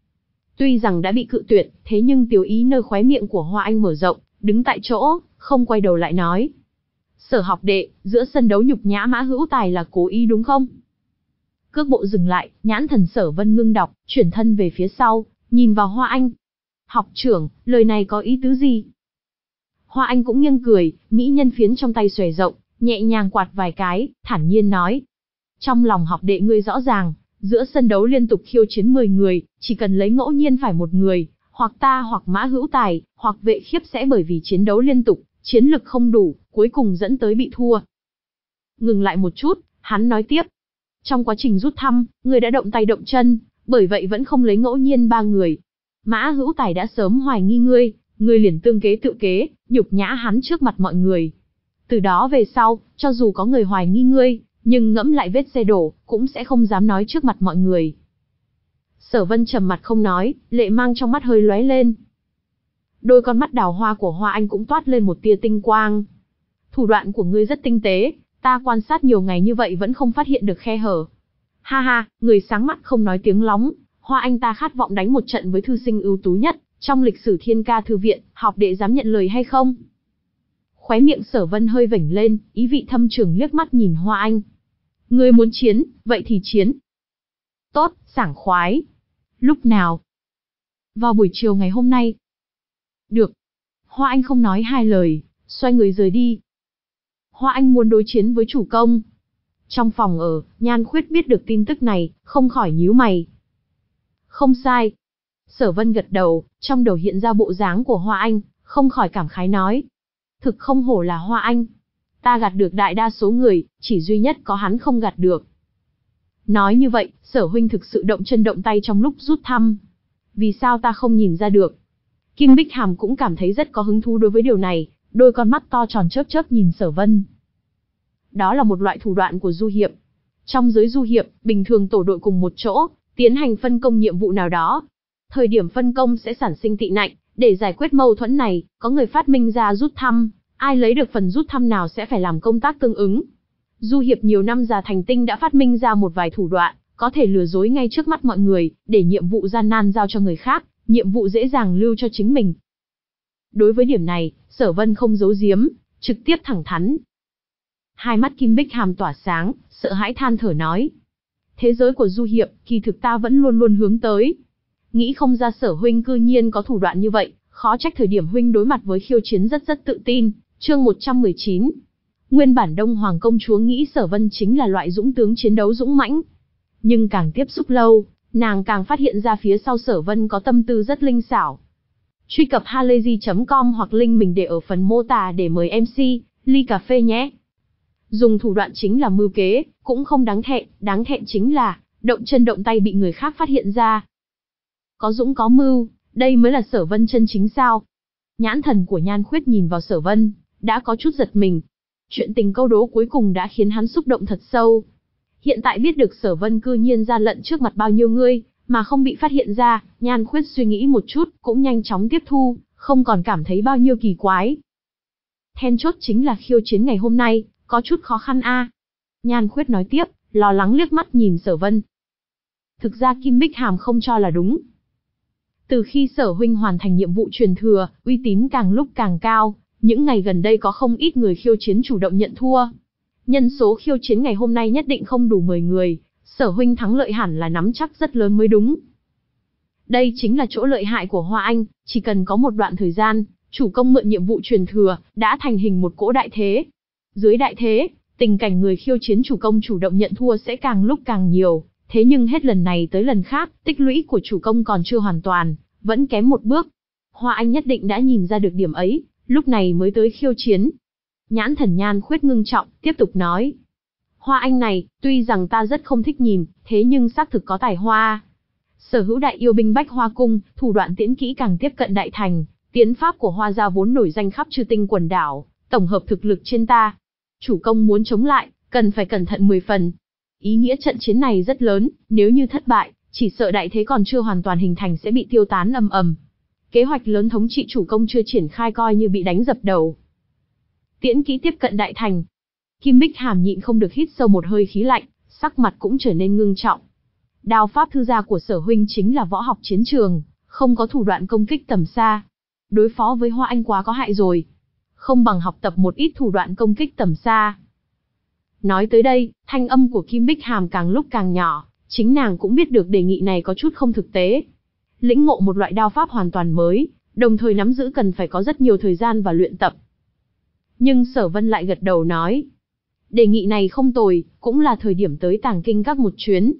Tuy rằng đã bị cự tuyệt, thế nhưng tiểu ý nơi khóe miệng của Hoa Anh mở rộng, đứng tại chỗ, không quay đầu lại nói. Sở học đệ, giữa sân đấu nhục nhã Mã Hữu Tài là cố ý đúng không? Cước bộ dừng lại, nhãn thần Sở Vân ngưng đọc, chuyển thân về phía sau, nhìn vào Hoa Anh. Học trưởng, lời này có ý tứ gì? Hoa Anh cũng nghiêng cười, mỹ nhân phiến trong tay xòe rộng, nhẹ nhàng quạt vài cái, thản nhiên nói. Trong lòng học đệ ngươi rõ ràng, giữa sân đấu liên tục khiêu chiến mười người, chỉ cần lấy ngẫu nhiên phải một người, hoặc ta hoặc Mã Hữu Tài, hoặc Vệ Khiếp sẽ bởi vì chiến đấu liên tục, chiến lực không đủ, cuối cùng dẫn tới bị thua. Ngừng lại một chút, hắn nói tiếp. Trong quá trình rút thăm, ngươi đã động tay động chân, bởi vậy vẫn không lấy ngẫu nhiên ba người. Mã Hữu Tài đã sớm hoài nghi ngươi, ngươi liền tương kế tự kế, nhục nhã hắn trước mặt mọi người. Từ đó về sau, cho dù có người hoài nghi ngươi, nhưng ngẫm lại vết xe đổ, cũng sẽ không dám nói trước mặt mọi người. Sở Vân trầm mặt không nói, lệ mang trong mắt hơi lóe lên. Đôi con mắt đào hoa của Hoa Anh cũng toát lên một tia tinh quang. Thủ đoạn của ngươi rất tinh tế, ta quan sát nhiều ngày như vậy vẫn không phát hiện được khe hở. Ha ha, người sáng mắt không nói tiếng lóng, Hoa Anh ta khát vọng đánh một trận với thư sinh ưu tú nhất trong lịch sử Thiên Ca Thư Viện, học đệ dám nhận lời hay không? Khóe miệng Sở Vân hơi vểnh lên, ý vị thâm trường liếc mắt nhìn Hoa Anh. Ngươi muốn chiến, vậy thì chiến. Tốt, sảng khoái. Lúc nào? Vào buổi chiều ngày hôm nay. Được. Hoa Anh không nói hai lời, xoay người rời đi. Hoa Anh muốn đối chiến với chủ công. Trong phòng ở, Nhan Khuyết biết được tin tức này, không khỏi nhíu mày. Không sai. Sở Vân gật đầu, trong đầu hiện ra bộ dáng của Hoa Anh, không khỏi cảm khái nói. Thực không hổ là Hoa Anh. Ta gạt được đại đa số người, chỉ duy nhất có hắn không gạt được. Nói như vậy, Sở huynh thực sự động chân động tay trong lúc rút thăm. Vì sao ta không nhìn ra được? Kim Bích Hàm cũng cảm thấy rất có hứng thú đối với điều này, đôi con mắt to tròn chớp chớp nhìn Sở Vân. Đó là một loại thủ đoạn của du hiệp. Trong giới du hiệp, bình thường tổ đội cùng một chỗ, tiến hành phân công nhiệm vụ nào đó. Thời điểm phân công sẽ sản sinh tị nạnh, để giải quyết mâu thuẫn này, có người phát minh ra rút thăm, ai lấy được phần rút thăm nào sẽ phải làm công tác tương ứng. Du hiệp nhiều năm già thành tinh đã phát minh ra một vài thủ đoạn, có thể lừa dối ngay trước mắt mọi người, để nhiệm vụ gian nan giao cho người khác, nhiệm vụ dễ dàng lưu cho chính mình. Đối với điểm này, Sở Vân không giấu giếm, trực tiếp thẳng thắn. Hai mắt Kim Bích Hàm tỏa sáng, sợ hãi than thở nói. Thế giới của du hiệp, kỳ thực ta vẫn luôn luôn hướng tới. Nghĩ không ra Sở huynh cư nhiên có thủ đoạn như vậy, khó trách thời điểm huynh đối mặt với khiêu chiến rất rất tự tin, Chương một trăm mười chín. Nguyên bản Đông Hoàng công chúa nghĩ Sở Vân chính là loại dũng tướng chiến đấu dũng mãnh. Nhưng càng tiếp xúc lâu, nàng càng phát hiện ra phía sau Sở Vân có tâm tư rất linh xảo. Truy cập halayzi chấm com hoặc link mình để ở phần mô tả để mời em xê, ly cà phê nhé. Dùng thủ đoạn chính là mưu kế, cũng không đáng thẹn, đáng thẹn chính là động chân động tay bị người khác phát hiện ra. Có dũng có mưu, đây mới là Sở Vân chân chính sao? Nhãn thần của Nhan Khuyết nhìn vào Sở Vân, đã có chút giật mình. Chuyện tình câu đố cuối cùng đã khiến hắn xúc động thật sâu. Hiện tại biết được Sở Vân cư nhiên gian lận trước mặt bao nhiêu người, mà không bị phát hiện ra, Nhan Khuyết suy nghĩ một chút, cũng nhanh chóng tiếp thu, không còn cảm thấy bao nhiêu kỳ quái. Then chốt chính là khiêu chiến ngày hôm nay, có chút khó khăn a. À. Nhan Khuyết nói tiếp, lo lắng liếc mắt nhìn Sở Vân. Thực ra Kim Bích Hàm không cho là đúng. Từ khi Sở huynh hoàn thành nhiệm vụ truyền thừa, uy tín càng lúc càng cao, những ngày gần đây có không ít người khiêu chiến chủ động nhận thua. Nhân số khiêu chiến ngày hôm nay nhất định không đủ mười người, Sở huynh thắng lợi hẳn là nắm chắc rất lớn mới đúng. Đây chính là chỗ lợi hại của Hoa Anh, chỉ cần có một đoạn thời gian, chủ công mượn nhiệm vụ truyền thừa, đã thành hình một cỗ đại thế. Dưới đại thế, tình cảnh người khiêu chiến chủ công chủ động nhận thua sẽ càng lúc càng nhiều, thế nhưng hết lần này tới lần khác, tích lũy của chủ công còn chưa hoàn toàn, vẫn kém một bước. Hoa Anh nhất định đã nhìn ra được điểm ấy, lúc này mới tới khiêu chiến. Nhãn thần Nhan Khuyết ngưng trọng, tiếp tục nói. Hoa Anh này, tuy rằng ta rất không thích nhìn, thế nhưng xác thực có tài hoa. Sở hữu đại yêu binh Bách Hoa Cung, thủ đoạn tiễn kỹ càng tiếp cận đại thành, tiến pháp của Hoa gia vốn nổi danh khắp chư tinh quần đảo, tổng hợp thực lực trên ta. Chủ công muốn chống lại, cần phải cẩn thận mười phần. Ý nghĩa trận chiến này rất lớn, nếu như thất bại, chỉ sợ đại thế còn chưa hoàn toàn hình thành sẽ bị tiêu tán ầm ầm. Kế hoạch lớn thống trị chủ công chưa triển khai coi như bị đánh dập đầu. Tiễn kỹ tiếp cận đại thành. Kim Bích Hàm nhịn không được hít sâu một hơi khí lạnh, sắc mặt cũng trở nên ngưng trọng. Đao pháp thư gia của Sở huynh chính là võ học chiến trường, không có thủ đoạn công kích tầm xa. Đối phó với Hoa Anh quá có hại rồi. Không bằng học tập một ít thủ đoạn công kích tầm xa. Nói tới đây, thanh âm của Kim Bích Hàm càng lúc càng nhỏ, chính nàng cũng biết được đề nghị này có chút không thực tế. Lĩnh ngộ một loại đao pháp hoàn toàn mới, đồng thời nắm giữ cần phải có rất nhiều thời gian và luyện tập. Nhưng Sở Vân lại gật đầu nói, đề nghị này không tồi, cũng là thời điểm tới Tàng Kinh Các một chuyến.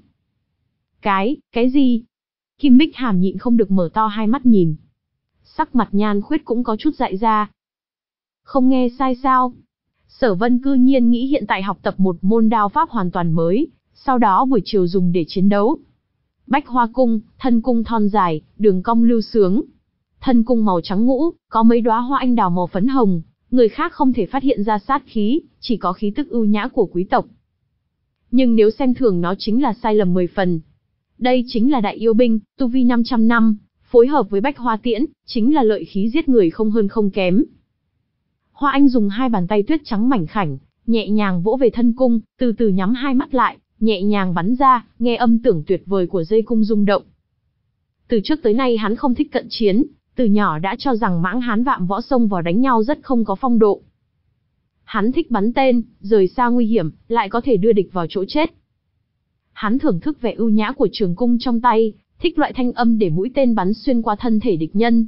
Cái, cái gì? Kim Bích Hàm nhịn không được mở to hai mắt nhìn. Sắc mặt Nhan Khuyết cũng có chút dại ra. Không nghe sai sao? Sở Vân cư nhiên nghĩ hiện tại học tập một môn đao pháp hoàn toàn mới, sau đó buổi chiều dùng để chiến đấu. Bách Hoa Cung, thân cung thon dài, đường cong lưu sướng. Thân cung màu trắng ngũ, có mấy đóa hoa anh đào màu phấn hồng, người khác không thể phát hiện ra sát khí, chỉ có khí tức ưu nhã của quý tộc. Nhưng nếu xem thường nó chính là sai lầm mười phần. Đây chính là đại yêu binh, tu vi năm trăm năm, phối hợp với Bách Hoa Tiễn, chính là lợi khí giết người không hơn không kém. Hoa Anh dùng hai bàn tay tuyết trắng mảnh khảnh, nhẹ nhàng vỗ về thân cung, từ từ nhắm hai mắt lại, nhẹ nhàng bắn ra, nghe âm tưởng tuyệt vời của dây cung rung động. Từ trước tới nay hắn không thích cận chiến, từ nhỏ đã cho rằng mãng hán vạm võ xông vào đánh nhau rất không có phong độ. Hắn thích bắn tên, rời xa nguy hiểm, lại có thể đưa địch vào chỗ chết. Hắn thưởng thức vẻ ưu nhã của trường cung trong tay, thích loại thanh âm để mũi tên bắn xuyên qua thân thể địch nhân.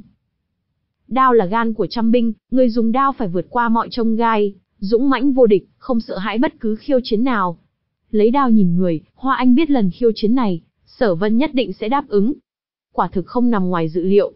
Đao là gan của trăm binh, người dùng đao phải vượt qua mọi chông gai, dũng mãnh vô địch, không sợ hãi bất cứ khiêu chiến nào. Lấy đao nhìn người, Hoa Anh biết lần khiêu chiến này, Sở Vân nhất định sẽ đáp ứng. Quả thực không nằm ngoài dự liệu.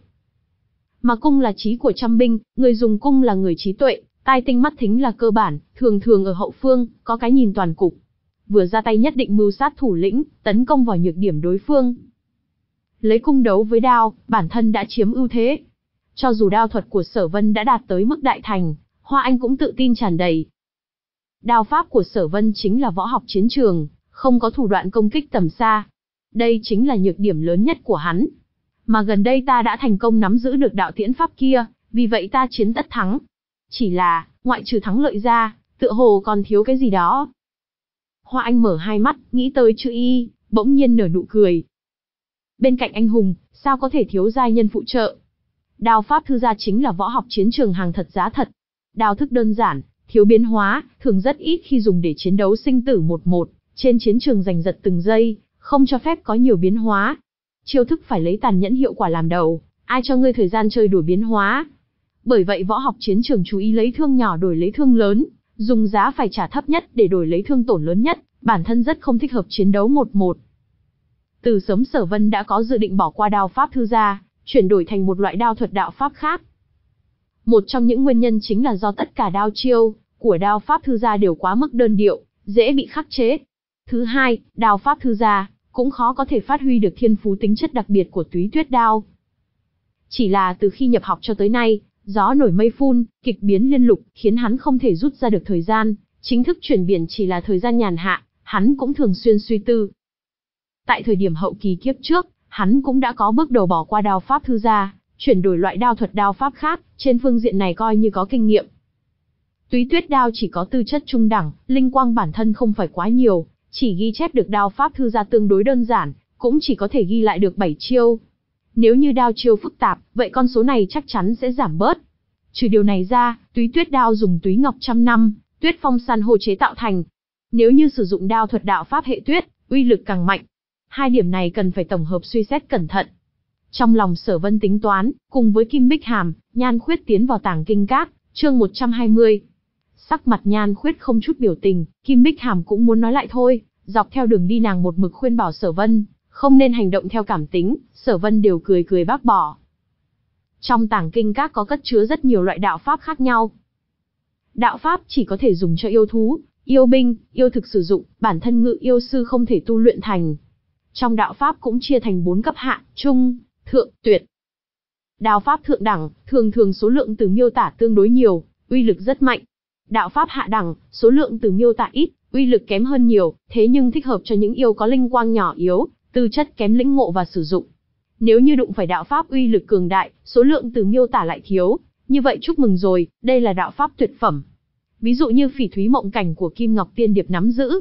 Mà cung là trí của trăm binh, người dùng cung là người trí tuệ, tai tinh mắt thính là cơ bản, thường thường ở hậu phương, có cái nhìn toàn cục. Vừa ra tay nhất định mưu sát thủ lĩnh, tấn công vào nhược điểm đối phương. Lấy cung đấu với đao, bản thân đã chiếm ưu thế. Cho dù đao thuật của Sở Vân đã đạt tới mức đại thành, Hoa Anh cũng tự tin tràn đầy. Đao pháp của Sở Vân chính là võ học chiến trường, không có thủ đoạn công kích tầm xa. Đây chính là nhược điểm lớn nhất của hắn. Mà gần đây ta đã thành công nắm giữ được đạo tiễn pháp kia, vì vậy ta chiến tất thắng. Chỉ là, ngoại trừ thắng lợi ra, tựa hồ còn thiếu cái gì đó. Hoa Anh mở hai mắt, nghĩ tới chữ y, bỗng nhiên nở nụ cười. Bên cạnh anh hùng, sao có thể thiếu giai nhân phụ trợ? Đao pháp thư gia chính là võ học chiến trường hàng thật giá thật. Đao thức đơn giản, thiếu biến hóa, thường rất ít khi dùng để chiến đấu sinh tử một một, trên chiến trường giành giật từng giây, không cho phép có nhiều biến hóa. Chiêu thức phải lấy tàn nhẫn hiệu quả làm đầu, ai cho ngươi thời gian chơi đùa biến hóa. Bởi vậy võ học chiến trường chú ý lấy thương nhỏ đổi lấy thương lớn, dùng giá phải trả thấp nhất để đổi lấy thương tổn lớn nhất, bản thân rất không thích hợp chiến đấu một một. Từ sớm Sở Vân đã có dự định bỏ qua đao pháp thư gia, chuyển đổi thành một loại đao thuật đạo pháp khác. Một trong những nguyên nhân chính là do tất cả đao chiêu của đao pháp thư gia đều quá mức đơn điệu, dễ bị khắc chế. Thứ hai, đao pháp thư gia cũng khó có thể phát huy được thiên phú tính chất đặc biệt của Túy Tuyết đao. Chỉ là từ khi nhập học cho tới nay, gió nổi mây phun, kịch biến liên lục, khiến hắn không thể rút ra được thời gian, chính thức chuyển biển chỉ là thời gian nhàn hạ, hắn cũng thường xuyên suy tư. Tại thời điểm hậu kỳ kiếp trước, hắn cũng đã có bước đầu bỏ qua đao pháp thư gia, chuyển đổi loại đao thuật đao pháp khác, trên phương diện này coi như có kinh nghiệm. Túy Tuyết đao chỉ có tư chất trung đẳng, linh quang bản thân không phải quá nhiều, chỉ ghi chép được đao pháp thư gia tương đối đơn giản, cũng chỉ có thể ghi lại được bảy chiêu. Nếu như đao chiêu phức tạp, vậy con số này chắc chắn sẽ giảm bớt. Trừ điều này ra, Túy Tuyết đao dùng túy ngọc trăm năm, tuyết phong san hô chế tạo thành. Nếu như sử dụng đao thuật đạo pháp hệ tuyết, uy lực càng mạnh. Hai điểm này cần phải tổng hợp suy xét cẩn thận. Trong lòng Sở Vân tính toán, cùng với Kim Bích Hàm, Nhan Khuyết tiến vào Tàng Kinh Các, chương một trăm hai mươi. Sắc mặt Nhan Khuyết không chút biểu tình, Kim Bích Hàm cũng muốn nói lại thôi, dọc theo đường đi nàng một mực khuyên bảo Sở Vân, không nên hành động theo cảm tính, Sở Vân đều cười cười bác bỏ. Trong Tàng Kinh Các có cất chứa rất nhiều loại đạo pháp khác nhau. Đạo pháp chỉ có thể dùng cho yêu thú, yêu binh, yêu thực sử dụng, bản thân ngự yêu sư không thể tu luyện thành. Trong đạo pháp cũng chia thành bốn cấp hạ, trung, thượng, tuyệt. Đạo pháp thượng đẳng, thường thường số lượng từ miêu tả tương đối nhiều, uy lực rất mạnh. Đạo pháp hạ đẳng, số lượng từ miêu tả ít, uy lực kém hơn nhiều, thế nhưng thích hợp cho những yêu có linh quang nhỏ yếu, tư chất kém lĩnh ngộ và sử dụng. Nếu như đụng phải đạo pháp uy lực cường đại, số lượng từ miêu tả lại thiếu, như vậy chúc mừng rồi, đây là đạo pháp tuyệt phẩm. Ví dụ như Phỉ Thúy Mộng Cảnh của Kim Ngọc Tiên Điệp nắm giữ.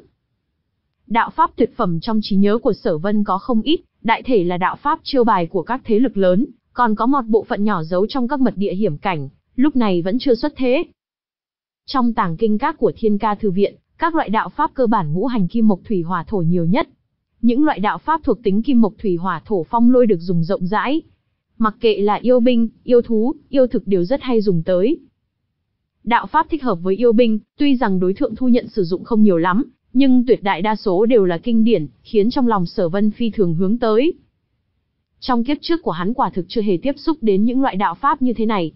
Đạo pháp tuyệt phẩm trong trí nhớ của Sở Vân có không ít, đại thể là đạo pháp chiêu bài của các thế lực lớn, còn có một bộ phận nhỏ giấu trong các mật địa hiểm cảnh, lúc này vẫn chưa xuất thế. Trong Tàng Kinh Các của Thiên Ca Thư Viện, các loại đạo pháp cơ bản ngũ hành kim mộc thủy hỏa thổ nhiều nhất. Những loại đạo pháp thuộc tính kim mộc thủy hỏa thổ phong lôi được dùng rộng rãi. Mặc kệ là yêu binh, yêu thú, yêu thực đều rất hay dùng tới. Đạo pháp thích hợp với yêu binh, tuy rằng đối tượng thu nhận sử dụng không nhiều lắm, nhưng tuyệt đại đa số đều là kinh điển, khiến trong lòng Sở Vân phi thường hướng tới. Trong kiếp trước của hắn quả thực chưa hề tiếp xúc đến những loại đạo pháp như thế này.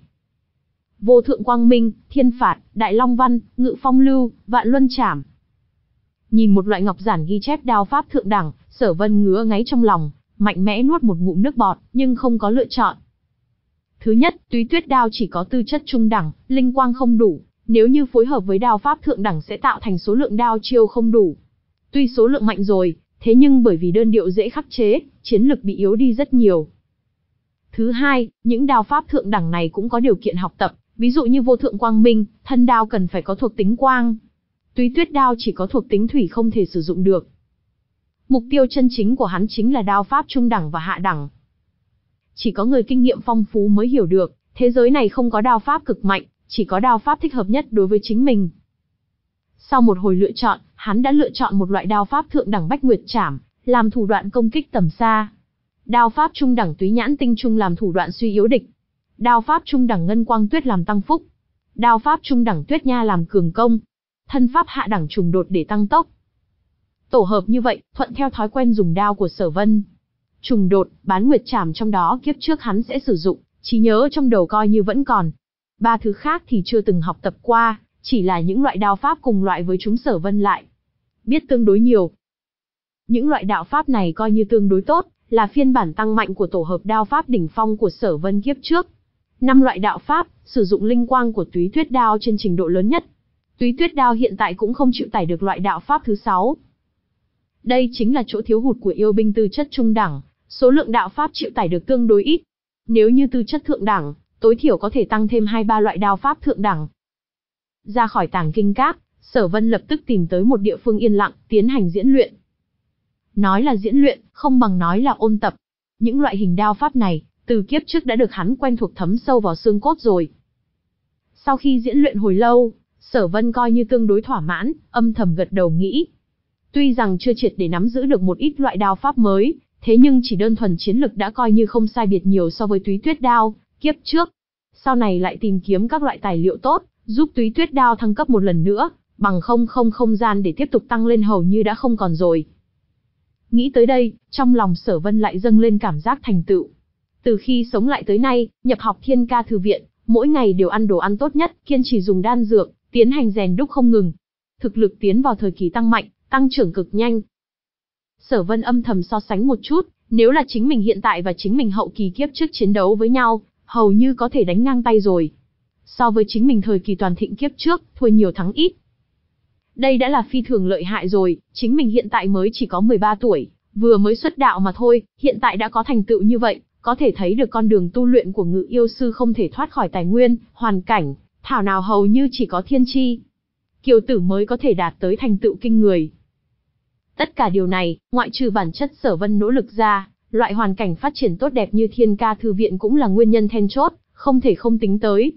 Vô thượng quang minh, thiên phạt, đại long văn, ngự phong lưu, vạn luân trảm. Nhìn một loại ngọc giản ghi chép đao pháp thượng đẳng, Sở Vân ngứa ngáy trong lòng, mạnh mẽ nuốt một ngụm nước bọt, nhưng không có lựa chọn. Thứ nhất, Túy Tuyết đao chỉ có tư chất trung đẳng, linh quang không đủ, nếu như phối hợp với đao pháp thượng đẳng sẽ tạo thành số lượng đao chiêu không đủ. Tuy số lượng mạnh rồi, thế nhưng bởi vì đơn điệu dễ khắc chế, chiến lực bị yếu đi rất nhiều. Thứ hai, những đao pháp thượng đẳng này cũng có điều kiện học tập, ví dụ như vô thượng quang minh, thân đao cần phải có thuộc tính quang. Túy Tuyết đao chỉ có thuộc tính thủy không thể sử dụng được. Mục tiêu chân chính của hắn chính là đao pháp trung đẳng và hạ đẳng. Chỉ có người kinh nghiệm phong phú mới hiểu được, thế giới này không có đao pháp cực mạnh, chỉ có đao pháp thích hợp nhất đối với chính mình. Sau một hồi lựa chọn, hắn đã lựa chọn một loại đao pháp thượng đẳng Bách Nguyệt Trảm, làm thủ đoạn công kích tầm xa. Đao pháp trung đẳng Túy Nhãn Tinh Trung làm thủ đoạn suy yếu địch. Đao pháp trung đẳng Ngân Quang Tuyết làm tăng phúc. Đao pháp trung đẳng Tuyết Nha làm cường công. Thân pháp hạ đẳng Trùng Đột để tăng tốc. Tổ hợp như vậy, thuận theo thói quen dùng đao của Sở Vân. Trùng Đột, Bán Nguyệt Trảm trong đó kiếp trước hắn sẽ sử dụng, trí nhớ trong đầu coi như vẫn còn. Ba thứ khác thì chưa từng học tập qua, chỉ là những loại đao pháp cùng loại với chúng Sở Vân lại biết tương đối nhiều. Những loại đạo pháp này coi như tương đối tốt, là phiên bản tăng mạnh của tổ hợp đao pháp đỉnh phong của Sở Vân kiếp trước. Năm loại đạo pháp, sử dụng linh quang của Túy Tuyết đao trên trình độ lớn nhất. Túy Tuyết đao hiện tại cũng không chịu tải được loại đạo pháp thứ sáu. Đây chính là chỗ thiếu hụt của yêu binh tư chất trung đẳng, số lượng đạo pháp chịu tải được tương đối ít. Nếu như tư chất thượng đẳng, tối thiểu có thể tăng thêm hai ba loại đao pháp thượng đẳng. Ra khỏi Tàng Kinh Các, Sở Vân lập tức tìm tới một địa phương yên lặng, tiến hành diễn luyện. Nói là diễn luyện, không bằng nói là ôn tập. Những loại hình đao pháp này, từ kiếp trước đã được hắn quen thuộc thấm sâu vào xương cốt rồi. Sau khi diễn luyện hồi lâu, Sở Vân coi như tương đối thỏa mãn, âm thầm gật đầu nghĩ. Tuy rằng chưa triệt để nắm giữ được một ít loại đao pháp mới, thế nhưng chỉ đơn thuần chiến lực đã coi như không sai biệt nhiều so với Túy Tuyết đao kiếp trước. sau này lại tìm kiếm các loại tài liệu tốt, giúp Túy Tuyết đao thăng cấp một lần nữa, bằng không không không gian để tiếp tục tăng lên hầu như đã không còn rồi. Nghĩ tới đây, trong lòng Sở Vân lại dâng lên cảm giác thành tựu. Từ khi sống lại tới nay, nhập học Thiên Ca thư viện, mỗi ngày đều ăn đồ ăn tốt nhất, kiên trì dùng đan dược, tiến hành rèn đúc không ngừng. Thực lực tiến vào thời kỳ tăng mạnh, tăng trưởng cực nhanh. Sở Vân âm thầm so sánh một chút, nếu là chính mình hiện tại và chính mình hậu kỳ kiếp trước chiến đấu với nhau, hầu như có thể đánh ngang tay rồi. So với chính mình thời kỳ toàn thịnh kiếp trước, thua nhiều thắng ít. Đây đã là phi thường lợi hại rồi, chính mình hiện tại mới chỉ có mười ba tuổi, vừa mới xuất đạo mà thôi, hiện tại đã có thành tựu như vậy, có thể thấy được con đường tu luyện của Ngự Yêu sư không thể thoát khỏi tài nguyên, hoàn cảnh, thảo nào hầu như chỉ có thiên chi. Kiều tử mới có thể đạt tới thành tựu kinh người. Tất cả điều này, ngoại trừ bản chất Sở Vân nỗ lực ra, loại hoàn cảnh phát triển tốt đẹp như Thiên Ca thư viện cũng là nguyên nhân then chốt, không thể không tính tới.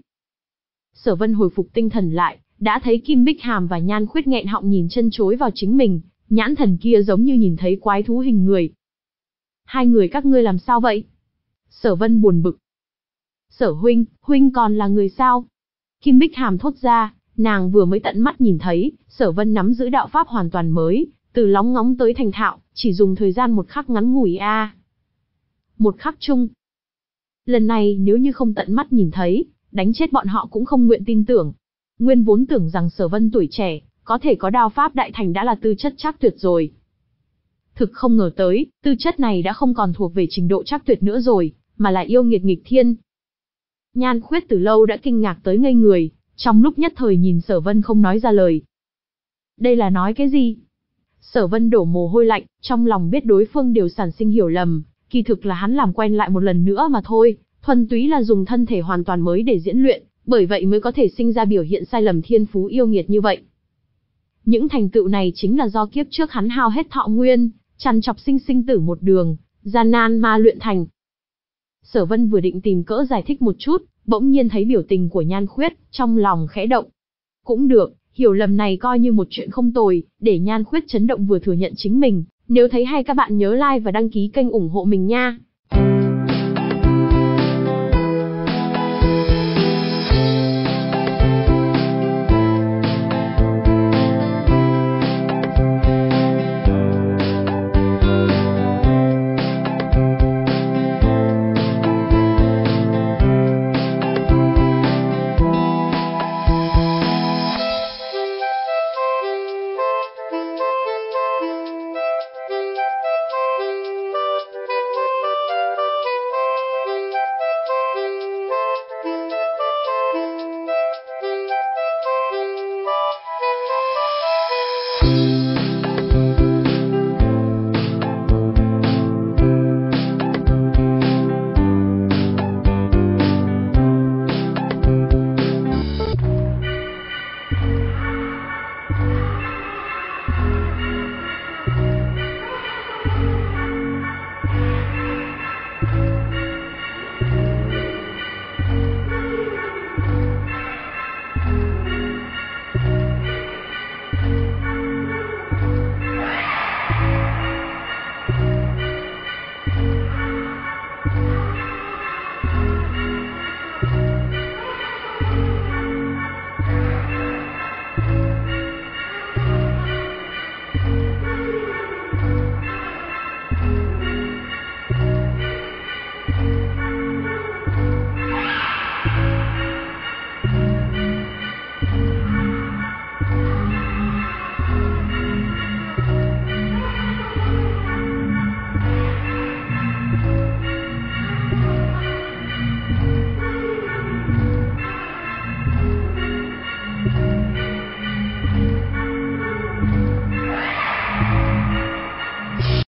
Sở Vân hồi phục tinh thần lại, đã thấy Kim Bích Hàm và Nhan Khuyết nghẹn họng nhìn chân chối vào chính mình, nhãn thần kia giống như nhìn thấy quái thú hình người. Hai người các ngươi làm sao vậy? Sở Vân buồn bực. Sở huynh, huynh còn là người sao? Kim Bích Hàm thốt ra, nàng vừa mới tận mắt nhìn thấy, Sở Vân nắm giữ đạo pháp hoàn toàn mới, từ lóng ngóng tới thành thạo, chỉ dùng thời gian một khắc ngắn ngủi a. À. Một khắc chung. Lần này nếu như không tận mắt nhìn thấy, đánh chết bọn họ cũng không nguyện tin tưởng. Nguyên vốn tưởng rằng Sở Vân tuổi trẻ, có thể có đao pháp đại thành đã là tư chất chắc tuyệt rồi. Thực không ngờ tới, tư chất này đã không còn thuộc về trình độ chắc tuyệt nữa rồi, mà là yêu nghiệt nghịch thiên. Nhan Khuyết từ lâu đã kinh ngạc tới ngây người, trong lúc nhất thời nhìn Sở Vân không nói ra lời. Đây là nói cái gì? Sở Vân đổ mồ hôi lạnh, trong lòng biết đối phương đều sản sinh hiểu lầm, kỳ thực là hắn làm quen lại một lần nữa mà thôi, thuần túy là dùng thân thể hoàn toàn mới để diễn luyện, bởi vậy mới có thể sinh ra biểu hiện sai lầm thiên phú yêu nghiệt như vậy. Những thành tựu này chính là do kiếp trước hắn hao hết thọ nguyên, chằn chọc sinh sinh tử một đường, gian nan ma luyện thành. Sở Vân vừa định tìm cỡ giải thích một chút, bỗng nhiên thấy biểu tình của Nhan Khuyết, trong lòng khẽ động. Cũng được, hiểu lầm này coi như một chuyện không tồi, để Nhan Khuyết chấn động vừa thừa nhận chính mình. Nếu thấy hay các bạn nhớ like và đăng ký kênh ủng hộ mình nha.